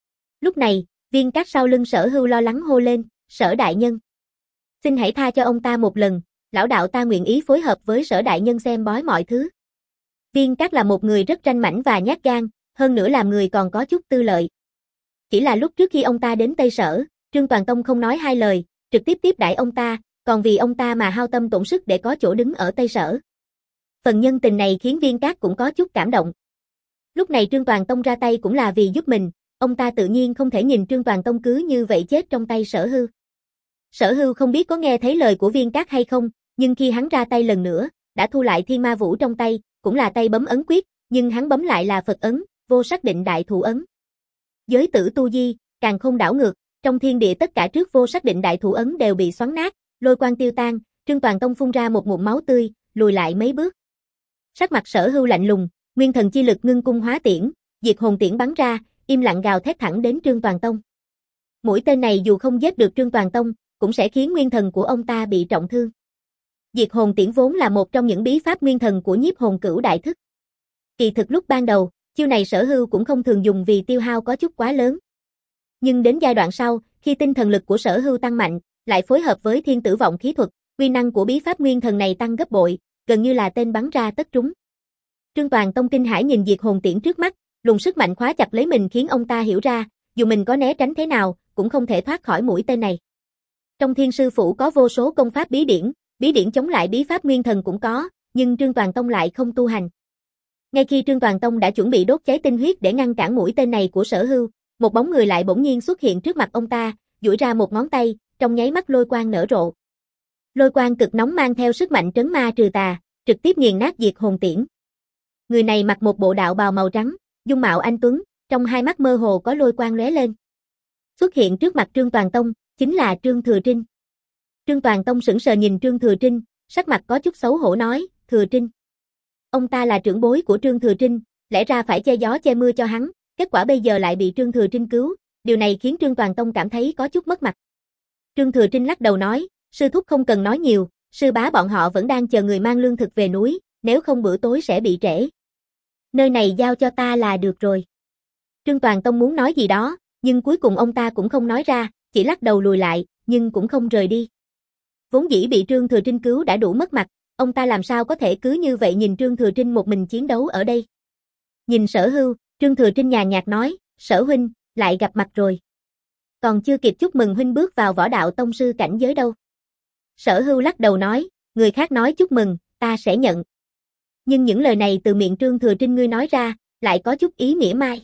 Lúc này, Viên Cát sau lưng Sở Hưu lo lắng hô lên, Sở đại nhân. Xin hãy tha cho ông ta một lần, lão đạo ta nguyện ý phối hợp với Sở đại nhân xem bói mọi thứ. Viên Cát là một người rất ranh mãnh và nhát gan, hơn nữa làm người còn có chút tư lợi. Chỉ là lúc trước khi ông ta đến Tây Sở, Trương Toàn Tông không nói hai lời, trực tiếp tiếp đãi ông ta, còn vì ông ta mà hao tâm tổn sức để có chỗ đứng ở Tây Sở. Phần nhân tình này khiến Viên Cát cũng có chút cảm động. Lúc này Trương Toàn Tông ra tay cũng là vì giúp mình, ông ta tự nhiên không thể nhìn Trương Toàn Tông cứ như vậy chết trong tay Sở Hưu. Sở Hưu không biết có nghe thấy lời của Viên Cát hay không, nhưng khi hắn ra tay lần nữa, đã thu lại Thiên Ma Vũ trong tay, cũng là tay bấm ấn quyết, nhưng hắn bấm lại là Phật ấn, vô sắc định đại thủ ấn. Giới tử tu di, càng không đảo ngược, trong thiên địa tất cả trước vô sắc định đại thủ ấn đều bị xoắn nát, lôi quang tiêu tan, Trương Toàn Tông phun ra một ngụm máu tươi, lùi lại mấy bước. Sắc mặt Sở Hưu lạnh lùng, nguyên thần chi lực ngưng cung hóa tiễn, diệt hồn tiễn bắn ra, im lặng gào thét thẳng đến Trương Toàn Tông. Mũi tên này dù không giết được Trương Toàn Tông, cũng sẽ khiến nguyên thần của ông ta bị trọng thương. Diệt hồn tiễn vốn là một trong những bí pháp nguyên thần của Nhiếp Hồn Cửu đại thức. Kỳ thực lúc ban đầu, chiêu này Sở Hưu cũng không thường dùng vì tiêu hao có chút quá lớn. Nhưng đến giai đoạn sau, khi tinh thần lực của Sở Hưu tăng mạnh, lại phối hợp với Thiên Tử Vọng khí thuật, uy năng của bí pháp nguyên thần này tăng gấp bội, gần như là tên bắn ra tất trúng. Trương Toàn Tông kinh hãi nhìn diệt hồn tiễn trước mắt, luồng sức mạnh khóa chặt lấy mình khiến ông ta hiểu ra, dù mình có né tránh thế nào, cũng không thể thoát khỏi mũi tên này. Trong Thiên Sư Phủ có vô số công pháp bí điển, bí điển chống lại bí pháp nguyên thần cũng có, nhưng Trương Toàn Tông lại không tu hành. Ngay khi Trương Toàn Tông đã chuẩn bị đốt cháy tinh huyết để ngăn cản mũi tên này của Sở Hưu, một bóng người lại bỗng nhiên xuất hiện trước mặt ông ta, duỗi ra một ngón tay, trong nháy mắt lôi quang nở rộ. Lôi quang cực nóng mang theo sức mạnh trấn ma trừ tà, trực tiếp nghiền nát diệt hồn tiễn. Người này mặc một bộ đạo bào màu trắng, dung mạo anh tuấn, trong hai mắt mơ hồ có lôi quang lóe lên. Xuất hiện trước mặt Trương Toàn Tông, chính là Trương Thừa Trinh. Trương Toàn Tông sững sờ nhìn Trương Thừa Trinh, sắc mặt có chút xấu hổ nói, Thừa Trinh. Ông ta là trưởng bối của Trương Thừa Trinh, lẽ ra phải che gió che mưa cho hắn, kết quả bây giờ lại bị Trương Thừa Trinh cứu, điều này khiến Trương Toàn Tông cảm thấy có chút mất mặt. Trương Thừa Trinh lắc đầu nói, sư thúc không cần nói nhiều, sư bá bọn họ vẫn đang chờ người mang lương thực về núi, nếu không bữa tối sẽ bị trễ. Nơi này giao cho ta là được rồi. Trương Toàn Tông muốn nói gì đó, nhưng cuối cùng ông ta cũng không nói ra, chỉ lắc đầu lùi lại, nhưng cũng không rời đi. Vốn dĩ bị Trương Thừa Trinh cứu đã đủ mất mặt, ông ta làm sao có thể cứ như vậy nhìn Trương Thừa Trinh một mình chiến đấu ở đây. Nhìn Sở Hưu, Trương Thừa Trinh nhàn nhạt nói, Sở huynh, lại gặp mặt rồi. Còn chưa kịp chúc mừng huynh bước vào võ đạo tông sư cảnh giới đâu. Sở Hưu lắc đầu nói, người khác nói chúc mừng, ta sẽ nhận. Nhưng những lời này từ miệng Trương Thừa Trinh ngươi nói ra, lại có chút ý mỉa mai.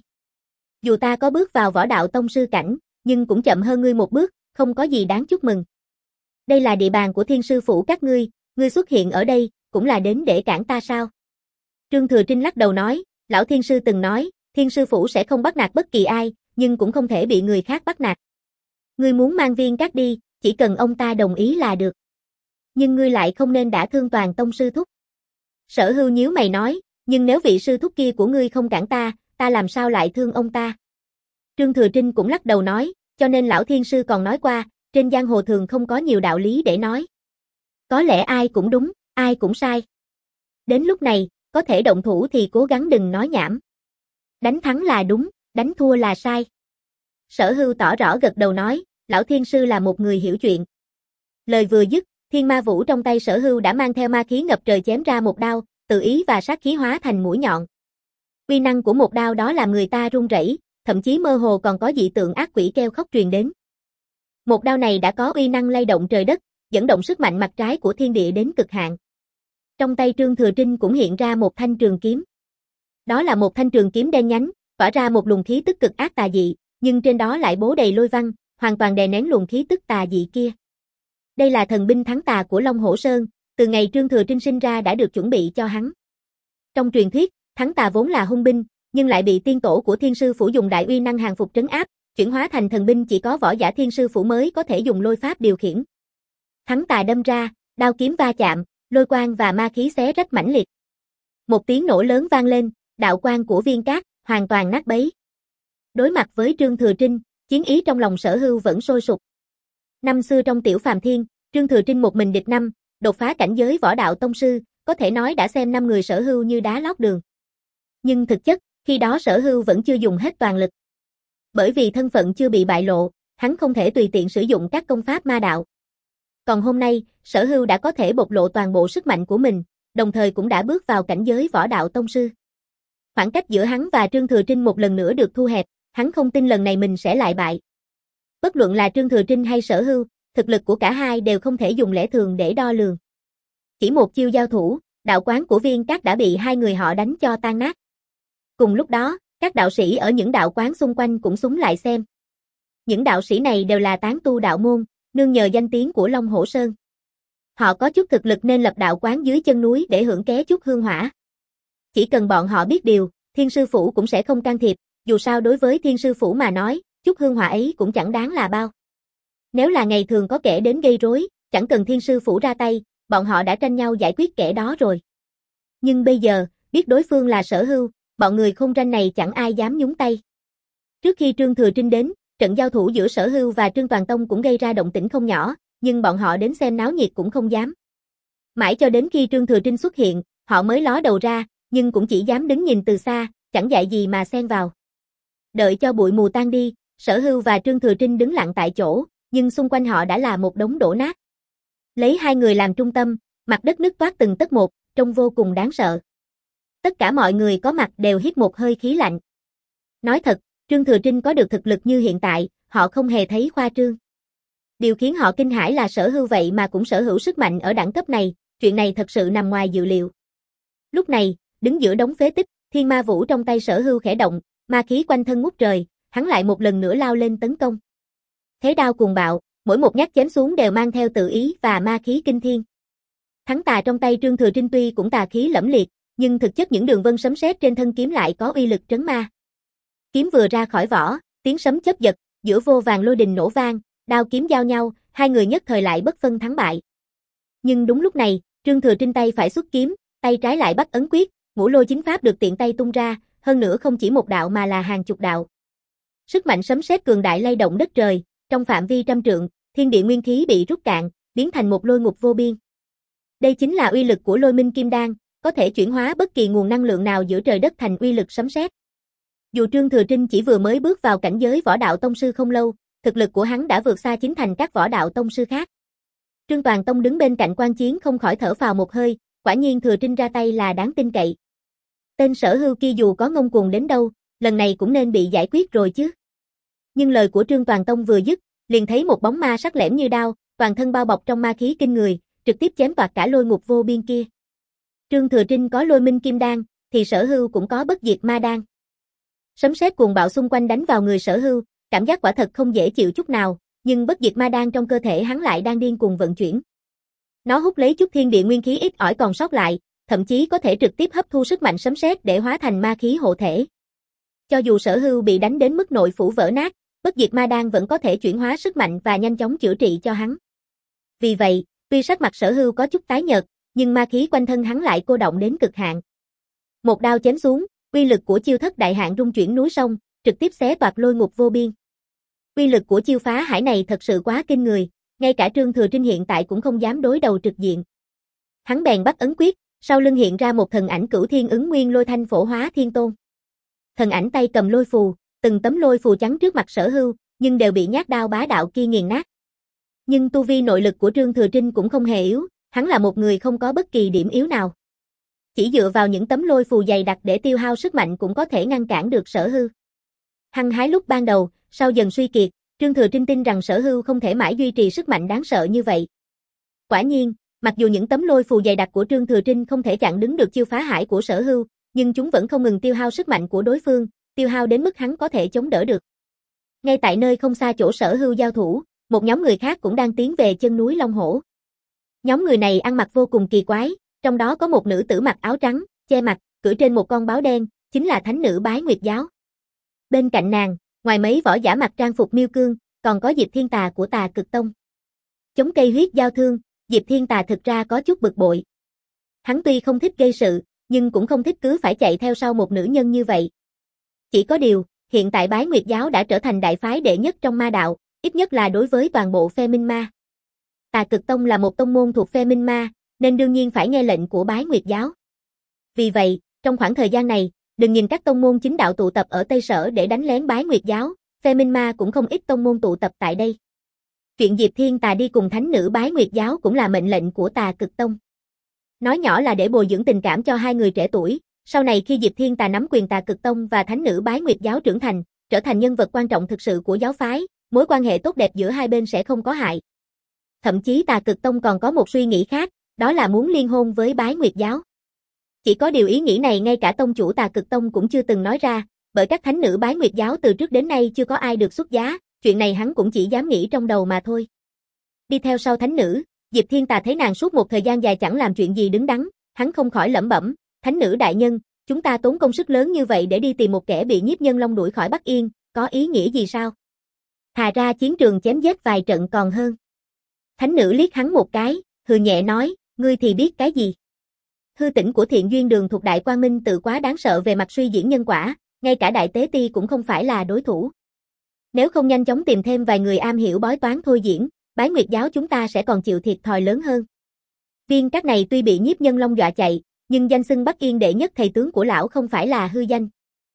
Dù ta có bước vào võ đạo tông sư cảnh, nhưng cũng chậm hơn ngươi một bước, không có gì đáng chúc mừng. Đây là địa bàn của Thiên sư phủ các ngươi, ngươi xuất hiện ở đây, cũng là đến để cản ta sao? Trương Thừa Trinh lắc đầu nói, lão Thiên sư từng nói, Thiên sư phủ sẽ không bắt nạt bất kỳ ai, nhưng cũng không thể bị người khác bắt nạt. Ngươi muốn mang Viên Các đi, chỉ cần ông ta đồng ý là được. Nhưng ngươi lại không nên đả thương Toàn tông sư thúc. Sở Hưu nhíu mày nói, nhưng nếu vị sư thúc kia của ngươi không cản ta, ta làm sao lại thương ông ta? Trương Thừa Trinh cũng lắc đầu nói, cho nên lão Thiên sư còn nói qua, trên giang hồ thường không có nhiều đạo lý để nói. Có lẽ ai cũng đúng, ai cũng sai. Đến lúc này, có thể động thủ thì cố gắng đừng nói nhảm. Đánh thắng là đúng, đánh thua là sai. Sở Hưu tỏ rõ gật đầu nói, lão Thiên sư là một người hiểu chuyện. Lời vừa dứt, thiên ma vũ trong tay Sở Hưu đã mang theo ma khí ngập trời chém ra một đao, tự ý và sát khí hóa thành mũi nhọn. Uy năng của một đao đó làm người ta run rẩy, thậm chí mơ hồ còn có dị tượng ác quỷ kêu khóc truyền đến. Một đao này đã có uy năng lay động trời đất, dẫn động sức mạnh mặt trái của thiên địa đến cực hạn. Trong tay Trương Thừa Trinh cũng hiện ra một thanh trường kiếm. Đó là một thanh trường kiếm đen nhánh, tỏa ra một luồng khí tức cực ác tà dị, nhưng trên đó lại bố đầy lôi văn, hoàn toàn đè nén luồng khí tức tà dị kia. Đây là thần binh thắng tà của Long Hổ Sơn, từ ngày Trương Thừa Trinh sinh ra đã được chuẩn bị cho hắn. Trong truyền thuyết, thắng tà vốn là hung binh, nhưng lại bị tiên tổ của Thiên sư phủ dùng đại uy năng hàng phục trấn áp, chuyển hóa thành thần binh chỉ có võ giả Thiên sư phủ mới có thể dùng lôi pháp điều khiển. Thắng tà đâm ra, đao kiếm va chạm, lôi quang và ma khí xé rách mãnh liệt. Một tiếng nổ lớn vang lên, đạo quang của Viên Các hoàn toàn nát bấy. Đối mặt với Trương Thừa Trinh, chiến ý trong lòng Sở Hưu vẫn sôi sục. Năm xưa trong Tiểu Phàm Thiên, Trương Thừa Trinh một mình địch năm, đột phá cảnh giới võ đạo tông sư, có thể nói đã xem năm người Sở Hưu như đá lót đường. Nhưng thực chất, khi đó Sở Hưu vẫn chưa dùng hết toàn lực. Bởi vì thân phận chưa bị bại lộ, hắn không thể tùy tiện sử dụng các công pháp ma đạo. Còn hôm nay, Sở Hưu đã có thể bộc lộ toàn bộ sức mạnh của mình, đồng thời cũng đã bước vào cảnh giới võ đạo tông sư. Khoảng cách giữa hắn và Trương Thừa Trinh một lần nữa được thu hẹp, hắn không tin lần này mình sẽ lại bại. Bất luận là Trương Thừa Trinh hay Sở Hưu, thực lực của cả hai đều không thể dùng lẽ thường để đo lường. Chỉ một chiêu giao thủ, đạo quán của Viên Các đã bị hai người họ đánh cho tan nát. Cùng lúc đó, các đạo sĩ ở những đạo quán xung quanh cũng xúm lại xem. Những đạo sĩ này đều là tán tu đạo môn, nương nhờ danh tiếng của Long Hổ Sơn. Họ có chút thực lực nên lập đạo quán dưới chân núi để hưởng ké chút hương hỏa. Chỉ cần bọn họ biết điều, Thiên sư phủ cũng sẽ không can thiệp, dù sao đối với Thiên sư phủ mà nói, chút hương hỏa ấy cũng chẳng đáng là bao. Nếu là ngày thường có kẻ đến gây rối, chẳng cần Thiên sư phủ ra tay, bọn họ đã tranh nhau giải quyết kẻ đó rồi. Nhưng bây giờ, biết đối phương là Sở Hưu, bọn người khôn ranh này chẳng ai dám nhúng tay. Trước khi Trương Thừa Trinh đến, trận giao thủ giữa Sở Hưu và Trương Toàn Tông cũng gây ra động tĩnh không nhỏ, nhưng bọn họ đến xem náo nhiệt cũng không dám. Mãi cho đến khi Trương Thừa Trinh xuất hiện, họ mới ló đầu ra, nhưng cũng chỉ dám đứng nhìn từ xa, chẳng dạy gì mà xen vào. Đợi cho bụi mù tan đi, Sở Hưu và Trương Thừa Trinh đứng lặng tại chỗ, nhưng xung quanh họ đã là một đống đổ nát. Lấy hai người làm trung tâm, mặt đất nứt toát từng tấc một, trông vô cùng đáng sợ. Tất cả mọi người có mặt đều hít một hơi khí lạnh. Nói thật, Trương Thừa Trinh có được thực lực như hiện tại, họ không hề thấy khoa trương. Điều khiến họ kinh hãi là Sở Hưu vậy mà cũng sở hữu sức mạnh ở đẳng cấp này, chuyện này thật sự nằm ngoài dự liệu. Lúc này, đứng giữa đống phế tích, thiên ma vũ trong tay Sở Hưu khẽ động, ma khí quanh thân ngút trời, hắn lại một lần nữa lao lên tấn công. Thế đao cuồng bạo, mỗi một nhát chém xuống đều mang theo tự ý và ma khí kinh thiên. Thắng tà trong tay Trương Thừa Trinh tuy cũng tà khí lẫm liệt, nhưng thực chất những đường vân sấm sét trên thân kiếm lại có uy lực trấn ma. Kiếm vừa ra khỏi vỏ, tiếng sấm chớp giật, giữa vô vàng lôi đình nổ vang, đao kiếm giao nhau, hai người nhất thời lại bất phân thắng bại. Nhưng đúng lúc này, Trương Thừa Trinh tay phải xuất kiếm, tay trái lại bắt ấn quyết, ngũ lôi chính pháp được tiện tay tung ra, hơn nữa không chỉ một đạo mà là hàng chục đạo. Sức mạnh sấm sét cường đại lay động đất trời, trong phạm vi trăm trượng, thiên địa nguyên khí bị rút cạn, biến thành một lôi ngục vô biên. Đây chính là uy lực của Lôi Minh Kim Đan, có thể chuyển hóa bất kỳ nguồn năng lượng nào giữa trời đất thành uy lực sấm sét. Dù Trương Thừa Trinh chỉ vừa mới bước vào cảnh giới võ đạo tông sư không lâu, thực lực của hắn đã vượt xa chính thành các võ đạo tông sư khác. Trương Toàn Tông đứng bên cạnh quan chiến không khỏi thở phào một hơi, quả nhiên Thừa Trinh ra tay là đáng tin cậy. Tên Sở Hưu kia dù có ngông cuồng đến đâu, lần này cũng nên bị giải quyết rồi chứ. Nhưng lời của Trương Toàn Tông vừa dứt, liền thấy một bóng ma sắc lẻm như đao, toàn thân bao bọc trong ma khí kinh người, trực tiếp chém toạc cả lôi ngục vô biên kia. Trương Thừa Trinh có lôi minh kim đan, thì Sở Hưu cũng có bất diệt ma đan. Sấm sét cuồng bạo xung quanh đánh vào người Sở Hưu, cảm giác quả thật không dễ chịu chút nào, nhưng bất diệt ma đan trong cơ thể hắn lại đang điên cuồng vận chuyển. Nó hút lấy chút thiên địa nguyên khí ít ỏi còn sót lại, thậm chí có thể trực tiếp hấp thu sức mạnh sấm sét để hóa thành ma khí hộ thể. Cho dù Sở Hưu bị đánh đến mức nội phủ vỡ nát, bất diệt ma đan vẫn có thể chuyển hóa sức mạnh và nhanh chóng chữa trị cho hắn. Vì vậy, tuy sắc mặt Sở Hưu có chút tái nhợt, nhưng ma khí quanh thân hắn lại cô động đến cực hạn. Một đao chém xuống, uy lực của chiêu thất đại hạn rung chuyển núi sông, trực tiếp xé toạc lôi ngục vô biên. Uy lực của chiêu phá hải này thật sự quá kinh người, ngay cả Trương Thừa Trinh hiện tại cũng không dám đối đầu trực diện. Hắn bèn bắt ấn quyết, sau lưng hiện ra một thần ảnh cửu thiên ứng nguyên lôi thanh phổ hóa thiên tôn. Thần ảnh tay cầm lôi phù, từng tấm lôi phù trắng trước mặt Sở Hưu, nhưng đều bị nhát đao bá đạo kia nghiền nát. Nhưng tu vi nội lực của Trương Thừa Trinh cũng không hề yếu, hắn là một người không có bất kỳ điểm yếu nào. Chỉ dựa vào những tấm lôi phù dày đặc để tiêu hao sức mạnh cũng có thể ngăn cản được Sở Hưu. Hăng hái lúc ban đầu, sau dần suy kiệt, Trương Thừa Trinh tin rằng Sở Hưu không thể mãi duy trì sức mạnh đáng sợ như vậy. Quả nhiên, mặc dù những tấm lôi phù dày đặc của Trương Thừa Trinh không thể chặn đứng được chiêu phá hải của Sở Hưu, nhưng chúng vẫn không ngừng tiêu hao sức mạnh của đối phương, tiêu hao đến mức hắn có thể chống đỡ được. Ngay tại nơi không xa chỗ Sở Hưu giao thủ, một nhóm người khác cũng đang tiến về chân núi Long Hổ. Nhóm người này ăn mặc vô cùng kỳ quái, trong đó có một nữ tử mặc áo trắng, che mặt, cưỡi trên một con báo đen, chính là thánh nữ Bái Nguyệt giáo. Bên cạnh nàng, ngoài mấy võ giả mặc trang phục miêu cương, còn có Diệp Thiên Tà của Tà Cực Tông. Chống cây huyết giao thương, Diệp Thiên Tà thực ra có chút bực bội. Hắn tuy không thích gây sự, nhưng cũng không thích cứ phải chạy theo sau một nữ nhân như vậy. Chỉ có điều, hiện tại Bái Nguyệt giáo đã trở thành đại phái đệ nhất trong ma đạo, ít nhất là đối với toàn bộ phe minh ma. Tà Cực Tông là một tông môn thuộc phe minh ma, nên đương nhiên phải nghe lệnh của Bái Nguyệt giáo. Vì vậy, trong khoảng thời gian này, đừng nhìn các tông môn chính đạo tụ tập ở Tây Sở để đánh lén Bái Nguyệt giáo, phe minh ma cũng không ít tông môn tụ tập tại đây. Chuyện Diệp Thiên Tà đi cùng thánh nữ Bái Nguyệt giáo cũng là mệnh lệnh của Tà Cực Tông. Nói nhỏ là để bồi dưỡng tình cảm cho hai người trẻ tuổi, sau này khi Diệp Thiên Tà nắm quyền Tà Cực Tông và thánh nữ Bái Nguyệt giáo trưởng thành, trở thành nhân vật quan trọng thực sự của giáo phái, mối quan hệ tốt đẹp giữa hai bên sẽ không có hại. Thậm chí Tà Cực Tông còn có một suy nghĩ khác, đó là muốn liên hôn với Bái Nguyệt giáo. Chỉ có điều ý nghĩ này ngay cả tông chủ Tà Cực Tông cũng chưa từng nói ra, bởi các thánh nữ Bái Nguyệt giáo từ trước đến nay chưa có ai được xuất giá, chuyện này hắn cũng chỉ dám nghĩ trong đầu mà thôi. Đi theo sau thánh nữ, Diệp Thiên Tà thấy nàng suốt một thời gian dài chẳng làm chuyện gì đứng đắn, hắn không khỏi lẩm bẩm, thánh nữ đại nhân, chúng ta tốn công sức lớn như vậy để đi tìm một kẻ bị nhiếp nhân long đuổi khỏi Bắc Yên, có ý nghĩa gì sao? Thà ra chiến trường chém giết vài trận còn hơn. Thánh nữ liếc hắn một cái, hừ nhẹ nói, ngươi thì biết cái gì? Hư tỉnh của Thiện Duyên Đường thuộc Đại Quang Minh tự quá đáng sợ về mặt suy diễn nhân quả, ngay cả Đại Tế Ti cũng không phải là đối thủ. Nếu không nhanh chóng tìm thêm vài người am hiểu bói toán thôi diễn, Bái Nguyệt giáo chúng ta sẽ còn chịu thiệt thòi lớn hơn. Viên các này tuy bị nhiếp nhân long dọa chạy, nhưng danh xưng Bắc Yên đệ nhất thầy tướng của lão không phải là hư danh.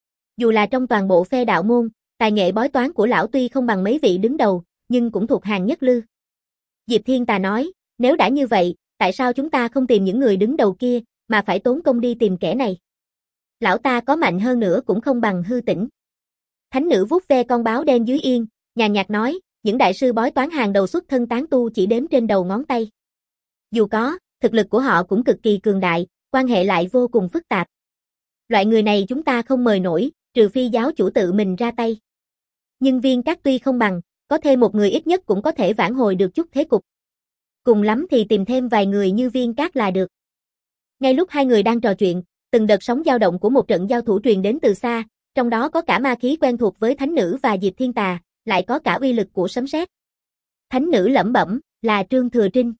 Dù là trong toàn bộ phe đạo môn, tài nghệ bói toán của lão tuy không bằng mấy vị đứng đầu, nhưng cũng thuộc hàng nhất lư. Diệp Thiên Tà nói, nếu đã như vậy, tại sao chúng ta không tìm những người đứng đầu kia, mà phải tốn công đi tìm kẻ này? Lão ta có mạnh hơn nữa cũng không bằng hư tỉnh. Thánh nữ vuốt ve con báo đen dưới yên, nhàn nhạt nói, những đại sư bói toán hàng đầu xuất thân tán tu chỉ đếm trên đầu ngón tay. Dù có, thực lực của họ cũng cực kỳ cường đại, quan hệ lại vô cùng phức tạp. Loại người này chúng ta không mời nổi, trừ phi giáo chủ tự mình ra tay. Nhưng Viên các tuy không bằng, có thêm một người ít nhất cũng có thể vãn hồi được chút thế cục. Cùng lắm thì tìm thêm vài người như Viên các là được. Ngay lúc hai người đang trò chuyện, từng đợt sóng dao động của một trận giao thủ truyền đến từ xa, trong đó có cả ma khí quen thuộc với thánh nữ và Diệp Thiên Tà, lại có cả uy lực của sấm sét. Thánh nữ lẩm bẩm, là Trương Thừa Trinh.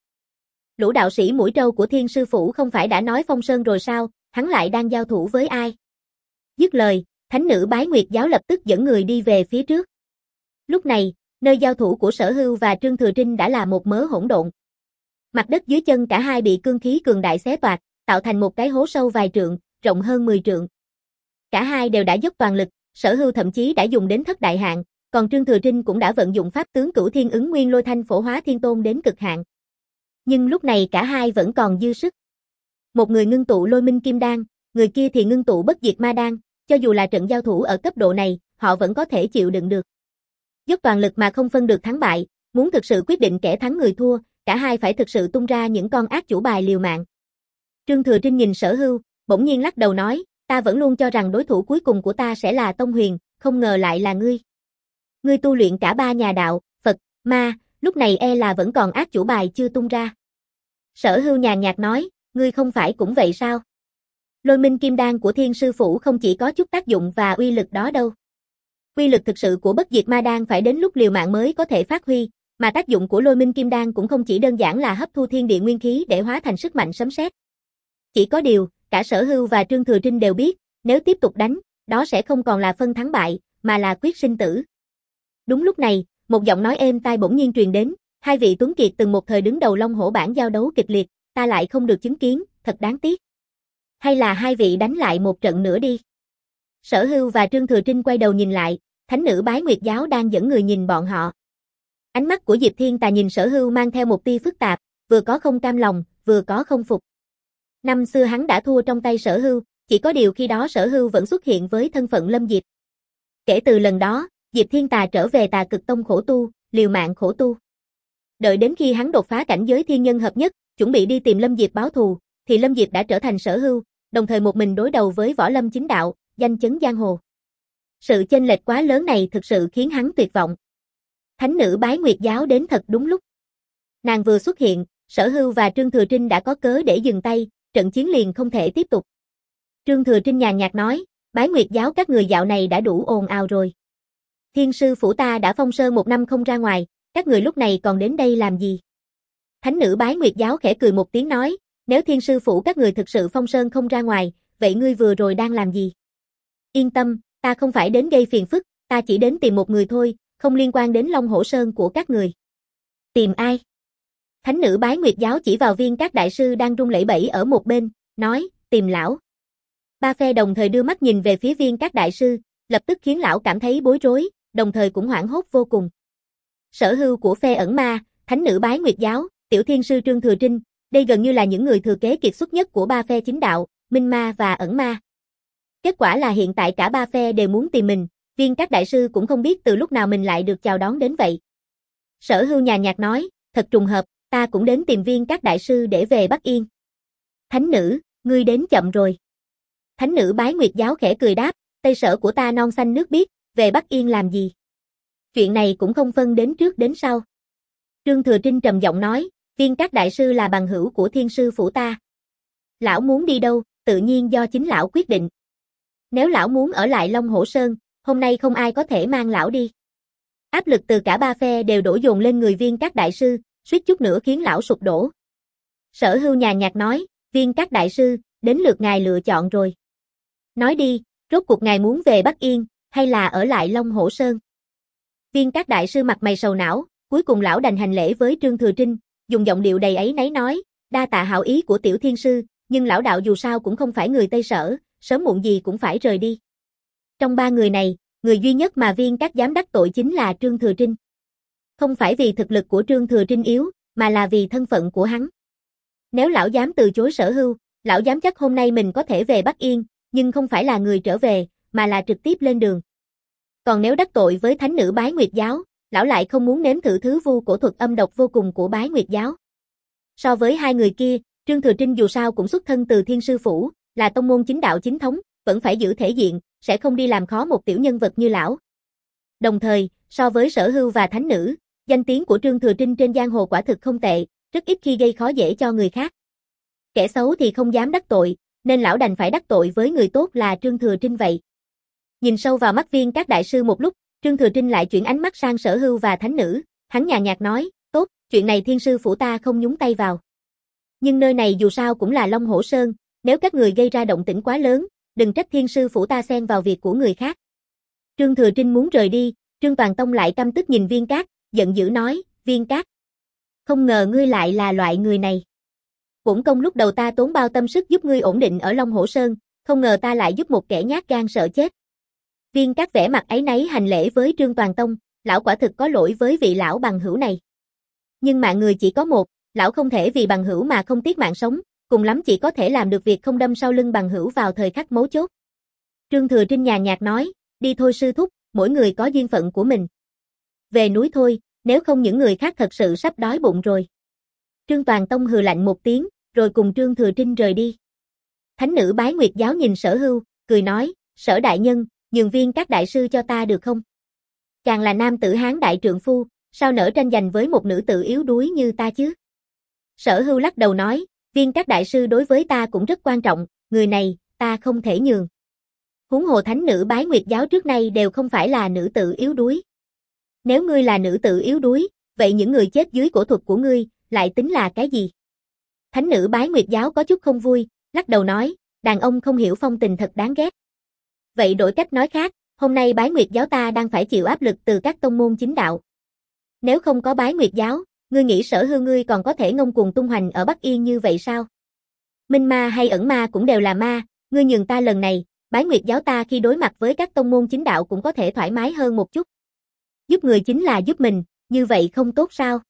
Lũ đạo sĩ mũi trâu của Thiên sư phụ không phải đã nói Phong Sơn rồi sao, hắn lại đang giao thủ với ai? Dứt lời, thánh nữ Bái Nguyệt giáo lập tức dẫn người đi về phía trước. Lúc này, nơi giao thủ của Sở Hưu và Trương Thừa Trinh đã là một mớ hỗn độn. Mặt đất dưới chân cả hai bị cương khí cường đại xé toạc, tạo thành một cái hố sâu vài trượng, rộng hơn mười trượng. Cả hai đều đã dốc toàn lực, Sở Hưu thậm chí đã dùng đến thất đại hạn, còn Trương Thừa Trinh cũng đã vận dụng pháp tướng Cửu Thiên Ứng Nguyên Lôi Thanh Phổ Hóa Thiên Tôn đến cực hạn. Nhưng lúc này cả hai vẫn còn dư sức. Một người ngưng tụ lôi minh kim đan, người kia thì ngưng tụ bất diệt ma đan, cho dù là trận giao thủ ở cấp độ này, họ vẫn có thể chịu đựng được. Dốc toàn lực mà không phân được thắng bại, muốn thực sự quyết định kẻ thắng người thua, cả hai phải thực sự tung ra những con ác chủ bài liều mạng. Trương Thừa Trinh nhìn Sở Hưu, bỗng nhiên lắc đầu nói, ta vẫn luôn cho rằng đối thủ cuối cùng của ta sẽ là Tông Huyền, không ngờ lại là ngươi. Ngươi tu luyện cả ba nhà đạo, Phật, Ma, lúc này e là vẫn còn ác chủ bài chưa tung ra. Sở Hưu nhàn nhạt nói, ngươi không phải cũng vậy sao? Lôi minh kim đan của Thiên Sư Phủ không chỉ có chút tác dụng và uy lực đó đâu. Uy lực thực sự của bất diệt ma đan phải đến lúc liều mạng mới có thể phát huy, mà tác dụng của lôi minh kim đan cũng không chỉ đơn giản là hấp thu thiên địa nguyên khí để hóa thành sức mạnh sấm sét. Chỉ có điều, cả Sở Hưu và Trương Thừa Trinh đều biết, nếu tiếp tục đánh, đó sẽ không còn là phân thắng bại, mà là quyết sinh tử. Đúng lúc này, một giọng nói êm tai bỗng nhiên truyền đến, hai vị tuấn kiệt từng một thời đứng đầu Long Hổ bảng giao đấu kịch liệt, ta lại không được chứng kiến, thật đáng tiếc. Hay là hai vị đánh lại một trận nữa đi. Sở Hưu và Trương Thừa Trinh quay đầu nhìn lại, thánh nữ Bái Nguyệt Giáo đang dẫn người nhìn bọn họ. Ánh mắt của Diệp Thiên Tà nhìn Sở Hưu mang theo một tia phức tạp, vừa có không cam lòng, vừa có không phục. Năm xưa hắn đã thua trong tay Sở Hưu, chỉ có điều khi đó Sở Hưu vẫn xuất hiện với thân phận Lâm Diệp. Kể từ lần đó, Diệp Thiên Tà trở về Tà Cực Tông khổ tu, liều mạng khổ tu. Đợi đến khi hắn đột phá cảnh giới thiên nhân hợp nhất, chuẩn bị đi tìm Lâm Diệp báo thù, thì Lâm Diệp đã trở thành Sở Hưu, đồng thời một mình đối đầu với võ lâm chính đạo, danh chấn giang hồ. Sự chênh lệch quá lớn này thực sự khiến hắn tuyệt vọng. Thánh nữ Bái Nguyệt Giáo đến thật đúng lúc. Nàng vừa xuất hiện, Sở Hưu và Trương Thừa Trinh đã có cớ để dừng tay, trận chiến liền không thể tiếp tục. Trương Thừa Trinh nhàn nhạt nói, Bái Nguyệt Giáo các người dạo này đã đủ ồn ào rồi. Thiên Sư Phủ ta đã phong sơn một năm không ra ngoài, các người lúc này còn đến đây làm gì? Thánh nữ Bái Nguyệt Giáo khẽ cười một tiếng nói, nếu Thiên Sư Phủ các người thực sự phong sơn không ra ngoài, vậy ngươi vừa rồi đang làm gì? Yên tâm, ta không phải đến gây phiền phức, ta chỉ đến tìm một người thôi, không liên quan đến Long Hổ Sơn của các người. Tìm ai? Thánh nữ Bái Nguyệt Giáo chỉ vào Viên Các Đại Sư đang run lẩy bẩy ở một bên, nói, tìm lão. Ba phe đồng thời đưa mắt nhìn về phía Viên Các Đại Sư, lập tức khiến lão cảm thấy bối rối, đồng thời cũng hoảng hốt vô cùng. Sở Hưu của phe ẩn ma, thánh nữ Bái Nguyệt Giáo, tiểu thiên sư Trương Thừa Trinh, đây gần như là những người thừa kế kiệt xuất nhất của ba phe chính đạo, minh ma và ẩn ma. Kết quả là hiện tại cả ba phe đều muốn tìm mình, Viên Các Đại Sư cũng không biết từ lúc nào mình lại được chào đón đến vậy. Sở Hưu nhàn nhạt nói, thật trùng hợp, ta cũng đến tìm Viên Các Đại Sư để về Bắc Yên. Thánh nữ, ngươi đến chậm rồi. Thánh nữ Bái Nguyệt Giáo khẽ cười đáp, Tây Sở của ta non xanh nước biếc, về Bắc Yên làm gì? Chuyện này cũng không phân đến trước đến sau. Trương Thừa Trinh trầm giọng nói, Viên Các Đại Sư là bằng hữu của Thiên Sư Phủ ta. Lão muốn đi đâu, tự nhiên do chính lão quyết định. Nếu lão muốn ở lại Long Hổ Sơn, hôm nay không ai có thể mang lão đi. Áp lực từ cả ba phe đều đổ dồn lên người Viên Các Đại Sư, suýt chút nữa khiến lão sụp đổ. Sở Hưu nhàn nhạt nói, Viên Các Đại Sư, đến lượt ngài lựa chọn rồi. Nói đi, rốt cuộc ngài muốn về Bắc Yên, hay là ở lại Long Hổ Sơn? Viên Các Đại Sư mặt mày sầu não, cuối cùng lão đành hành lễ với Trương Thừa Trinh, dùng giọng điệu đầy áy náy nói, đa tạ hảo ý của tiểu thiên sư, nhưng lão đạo dù sao cũng không phải người Tây Sở, sớm muộn gì cũng phải rời đi. Trong ba người này, người duy nhất mà Viên Các dám đắc tội chính là Trương Thừa Trinh. Không phải vì thực lực của Trương Thừa Trinh yếu, mà là vì thân phận của hắn. Nếu lão dám từ chối Sở Hưu, lão dám chắc hôm nay mình có thể về Bắc Yên, nhưng không phải là người trở về, mà là trực tiếp lên đường. Còn nếu đắc tội với thánh nữ Bái Nguyệt Giáo, lão lại không muốn nếm thử thứ vu cổ thuật âm độc vô cùng của Bái Nguyệt Giáo. So với hai người kia, Trương Thừa Trinh dù sao cũng xuất thân từ Thiên Sư Phủ, là tông môn chính đạo chính thống, vẫn phải giữ thể diện, sẽ không đi làm khó một tiểu nhân vật như lão. Đồng thời, so với Sở Hưu và thánh nữ, danh tiếng của Trương Thừa Trinh trên giang hồ quả thực không tệ, rất ít khi gây khó dễ cho người khác. Kẻ xấu thì không dám đắc tội, nên lão đành phải đắc tội với người tốt là Trương Thừa Trinh vậy. Nhìn sâu vào mắt Viên Các Đại Sư một lúc, Trương Thừa Trinh lại chuyển ánh mắt sang Sở Hưu và thánh nữ, hắn nhàn nhạt nói, tốt, chuyện này Thiên Sư Phủ ta không nhúng tay vào. Nhưng nơi này dù sao cũng là Long Hổ Sơn, nếu các người gây ra động tĩnh quá lớn, đừng trách Thiên Sư Phủ ta xen vào việc của người khác. Trương Thừa Trinh muốn rời đi, Trương Toàn Tông lại căm tức nhìn Viên Các, giận dữ nói, Viên Các, không ngờ ngươi lại là loại người này. Bổn công lúc đầu ta tốn bao tâm sức giúp ngươi ổn định ở Long Hổ Sơn, không ngờ ta lại giúp một kẻ nhát gan sợ chết. Viên Các vẻ mặt áy náy hành lễ với Trương Toàn Tông, lão quả thực có lỗi với vị lão bằng hữu này. Nhưng mạng người chỉ có một, lão không thể vì bằng hữu mà không tiếc mạng sống, cùng lắm chỉ có thể làm được việc không đâm sau lưng bằng hữu vào thời khắc mấu chốt. Trương Thừa Trinh nhàn nhạt nói, đi thôi sư thúc, mỗi người có duyên phận của mình. Về núi thôi, nếu không những người khác thật sự sắp đói bụng rồi. Trương Toàn Tông hừ lạnh một tiếng, rồi cùng Trương Thừa Trinh rời đi. Thánh nữ Bái Nguyệt Giáo nhìn Sở Hưu, cười nói, Sở đại nhân, nhường viên các đại sư cho ta được không? Chàng là nam tử Hán đại trượng phu, sao nỡ tranh giành với một nữ tử yếu đuối như ta chứ? Sở Hưu lắc đầu nói, viên các đại sư đối với ta cũng rất quan trọng, người này, ta không thể nhường. Huống hồ thánh nữ Bái Nguyệt Giáo trước nay đều không phải là nữ tử yếu đuối. Nếu ngươi là nữ tử yếu đuối, vậy những người chết dưới cổ thuật của ngươi, lại tính là cái gì? Thánh nữ Bái Nguyệt Giáo có chút không vui, lắc đầu nói, đàn ông không hiểu phong tình thật đáng ghét. Vậy đổi cách nói khác, hôm nay Bái Nguyệt Giáo ta đang phải chịu áp lực từ các tông môn chính đạo. Nếu không có Bái Nguyệt Giáo, ngươi nghĩ Sở Hưu ngươi còn có thể ngông cuồng tung hoành ở Bắc Yên như vậy sao? Minh ma hay ẩn ma cũng đều là ma, ngươi nhường ta lần này, Bái Nguyệt Giáo ta khi đối mặt với các tông môn chính đạo cũng có thể thoải mái hơn một chút. Giúp người chính là giúp mình, như vậy không tốt sao?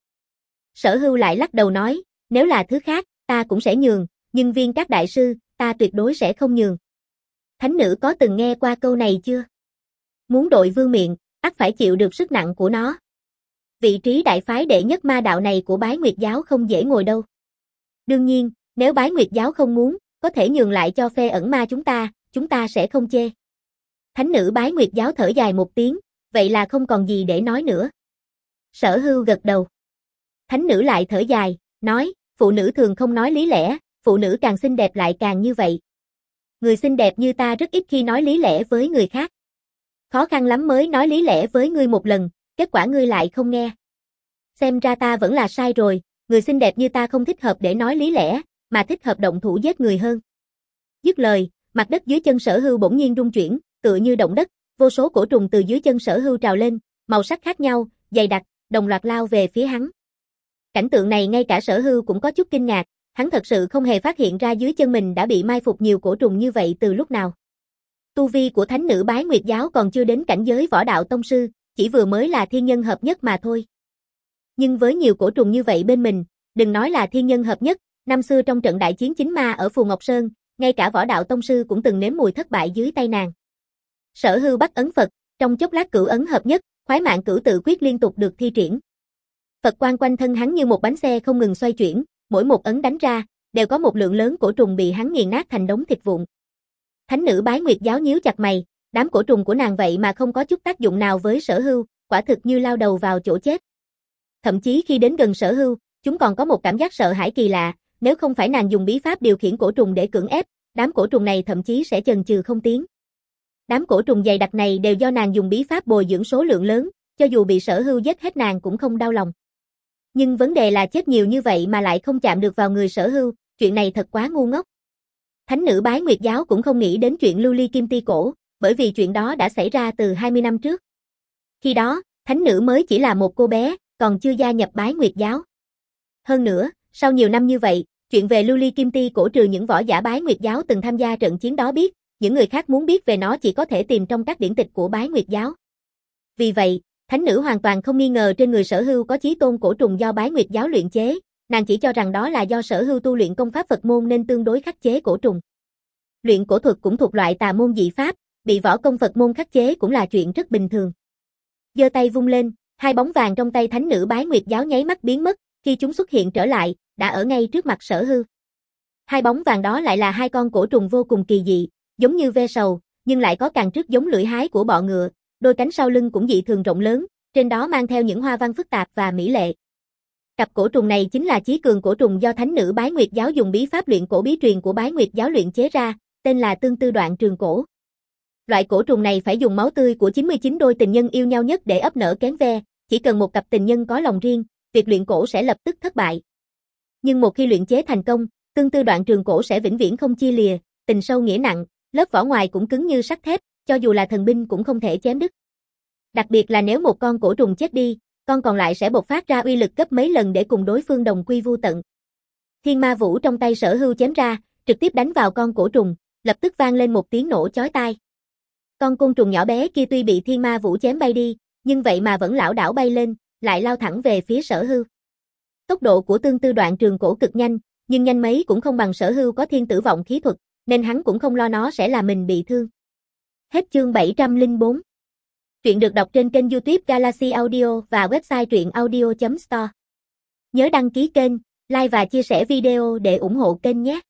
Sở Hưu lại lắc đầu nói, nếu là thứ khác, ta cũng sẽ nhường, nhưng viên các đại sư, ta tuyệt đối sẽ không nhường. Thánh nữ có từng nghe qua câu này chưa? Muốn đội vương miện, ắt phải chịu được sức nặng của nó. Vị trí đại phái đệ nhất ma đạo này của Bái Nguyệt Giáo không dễ ngồi đâu. Đương nhiên, nếu Bái Nguyệt Giáo không muốn, có thể nhường lại cho phe ẩn ma chúng ta, chúng ta sẽ không chê. Thánh nữ Bái Nguyệt Giáo thở dài một tiếng, vậy là không còn gì để nói nữa. Sở Hưu gật đầu. Thánh nữ lại thở dài, nói, phụ nữ thường không nói lý lẽ, phụ nữ càng xinh đẹp lại càng như vậy. Người xinh đẹp như ta rất ít khi nói lý lẽ với người khác. Khó khăn lắm mới nói lý lẽ với ngươi một lần, kết quả ngươi lại không nghe. Xem ra ta vẫn là sai rồi, người xinh đẹp như ta không thích hợp để nói lý lẽ, mà thích hợp động thủ giết người hơn. Dứt lời, mặt đất dưới chân Sở Hưu bỗng nhiên rung chuyển, tựa như động đất, vô số cổ trùng từ dưới chân Sở Hưu trào lên, màu sắc khác nhau, dày đặc, đồng loạt lao về phía hắn. Cảnh tượng này ngay cả Sở Hưu cũng có chút kinh ngạc, hắn thật sự không hề phát hiện ra dưới chân mình đã bị mai phục nhiều cổ trùng như vậy từ lúc nào. Tu vi của thánh nữ Bái Nguyệt Giáo còn chưa đến cảnh giới võ đạo tông sư, chỉ vừa mới là thiên nhân hợp nhất mà thôi. Nhưng với nhiều cổ trùng như vậy bên mình, đừng nói là thiên nhân hợp nhất, năm xưa trong trận đại chiến chính ma ở Phù Ngọc Sơn, ngay cả võ đạo tông sư cũng từng nếm mùi thất bại dưới tay nàng. Sở Hưu bắt ấn Phật, trong chốc lát cửu ấn hợp nhất, khoái mạng cửu tự quyết liên tục được thi triển. Phật quang quanh thân hắn như một bánh xe không ngừng xoay chuyển, mỗi một ấn đánh ra, đều có một lượng lớn cổ trùng bị hắn nghiền nát thành đống thịt vụn. Thánh nữ Bái Nguyệt Giáo nhíu chặt mày, đám cổ trùng của nàng vậy mà không có chút tác dụng nào với Sở Hưu, quả thực như lao đầu vào chỗ chết. Thậm chí khi đến gần Sở Hưu, chúng còn có một cảm giác sợ hãi kỳ lạ, nếu không phải nàng dùng bí pháp điều khiển cổ trùng để cưỡng ép, đám cổ trùng này thậm chí sẽ chần chừ không tiến. Đám cổ trùng dày đặc này đều do nàng dùng bí pháp bồi dưỡng số lượng lớn, cho dù bị Sở Hưu giết hết nàng cũng không đau lòng. Nhưng vấn đề là chết nhiều như vậy mà lại không chạm được vào người Sở Hưu, chuyện này thật quá ngu ngốc. Thánh nữ Bái Nguyệt Giáo cũng không nghĩ đến chuyện lưu ly kim ti cổ, bởi vì chuyện đó đã xảy ra từ hai mươi năm trước. Khi đó, thánh nữ mới chỉ là một cô bé, còn chưa gia nhập Bái Nguyệt Giáo. Hơn nữa, sau nhiều năm như vậy, chuyện về lưu ly kim ti cổ trừ những võ giả Bái Nguyệt Giáo từng tham gia trận chiến đó biết, những người khác muốn biết về nó chỉ có thể tìm trong các điển tịch của Bái Nguyệt Giáo. Vì vậy, thánh nữ hoàn toàn không nghi ngờ trên người Sở Hưu có chí tôn cổ trùng do Bái Nguyệt Giáo luyện chế, nàng chỉ cho rằng đó là do Sở Hưu tu luyện công pháp Phật môn nên tương đối khắc chế cổ trùng. Luyện cổ thuật cũng thuộc loại tà môn dị pháp, bị võ công Phật môn khắc chế cũng là chuyện rất bình thường. Giơ tay vung lên, hai bóng vàng trong tay thánh nữ Bái Nguyệt Giáo nháy mắt biến mất, khi chúng xuất hiện trở lại, đã ở ngay trước mặt Sở Hưu. Hai bóng vàng đó lại là hai con cổ trùng vô cùng kỳ dị, giống như ve sầu, nhưng lại có càng trước giống lưỡi hái của bọ ngựa, đôi cánh sau lưng cũng dị thường rộng lớn, trên đó mang theo những hoa văn phức tạp và mỹ lệ. Cặp cổ trùng này chính là chí cường cổ trùng do thánh nữ Bái Nguyệt Giáo dùng bí pháp luyện cổ bí truyền của Bái Nguyệt Giáo luyện chế ra, tên là Tương Tư Đoạn Trường Cổ. Loại cổ trùng này phải dùng máu tươi của chín mươi chín đôi tình nhân yêu nhau nhất để ấp nở kén ve, chỉ cần một cặp tình nhân có lòng riêng, việc luyện cổ sẽ lập tức thất bại. Nhưng một khi luyện chế thành công, Tương Tư Đoạn Trường Cổ sẽ vĩnh viễn không chia lìa, tình sâu nghĩa nặng, lớp vỏ ngoài cũng cứng như sắt thép, cho dù là thần binh cũng không thể chém đứt. Đặc biệt là nếu một con cổ trùng chết đi, con còn lại sẽ bộc phát ra uy lực gấp mấy lần để cùng đối phương đồng quy vu tận. Thiên Ma Vũ trong tay Sở Hưu chém ra, trực tiếp đánh vào con cổ trùng, lập tức vang lên một tiếng nổ chói tai. Con côn trùng nhỏ bé kia tuy bị Thiên Ma Vũ chém bay đi, nhưng vậy mà vẫn lảo đảo bay lên, lại lao thẳng về phía Sở Hưu. Tốc độ của Tương Tư đoạn trường cổ cực nhanh, nhưng nhanh mấy cũng không bằng Sở Hưu có thiên tử vọng khí thuật, nên hắn cũng không lo nó sẽ làm mình bị thương. Hết chương bảy trăm lẻ bốn. Truyện được đọc trên kênh YouTube Galaxy Audio và website truyện audio chấm store. Nhớ đăng ký kênh, like và chia sẻ video để ủng hộ kênh nhé.